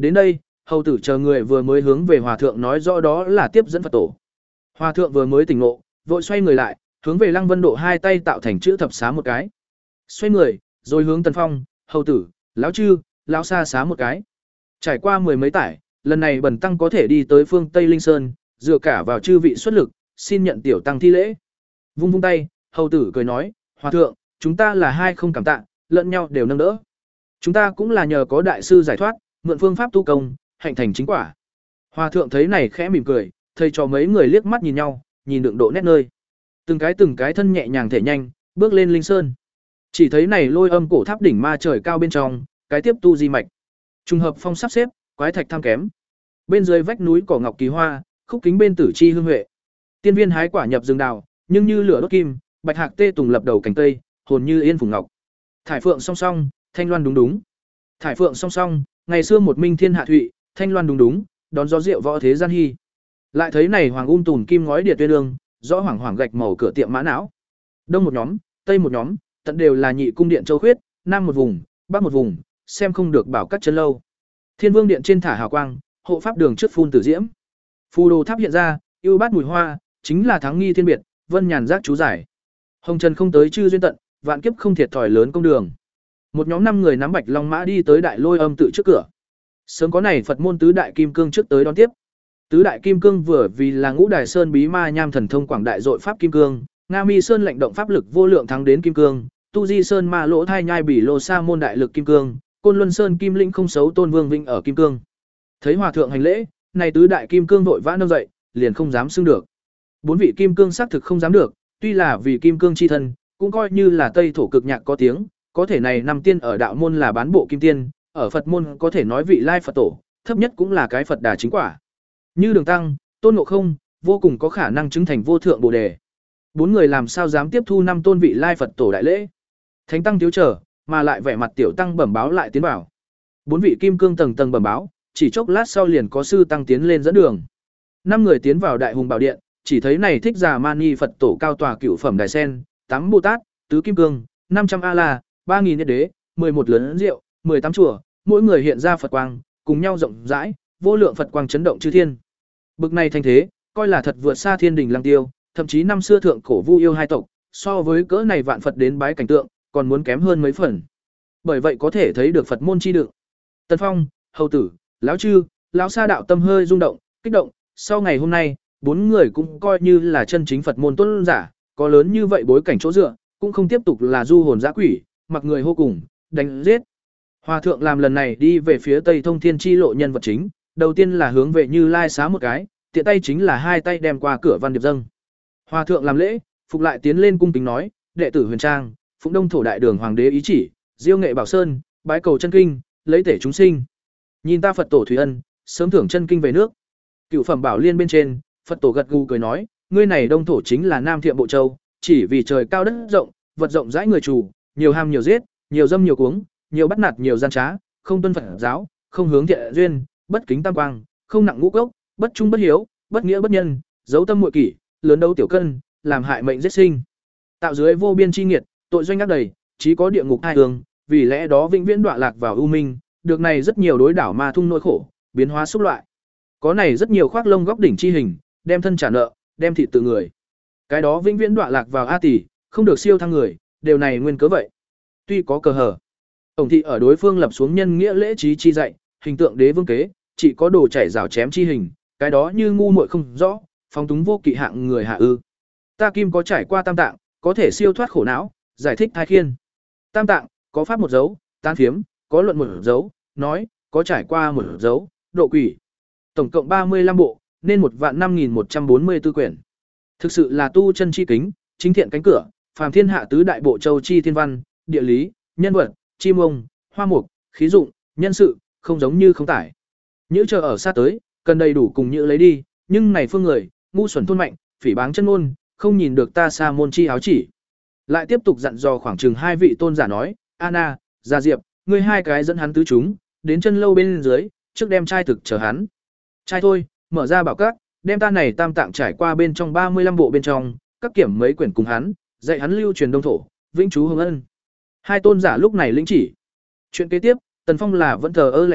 Đến đây, hầu tử chờ người vừa mới hướng về hòa thượng nói rõ đó là tiếp dẫn Phật tổ. Hòa thượng vừa mới tỉnh ngộ, vội xoay người lại, hướng về Lăng Vân Độ hai tay tạo thành chữ thập xá một cái. Xoay người, rồi hướng Tần Phong, hầu tử, lão chư, lão xa xá một cái. Trải qua mười mấy tải, lần này bần tăng có thể đi tới phương Tây Linh Sơn, dựa cả vào chư vị xuất lực, xin nhận tiểu tăng thi lễ. Vung vung tay, hầu tử cười nói, hòa thượng, chúng ta là hai không cảm tạ, lẫn nhau đều nâng đỡ. Chúng ta cũng là nhờ có đại sư giải thoát, mượn phương pháp tu công, hạnh thành chính quả. Hòa thượng thấy này khẽ mỉm cười, thầy cho mấy người liếc mắt nhìn nhau, nhìn đựng độ nét nơi. Từng cái từng cái thân nhẹ nhàng thể nhanh, bước lên Linh Sơn. Chỉ thấy này lôi âm cổ tháp đỉnh ma trời cao bên trong, cái tiếp tu di mạch. Trùng hợp phong sắp xếp, quái thạch tham kém. Bên dưới vách núi cỏ ngọc kỳ hoa, khúc kính bên tử chi hương huệ. Tiên viên hái quả nhập rừng đào, nhưng như lửa đốt kim, bạch hạc tê tùng lập đầu cành cây, hồn như yên phùng ngọc. Thải phượng song song, thanh loan đúng đúng. Thải phượng song song, ngày xưa một minh thiên hạ thụy, thanh loan đúng đúng, đón gió rượu võ thế gian hy. Lại thấy này hoàng um tùn kim ngói điệt tuyên lương, rõ hoàng hoàng gạch màu cửa tiệm mã não. Đông một nhóm, tây một nhóm, tận đều là nhị cung điện châu khuyết, nam một vùng, bắc một vùng, xem không được bảo các chân lâu. Thiên Vương điện trên thả hào quang, hộ pháp đường trước phun tử diễm. Phù đồ tháp hiện ra, ưu bát mùi hoa, chính là thắng nghi thiên biệt, vân nhàn giác chú giải. Hồng trần không tới chư duyên tận, vạn kiếp không thiệt thòi lớn công đường. Một nhóm năm người nắm bạch long mã đi tới đại lôi âm tự trước cửa. Sớm có này Phật môn tứ đại kim cương trước tới đón tiếp. Tứ đại kim cương vừa vì là ngũ đài sơn bí ma nham thần thông quảng đại dội pháp kim cương, Nga Mi sơn lệnh động pháp lực vô lượng thắng đến kim cương, Tu Di sơn ma lỗ thai nhai bỉ lô sa môn đại lực kim cương, Côn Luân sơn kim linh không xấu tôn vương vinh ở kim cương. Thấy hòa thượng hành lễ, này tứ đại kim cương vội vã nâng dậy, liền không dám xưng được. Bốn vị kim cương xác thực không dám được, tuy là vì kim cương chi thân, cũng coi như là Tây thổ cực nhạc có tiếng, có thể này năm tiên ở đạo môn là bán bộ kim tiên, ở Phật môn có thể nói vị lai Phật tổ, thấp nhất cũng là cái Phật đà chính quả. Như Đường Tăng, Tôn Ngộ Không, vô cùng có khả năng chứng thành vô thượng Bồ đề. Bốn người làm sao dám tiếp thu năm tôn vị lai Phật tổ đại lễ? Thánh tăng thiếu trở, mà lại vẻ mặt tiểu tăng bẩm báo lại tiến vào. Bốn vị kim cương tầng tầng bẩm báo, chỉ chốc lát sau liền có sư tăng tiến lên dẫn đường. Năm người tiến vào Đại Hùng Bảo Điện, chỉ thấy này Thích Già Mani Phật tổ cao tòa cửu phẩm đài sen, tám Bồ Tát, tứ kim cương, năm trăm A La, ba nghìn Niết Đế, mười một lớn rượu, mười tám chùa, mỗi người hiện ra Phật quang, cùng nhau rộng rãi, vô lượng Phật quang chấn động chư thiên. Bực này thành thế, coi là thật vượt xa Thiên Đình Lăng Tiêu, thậm chí năm xưa thượng cổ Vu yêu hai tộc, so với cỡ này vạn Phật đến bái cảnh tượng, còn muốn kém hơn mấy phần. Bởi vậy có thể thấy được Phật môn chi đựng. Tần Phong, hầu tử, lão chư, lão sa đạo tâm hơi rung động, kích động, sau ngày hôm nay, bốn người cũng coi như là chân chính Phật môn tuân giả, có lớn như vậy bối cảnh chỗ dựa, cũng không tiếp tục là du hồn dã quỷ, mặc người hô cùng, đánh giết. Hòa thượng làm lần này đi về phía Tây Thông Thiên chi lộ nhân vật chính, đầu tiên là hướng về Như Lai xá một cái, tiện tay chính là hai tay đem qua cửa văn điệp dâng. Hòa thượng làm lễ, phục lại tiến lên cung kính nói, đệ tử Huyền Trang, Phụng Đông thổ đại đường hoàng đế ý chỉ, Diêu Nghệ Bảo Sơn, bái cầu chân kinh, lấy thể chúng sinh. Nhìn ta Phật tổ thủy ân, sớm thưởng chân kinh về nước. Cựu phẩm bảo liên bên trên, Phật tổ gật gù cười nói, ngươi này Đông thổ chính là Nam Thiệm Bộ Châu, chỉ vì trời cao đất rộng, vật rộng rãi người chủ, nhiều ham nhiều giết, nhiều dâm nhiều cuống, nhiều bắt nạt nhiều gian trá, không tuân Phật giáo, không hướng thiện duyên, bất kính tam quang, không nặng ngũ cốc, bất trung bất hiếu, bất nghĩa bất nhân, dấu tâm muội kỷ, lớn đấu tiểu cân, làm hại mệnh giết sinh. Tạo dưới vô biên chi nghiệt, tội doanh ác đầy, chí có địa ngục hai hướng, vì lẽ đó vĩnh viễn đọa lạc vào ưu minh, được này rất nhiều đối đảo ma thung nỗi khổ, biến hóa xúc loại. Có này rất nhiều khoác lông góc đỉnh chi hình, đem thân trả nợ, đem thịt tự người. Cái đó vĩnh viễn đọa lạc vào a tỷ, không được siêu thăng người, điều này nguyên cớ vậy. Tuy có cờ hở, tổng thị ở đối phương lập xuống nhân nghĩa lễ trí chi dạy, hình tượng đế vương kế, chỉ có đồ chảy rào chém chi hình, cái đó như ngu muội không rõ, phóng túng vô kỵ hạng người hạ ư. Ta kim có trải qua tam tạng, có thể siêu thoát khổ não, giải thích thai khiên. Tam tạng, có pháp một dấu, tan phiếm, có luận một dấu, nói, có trải qua một dấu, độ quỷ. Tổng cộng ba mươi lăm bộ, nên một vạn năm nghìn một trăm bốn mươi tư quyển. Thực sự là tu chân chi kính, chính thiện cánh cửa, phàm thiên hạ tứ đại bộ châu chi thiên văn, địa lý, nhân vật, chim ông, hoa mục, khí dụng, nhân sự, không giống như không tải. Nhữ chờ ở xa tới, cần đầy đủ cùng nhữ lấy đi, nhưng này phương người, ngu xuẩn thôn mạnh, phỉ báng chân ngôn, không nhìn được ta xa môn chi áo chỉ. Lại tiếp tục dặn dò khoảng chừng hai vị tôn giả nói, Anna, Gia Diệp, ngươi hai cái dẫn hắn tứ chúng, đến chân lâu bên dưới, trước đem trai thực chờ hắn. Trai thôi, mở ra bảo các, đem ta này tam tạng trải qua bên trong ba mươi lăm bộ bên trong, các kiểm mấy quyển cùng hắn, dạy hắn lưu truyền đông thổ, vĩnh chú hồng ân. Hai tôn giả lúc này lĩnh chỉ. Chuyện kế tiếp, Tần Phong là vẫn thờ ơ lạnh nhạt,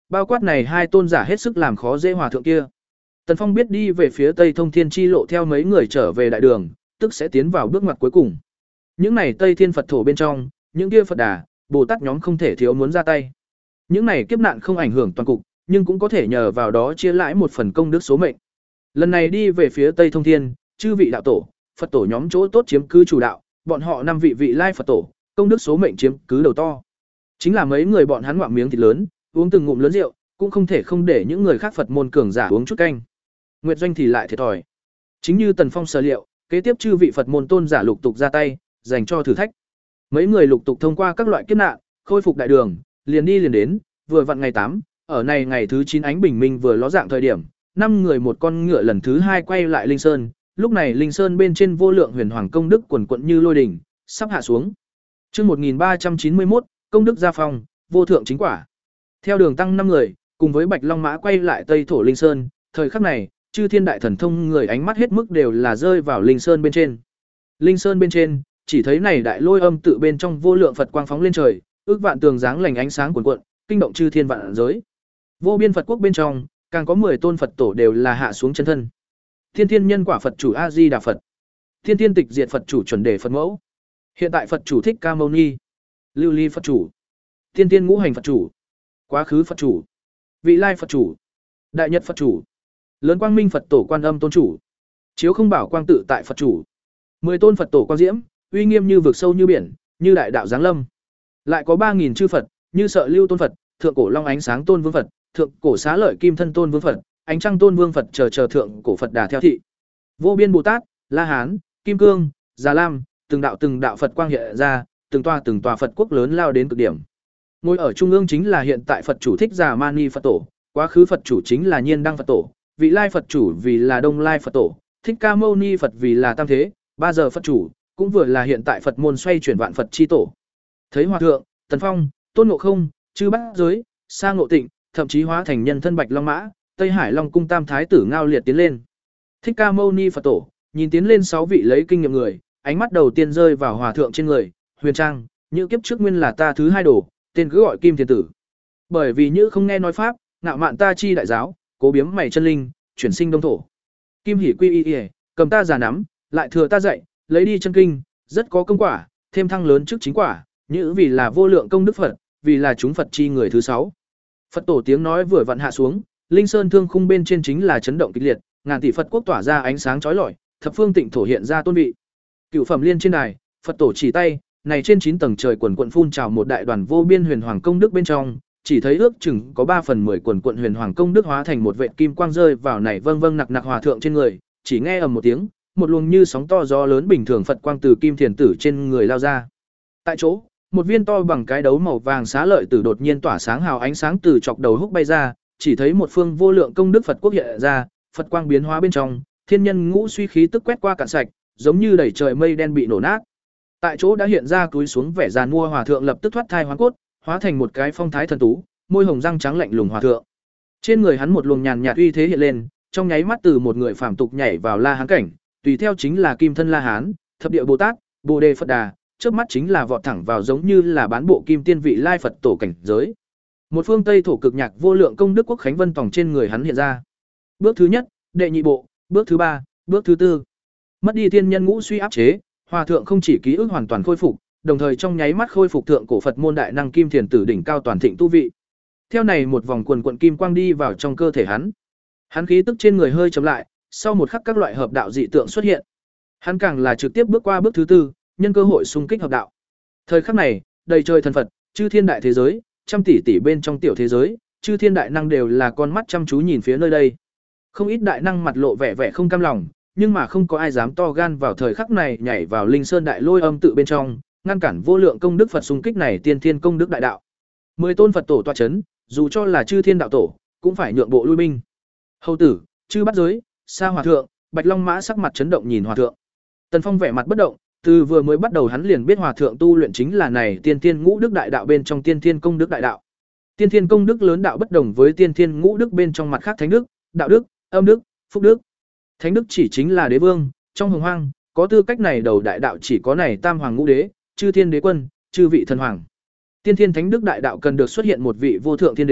bao quát này hai tôn giả hết sức làm khó dễ hòa thượng kia. Tần Phong biết đi về phía Tây Thông Thiên chi lộ theo mấy người trở về đại đường, tức sẽ tiến vào bước ngoặt cuối cùng. Những này Tây Thiên Phật thổ bên trong, những kia Phật Đà, Bồ Tát nhóm không thể thiếu muốn ra tay. Những này kiếp nạn không ảnh hưởng toàn cục, nhưng cũng có thể nhờ vào đó chia lãi một phần công đức số mệnh. Lần này đi về phía Tây Thông Thiên, chư vị đạo tổ, Phật tổ nhóm chỗ tốt chiếm cứ chủ đạo, bọn họ năm vị vị lai Phật tổ, công đức số mệnh chiếm cứ đầu to. Chính là mấy người bọn hắn ngoạm miếng thịt lớn, uống từng ngụm lớn rượu, cũng không thể không để những người khác Phật môn cường giả uống chút canh. Nguyệt Doanh thì lại thiệt thòi. Chính như Tần Phong sở liệu, kế tiếp chư vị Phật môn tôn giả lục tục ra tay, dành cho thử thách. Mấy người lục tục thông qua các loại kiếp nạn, khôi phục đại đường, liền đi liền đến, vừa vặn ngày tám, ở này ngày thứ chín ánh bình minh vừa ló dạng thời điểm, năm người một con ngựa lần thứ hai quay lại Linh Sơn, lúc này Linh Sơn bên trên vô lượng huyền hoàng công đức quần quận như lôi đỉnh, sắp hạ xuống. Chương một nghìn ba trăm chín mươi mốt, công đức gia phong, vô thượng chính quả. Theo đường tăng năm người, cùng với Bạch Long Mã quay lại Tây thổ Linh Sơn, thời khắc này, chư thiên đại thần thông người ánh mắt hết mức đều là rơi vào Linh Sơn bên trên. Linh Sơn bên trên, chỉ thấy này đại lôi âm tự bên trong vô lượng Phật quang phóng lên trời, ước vạn tường dáng lành ánh sáng cuồn cuộn, kinh động chư thiên vạn giới. Vô biên Phật quốc bên trong, càng có mười tôn Phật tổ đều là hạ xuống chân thân. Thiên Thiên Nhân Quả Phật chủ A Di Đà Phật, Thiên Thiên Tịch Diệt Phật chủ Chuẩn Đề Phật mẫu, hiện tại Phật chủ Thích Ca Mâu Ni, Lưu Ly Phật chủ, Thiên Thiên Ngũ Hành Phật chủ, Quá khứ Phật chủ, Vị Lai Phật chủ, Đại Nhật Phật chủ, Lớn Quang Minh Phật tổ Quan Âm tôn chủ, Chiếu Không Bảo Quang tự tại Phật chủ. Mười tôn Phật tổ quang diễm, uy nghiêm như vực sâu như biển, như đại đạo giáng lâm. Lại có ba nghìn chư Phật, như Sợ Lưu tôn Phật, Thượng cổ Long Ánh Sáng tôn vương Phật, Thượng cổ Xá Lợi Kim Thân tôn vương Phật, Ánh Trăng tôn vương Phật chờ chờ thượng cổ Phật Đà theo thị. Vô biên Bồ Tát, La Hán, Kim Cương, Già Lam, từng đạo từng đạo Phật quang hiện ra, từng tòa từng tòa Phật quốc lớn lao đến cực điểm. Ngồi ở trung ương chính là hiện tại Phật chủ Thích Già Mani Phật tổ, quá khứ Phật chủ chính là Nhiên Đăng Phật tổ, Vị Lai Phật chủ vì là Đông Lai Phật tổ, Thích Ca Mâu Ni Phật vì là Tam Thế, ba giờ Phật chủ, cũng vừa là hiện tại Phật môn xoay chuyển vạn Phật chi tổ. Thấy Hòa thượng, Tần Phong, Tôn Ngộ Không, chư Bát Giới, Sa Ngộ Tịnh, thậm chí hóa thành nhân thân Bạch Long Mã, Tây Hải Long cung Tam Thái tử ngao liệt tiến lên. Thích Ca Mâu Ni Phật tổ, nhìn tiến lên sáu vị lấy kinh nghiệm người, ánh mắt đầu tiên rơi vào Hòa thượng trên người, Huyền Trang, như kiếp trước nguyên là ta thứ hai đồ, tên cứ gọi Kim Thiền tử. Bởi vì như không nghe nói pháp, ngạo mạn ta chi đại giáo, cố biếm mày chân linh, chuyển sinh đông thổ. Kim Hỷ quy y y, cầm ta giả nắm, lại thừa ta dạy, lấy đi chân kinh, rất có công quả, thêm thăng lớn trước chính quả, như vì là vô lượng công đức Phật, vì là chúng Phật chi người thứ sáu. Phật tổ tiếng nói vừa vặn hạ xuống, Linh Sơn thương khung bên trên chính là chấn động kịch liệt, ngàn tỷ Phật quốc tỏa ra ánh sáng chói lọi, thập phương tịnh thổ hiện ra tôn vị. Cửu phẩm liên trên đài, Phật tổ chỉ tay, này trên chín tầng trời quần quận phun trào một đại đoàn vô biên huyền hoàng công đức bên trong, chỉ thấy ước chừng có ba phần mười quần quận huyền hoàng công đức hóa thành một vệt kim quang rơi vào này vâng vâng nặc nặc hòa thượng trên người, chỉ nghe ầm một tiếng, một luồng như sóng to gió lớn bình thường Phật quang từ Kim Thiền tử trên người lao ra. Tại chỗ, một viên to bằng cái đấu màu vàng xá lợi tử đột nhiên tỏa sáng hào ánh sáng từ chọc đầu húc bay ra, chỉ thấy một phương vô lượng công đức Phật quốc hiện ra, Phật quang biến hóa bên trong, thiên nhân ngũ suy khí tức quét qua cạn sạch, giống như đẩy trời mây đen bị nổ nát. Tại chỗ đã hiện ra cúi xuống vẻ giàn mua hòa thượng lập tức thoát thai hóa cốt, hóa thành một cái phong thái thần tú, môi hồng răng trắng lạnh lùng hòa thượng. Trên người hắn một luồng nhàn nhạt uy thế hiện lên, trong nháy mắt từ một người phàm tục nhảy vào La Hán cảnh, tùy theo chính là Kim thân La Hán, Thập địa Bồ Tát, Bồ đề Phật Đà, trước mắt chính là vọt thẳng vào giống như là bán bộ kim tiên vị lai Phật tổ cảnh giới. Một phương Tây thổ cực nhạc vô lượng công đức quốc khánh vân tòng trên người hắn hiện ra. Bước thứ nhất, đệ nhị bộ, bước thứ ba, bước thứ tư. Mất đi thiên nhân ngũ suy áp chế, hòa thượng không chỉ ký ức hoàn toàn khôi phục, đồng thời trong nháy mắt khôi phục thượng cổ Phật môn đại năng Kim Thiền tử đỉnh cao toàn thịnh tu vị. Theo này một vòng quần quận kim quang đi vào trong cơ thể hắn. Hắn khí tức trên người hơi chậm lại, sau một khắc các loại hợp đạo dị tượng xuất hiện. Hắn càng là trực tiếp bước qua bước thứ tư, nhân cơ hội xung kích hợp đạo. Thời khắc này, đầy trời thần Phật, chư thiên đại thế giới, trăm tỷ tỷ bên trong tiểu thế giới, chư thiên đại năng đều là con mắt chăm chú nhìn phía nơi đây. Không ít đại năng mặt lộ vẻ vẻ không cam lòng, nhưng mà không có ai dám to gan vào thời khắc này nhảy vào Linh Sơn đại lôi âm tự bên trong, ngăn cản vô lượng công đức Phật xung kích này tiên thiên công đức đại đạo. Mười tôn Phật tổ tọa chấn, dù cho là chư thiên đạo tổ, cũng phải nhượng bộ lui binh. Hầu tử, chư Bát Giới, Sa hòa thượng, Bạch Long Mã sắc mặt chấn động nhìn hòa thượng. Tần Phong vẻ mặt bất động, từ vừa mới bắt đầu hắn liền biết hòa thượng tu luyện chính là này tiên thiên ngũ đức đại đạo bên trong tiên thiên công đức đại đạo. Tiên thiên công đức lớn đạo bất đồng với tiên thiên ngũ đức bên trong mặt khác thánh đức, đạo đức, âm đức, phúc đức. Thánh đức chỉ chính là đế vương, trong hồng hoang, có tư cách này đầu đại đạo chỉ có này tam hoàng ngũ đế, chư thiên đế quân, chư vị thần hoàng. Tiên thiên thánh đức đại đạo cần được xuất hiện một vị vô thượng thiên đế,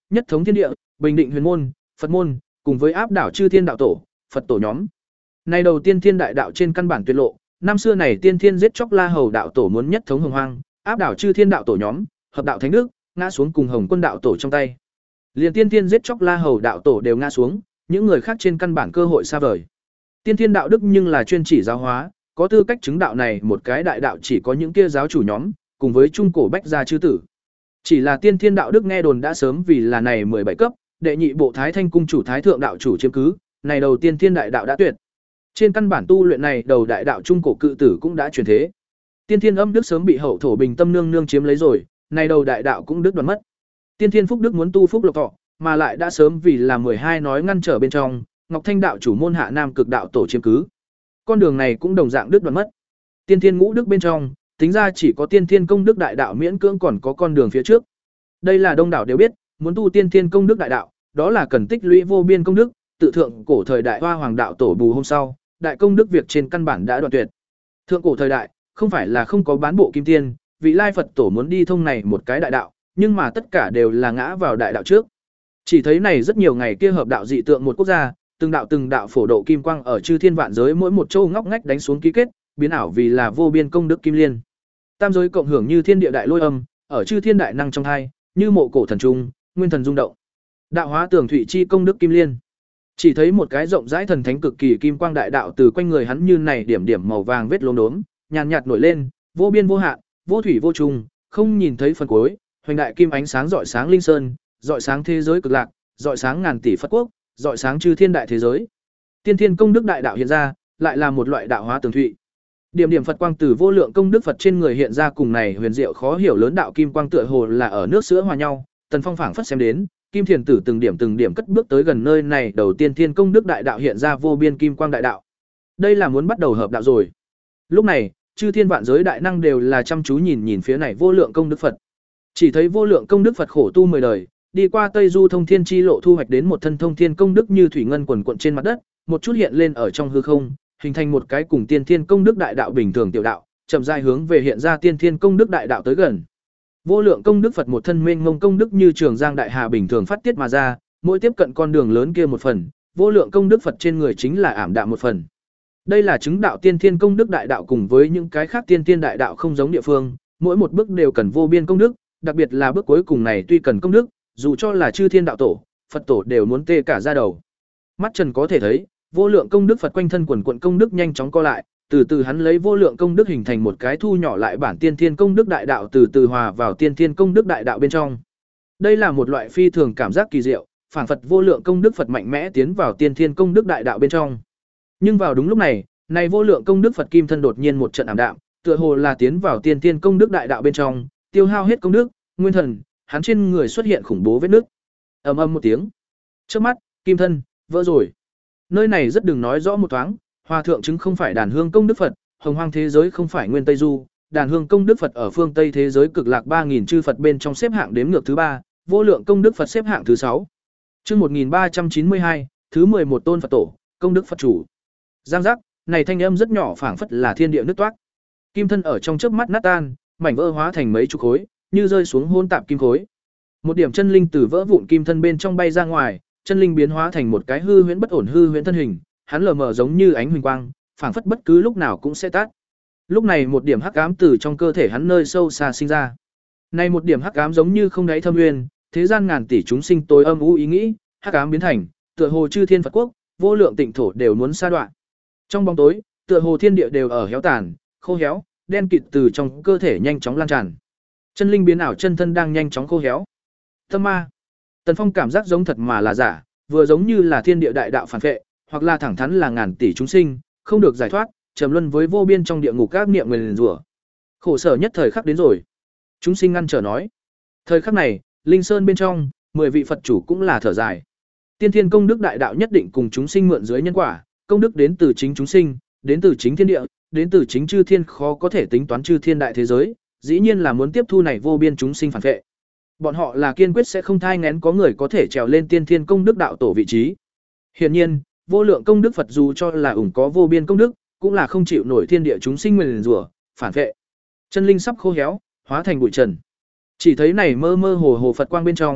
nhất thống thiên địa, bình định huyền môn, Phật môn, cùng với áp đảo chư thiên đạo tổ, Phật tổ nhóm. Này đầu tiên thiên đại đạo trên căn bản tuyệt lộ, năm xưa này tiên thiên giết chóc La Hầu đạo tổ muốn nhất thống hồng hoang, áp đảo chư thiên đạo tổ nhóm, hợp đạo thánh đức, ngã xuống cùng Hồng Quân đạo tổ trong tay. Liền tiên thiên giết chóc La Hầu đạo tổ đều ngã xuống, những người khác trên căn bản cơ hội xa vời. Tiên thiên đạo đức nhưng là chuyên chỉ giáo hóa, có tư cách chứng đạo này một cái đại đạo chỉ có những kia giáo chủ nhóm, cùng với trung cổ bách gia chư tử. Chỉ là tiên thiên đạo đức nghe đồn đã sớm vì là này mười bảy cấp, đệ nhị bộ Thái Thanh cung chủ Thái thượng đạo chủ chiếm cứ, này đầu tiên thiên đại đạo đã tuyệt. Trên căn bản tu luyện này đầu đại đạo trung cổ cự tử cũng đã chuyển thế. Tiên thiên âm đức sớm bị hậu thổ bình tâm nương nương chiếm lấy rồi, này đầu đại đạo cũng đứt đoạn mất. Tiên thiên phúc đức muốn tu phúc lộc thọ, mà lại đã sớm vì là mười hai nói ngăn trở bên trong, Ngọc Thanh đạo chủ môn hạ nam cực đạo tổ chiếm cứ. Con đường này cũng đồng dạng đứt đoạn mất. Tiên thiên ngũ đức bên trong, tính ra chỉ có tiên thiên công đức đại đạo miễn cưỡng còn có con đường phía trước. Đây là đông đảo đều biết, muốn tu tiên thiên công đức đại đạo, đó là cần tích lũy vô biên công đức, tự thượng cổ thời đại Hoa Hoàng đạo tổ bù hôm sau, đại công đức việc trên căn bản đã đoạn tuyệt. Thượng cổ thời đại, không phải là không có bán bộ kim tiên, vị lai Phật tổ muốn đi thông này một cái đại đạo, nhưng mà tất cả đều là ngã vào đại đạo trước. Chỉ thấy này rất nhiều ngày kia hợp đạo dị tượng một quốc gia, từng đạo từng đạo phổ độ kim quang ở chư thiên vạn giới mỗi một châu ngóc ngách đánh xuống ký kết, biến ảo vì là vô biên công đức kim liên. Tam giới cộng hưởng như thiên địa đại lôi âm, ở chư thiên đại năng trong hai, như mộ cổ thần trung, nguyên thần rung động. Đạo hóa tường thủy chi công đức kim liên. Chỉ thấy một cái rộng rãi thần thánh cực kỳ kim quang đại đạo từ quanh người hắn như này điểm điểm màu vàng vết lốm đốm, nhàn nhạt nổi lên, vô biên vô hạn, vô thủy vô trùng, không nhìn thấy phần cuối, hoành đại kim ánh sáng rọi sáng linh sơn, rọi sáng thế giới cực lạc, rọi sáng ngàn tỷ Phật quốc, rọi sáng chư thiên đại thế giới. Tiên thiên công đức đại đạo hiện ra, lại là một loại đạo hóa tường thụy. Điểm điểm Phật quang từ vô lượng công đức Phật trên người hiện ra cùng này huyền diệu khó hiểu lớn đạo kim quang tựa hồ là ở nước sữa hòa nhau, Tần Phong phảng phất xem đến, Kim Thiền Tử từng điểm từng điểm cất bước tới gần nơi này, đầu tiên thiên công đức đại đạo hiện ra vô biên kim quang đại đạo. Đây là muốn bắt đầu hợp đạo rồi. Lúc này, chư thiên vạn giới đại năng đều là chăm chú nhìn nhìn phía này vô lượng công đức Phật. Chỉ thấy vô lượng công đức Phật khổ tu mười đời, đi qua Tây Du thông thiên chi lộ thu hoạch đến một thân thông thiên công đức như thủy ngân quần quận trên mặt đất, một chút hiện lên ở trong hư không, hình thành một cái cùng tiên thiên công đức đại đạo bình thường tiểu đạo, chậm rãi hướng về hiện ra tiên thiên công đức đại đạo tới gần. Vô lượng công đức Phật một thân mênh mông công đức như trường giang đại hà bình thường phát tiết mà ra, mỗi tiếp cận con đường lớn kia một phần, vô lượng công đức Phật trên người chính là ảm đạm một phần. Đây là chứng đạo tiên thiên công đức đại đạo cùng với những cái khác tiên thiên đại đạo không giống địa phương, mỗi một bước đều cần vô biên công đức, đặc biệt là bước cuối cùng này tuy cần công đức, dù cho là chư thiên đạo tổ, Phật tổ đều muốn tê cả da đầu. Mắt trần có thể thấy, vô lượng công đức Phật quanh thân quần quận công đức nhanh chóng co lại, từ từ hắn lấy vô lượng công đức hình thành một cái thu nhỏ lại bản tiên thiên công đức đại đạo, từ từ hòa vào tiên thiên công đức đại đạo bên trong. Đây là một loại phi thường cảm giác kỳ diệu, phảng phất vô lượng công đức Phật mạnh mẽ tiến vào tiên thiên công đức đại đạo bên trong. Nhưng vào đúng lúc này, này vô lượng công đức Phật kim thân đột nhiên một trận ảm đạm, tựa hồ là tiến vào tiên thiên công đức đại đạo bên trong, tiêu hao hết công đức, nguyên thần, hắn trên người xuất hiện khủng bố vết nứt. Ầm ầm một tiếng. Trước mắt, kim thân vỡ rồi. Nơi này rất đừng nói rõ một thoáng, Hòa thượng chứng không phải đàn hương công đức Phật, hồng hoang thế giới không phải nguyên Tây Du, đàn hương công đức Phật ở phương Tây thế giới cực lạc ba nghìn chư Phật bên trong xếp hạng đếm ngược thứ ba, vô lượng công đức Phật xếp hạng thứ sáu. Chương một nghìn ba trăm chín mươi hai, thứ mười một tôn Phật tổ, công đức Phật chủ. Giang giác, này thanh âm rất nhỏ phảng phất là thiên địa nứt toát. Kim thân ở trong chớp mắt nát tan, mảnh vỡ hóa thành mấy chục khối, như rơi xuống hôn tạp kim khối. Một điểm chân linh từ vỡ vụn kim thân bên trong bay ra ngoài, chân linh biến hóa thành một cái hư huyễn bất ổn hư huyễn thân hình, hắn lờ mờ giống như ánh huỳnh quang, phảng phất bất cứ lúc nào cũng sẽ tắt. Lúc này một điểm hắc ám từ trong cơ thể hắn nơi sâu xa sinh ra. Này một điểm hắc ám giống như không đáy thâm nguyên, thế gian ngàn tỷ chúng sinh tối âm u ý nghĩ, hắc ám biến thành, tựa hồ chư thiên Phật quốc, vô lượng tịnh thổ đều muốn sa đoạn. Trong bóng tối, tựa hồ thiên địa đều ở héo tàn, khô héo, đen kịt từ trong cơ thể nhanh chóng lan tràn. Chân linh biến ảo chân thân đang nhanh chóng khô héo. Tâm ma. Tần Phong cảm giác giống thật mà là giả, vừa giống như là thiên địa đại đạo phản vệ, hoặc là thẳng thắn là ngàn tỷ chúng sinh, không được giải thoát, trầm luân với vô biên trong địa ngục các niệm nguyền rủa. Khổ sở nhất thời khắc đến rồi. Chúng sinh ngăn trở nói. Thời khắc này, Linh Sơn bên trong, mười vị Phật chủ cũng là thở dài. Tiên thiên công đức đại đạo nhất định cùng chúng sinh mượn dưới nhân quả, công đức đến từ chính chúng sinh, đến từ chính thiên địa, đến từ chính chư thiên khó có thể tính toán chư thiên đại thế giới, dĩ nhiên là muốn tiếp thu này vô biên chúng sinh phản vệ. Bọn họ là kiên quyết sẽ không thai nghén có người có thể trèo lên tiên thiên công đức đạo tổ vị trí. Hiển nhiên, vô lượng công đức Phật dù cho là ủng có vô biên công đức, cũng là không chịu nổi thiên địa chúng sinh nguyền rủa, phản vệ. Chân linh sắp khô héo, hóa thành bụi trần. Chỉ thấy này mơ mơ hồ hồ Phật quang bên trong,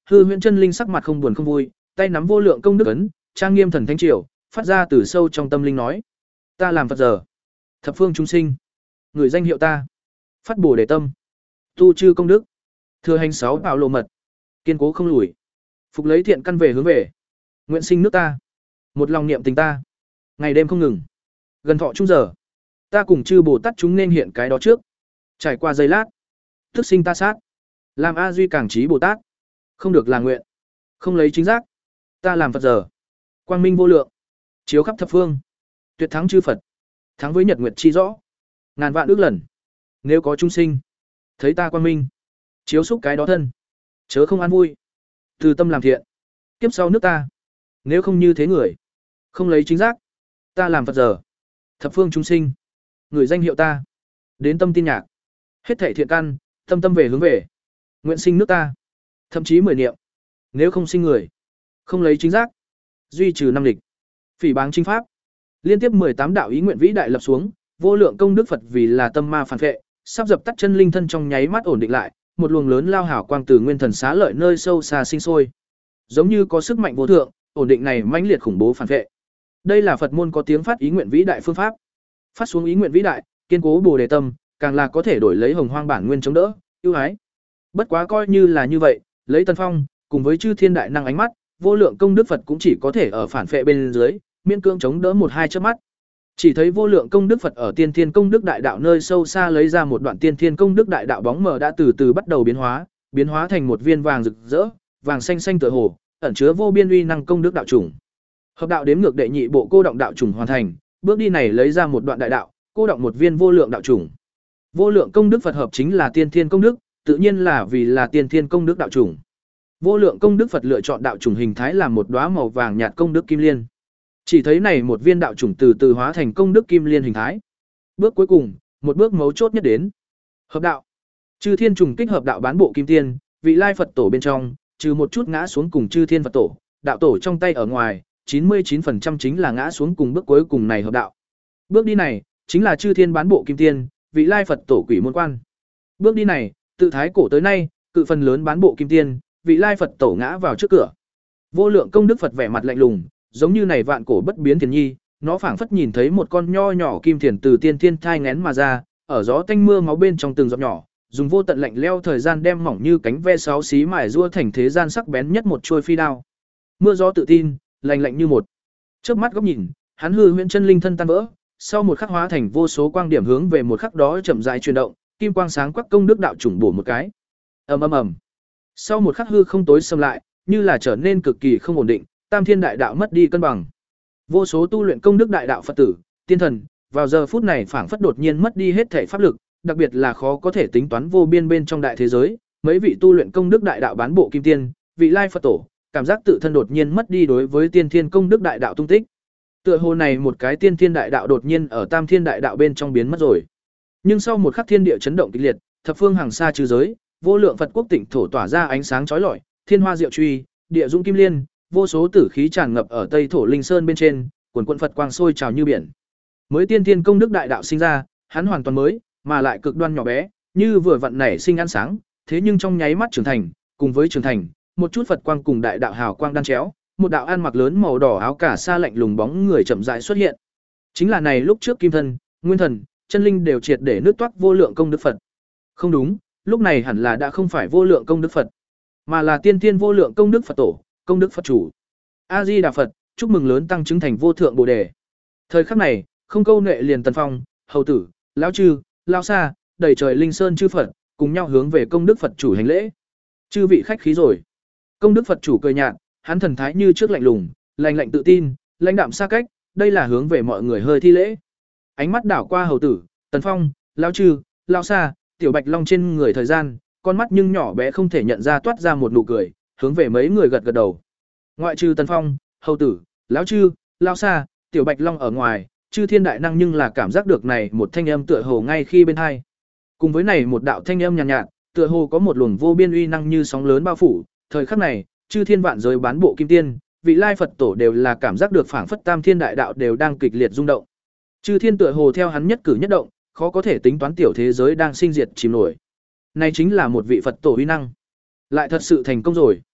Hư Huyễn Chân Linh sắc mặt không buồn không vui, tay nắm vô lượng công đức ấn, trang nghiêm thần thánh triều, phát ra từ sâu trong tâm linh nói: "Ta làm Phật giờ, thập phương chúng sinh, người danh hiệu ta, phát Bồ Đề tâm, tu chư công đức, thừa hành sáu bảo lộ mật, kiên cố không lùi, phục lấy thiện căn về hướng về, nguyện sinh nước ta, một lòng niệm tình ta, ngày đêm không ngừng, gần thọ chung giờ, ta cùng chư Bồ Tát chúng nên hiện cái đó trước, trải qua giây lát, thức sinh ta sát, làm A Duy Cảng Trí Bồ Tát, không được là nguyện, không lấy chính giác, ta làm Phật giờ, quang minh vô lượng, chiếu khắp thập phương, tuyệt thắng chư Phật, thắng với nhật nguyệt chi rõ, ngàn vạn ước lần, nếu có chúng sinh, thấy ta quang minh, chiếu xúc cái đó thân, chớ không an vui, từ tâm làm thiện, kiếp sau nước ta, nếu không như thế người, không lấy chính giác, ta làm Phật giờ, thập phương chúng sinh, người danh hiệu ta, đến tâm tin nhạc, hết thảy thiện căn, tâm tâm về hướng về, nguyện sinh nước ta, thậm chí mười niệm, nếu không sinh người, không lấy chính giác, duy trừ năm địch, phỉ báng chinh pháp, liên tiếp mười tám đạo ý nguyện vĩ đại lập xuống, vô lượng công đức Phật vì là tâm ma phản vệ, sắp dập tắt chân linh thân trong nháy mắt ổn định lại, một luồng lớn lao hảo quang từ nguyên thần xá lợi nơi sâu xa sinh sôi, giống như có sức mạnh vô thượng, ổn định này mãnh liệt khủng bố phản vệ. Đây là Phật môn có tiếng phát ý nguyện vĩ đại phương pháp. Phát xuống ý nguyện vĩ đại, kiên cố Bồ Đề tâm, càng là có thể đổi lấy hồng hoang bản nguyên chống đỡ, ưu ái. Bất quá coi như là như vậy, lấy Tần Phong, cùng với chư thiên đại năng ánh mắt, vô lượng công đức Phật cũng chỉ có thể ở phản phệ bên dưới, miễn cưỡng chống đỡ một hai chớp mắt. Chỉ thấy vô lượng công đức Phật ở tiên thiên công đức đại đạo nơi sâu xa lấy ra một đoạn tiên thiên công đức đại đạo bóng mờ đã từ từ bắt đầu biến hóa, biến hóa thành một viên vàng rực rỡ, vàng xanh xanh tựa hồ, ẩn chứa vô biên uy năng công đức đạo chủng. Hợp đạo đếm ngược đệ nhị bộ cô động đạo chủng hoàn thành, bước đi này lấy ra một đoạn đại đạo, cô động một viên vô lượng đạo chủng. Vô lượng công đức Phật hợp chính là tiên thiên công đức, tự nhiên là vì là tiên thiên công đức đạo chủng. Vô lượng công đức Phật lựa chọn đạo chủng hình thái là một đóa màu vàng nhạt công đức kim liên. Chỉ thấy này một viên đạo chủng từ từ hóa thành công đức kim liên hình thái. Bước cuối cùng, một bước mấu chốt nhất đến. Hợp đạo. Chư thiên trùng kích hợp đạo bán bộ kim tiên, vị lai Phật tổ bên trong, trừ một chút ngã xuống cùng chư thiên Phật tổ, đạo tổ trong tay ở ngoài, chín mươi chín phần trăm chính là ngã xuống cùng bước cuối cùng này hợp đạo. Bước đi này, chính là chư thiên bán bộ kim tiên, vị lai Phật tổ quỷ môn quan. Bước đi này, tự thái cổ tới nay, cự phần lớn bán bộ kim tiên, vị lai Phật tổ ngã vào trước cửa. Vô lượng công đức Phật vẻ mặt lạnh lùng, giống như này vạn cổ bất biến thiền nhi, nó phảng phất nhìn thấy một con nho nhỏ kim thiền từ tiên thiên thai ngén mà ra, ở gió tanh mưa máu bên trong từng giọt nhỏ, dùng vô tận lạnh leo thời gian đem mỏng như cánh ve sáu xí mài rua thành thế gian sắc bén nhất một chuôi phi đao. Mưa gió tự tin, lạnh lạnh như một. Trước mắt góc nhìn, hắn hư huyễn chân linh thân tan vỡ, sau một khắc hóa thành vô số quang điểm hướng về một khắc đó chậm rãi chuyển động, kim quang sáng quắc công đức đạo chủng bổ một cái. Ầm ầm ầm. Sau một khắc hư không tối xâm lại, như là trở nên cực kỳ không ổn định, tam thiên đại đạo mất đi cân bằng. Vô số tu luyện công đức đại đạo Phật tử, tiên thần, vào giờ phút này phảng phất đột nhiên mất đi hết thể pháp lực, đặc biệt là khó có thể tính toán vô biên bên trong đại thế giới, mấy vị tu luyện công đức đại đạo bán bộ kim tiên, vị lai Phật tổ, cảm giác tự thân đột nhiên mất đi đối với tiên thiên công đức đại đạo tung tích. Tựa hồ này một cái tiên thiên đại đạo đột nhiên ở tam thiên đại đạo bên trong biến mất rồi. Nhưng sau một khắc thiên địa chấn động kịch liệt, thập phương hàng xa trừ giới, vô lượng Phật quốc tịnh thổ tỏa ra ánh sáng chói lọi, thiên hoa diệu truy, địa dung kim liên, vô số tử khí tràn ngập ở Tây thổ linh sơn bên trên, quần quần Phật quang sôi trào như biển. Mới tiên thiên công đức đại đạo sinh ra, hắn hoàn toàn mới, mà lại cực đoan nhỏ bé, như vừa vặn nảy sinh ăn sáng, thế nhưng trong nháy mắt trưởng thành, cùng với trưởng thành, một chút Phật quang cùng đại đạo hào quang đan chéo, một đạo ăn mặc lớn màu đỏ áo cả sa lạnh lùng bóng người chậm rãi xuất hiện. Chính là này lúc trước kim thân, nguyên thần, chân linh đều triệt để nứt toát vô lượng công đức Phật. Không đúng, lúc này hẳn là đã không phải vô lượng công đức Phật, mà là tiên thiên vô lượng công đức Phật tổ, công đức Phật chủ. A Di Đà Phật, chúc mừng lớn tăng chứng thành vô thượng Bồ đề. Thời khắc này, không câu nệ liền Tần Phong, hầu tử, lão chư, lão sa, đầy trời linh sơn chư Phật, cùng nhau hướng về công đức Phật chủ hành lễ. Chư vị khách khí rồi. Công đức Phật chủ cười nhạt, hắn thần thái như trước lạnh lùng, lạnh lạnh tự tin, lãnh đạm xa cách, đây là hướng về mọi người hơi thi lễ. Ánh mắt đảo qua hầu tử, Tần Phong, lão chư, lão sa, tiểu Bạch Long trên người thời gian, con mắt nhưng nhỏ bé không thể nhận ra toát ra một nụ cười, hướng về mấy người gật gật đầu. Ngoại trừ Tần Phong, hầu tử, lão chư, lão sa, tiểu Bạch Long ở ngoài, chư thiên đại năng nhưng là cảm giác được này một thanh âm tựa hồ ngay khi bên hai. Cùng với này một đạo thanh âm nhàn nhạt, nhạt, tựa hồ có một luồng vô biên uy năng như sóng lớn bao phủ, thời khắc này, chư thiên vạn giới bán bộ kim tiên, vị lai Phật tổ đều là cảm giác được phảng phất tam thiên đại đạo đều đang kịch liệt rung động. Chư thiên tựa hồ theo hắn nhất cử nhất động, khó có thể tính toán tiểu thế giới đang sinh diệt chìm nổi. Này chính là một vị Phật tổ uy năng. Lại thật sự thành công rồi.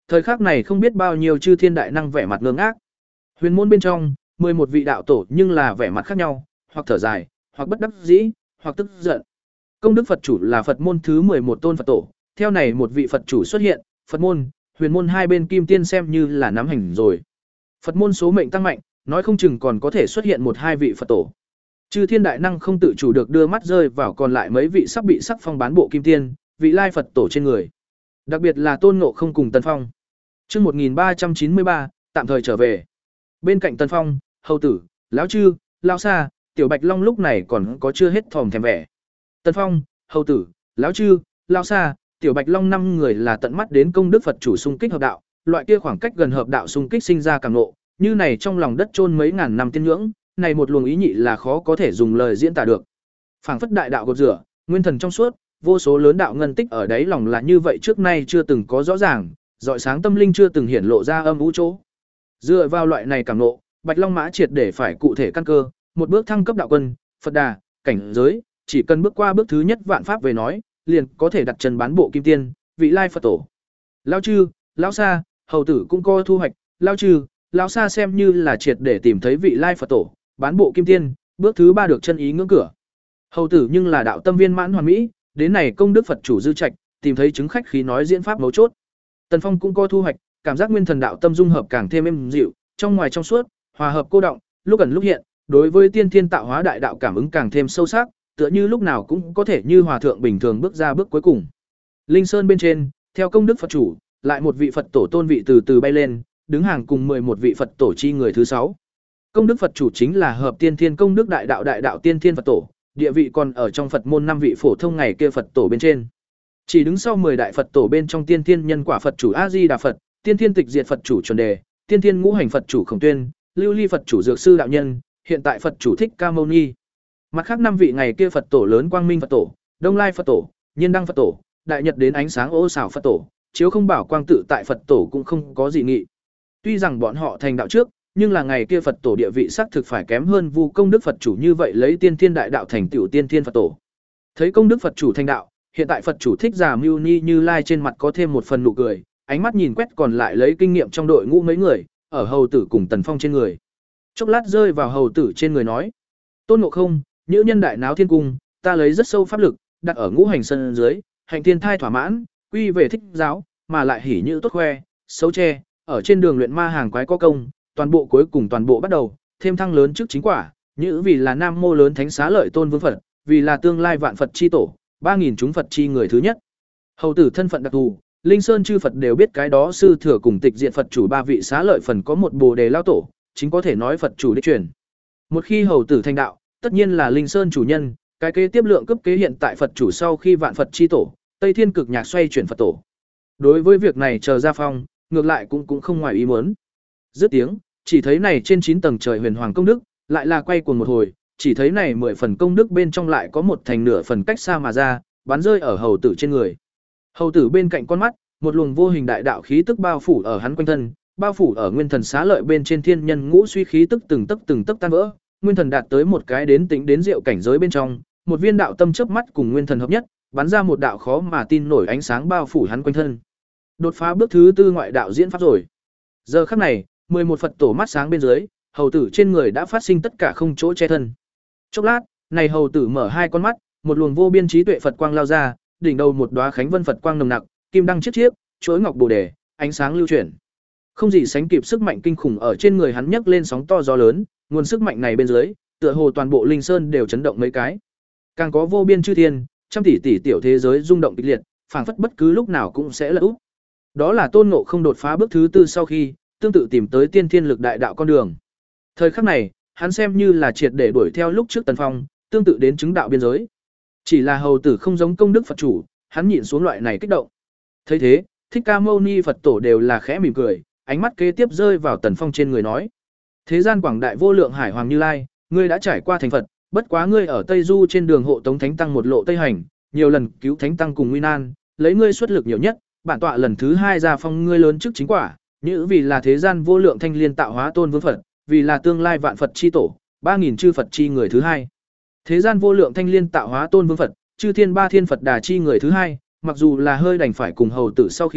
Thời khắc này không biết bao nhiêu chư thiên đại năng vẻ mặt ngơ ngác. Huyền môn bên trong, mười một vị đạo tổ nhưng là vẻ mặt khác nhau, hoặc thở dài, hoặc bất đắc dĩ, hoặc tức giận. Công đức Phật chủ là Phật môn thứ mười một tôn Phật tổ, theo này một vị Phật chủ xuất hiện, Phật môn, huyền môn hai bên kim tiên xem như là nắm hành rồi. Phật môn số mệnh tăng mạnh, nói không chừng còn có thể xuất hiện một hai vị Phật tổ. Chư thiên đại năng không tự chủ được đưa mắt rơi vào còn lại mấy vị sắp bị sắc phong bán bộ kim tiên, vị lai Phật tổ trên người. Đặc biệt là Tôn Ngộ Không cùng Tần Phong. Chương một nghìn ba trăm chín mươi ba, tạm thời trở về. Bên cạnh Tần Phong, Hầu Tử, Lão Chư, Lão Sa, Tiểu Bạch Long lúc này còn có chưa hết thòm thèm vẻ. Tần Phong, Hầu Tử, Lão Chư, Lão Sa, Tiểu Bạch Long năm người là tận mắt đến công đức Phật chủ xung kích hợp đạo, loại kia khoảng cách gần hợp đạo xung kích sinh ra cảm ngộ, như này trong lòng đất chôn mấy ngàn năm tiên ngưỡng, này một luồng ý nhị là khó có thể dùng lời diễn tả được. Phảng phất đại đạo gột rửa, nguyên thần trong suốt, vô số lớn đạo ngân tích ở đáy lòng là như vậy trước nay chưa từng có rõ ràng, rọi sáng tâm linh chưa từng hiển lộ ra âm u chỗ. Dựa vào loại này cảm ngộ, Bạch Long Mã triệt để phải cụ thể căn cơ, một bước thăng cấp đạo quân, Phật đà, cảnh giới, chỉ cần bước qua bước thứ nhất vạn pháp về nói, liền có thể đặt chân bán bộ kim tiên, vị lai Phật tổ. Lão Chư, Lão Sa, Hầu Tử cũng có thu hoạch, Lão Chư, Lão Sa xem như là triệt để tìm thấy vị lai Phật tổ, bán bộ kim tiên, bước thứ ba được chân ý ngưỡng cửa. Hầu Tử nhưng là đạo tâm viên mãn hoàn mỹ, đến này công đức Phật chủ dư trạch, tìm thấy chứng khách khí nói diễn pháp mấu chốt. Tần Phong cũng có thu hoạch, cảm giác nguyên thần đạo tâm dung hợp càng thêm êm dịu, trong ngoài trong suốt, hòa hợp cô động, lúc ẩn lúc hiện, đối với tiên thiên tạo hóa đại đạo cảm ứng càng thêm sâu sắc, tựa như lúc nào cũng có thể như hòa thượng bình thường bước ra bước cuối cùng. Linh Sơn bên trên, theo công đức Phật chủ, lại một vị Phật tổ tôn vị từ từ bay lên, đứng hàng cùng mười một vị Phật tổ chi người thứ sáu. Công đức Phật chủ chính là hợp tiên thiên công đức đại đạo đại đạo tiên thiên Phật tổ, địa vị còn ở trong Phật môn năm vị phổ thông ngày kia Phật tổ bên trên. Chỉ đứng sau mười đại Phật tổ bên trong tiên thiên nhân quả Phật chủ A Di Đà Phật, tiên thiên tịch diệt Phật chủ chuẩn đề, tiên thiên ngũ hành Phật chủ Khổng Tuyên, lưu ly Phật chủ Dược sư đạo nhân, hiện tại Phật chủ Thích Ca Mâu Ni. Mặt khác năm vị ngày kia Phật tổ lớn Quang Minh Phật tổ, Đông Lai Phật tổ, Nhiên Đăng Phật tổ, Đại Nhật đến ánh sáng ô xảo Phật tổ, chiếu không bảo quang tự tại Phật tổ cũng không có gì nghị. Tuy rằng bọn họ thành đạo trước, nhưng là ngày kia Phật tổ địa vị xác thực phải kém hơn Vu công đức Phật chủ như vậy lấy tiên thiên đại đạo thành tựu tiên thiên Phật tổ. Thấy công đức Phật chủ thành đạo, hiện tại Phật chủ Thích Giả Mưu Ni Như Lai trên mặt có thêm một phần nụ cười, ánh mắt nhìn quét còn lại lấy kinh nghiệm trong đội ngũ mấy người, ở Hầu Tử cùng Tần Phong trên người. Chốc lát rơi vào Hầu Tử trên người nói: "Tôn Ngộ Không, nhữ nhân đại náo thiên cung, ta lấy rất sâu pháp lực, đặt ở ngũ hành sân dưới, hành thiên thai thỏa mãn, quy về thích giáo, mà lại hỉ như tốt khoe, xấu che, ở trên đường luyện ma hàng quái có công, toàn bộ cuối cùng toàn bộ bắt đầu, thêm thăng lớn trước chính quả, như vì là nam mô lớn thánh xá lợi tôn vương Phật, vì là tương lai vạn Phật chi tổ, ba nghìn chúng Phật chi người thứ nhất." Hầu Tử thân phận đặc thù, Linh Sơn chư Phật đều biết cái đó sư thừa cùng tịch diện Phật chủ ba vị xá lợi phần có một Bồ đề lao tổ, chính có thể nói Phật chủ đích truyền. Một khi Hầu Tử thành đạo, tất nhiên là Linh Sơn chủ nhân, cái kế tiếp lượng cấp kế hiện tại Phật chủ sau khi vạn Phật chi tổ, Tây Thiên cực nhạc xoay chuyển Phật tổ. Đối với việc này chờ ra phong, ngược lại cũng cũng không ngoài ý muốn. Dứt tiếng, chỉ thấy này trên chín tầng trời huyền hoàng công đức, lại là quay cuồng một hồi, chỉ thấy này mười phần công đức bên trong lại có một thành nửa phần cách xa mà ra, bắn rơi ở Hầu Tử trên người. Hầu Tử bên cạnh con mắt, một luồng vô hình đại đạo khí tức bao phủ ở hắn quanh thân, bao phủ ở nguyên thần xá lợi bên trên thiên nhân ngũ suy khí tức từng tấc từng tấc tan vỡ, nguyên thần đạt tới một cái đến tính đến diệu cảnh giới bên trong, một viên đạo tâm chớp mắt cùng nguyên thần hợp nhất, bắn ra một đạo khó mà tin nổi ánh sáng bao phủ hắn quanh thân. Đột phá bước thứ tư ngoại đạo diễn pháp rồi. Giờ khắc này, mười một Phật tổ mắt sáng bên dưới, Hầu Tử trên người đã phát sinh tất cả không chỗ che thân. Chốc lát, này Hầu Tử mở hai con mắt, một luồng vô biên trí tuệ Phật quang lao ra, đỉnh đầu một đóa khánh vân Phật quang nồng nặc, kim đăng chiết chiết, chuỗi ngọc bồ đề, ánh sáng lưu chuyển. Không gì sánh kịp sức mạnh kinh khủng ở trên người hắn nhấc lên sóng to gió lớn, nguồn sức mạnh này bên dưới, tựa hồ toàn bộ Linh Sơn đều chấn động mấy cái. Càng có vô biên chư thiên, trăm tỷ tỷ tiểu thế giới rung động kịch liệt, phảng phất bất cứ lúc nào cũng sẽ lật úp. Đó là Tôn Ngộ Không đột phá bước thứ tư sau khi, tương tự tìm tới tiên thiên lực đại đạo con đường. Thời khắc này, hắn xem như là triệt để đuổi theo lúc trước Tần Phong, tương tự đến chứng đạo biên giới. Chỉ là Hầu Tử không giống công đức Phật chủ, hắn nhịn xuống loại này kích động. Thấy thế, Thích Ca Mâu Ni Phật tổ đều là khẽ mỉm cười, ánh mắt kế tiếp rơi vào Tần Phong trên người nói: "Thế gian quảng đại vô lượng hải hoàng Như Lai, ngươi đã trải qua thành Phật, bất quá ngươi ở Tây Du trên đường hộ tống thánh tăng một lộ Tây hành, nhiều lần cứu thánh tăng cùng nguy nan, lấy ngươi xuất lực nhiều nhất, bản tọa lần thứ hai ra phong ngươi lớn trước chính quả, như vì là thế gian vô lượng thanh liên tạo hóa tôn vương Phật, vì là tương lai vạn Phật chi tổ, ba nghìn chư Phật chi người thứ hai. Thế gian vô lượng thanh liên tạo hóa tôn vương Phật, chư thiên ba thiên Phật đà chi người thứ hai, mặc dù là hơi đành phải cùng Hầu Tử sau khi,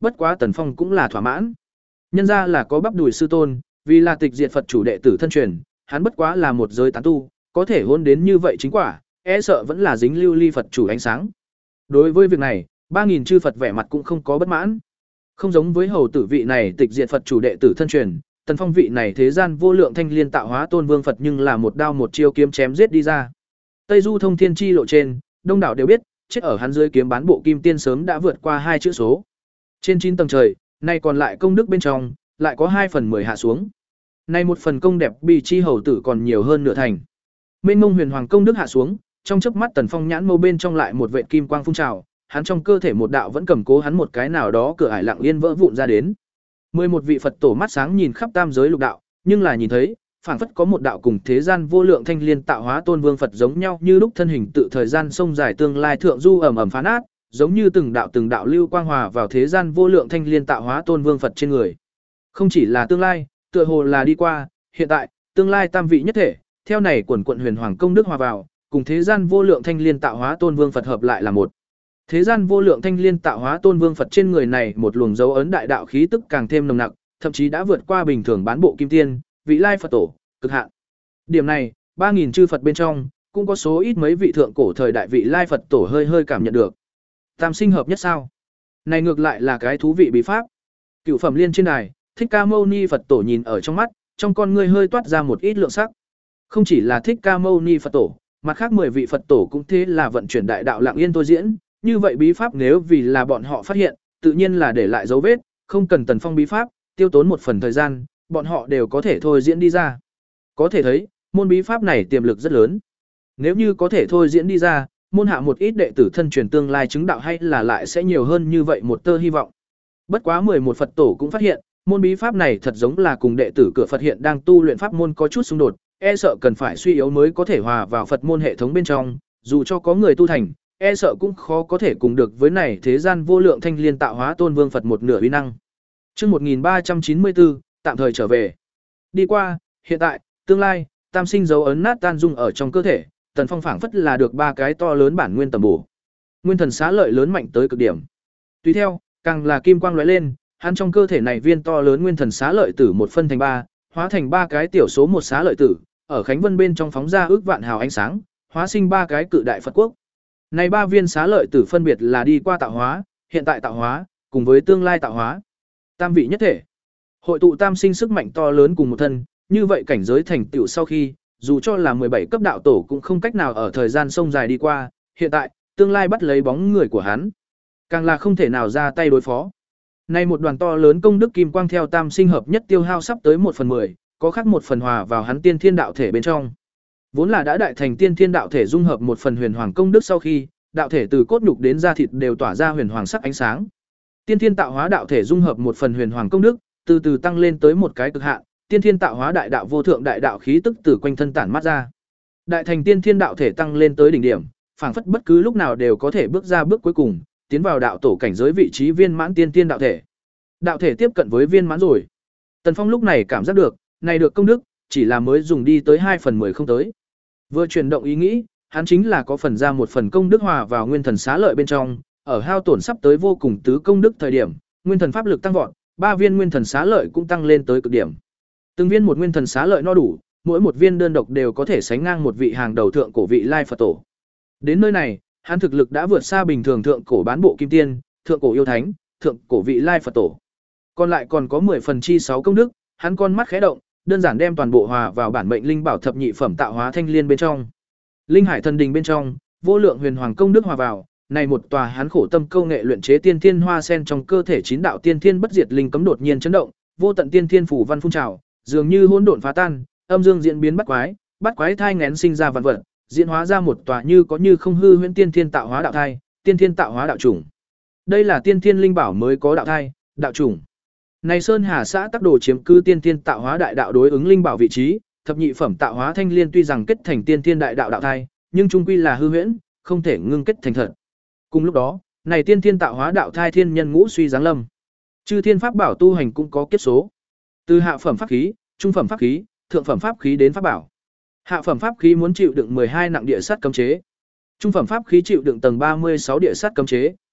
bất quá Tần Phong cũng là thỏa mãn. Nhân ra là có bắp đùi sư tôn, vì là tịch diệt Phật chủ đệ tử thân truyền, hắn bất quá là một giới tán tu, có thể hôn đến như vậy chính quả, e sợ vẫn là dính lưu ly Phật chủ ánh sáng. Đối với việc này, ba nghìn chư Phật vẻ mặt cũng không có bất mãn. Không giống với hầu tử vị này tịch diệt Phật chủ đệ tử thân truyền, Tần Phong vị này thế gian vô lượng thanh liên tạo hóa tôn vương Phật nhưng là một đao một chiêu kiếm chém giết đi ra. Tây Du thông thiên chi lộ trên, đông đảo đều biết, chết ở hắn dưới kiếm bán bộ kim tiên sớm đã vượt qua hai chữ số. Trên chín tầng trời, nay còn lại công đức bên trong, lại có hai phần mười hạ xuống. Nay một phần công đẹp bị chi hầu tử còn nhiều hơn nửa thành. Mênh mông huyền hoàng công đức hạ xuống, trong chớp mắt Tần Phong nhãn mâu bên trong lại một vệt kim quang phun trào, hắn trong cơ thể một đạo vẫn cầm cố hắn một cái nào đó cửa ải lặng yên vỡ vụn ra đến. Mười một vị Phật tổ mắt sáng nhìn khắp tam giới lục đạo, nhưng là nhìn thấy, phảng phất có một đạo cùng thế gian vô lượng thanh liên tạo hóa tôn vương Phật giống nhau như lúc thân hình tự thời gian sông dài tương lai thượng du ẩm ẩm phá nát, giống như từng đạo từng đạo lưu quang hòa vào thế gian vô lượng thanh liên tạo hóa tôn vương Phật trên người. Không chỉ là tương lai, tựa hồ là đi qua, hiện tại, tương lai tam vị nhất thể, theo này quần quận huyền hoàng công đức hòa vào, cùng thế gian vô lượng thanh liên tạo hóa tôn vương Phật hợp lại là một. Thế gian vô lượng thanh liên tạo hóa tôn vương Phật trên người này một luồng dấu ấn đại đạo khí tức càng thêm nồng nặc, thậm chí đã vượt qua bình thường bán bộ kim tiên, vị lai Phật tổ, cực hạn. Điểm này, ba nghìn chư Phật bên trong, cũng có số ít mấy vị thượng cổ thời đại vị lai Phật tổ hơi hơi cảm nhận được. Tam sinh hợp nhất sao? Này ngược lại là cái thú vị bí pháp. Cửu phẩm liên trên đài, Thích Ca Mâu Ni Phật tổ nhìn ở trong mắt, trong con ngươi hơi toát ra một ít lượng sắc. Không chỉ là Thích Ca Mâu Ni Phật tổ, mặt khác mười vị Phật tổ cũng thế là vận chuyển đại đạo lặng yên tôi diễn, như vậy bí pháp nếu vì là bọn họ phát hiện, tự nhiên là để lại dấu vết, không cần Tần Phong bí pháp, tiêu tốn một phần thời gian, bọn họ đều có thể thôi diễn đi ra. Có thể thấy, môn bí pháp này tiềm lực rất lớn. Nếu như có thể thôi diễn đi ra, môn hạ một ít đệ tử thân truyền tương lai chứng đạo hay là lại sẽ nhiều hơn như vậy một tơ hy vọng. Bất quá mười một Phật tổ cũng phát hiện, môn bí pháp này thật giống là cùng đệ tử cửa Phật hiện đang tu luyện pháp môn có chút xung đột, e sợ cần phải suy yếu mới có thể hòa vào Phật môn hệ thống bên trong, dù cho có người tu thành, e sợ cũng khó có thể cùng được với này thế gian vô lượng thanh liên tạo hóa tôn vương Phật một nửa uy năng. Chương một nghìn ba trăm chín mươi tư, tạm thời trở về. Đi qua, hiện tại, tương lai, tam sinh dấu ấn nát tan dung ở trong cơ thể, Tần Phong phảng phất là được ba cái to lớn bản nguyên tầm bổ. Nguyên thần xá lợi lớn mạnh tới cực điểm. Tùy theo, càng là kim quang lóe lên, hắn trong cơ thể này viên to lớn nguyên thần xá lợi tử một phân thành ba, hóa thành ba cái tiểu số một xá lợi tử, ở Khánh Vân bên trong phóng ra ước vạn hào ánh sáng, hóa sinh ba cái cự đại Phật quốc. Này ba viên xá lợi tử phân biệt là đi qua tạo hóa, hiện tại tạo hóa, cùng với tương lai tạo hóa. Tam vị nhất thể. Hội tụ tam sinh sức mạnh to lớn cùng một thân, như vậy cảnh giới thành tựu sau khi, dù cho là mười bảy cấp đạo tổ cũng không cách nào ở thời gian sông dài đi qua, hiện tại, tương lai bắt lấy bóng người của hắn, càng là không thể nào ra tay đối phó. Nay một đoàn to lớn công đức kim quang theo tam sinh hợp nhất tiêu hao sắp tới một phần mười, có khác một phần hòa vào hắn tiên thiên đạo thể bên trong. Vốn là đã đại thành tiên thiên đạo thể dung hợp một phần huyền hoàng công đức sau khi, đạo thể từ cốt nhục đến da thịt đều tỏa ra huyền hoàng sắc ánh sáng. Tiên thiên tạo hóa đạo thể dung hợp một phần huyền hoàng công đức, từ từ tăng lên tới một cái cực hạn, tiên thiên tạo hóa đại đạo vô thượng đại đạo khí tức từ quanh thân tản mát ra. Đại thành tiên thiên đạo thể tăng lên tới đỉnh điểm, phảng phất bất cứ lúc nào đều có thể bước ra bước cuối cùng, tiến vào đạo tổ cảnh giới vị trí viên mãn tiên thiên đạo thể. Đạo thể tiếp cận với viên mãn rồi. Tần Phong lúc này cảm giác được, này được công đức, chỉ là mới dùng đi tới hai phần mười không tới. Vừa chuyển động ý nghĩ, hắn chính là có phần ra một phần công đức hòa vào nguyên thần xá lợi bên trong, ở hao tổn sắp tới vô cùng tứ công đức thời điểm, nguyên thần pháp lực tăng vọt, ba viên nguyên thần xá lợi cũng tăng lên tới cực điểm. Từng viên một nguyên thần xá lợi no đủ, mỗi một viên đơn độc đều có thể sánh ngang một vị hàng đầu thượng cổ vị lai Phật tổ. Đến nơi này, hắn thực lực đã vượt xa bình thường thượng cổ bán bộ kim tiên, thượng cổ yêu thánh, thượng cổ vị lai Phật tổ. Còn lại còn có mười phần chi sáu công đức, hắn con mắt khẽ động, đơn giản đem toàn bộ hòa vào bản mệnh linh bảo thập nhị phẩm tạo hóa thanh liên bên trong. Linh hải thần đình bên trong, vô lượng huyền hoàng công đức hòa vào, này một tòa hắn khổ tâm câu nghệ luyện chế tiên thiên hoa sen trong cơ thể chín đạo tiên thiên bất diệt linh cấm đột nhiên chấn động, vô tận tiên thiên phủ văn phun trào, dường như hỗn độn phá tan, âm dương diễn biến bắt quái, bắt quái thai nghén sinh ra vạn vật, diễn hóa ra một tòa như có như không hư huyễn tiên thiên tạo hóa đạo thai, tiên thiên tạo hóa đạo chủng. Đây là tiên thiên linh bảo mới có đạo thai, đạo chủng. Này Sơn Hà xã Tắc Đồ chiếm cư tiên thiên tạo hóa đại đạo đối ứng linh bảo vị trí, thập nhị phẩm tạo hóa thanh liên tuy rằng kết thành tiên thiên đại đạo đạo thai, nhưng trung quy là hư huyễn, không thể ngưng kết thành thật. Cùng lúc đó, này tiên thiên tạo hóa đạo thai thiên nhân ngũ suy giáng lâm. Chư thiên pháp bảo tu hành cũng có kiếp số. Từ hạ phẩm pháp khí, trung phẩm pháp khí, thượng phẩm pháp khí đến pháp bảo. Hạ phẩm pháp khí muốn chịu đựng mười hai nặng địa sát cấm chế. Trung phẩm pháp khí chịu đựng tầng ba mươi sáu địa sát cấm chế.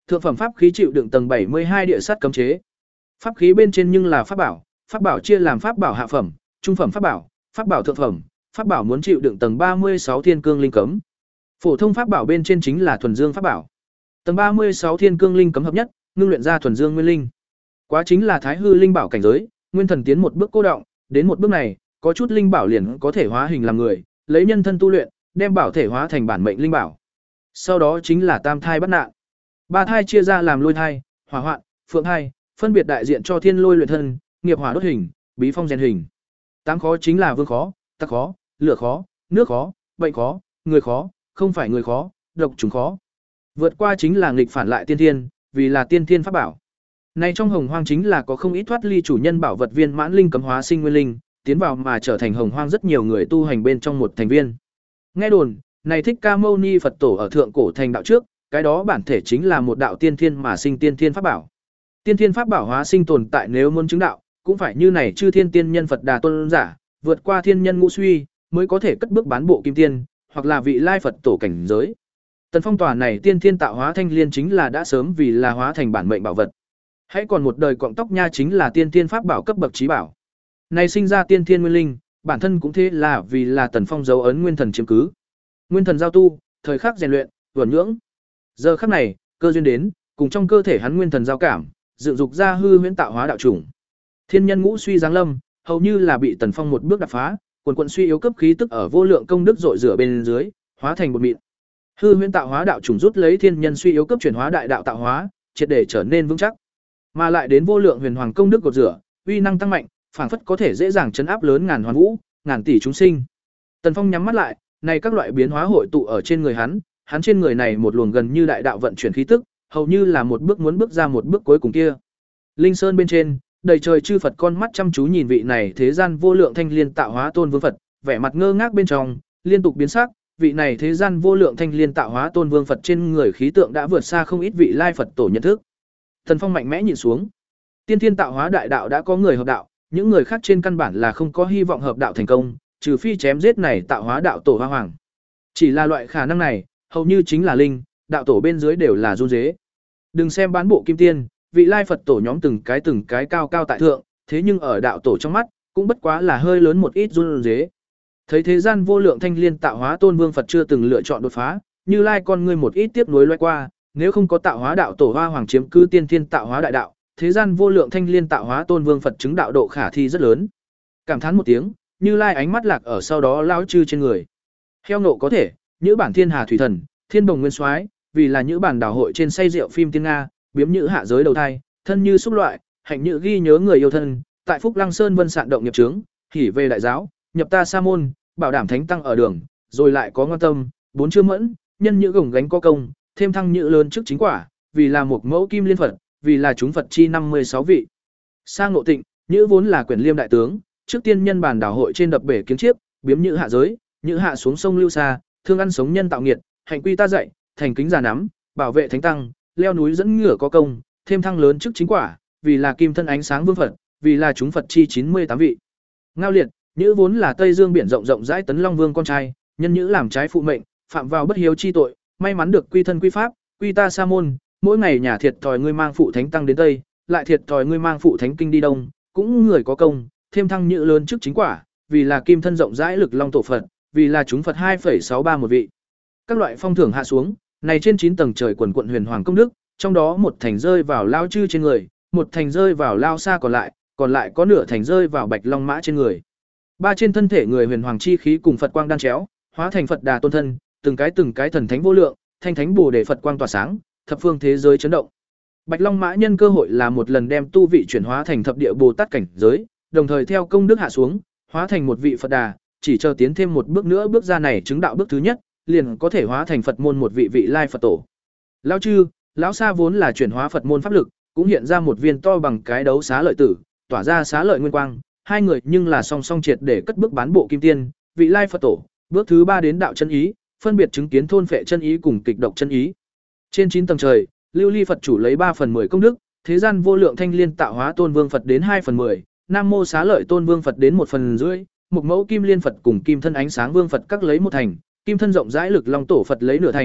Thượng phẩm pháp khí chịu đựng tầng bảy mươi hai địa sát cấm chế. Pháp khí bên trên nhưng là pháp bảo, pháp bảo chia làm pháp bảo hạ phẩm, trung phẩm pháp bảo, pháp bảo thượng phẩm, pháp bảo muốn chịu đựng tầng ba mươi sáu thiên cương linh cấm. Phổ thông pháp bảo bên trên chính là thuần dương pháp bảo. Tầng ba mươi sáu thiên cương linh cấm hợp nhất, ngưng luyện ra thuần dương nguyên linh. Quá chính là thái hư linh bảo cảnh giới, nguyên thần tiến một bước cô động, đến một bước này, có chút linh bảo liền có thể hóa hình làm người, lấy nhân thân tu luyện, đem bảo thể hóa thành bản mệnh linh bảo. Sau đó chính là tam thai bắt nạn. Ba thai chia ra làm lôi thai, hỏa hoạn, phượng thai, phân biệt đại diện cho thiên lôi luyện thân, nghiệp hỏa đốt hình, bí phong rèn hình. Tám khó chính là vương khó, tắc khó, lửa khó, nước khó, bệnh khó, người khó, không phải người khó, độc trùng khó. Vượt qua chính là nghịch phản lại tiên thiên, vì là tiên thiên pháp bảo. Này trong hồng hoang chính là có không ít thoát ly chủ nhân bảo vật viên mãn linh cấm hóa sinh nguyên linh, tiến vào mà trở thành hồng hoang rất nhiều người tu hành bên trong một thành viên. Nghe đồn, này Thích Ca Mâu Ni Phật tổ ở thượng cổ thành đạo trước, cái đó bản thể chính là một đạo tiên thiên mà sinh tiên thiên pháp bảo. Tiên thiên pháp bảo hóa sinh tồn tại nếu muốn chứng đạo, cũng phải như này chư thiên tiên nhân Phật Đà tôn giả, vượt qua thiên nhân ngũ suy, mới có thể cất bước bán bộ kim tiên, hoặc là vị lai Phật tổ cảnh giới. Tần Phong tòa này tiên thiên tạo hóa thanh liên chính là đã sớm vì là hóa thành bản mệnh bảo vật. Hãy còn một đời cọng tóc nha chính là tiên thiên pháp bảo cấp bậc trí bảo. Này sinh ra tiên thiên nguyên linh, bản thân cũng thế là vì là Tần Phong dấu ấn nguyên thần chiếm cứ. Nguyên thần giao tu, thời khắc rèn luyện, tuần nhưỡng. Giờ khắc này, cơ duyên đến, cùng trong cơ thể hắn nguyên thần giao cảm, dựng dục ra hư huyễn tạo hóa đạo chủng. Thiên nhân ngũ suy giáng lâm, hầu như là bị Tần Phong một bước đập phá, quần quần suy yếu cấp khí tức ở vô lượng công đức dội rửa bên dưới, hóa thành bột mịn. Hư huyễn tạo hóa đạo chủng rút lấy thiên nhân suy yếu cấp chuyển hóa đại đạo tạo hóa, triệt để trở nên vững chắc. Mà lại đến vô lượng huyền hoàng công đức cột rửa, uy năng tăng mạnh, phảng phất có thể dễ dàng chấn áp lớn ngàn hoàn vũ, ngàn tỷ chúng sinh. Tần Phong nhắm mắt lại, này các loại biến hóa hội tụ ở trên người hắn, hắn trên người này một luồng gần như đại đạo vận chuyển khí tức, hầu như là một bước muốn bước ra một bước cuối cùng kia. Linh Sơn bên trên, đầy trời chư Phật con mắt chăm chú nhìn vị này thế gian vô lượng thanh liên tạo hóa tôn vương Phật, vẻ mặt ngơ ngác bên trong, liên tục biến sắc, vị này thế gian vô lượng thanh liên tạo hóa tôn vương Phật trên người khí tượng đã vượt xa không ít vị lai Phật tổ nhận thức. Tần Phong mạnh mẽ nhìn xuống. Tiên thiên tạo hóa đại đạo đã có người hợp đạo, những người khác trên căn bản là không có hy vọng hợp đạo thành công, trừ phi chém giết này tạo hóa đạo tổ hoa hoàng. Chỉ là loại khả năng này, hầu như chính là linh, đạo tổ bên dưới đều là run rế. Đừng xem bán bộ kim tiên, vị lai Phật tổ nhóm từng cái từng cái cao cao tại thượng, thế nhưng ở đạo tổ trong mắt, cũng bất quá là hơi lớn một ít run rế. Thấy thế gian vô lượng thanh liên tạo hóa tôn vương Phật chưa từng lựa chọn đột phá, Như Lai con ngươi một ít tiếp nối loay qua, nếu không có tạo hóa đạo tổ hoa hoàng chiếm cư tiên thiên tạo hóa đại đạo, thế gian vô lượng thanh liên tạo hóa tôn vương Phật chứng đạo độ khả thi rất lớn. Cảm thán một tiếng, Như Lai ánh mắt lạc ở sau đó lão chư trên người. Heo nộ có thể, nhữ bản thiên hà thủy thần, thiên bồng nguyên soái, vì là nhữ bản đảo hội trên say rượu phim tiên nga, biếm nhữ hạ giới đầu thai, thân như xúc loại, hạnh nhữ ghi nhớ người yêu thân, tại Phúc Lăng Sơn vân sạn động nhập trướng, hỉ về đại giáo, nhập ta sa môn, bảo đảm thánh tăng ở đường, rồi lại có ngoan tâm, bốn chưa mẫn, nhân nhữ gồng gánh có công, thêm thăng nhữ lớn trước chính quả, vì là một mẫu kim liên Phật, vì là chúng Phật chi năm mươi sáu vị. Sang Ngộ Tịnh, nhữ vốn là quyền liêm đại tướng, trước tiên nhân bản đảo hội trên đập bể kiếm chiếc, biếm nhữ hạ giới, nhữ hạ xuống sông lưu xa, thương ăn sống nhân tạo nghiệt, hạnh quy ta dạy, thành kính già nắm, bảo vệ thánh tăng, leo núi dẫn ngựa có công, thêm thăng lớn trước chính quả, vì là kim thân ánh sáng vương Phật, vì là chúng Phật chi chín mươi tám vị. Ngao liệt, nhữ vốn là Tây Dương biển rộng rộng rãi tấn Long Vương con trai, nhân nhữ làm trái phụ mệnh, phạm vào bất hiếu chi tội, may mắn được quy thân quy pháp, quy ta sa môn, mỗi ngày nhà thiệt thòi ngươi mang phụ thánh tăng đến Tây, lại thiệt thòi ngươi mang phụ thánh kinh đi Đông, cũng người có công, thêm thăng nhữ lớn trước chính quả, vì là kim thân rộng rãi lực Long tổ Phật, vì là chúng Phật hai phẩy sáu ba một vị. Các loại phong thưởng hạ xuống, này trên chín tầng trời quần quận huyền hoàng công đức, trong đó một thành rơi vào lao chư trên người, một thành rơi vào lao xa còn lại, còn lại có nửa thành rơi vào bạch long mã trên người. Ba trên thân thể người huyền hoàng chi khí cùng Phật quang đan chéo, hóa thành Phật Đà tôn thân, từng cái từng cái thần thánh vô lượng, thanh thánh bồ đề Phật quang tỏa sáng, thập phương thế giới chấn động. Bạch long mã nhân cơ hội là một lần đem tu vị chuyển hóa thành thập địa Bồ Tát cảnh giới, đồng thời theo công đức hạ xuống, hóa thành một vị Phật Đà, chỉ chờ tiến thêm một bước nữa bước ra này chứng đạo bước thứ nhất, liền có thể hóa thành Phật môn một vị vị lai Phật tổ. Lão chư, lão sa vốn là chuyển hóa Phật môn pháp lực, cũng hiện ra một viên to bằng cái đấu xá lợi tử, tỏa ra xá lợi nguyên quang, hai người nhưng là song song triệt để cất bước bán bộ kim tiên, vị lai Phật tổ, bước thứ ba đến đạo chân ý, phân biệt chứng kiến thôn phệ chân ý cùng kịch độc chân ý. Trên chín tầng trời, Lưu Ly Phật chủ lấy ba phần mười công đức, thế gian vô lượng thanh liên tạo hóa tôn vương Phật đến hai phần mười, Nam mô xá lợi tôn vương Phật đến một phần rưỡi, một mẫu kim liên Phật cùng kim thân ánh sáng vương Phật các lấy một thành, kim thân rộng rãi lực Long tổ Phật lấy nửa thành,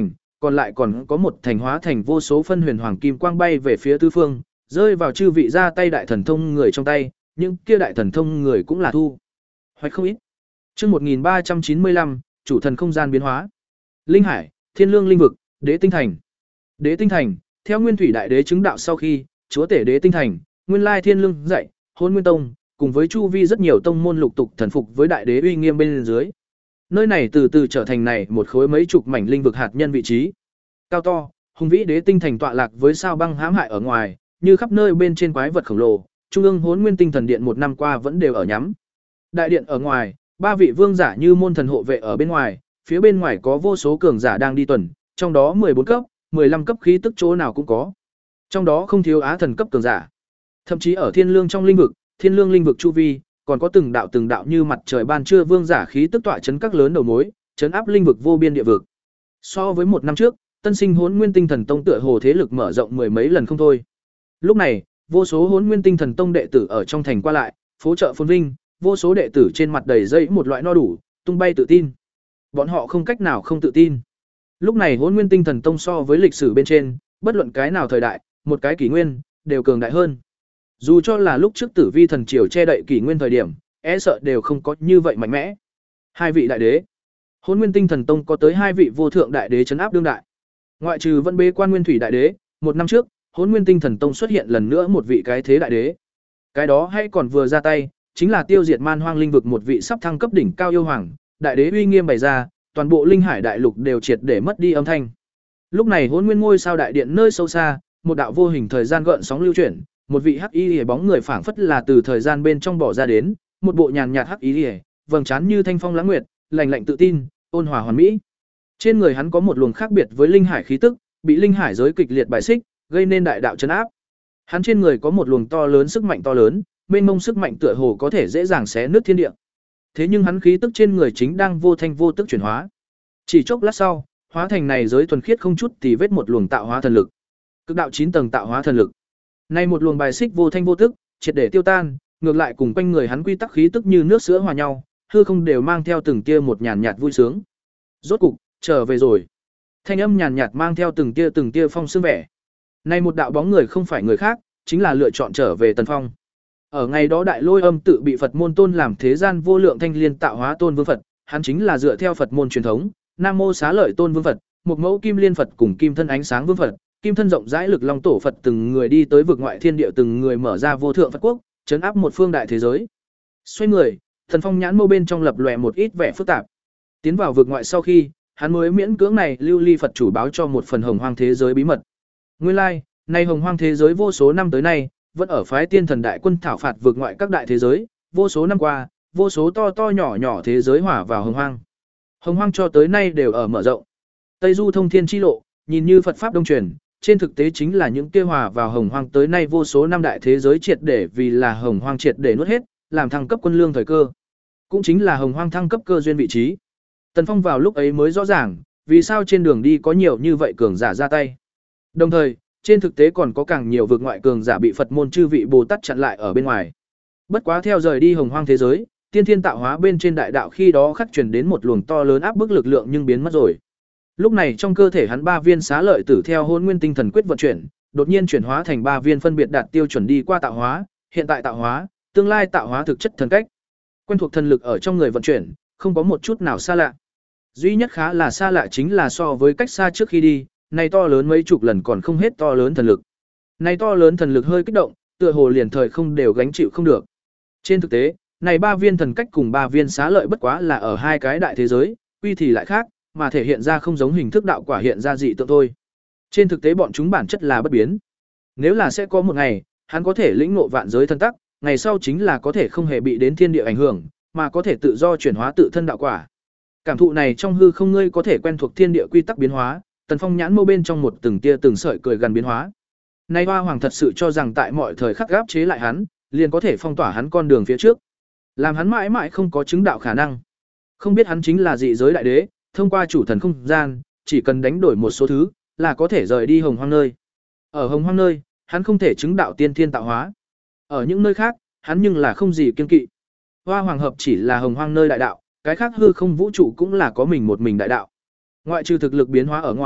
còn lại còn có một thành hóa thành vô số phân huyền hoàng kim quang bay về phía tứ phương, rơi vào chư vị ra tay đại thần thông người trong tay, những kia đại thần thông người cũng là thu hoạch không ít. Chương một nghìn ba trăm chín mươi lăm, chủ thần không gian biến hóa. Linh Hải, Thiên Lương linh vực, Đế Tinh Thành. Đế Tinh Thành, theo Nguyên Thủy Đại Đế chứng đạo sau khi, chúa tể Đế Tinh Thành, Nguyên Lai Thiên Lương dạy, Hỗn Nguyên Tông, cùng với chu vi rất nhiều tông môn lục tục thần phục với Đại Đế uy nghiêm bên dưới. Nơi này từ từ trở thành này một khối mấy chục mảnh linh vực hạt nhân vị trí. Cao to, hùng vĩ Đế Tinh Thành tọa lạc với sao băng hãm hại ở ngoài, như khắp nơi bên trên quái vật khổng lồ, trung ương Hỗn Nguyên Tinh Thần Điện một năm qua vẫn đều ở nhắm. Đại điện ở ngoài, ba vị vương giả như môn thần hộ vệ ở bên ngoài, phía bên ngoài có vô số cường giả đang đi tuần, trong đó mười bốn cấp, mười lăm cấp khí tức chỗ nào cũng có. Trong đó không thiếu á thần cấp cường giả. Thậm chí ở Thiên Lương trong linh vực, Thiên Lương linh vực chu vi, còn có từng đạo từng đạo như mặt trời ban trưa vương giả khí tức tọa chấn các lớn đầu mối, chấn áp linh vực vô biên địa vực. So với một năm trước, Tân Sinh Hỗn Nguyên Tinh Thần Tông tựa hồ thế lực mở rộng mười mấy lần không thôi. Lúc này, vô số Hỗn Nguyên Tinh Thần Tông đệ tử ở trong thành qua lại, phố chợ phồn vinh, vô số đệ tử trên mặt đầy dây một loại no đủ, tung bay tự tin. Bọn họ không cách nào không tự tin. Lúc này Hỗn Nguyên Tinh Thần Tông so với lịch sử bên trên, bất luận cái nào thời đại, một cái kỷ nguyên, đều cường đại hơn. Dù cho là lúc trước Tử Vi thần triều che đậy kỷ nguyên thời điểm, e sợ đều không có như vậy mạnh mẽ. Hai vị đại đế. Hỗn Nguyên Tinh Thần Tông có tới hai vị vô thượng đại đế trấn áp đương đại. Ngoại trừ Vân Bế Quan Nguyên Thủy đại đế, một năm trước, Hỗn Nguyên Tinh Thần Tông xuất hiện lần nữa một vị cái thế đại đế. Cái đó hay còn vừa ra tay, chính là tiêu diệt Man Hoang linh vực một vị sắp thăng cấp đỉnh cao yêu hoàng, đại đế uy nghiêm bày ra, toàn bộ linh hải đại lục đều triệt để mất đi âm thanh. Lúc này Hỗn Nguyên ngôi sao đại điện nơi sâu xa, một đạo vô hình thời gian gợn sóng lưu chuyển, một vị hắc y liễu bóng người phảng phất là từ thời gian bên trong bỏ ra đến, một bộ nhàn nhạt hắc y liễu, vầng trán như thanh phong lãng nguyệt, lạnh lạnh tự tin, ôn hòa hoàn mỹ. Trên người hắn có một luồng khác biệt với linh hải khí tức, bị linh hải giới kịch liệt bài xích, gây nên đại đạo trấn áp. Hắn trên người có một luồng to lớn sức mạnh to lớn, mênh mông sức mạnh tựa hồ có thể dễ dàng xé nứt thiên địa. Thế nhưng hắn khí tức trên người chính đang vô thanh vô tức chuyển hóa. Chỉ chốc lát sau, hóa thành này giới thuần khiết không chút tì vết một luồng tạo hóa thần lực. Cực đạo chín tầng tạo hóa thần lực. Nay một luồng bài xích vô thanh vô tức, triệt để tiêu tan, ngược lại cùng quanh người hắn quy tắc khí tức như nước sữa hòa nhau, hư không đều mang theo từng tia một nhàn nhạt vui sướng. Rốt cục, trở về rồi. Thanh âm nhàn nhạt mang theo từng tia từng tia phong sương vẻ. Nay một đạo bóng người không phải người khác, chính là lựa chọn trở về Tần Phong. Ở ngày đó Đại Lôi Âm tự bị Phật môn tôn làm thế gian vô lượng thanh liên tạo hóa tôn vương Phật, hắn chính là dựa theo Phật môn truyền thống, Nam mô Xá Lợi tôn vương Phật, một mẫu kim liên Phật cùng kim thân ánh sáng vương Phật, kim thân rộng rãi lực long tổ Phật từng người đi tới vực ngoại thiên địa từng người mở ra vô thượng Phật quốc, trấn áp một phương đại thế giới. Xoay người, Thần Phong nhãn mâu bên trong lập lòe một ít vẻ phức tạp. Tiến vào vực ngoại sau khi, hắn mới miễn cưỡng này lưu ly Phật chủ báo cho một phần hồng hoang thế giới bí mật. Nguyên lai, like, nay hồng hoang thế giới vô số năm tới nay, vẫn ở phái tiên thần đại quân thảo phạt vượt ngoại các đại thế giới, vô số năm qua, vô số to to nhỏ nhỏ thế giới hỏa vào hồng hoang. Hồng hoang cho tới nay đều ở mở rộng. Tây du thông thiên chi lộ, nhìn như Phật pháp đông truyền, trên thực tế chính là những kia hòa vào hồng hoang tới nay vô số năm đại thế giới triệt để vì là hồng hoang triệt để nuốt hết, làm thăng cấp quân lương thời cơ. Cũng chính là hồng hoang thăng cấp cơ duyên vị trí. Tần Phong vào lúc ấy mới rõ ràng, vì sao trên đường đi có nhiều như vậy cường giả ra tay. Đồng thời, trên thực tế còn có càng nhiều vực ngoại cường giả bị Phật môn chư vị Bồ Tát chặn lại ở bên ngoài. Bất quá theo rời đi hồng hoang thế giới, tiên thiên tạo hóa bên trên đại đạo khi đó khắc truyền đến một luồng to lớn áp bức lực lượng nhưng biến mất rồi. Lúc này trong cơ thể hắn ba viên xá lợi tử theo Hỗn Nguyên Tinh Thần Quyết vận chuyển, đột nhiên chuyển hóa thành ba viên phân biệt đạt tiêu chuẩn đi qua tạo hóa, hiện tại tạo hóa, tương lai tạo hóa thực chất thần cách. Quen thuộc thần lực ở trong người vận chuyển, không có một chút nào xa lạ. Duy nhất khá là xa lạ chính là so với cách xa trước khi đi, này to lớn mấy chục lần còn không hết to lớn thần lực. Này to lớn thần lực hơi kích động, tựa hồ liền thời không đều gánh chịu không được. Trên thực tế, này ba viên thần cách cùng ba viên xá lợi bất quá là ở hai cái đại thế giới, quy thì lại khác, mà thể hiện ra không giống hình thức đạo quả hiện ra dị tượng thôi. Trên thực tế bọn chúng bản chất là bất biến. Nếu là sẽ có một ngày, hắn có thể lĩnh ngộ vạn giới thân tắc, ngày sau chính là có thể không hề bị đến thiên địa ảnh hưởng, mà có thể tự do chuyển hóa tự thân đạo quả. Cảm thụ này trong hư không ngươi có thể quen thuộc thiên địa quy tắc biến hóa, Tần Phong nhãn mâu bên trong một từng tia từng sợi cười gần biến hóa. Nay Hoa Hoàng thật sự cho rằng tại mọi thời khắc gáp chế lại hắn, liền có thể phong tỏa hắn con đường phía trước, làm hắn mãi mãi không có chứng đạo khả năng. Không biết hắn chính là dị giới đại đế, thông qua chủ thần không gian, chỉ cần đánh đổi một số thứ, là có thể rời đi hồng hoang nơi. Ở hồng hoang nơi, hắn không thể chứng đạo tiên thiên tạo hóa. Ở những nơi khác, hắn nhưng là không gì kiêng kỵ. Hoa Hoàng hợp chỉ là hồng hoang nơi đại đạo, cái khác hư không vũ trụ cũng là có mình một mình đại đạo. Ngoại trừ thực lực biến hóa ở ngoài,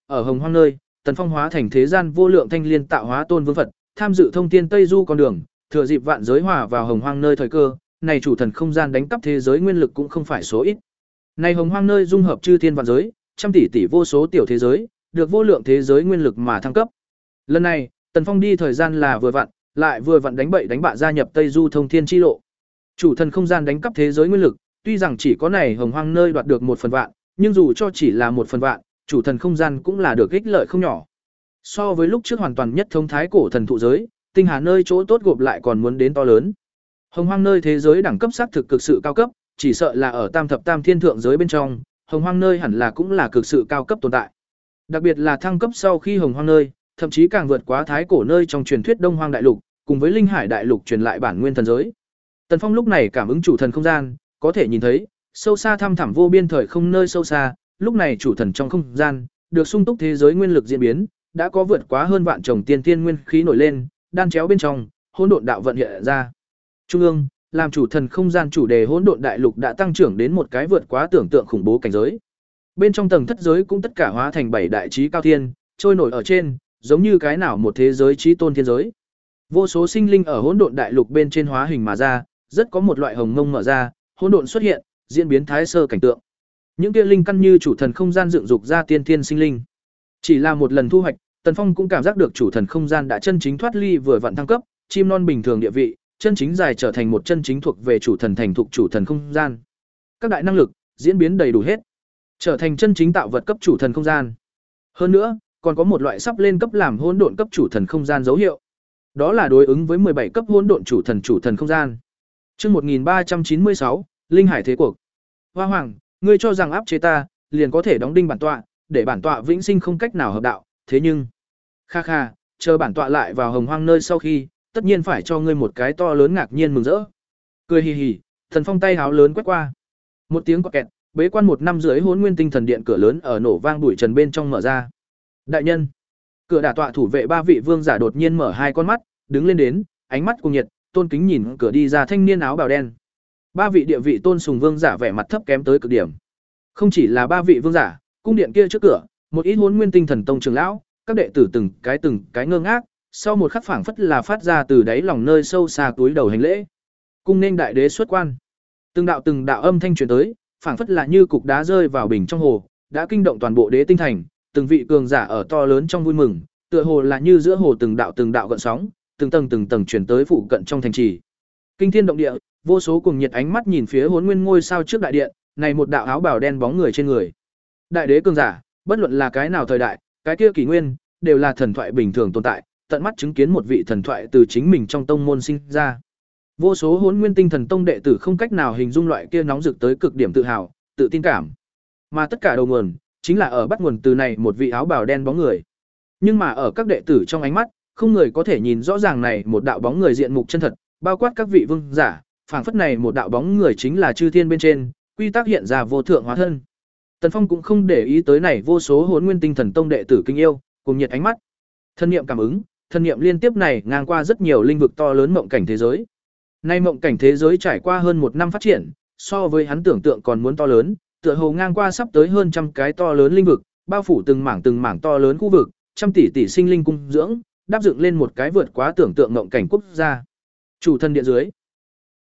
ở Hồng Hoang nơi, Tần Phong hóa thành thế gian vô lượng thanh liên tạo hóa tôn vương Phật, tham dự thông thiên Tây Du con đường, thừa dịp vạn giới hòa vào Hồng Hoang nơi thời cơ, này chủ thần không gian đánh cắp thế giới nguyên lực cũng không phải số ít. Này Hồng Hoang nơi dung hợp chư thiên vạn giới, trăm tỷ tỷ vô số tiểu thế giới, được vô lượng thế giới nguyên lực mà thăng cấp. Lần này, Tần Phong đi thời gian là vừa vặn, lại vừa vặn đánh bậy đánh bạ gia nhập Tây Du thông thiên chi lộ. Chủ thần không gian đánh cắp thế giới nguyên lực, tuy rằng chỉ có này Hồng Hoang nơi đoạt được một phần vạn, nhưng dù cho chỉ là một phần vạn, chủ thần không gian cũng là được ích lợi không nhỏ. So với lúc trước hoàn toàn nhất thống thái cổ thần thụ giới, tinh hà nơi chỗ tốt gộp lại còn muốn đến to lớn. Hồng Hoang nơi thế giới đẳng cấp xác thực cực sự cao cấp, chỉ sợ là ở tam thập tam thiên thượng giới bên trong, Hồng Hoang nơi hẳn là cũng là cực sự cao cấp tồn tại. Đặc biệt là thăng cấp sau khi Hồng Hoang nơi, thậm chí càng vượt quá thái cổ nơi trong truyền thuyết Đông Hoang đại lục, cùng với Linh Hải đại lục truyền lại bản nguyên thần giới. Tần Phong lúc này cảm ứng chủ thần không gian, có thể nhìn thấy, sâu xa thăm thẳm vô biên thời không nơi sâu xa, lúc này chủ thần trong không gian, được sung túc thế giới nguyên lực diễn biến, đã có vượt quá hơn vạn chồng tiên tiên nguyên khí nổi lên, đan chéo bên trong, hỗn độn đạo vận hiện ra. Trung ương, làm chủ thần không gian chủ đề hỗn độn đại lục đã tăng trưởng đến một cái vượt quá tưởng tượng khủng bố cảnh giới. Bên trong tầng thất giới cũng tất cả hóa thành bảy đại chí cao thiên, trôi nổi ở trên, giống như cái nào một thế giới chí tôn thiên giới. Vô số sinh linh ở hỗn độn đại lục bên trên hóa hình mà ra, rất có một loại hồng mông mở ra, hỗn độn xuất hiện, diễn biến thái sơ cảnh tượng. Những kia linh căn như chủ thần không gian dựng dục ra tiên thiên sinh linh. Chỉ là một lần thu hoạch, Tần Phong cũng cảm giác được chủ thần không gian đã chân chính thoát ly vừa vặn thăng cấp, chim non bình thường địa vị, chân chính dài trở thành một chân chính thuộc về chủ thần thành thục chủ thần không gian. Các đại năng lực diễn biến đầy đủ hết, trở thành chân chính tạo vật cấp chủ thần không gian. Hơn nữa, còn có một loại sắp lên cấp làm hỗn độn cấp chủ thần không gian dấu hiệu. Đó là đối ứng với mười bảy cấp hỗn độn chủ thần chủ thần không gian. Chương một nghìn ba trăm chín mươi sáu, Linh Hải thế cuộc. Hoa Hoàng, ngươi cho rằng áp chế ta, liền có thể đóng đinh bản tọa, để bản tọa vĩnh sinh không cách nào hợp đạo, thế nhưng kha kha, chờ bản tọa lại vào Hồng Hoang nơi sau khi, tất nhiên phải cho ngươi một cái to lớn ngạc nhiên mừng rỡ. Cười hì hì, Thần Phong tay háo lớn quét qua. Một tiếng quạt kẹt, bế quan một năm dưới Hỗn Nguyên Tinh Thần Điện cửa lớn ở nổ vang bụi trần bên trong mở ra. Đại nhân, cửa đả tọa thủ vệ ba vị vương giả đột nhiên mở hai con mắt, đứng lên đến, ánh mắt cuồng nhiệt, tôn kính nhìn cửa đi ra thanh niên áo bào đen. Ba vị địa vị tôn sùng vương giả vẻ mặt thấp kém tới cực điểm. Không chỉ là ba vị vương giả, cung điện kia trước cửa, một ít Hỗn Nguyên Tinh Thần Tông trưởng lão, các đệ tử từng cái từng cái ngơ ngác, sau một khắc phảng phất là phát ra từ đáy lòng nơi sâu xa túi đầu hành lễ. Cung nên đại đế xuất quan. Từng đạo từng đạo âm thanh truyền tới, phảng phất là như cục đá rơi vào bình trong hồ, đã kinh động toàn bộ đế tinh thành, từng vị cường giả ở to lớn trong vui mừng, tựa hồ là như giữa hồ từng đạo từng đạo gợn sóng, từng tầng từng tầng truyền tới phụ cận trong thành trì. Kinh thiên động địa, vô số cuồng nhiệt ánh mắt nhìn phía Hỗn Nguyên ngôi sao trước đại điện, này một đạo áo bào đen bóng người trên người. Đại đế cường giả, bất luận là cái nào thời đại, cái kia kỷ nguyên, đều là thần thoại bình thường tồn tại, tận mắt chứng kiến một vị thần thoại từ chính mình trong tông môn sinh ra. Vô số Hỗn Nguyên Tinh Thần Tông đệ tử không cách nào hình dung loại kia nóng rực tới cực điểm tự hào, tự tin cảm. Mà tất cả đầu nguồn chính là ở bắt nguồn từ này một vị áo bào đen bóng người. Nhưng mà ở các đệ tử trong ánh mắt, không người có thể nhìn rõ ràng này một đạo bóng người diện mục chân thật, bao quát các vị vương giả, phảng phất này một đạo bóng người chính là chư thiên bên trên, quy tắc hiện ra vô thượng hóa thân. Tần Phong cũng không để ý tới này vô số Hỗn Nguyên Tinh Thần Tông đệ tử kinh yêu, cùng nhiệt ánh mắt. Thân niệm cảm ứng, thân niệm liên tiếp này ngang qua rất nhiều linh vực to lớn mộng cảnh thế giới. Nay mộng cảnh thế giới trải qua hơn một năm phát triển, so với hắn tưởng tượng còn muốn to lớn, tựa hồ ngang qua sắp tới hơn trăm cái to lớn linh vực, bao phủ từng mảng từng mảng to lớn khu vực, trăm tỷ tỷ sinh linh cung dưỡng, đáp dựng lên một cái vượt quá tưởng tượng mộng cảnh quốc gia. Chủ thần điện dưới,